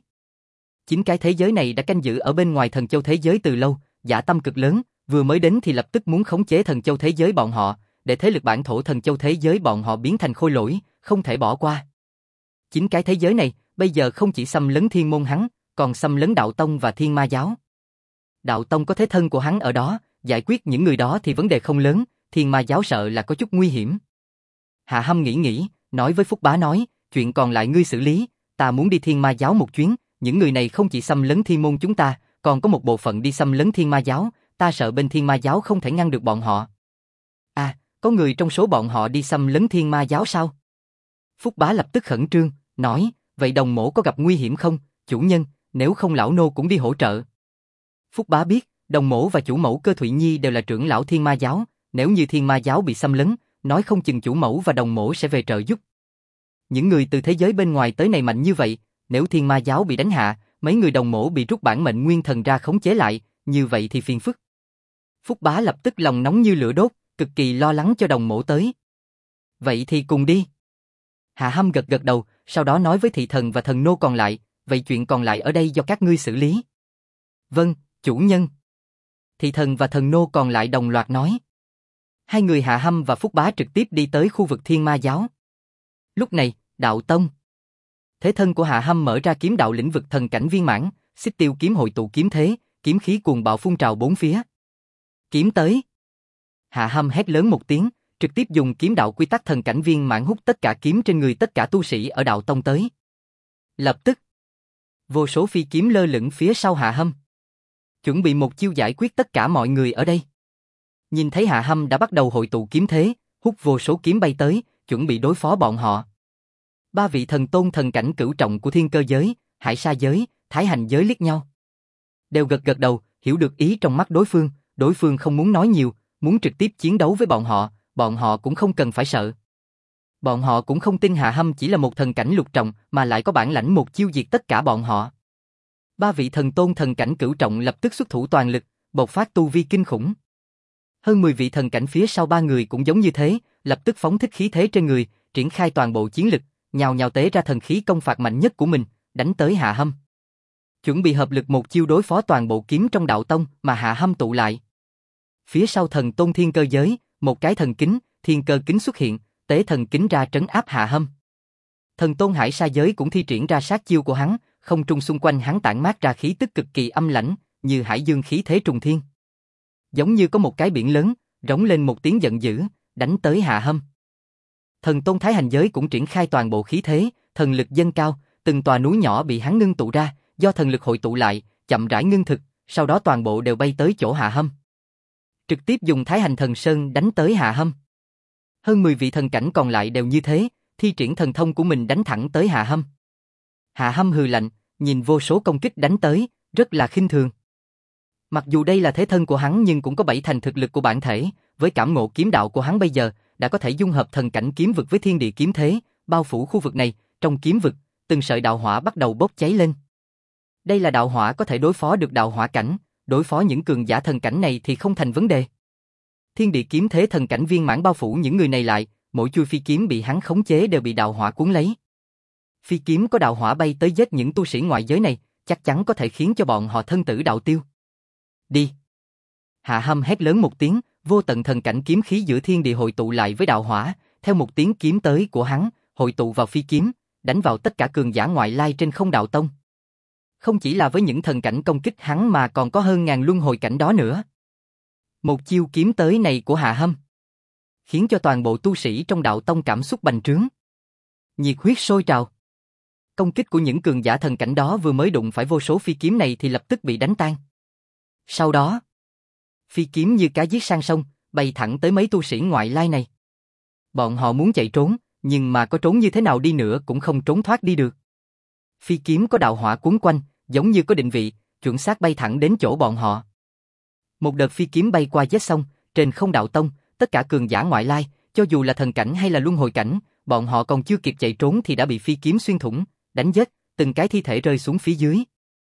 9 cái thế giới này đã canh giữ ở bên ngoài thần châu thế giới từ lâu, dã tâm cực lớn, vừa mới đến thì lập tức muốn khống chế thần châu thế giới bọn họ, để thế lực bản thổ thần châu thế giới bọn họ biến thành khôi lỗi, không thể bỏ qua. 9 cái thế giới này, bây giờ không chỉ xâm lấn thiên môn hắn, còn xâm lấn đạo tông và thiên ma giáo. Đạo tông có thế thân của hắn ở đó, giải quyết những người đó thì vấn đề không lớn, thiên ma giáo sợ là có chút nguy hiểm. Hạ Hâm nghĩ, nói với Phúc Bá nói, chuyện còn lại ngươi xử lý, ta muốn đi thiên ma giáo một chuyến, những người này không chỉ xâm lấn thiên môn chúng ta, còn có một bộ phận đi xâm lấn thiên ma giáo, ta sợ bên thiên ma giáo không thể ngăn được bọn họ. À, có người trong số bọn họ đi xâm lấn thiên ma giáo sao? Phúc Bá lập tức khẩn trương, nói, vậy đồng mỗ có gặp nguy hiểm không, chủ nhân, nếu không lão nô cũng đi hỗ trợ. Phúc Bá biết, đồng mỗ và chủ mẫu Cơ Thụy Nhi đều là trưởng lão thiên ma giáo, nếu như thiên ma giáo bị xâm lấn, nói không chừng chủ mẫu và đồng mỗ sẽ về trợ giúp. Những người từ thế giới bên ngoài tới này mạnh như vậy, nếu thiên ma giáo bị đánh hạ, mấy người đồng mỗ bị rút bản mệnh nguyên thần ra khống chế lại, như vậy thì phiền phức. Phúc Bá lập tức lòng nóng như lửa đốt, cực kỳ lo lắng cho đồng mỗ tới. Vậy thì cùng đi. Hạ Hâm gật gật đầu, sau đó nói với thị thần và thần nô còn lại, vậy chuyện còn lại ở đây do các ngươi xử lý. Vâng, chủ nhân. Thị thần và thần nô còn lại đồng loạt nói. Hai người Hạ Hâm và Phúc Bá trực tiếp đi tới khu vực thiên ma giáo. Lúc này, đạo tông. Thế thân của Hạ Hâm mở ra kiếm đạo lĩnh vực thần cảnh viên mãn, xích tiêu kiếm hội tụ kiếm thế, kiếm khí cuồng bạo phun trào bốn phía. Kiếm tới. Hạ Hâm hét lớn một tiếng, trực tiếp dùng kiếm đạo quy tắc thần cảnh viên mãn hút tất cả kiếm trên người tất cả tu sĩ ở đạo tông tới. Lập tức, vô số phi kiếm lơ lửng phía sau Hạ Hâm, chuẩn bị một chiêu giải quyết tất cả mọi người ở đây. Nhìn thấy Hạ Hâm đã bắt đầu hội tụ kiếm thế, hút vô số kiếm bay tới, chuẩn bị đối phó bọn họ. Ba vị thần tôn thần cảnh cửu trọng của thiên cơ giới, hải sa giới, thái hành giới liếc nhau. Đều gật gật đầu, hiểu được ý trong mắt đối phương không muốn nói nhiều, muốn trực tiếp chiến đấu với bọn họ cũng không cần phải sợ. Bọn họ cũng không tin Hạ Hâm chỉ là một thần cảnh lục trọng mà lại có bản lãnh một chiêu diệt tất cả bọn họ. Ba vị thần tôn thần cảnh cửu trọng lập tức xuất thủ toàn lực, bộc phát tu vi kinh khủng. Hơn 10 vị thần cảnh phía sau ba người cũng giống như thế, lập tức phóng thích khí thế trên người, triển khai toàn bộ chiến lực, nhào nhào tế ra thần khí công phạt mạnh nhất của mình, đánh tới Hạ Hâm. Chuẩn bị hợp lực một chiêu đối phó toàn bộ kiếm trong đạo tông mà Hạ Hâm tụ lại. Phía sau thần tôn thiên cơ giới, một cái thần kính, thiên cơ kính xuất hiện, tế thần kính ra trấn áp Hạ Hâm. Thần tôn hải sa giới cũng thi triển ra sát chiêu của hắn, không trung xung quanh hắn tản mát ra khí tức cực kỳ âm lãnh, như hải dương khí thế trùng thiên. Giống như có một cái biển lớn, rống lên một tiếng giận dữ, đánh tới Hạ Hâm. Thần tôn thái hành giới cũng triển khai toàn bộ khí thế, thần lực dâng cao, từng tòa núi nhỏ bị hắn ngưng tụ ra, do thần lực hội tụ lại, chậm rãi ngưng thực, sau đó toàn bộ đều bay tới chỗ Hạ Hâm. trực tiếp dùng Thái Hành Thần Sơn đánh tới Hạ Hâm. Hơn 10 vị thần cảnh còn lại đều như thế, thi triển thần thông của mình đánh thẳng tới Hạ Hâm. Hạ Hâm hừ lạnh, nhìn vô số công kích đánh tới, rất là khinh thường. Mặc dù đây là thế thân của hắn nhưng cũng có 7 thành thực lực của bản thể, với cảm ngộ kiếm đạo của hắn bây giờ, đã có thể dung hợp thần cảnh kiếm vực với thiên địa kiếm thế, bao phủ khu vực này, trong kiếm vực, từng sợi đạo hỏa bắt đầu bốc cháy lên. Đây là đạo hỏa có thể đối phó được đạo hỏa cảnh, đối phó những cường giả thần cảnh này thì không thành vấn đề. Thiên địa kiếm thế thần cảnh viên mãn bao phủ những người này lại, mỗi chui phi kiếm bị hắn khống chế đều bị đạo hỏa cuốn lấy. Phi kiếm có đạo hỏa bay tới giết những tu sĩ ngoại giới này, chắc chắn có thể khiến cho bọn họ thân tử đạo tiêu. Đi! Hạ Hâm hét lớn một tiếng, vô tận thần cảnh kiếm khí giữa thiên địa hội tụ lại với đạo hỏa, theo một tiếng kiếm tới của hắn, hội tụ vào phi kiếm, đánh vào tất cả cường giả ngoại lai trên Không Đạo Tông. Không chỉ là với những thần cảnh công kích hắn mà còn có hơn ngàn luân hồi cảnh đó nữa. Một chiêu kiếm tới này của Hạ Hâm khiến cho toàn bộ tu sĩ trong đạo tông cảm xúc bành trướng. Nhiệt huyết sôi trào. Công kích của những cường giả thần cảnh đó vừa mới đụng phải vô số phi kiếm này thì lập tức bị đánh tan. Sau đó, phi kiếm như cá giết sang sông, bay thẳng tới mấy tu sĩ ngoại lai này. Bọn họ muốn chạy trốn, nhưng mà có trốn như thế nào đi nữa cũng không trốn thoát đi được. Phi kiếm có đạo hỏa cuốn quanh, giống như có định vị, chuẩn xác bay thẳng đến chỗ bọn họ. Một đợt phi kiếm bay qua giết xong, trên Không Đạo Tông, tất cả cường giả ngoại lai, cho dù là thần cảnh hay là luân hồi cảnh, bọn họ còn chưa kịp chạy trốn thì đã bị phi kiếm xuyên thủng, đánh giết, từng cái thi thể rơi xuống phía dưới.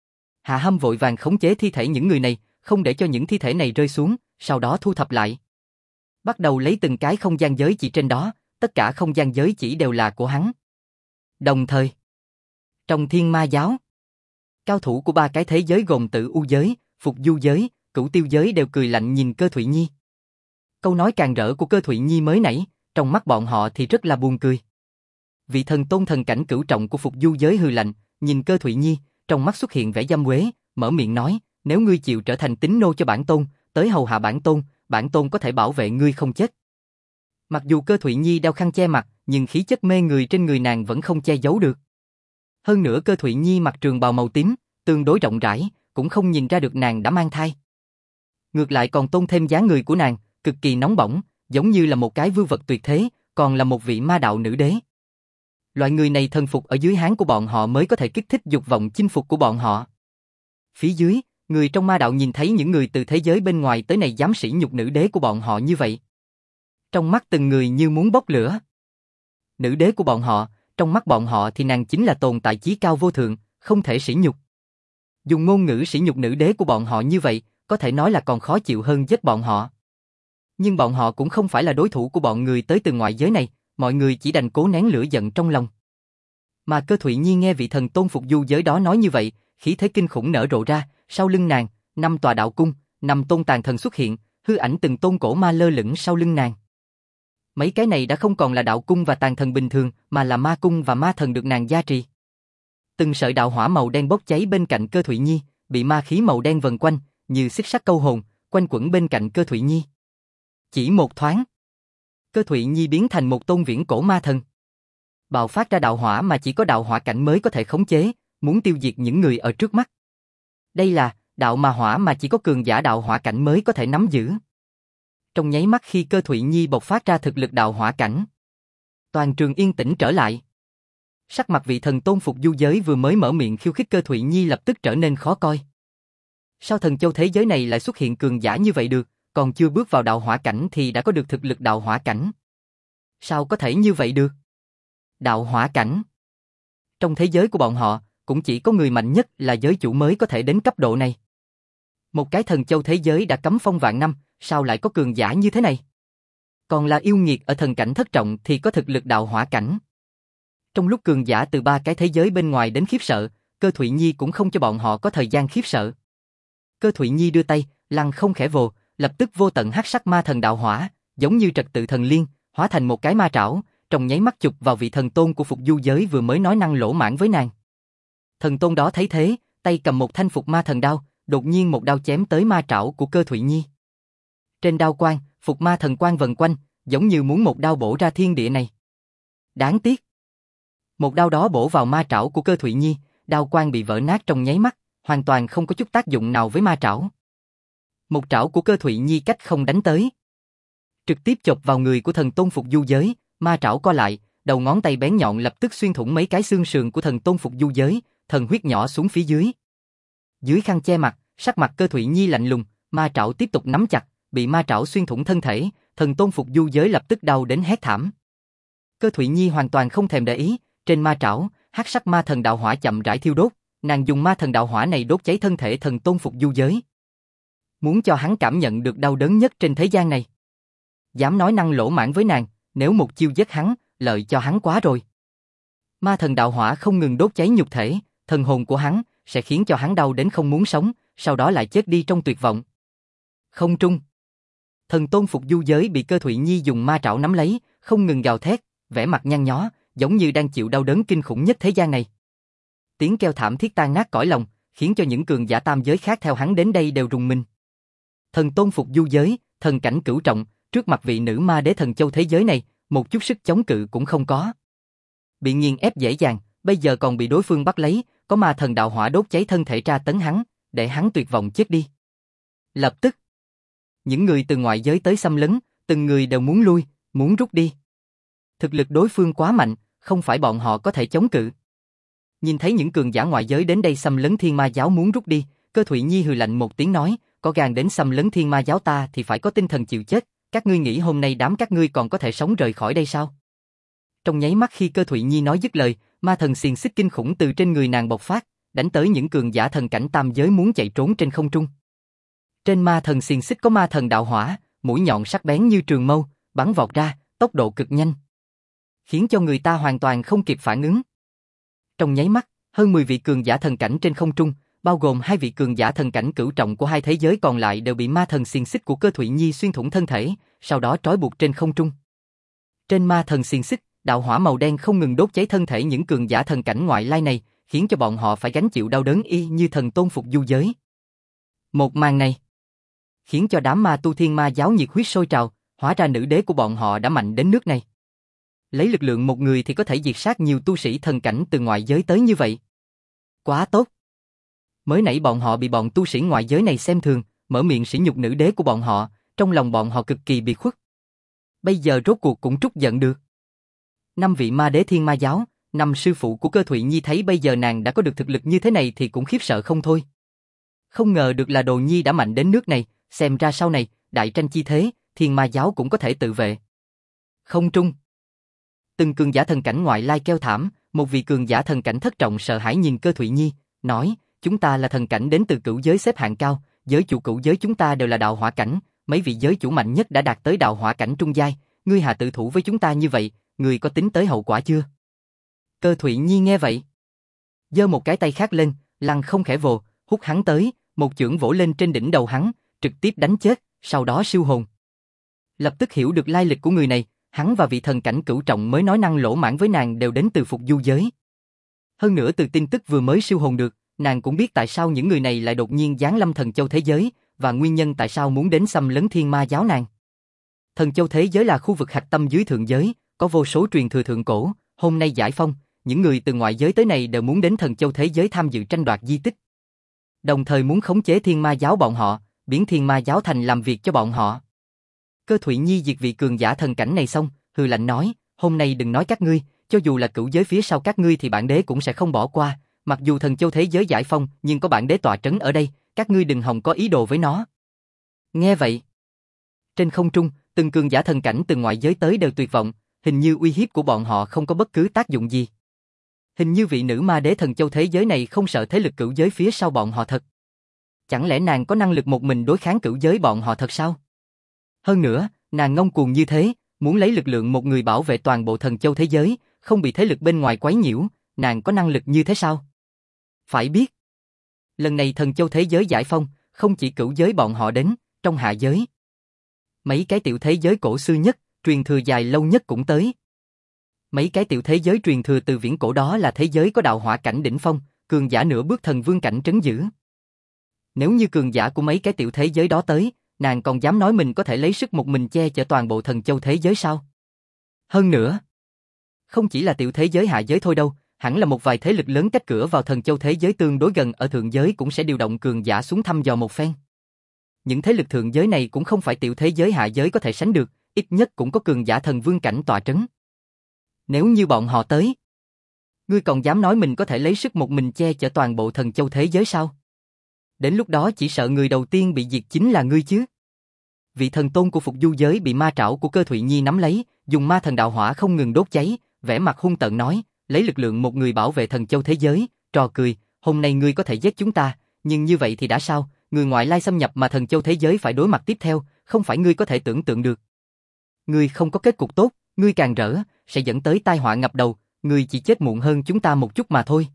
Hạ Hâm vội vàng khống chế thi thể những người này, không để cho những thi thể này rơi xuống, sau đó thu thập lại. Bắt đầu lấy từng cái không gian giới chỉ trên đó, tất cả không gian giới chỉ đều là của hắn. Đồng thời, trong Thiên Ma giáo, cao thủ của 3 cái thế giới gồm Tử U giới, Phục Du giới, Cửu Tiêu giới đều cười lạnh nhìn Cơ Thụy Nhi. Câu nói càng rỡ của Cơ Thụy Nhi mới nãy, trong mắt bọn họ thì rất là buồn cười. Vị thần tôn thần cảnh cửu trọng của Phục Du giới hừ lạnh, nhìn Cơ Thụy Nhi, trong mắt xuất hiện vẻ dâm quế, mở miệng nói, nếu ngươi chịu trở thành tín nô cho bản tôn, tới hầu hạ bản tôn có thể bảo vệ ngươi không chết. Mặc dù Cơ Thụy Nhi đeo khăn che mặt, nhưng khí chất mê người trên người nàng vẫn không che giấu được. Hơn nữa Cơ Thụy Nhi mặc trường bào màu tím, tương đối rộng rãi, cũng không nhìn ra được nàng đã mang thai. Ngược lại còn tôn thêm dáng người của nàng, cực kỳ nóng bỏng, giống như là một cái vưu vật tuyệt thế, còn là một vị ma đạo nữ đế. Loại người này thần phục ở dưới háng của bọn họ mới có thể kích thích dục vọng chinh phục của bọn họ. Phía dưới, người trong ma đạo nhìn thấy những người từ thế giới bên ngoài tới này dám sỉ nhục nữ đế của bọn họ như vậy. Trong mắt từng người như muốn bốc lửa. Nữ đế của bọn họ, trong mắt bọn họ thì nàng chính là tồn tại chí cao vô thượng, không thể sỉ nhục. Dùng ngôn ngữ sỉ nhục nữ đế của bọn họ như vậy, có thể nói là còn khó chịu hơn giết bọn họ. Nhưng bọn họ cũng không phải là đối thủ của bọn người tới từ ngoại giới này, mọi người chỉ đành cố nén lửa giận trong lòng. Mà Cơ Thụy Nhi nghe vị thần tôn Phục Du giới đó nói như vậy, khí thế kinh khủng nở rộ ra, sau lưng nàng, 5 tòa đạo cung, 5 tôn tàn thần xuất hiện, hư ảnh từng tôn cổ ma lơ lửng sau lưng nàng. Mấy cái này đã không còn là đạo cung và tàn thần bình thường, mà là ma cung và ma thần được nàng gia trì. Từng sợi đạo hỏa màu đen bốc cháy bên cạnh Cơ Thụy Nhi, bị ma khí màu đen vần quanh, như xích sắt câu hồn, quanh quẩn bên cạnh Cơ Thụy Nhi. Chỉ một thoáng, Cơ Thụy Nhi biến thành một tôn viễn cổ ma thần. Bạo phát ra đạo hỏa mà chỉ có đạo hỏa cảnh mới có thể khống chế, muốn tiêu diệt những người ở trước mắt. Đây là đạo ma hỏa mà chỉ có cường giả đạo hỏa cảnh mới có thể nắm giữ. Trong nháy mắt khi Cơ Thụy Nhi bộc phát ra thực lực đạo hỏa cảnh, toàn trường yên tĩnh trở lại. Sắc mặt vị thần tôn Phục Du giới vừa mới mở miệng khiêu khích Cơ Thụy Nhi lập tức trở nên khó coi. Sao thần châu thế giới này lại xuất hiện cường giả như vậy được, còn chưa bước vào đạo hỏa cảnh thì đã có được thực lực đạo hỏa cảnh? Sao có thể như vậy được? Đạo hỏa cảnh. Trong thế giới của bọn họ, cũng chỉ có người mạnh nhất là giới chủ mới có thể đến cấp độ này. Một cái thần châu thế giới đã cấm phong vạn năm, sao lại có cường giả như thế này? Còn là yêu nghiệt ở thần cảnh thất trọng thì có thực lực đạo hỏa cảnh. Trong lúc cường giả từ 3 cái thế giới bên ngoài đến khiếp sợ, Cơ Thụy Nhi cũng không cho bọn họ có thời gian khiếp sợ. Cơ Thụy Nhi đưa tay, lăng không khẽ vồ, lập tức vô tận hắc sắc ma thần đạo hỏa, giống như trật tự thần liên, hóa thành một cái ma trảo, trong nháy mắt chụp vào vị thần tôn của Phục Du giới vừa mới nói năng lỗ mãng với nàng. Thần tôn đó thấy thế, tay cầm một thanh phục ma thần đao, đột nhiên một đao chém tới ma trảo của Cơ Thụy Nhi. Trên đao quang, phục ma thần quang vần quanh, giống như muốn một đao bổ ra thiên địa này. Đáng tiếc, một đao đó bổ vào ma trảo của Cơ Thụy Nhi, đao quang bị vỡ nát trong nháy mắt, hoàn toàn không có chút tác dụng nào với ma trảo. Một trảo của Cơ Thụy Nhi cách không đánh tới. Trực tiếp chộp vào người của thần tôn phục du giới, ma trảo co lại, đầu ngón tay bén nhọn lập tức xuyên thủng mấy cái xương sườn của thần tôn phục du giới, thần huyết nhỏ xuống phía dưới. Dưới khăn che mặt, sắc mặt Cơ Thụy Nhi lạnh lùng, ma trảo tiếp tục nắm chặt, bị ma trảo xuyên thủng thân thể, thần tôn phục du giới lập tức đau đến hét thảm. Cơ Thụy Nhi hoàn toàn không thèm để ý, trên ma trảo, hắc sắc ma thần đạo hỏa chậm rãi thiêu đốt, nàng dùng ma thần đạo hỏa này đốt cháy thân thể thần tôn phục du giới. Muốn cho hắn cảm nhận được đau đớn nhất trên thế gian này. Dám nói năng lỗ mãng với nàng, nếu một chiêu giết hắn, lợi cho hắn quá rồi. Ma thần đạo hỏa không ngừng đốt cháy nhục thể, thần hồn của hắn, sẽ khiến cho hắn đau đến không muốn sống, sau đó lại chết đi trong tuyệt vọng. Không trung. Thần tôn phục du giới bị Cơ Thụy Nhi dùng ma trảo nắm lấy, không ngừng gào thét, vẻ mặt nhăn nhó, giống như đang chịu đau đớn kinh khủng nhất thế gian này. Tiếng kêu thảm thiết tan nát cõi lòng, khiến cho những cường giả tam giới khác theo hắn đến đây đều rùng mình. Thần tôn phục du giới, thần cảnh cửu trọng, trước mặt vị nữ ma đế thần châu thế giới này, một chút sức chống cự cũng không có. Bị nghiền ép dễ dàng, bây giờ còn bị đối phương bắt lấy, có ma thần đạo hỏa đốt cháy thân thể tra tấn hắn, để hắn tuyệt vọng chết đi. Lập tức, những người từ ngoại giới tới xâm lấn, từng người đều muốn lui, muốn rút đi. Thực lực đối phương quá mạnh, không phải bọn họ có thể chống cự. Nhìn thấy những cường giả ngoại giới đến đây xâm lấn Thiên Ma giáo muốn rút đi, Cơ Thụy Nhi hừ lạnh một tiếng nói, có gan đến xâm lấn Thiên Ma giáo ta thì phải có tinh thần chịu chết, các ngươi nghĩ hôm nay đám các ngươi còn có thể sống rời khỏi đây sao? Trong nháy mắt khi Cơ Thụy Nhi nói dứt lời, ma thần xiềng xích kinh khủng từ trên người nàng bộc phát, đánh tới những cường giả thần cảnh tam giới muốn chạy trốn trên không trung. Trên ma thần xiềng xích có ma thần đạo hỏa, mũi nhọn sắc bén như trường mâu, bắn vọt ra, tốc độ cực nhanh, khiến cho người ta hoàn toàn không kịp phản ứng. Trong nháy mắt, hơn 10 vị cường giả thần cảnh trên không trung, bao gồm 2 vị cường giả thần cảnh cửu trọng của hai thế giới còn lại đều bị ma thần xiềng xích của Cơ Thụy Nhi xuyên thủng thân thể, sau đó trói buộc trên không trung. Trên ma thần xiềng xích, đạo hỏa màu đen không ngừng đốt cháy thân thể những cường giả thần cảnh ngoại lai này, khiến cho bọn họ phải gánh chịu đau đớn y như thần tôn phục du giới. Một màn này khiến cho đám ma tu Thiên Ma giáo nhiệt huyết sôi trào, hóa ra nữ đế của bọn họ đã mạnh đến nước này. Lấy lực lượng một người thì có thể diệt sát nhiều tu sĩ thần cảnh từ ngoại giới tới như vậy. Quá tốt. Mới nãy bọn họ bị bọn tu sĩ ngoại giới này xem thường, mở miệng sỉ nhục nữ đế của bọn họ, trong lòng bọn họ cực kỳ biệt khuất. Bây giờ rốt cuộc cũng trút giận được. 5 vị ma đế Thiên Ma giáo, 5 sư phụ của Cơ Thụy Nhi thấy bây giờ nàng đã có được thực lực như thế này thì cũng khiếp sợ không thôi. Không ngờ được là Đồ Nhi đã mạnh đến nước này, xem ra sau này, đại tranh chi thế, Thiên Ma giáo cũng có thể tự vệ. Không trung. Từng cường giả thần cảnh ngoại lai kêu thảm, một vị cường giả thần cảnh thất trọng sợ hãi nhìn Cơ Thụy Nhi, nói, chúng ta là thần cảnh đến từ cửu giới xếp hạng cao, giới chủ cửu giới chúng ta đều là đạo hỏa cảnh, mấy vị giới chủ mạnh nhất đã đạt tới đạo hỏa cảnh trung giai, ngươi hà tự thủ với chúng ta như vậy, ngươi có tính tới hậu quả chưa? Cơ Thụy Nhi nghe vậy, giơ một cái tay khác lên, lăng không khẽ vồ, hút hắn tới, một chưởng vỗ lên trên đỉnh đầu hắn, trực tiếp đánh chết, sau đó siêu hồn. Lập tức hiểu được lai lịch của người này, hắn và vị thần cảnh cửu trọng mới nói năng lỗ mãng với nàng đều đến từ phục du giới. Hơn nữa từ tin tức vừa mới siêu hồn được, nàng cũng biết tại sao những người này lại đột nhiên giáng lâm thần châu thế giới, và nguyên nhân tại sao muốn đến xâm lấn Thiên Ma giáo nàng. Thần châu thế giới là khu vực hạch tâm dưới thượng giới, có vô số truyền thừa thượng cổ, hôm nay giải phong, những người từ ngoại giới tới này đều muốn đến thần châu thế giới tham dự tranh đoạt di tích. Đồng thời muốn khống chế Thiên Ma giáo bọn họ, biến Thiên Ma giáo thành làm việc cho bọn họ. Cơ Thụy Nhi diệt vị cường giả thần cảnh này xong, hừ lạnh nói, hôm nay đừng nói các ngươi, cho dù là cửu giới phía sau các ngươi thì bản đế cũng sẽ không bỏ qua, mặc dù thần châu thế giới giải phong, nhưng có bản đế tọa trấn ở đây, các ngươi đừng hòng có ý đồ với nó. Nghe vậy, trên không trung, từng cường giả thần cảnh từ ngoại giới tới đều tuyệt vọng, hình như uy hiếp của bọn họ không có bất cứ tác dụng gì. Hình như vị nữ ma đế thần châu thế giới này không sợ thế lực cửu giới phía sau bọn họ thật. Chẳng lẽ nàng có năng lực một mình đối kháng cửu giới bọn họ thật sao? Hơn nữa, nàng ngông cuồng như thế, muốn lấy lực lượng một người bảo vệ toàn bộ thần châu thế giới, không bị thế lực bên ngoài quấy nhiễu, nàng có năng lực như thế sao? Phải biết, lần này thần châu thế giới giải phong, không chỉ cửu giới bọn họ đến, trong hạ giới. Mấy cái tiểu thế giới cổ xưa nhất, truyền thừa dài lâu nhất cũng tới. Mấy cái tiểu thế giới truyền thừa từ viễn cổ đó là thế giới có đạo hỏa cảnh đỉnh phong, cường giả nửa bước thần vương cảnh trấn giữ. Nếu như cường giả của mấy cái tiểu thế giới đó tới, nàng còn dám nói mình có thể lấy sức một mình che chở toàn bộ thần châu thế giới sao? Hơn nữa, không chỉ là tiểu thế giới hạ giới thôi đâu, hẳn là một vài thế lực lớn cách cửa vào thần châu thế giới tương đối gần ở thượng giới cũng sẽ điều động cường giả xuống thăm dò một phen. Những thế lực thượng giới này cũng không phải tiểu thế giới hạ giới có thể sánh được, ít nhất cũng có cường giả thần vương cảnh tọa trấn. Nếu như bọn họ tới, ngươi còn dám nói mình có thể lấy sức một mình che chở toàn bộ thần châu thế giới sao? Đến lúc đó chỉ sợ người đầu tiên bị diệt chính là ngươi chứ. Vị thần tôn của Phục Du giới bị ma trảo của Cơ Thụy Nhi nắm lấy, dùng ma thần đạo hỏa không ngừng đốt cháy, vẻ mặt hung tợn nói, lấy lực lượng một người bảo vệ thần châu thế giới, trò cười, hôm nay ngươi có thể giết chúng ta, nhưng như vậy thì đã sao, người ngoại lai xâm nhập mà thần châu thế giới phải đối mặt tiếp theo, không phải ngươi có thể tưởng tượng được. Ngươi không có kết cục tốt, ngươi càng rỡ, sẽ dẫn tới tai họa ngập đầu, ngươi chỉ chết muộn hơn chúng ta một chút mà thôi.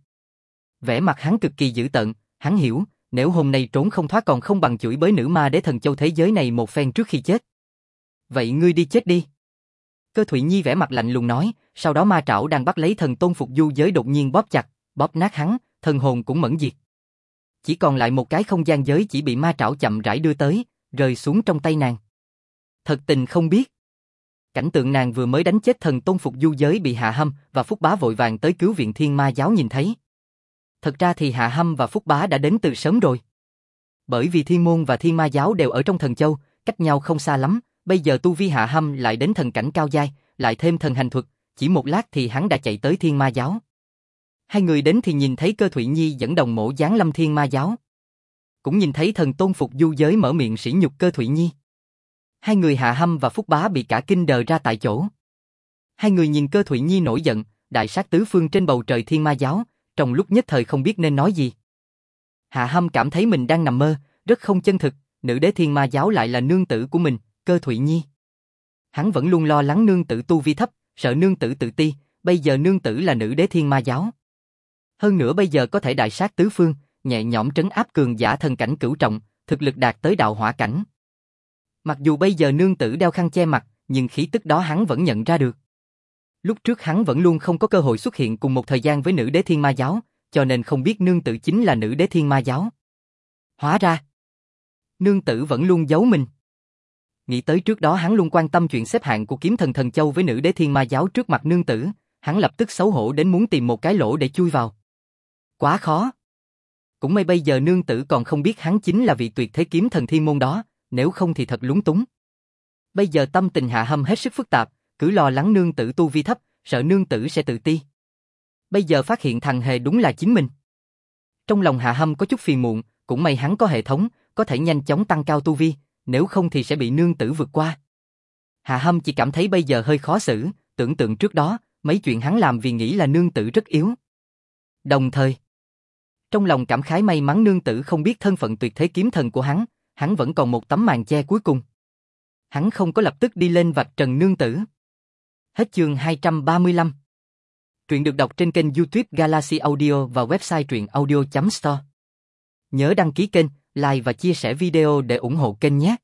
Vẻ mặt hắn cực kỳ dữ tợn, hắn hiểu, nếu hôm nay trốn không thoát còn không bằng chửi bới nữ ma đế thần châu thế giới này một phen trước khi chết. Vậy ngươi đi chết đi. Cơ Thụy Nhi vẻ mặt lạnh lùng nói, sau đó ma trảo đang bắt lấy thần tôn Phục Du giới đột nhiên bóp chặt, bóp nát hắn, thần hồn cũng mẫn diệt. Chỉ còn lại một cái không gian giới chỉ bị ma trảo chậm rãi đưa tới, rơi xuống trong tay nàng. Thật tình không biết. Cảnh tượng nàng vừa mới đánh chết thần tôn Phục Du giới bị Hạ Hâm và Phúc Bá vội vàng tới cứu viện Thiên Ma giáo nhìn thấy. Thật ra thì Hạ Hâm và Phúc Bá đã đến từ sớm rồi. Bởi vì Thiên Môn và Thiên Ma giáo đều ở trong thần châu, cách nhau không xa lắm, bây giờ tu vi Hạ Hâm lại đến thần cảnh cao giai, lại thêm thần hành thuật, chỉ một lát thì hắn đã chạy tới Thiên Ma giáo. Hai người đến thì nhìn thấy Cơ Thụy Nhi dẫn đồng mộ giáng lâm Thiên Ma giáo. Cũng nhìn thấy thần tôn Phục Du giới mở miệng sỉ nhục Cơ Thụy Nhi. Hai người Hạ Hâm và Phúc Bá bị cả kinh đờ ra tại chỗ. Hai người nhìn Cơ Thụy Nhi nổi giận, đại sát tứ phương trên bầu trời Thiên Ma giáo, trong lúc nhất thời không biết nên nói gì. Hạ Hâm cảm thấy mình đang nằm mơ, rất không chân thực, nữ đế Thiên Ma giáo lại là nương tử của mình, Cơ Thụy Nhi. Hắn vẫn luôn lo lắng nương tử tu vi thấp, sợ nương tử tự ti, bây giờ nương tử là nữ đế Thiên Ma giáo. Hơn nữa bây giờ có thể đại sát tứ phương, nhẹ nhõm trấn áp cường giả thần cảnh cửu trọng, thực lực đạt tới đạo hỏa cảnh. Mặc dù bây giờ nương tử đeo khăn che mặt, nhưng khí tức đó hắn vẫn nhận ra được. Lúc trước hắn vẫn luôn không có cơ hội xuất hiện cùng một thời gian với nữ đế Thiên Ma giáo, cho nên không biết nương tử chính là nữ đế Thiên Ma giáo. Hóa ra, nương tử vẫn luôn giấu mình. Nghĩ tới trước đó hắn luôn quan tâm chuyện xếp hạng của kiếm thần thần châu với nữ đế Thiên Ma giáo trước mặt nương tử, hắn lập tức xấu hổ đến muốn tìm một cái lỗ để chui vào. Quá khó. Cũng may bây giờ nương tử còn không biết hắn chính là vị tuyệt thế kiếm thần thiên môn đó, nếu không thì thật lúng túng. Bây giờ tâm tình Hạ Hâm hết sức phức tạp, cứ lo lắng nương tử tu vi thấp, sợ nương tử sẽ tự ti. Bây giờ phát hiện thằng hề đúng là chính mình. Trong lòng Hạ Hâm có chút phiền muộn, cũng may hắn có hệ thống, có thể nhanh chóng tăng cao tu vi, nếu không thì sẽ bị nương tử vượt qua. Hạ Hâm chỉ cảm thấy bây giờ hơi khó xử, tưởng tượng trước đó, mấy chuyện hắn làm vì nghĩ là nương tử rất yếu. Đồng thời, trong lòng cảm khái may mắn nương tử không biết thân phận tuyệt thế kiếm thần của hắn vẫn còn một tấm màn che cuối cùng. Hắn không có lập tức đi lên vạch trần nương tử. Hết chương 235. Truyện được đọc trên kênh YouTube Galaxy Audio và website truyệnaudio.store. Nhớ đăng ký kênh, like và chia sẻ video để ủng hộ kênh nhé.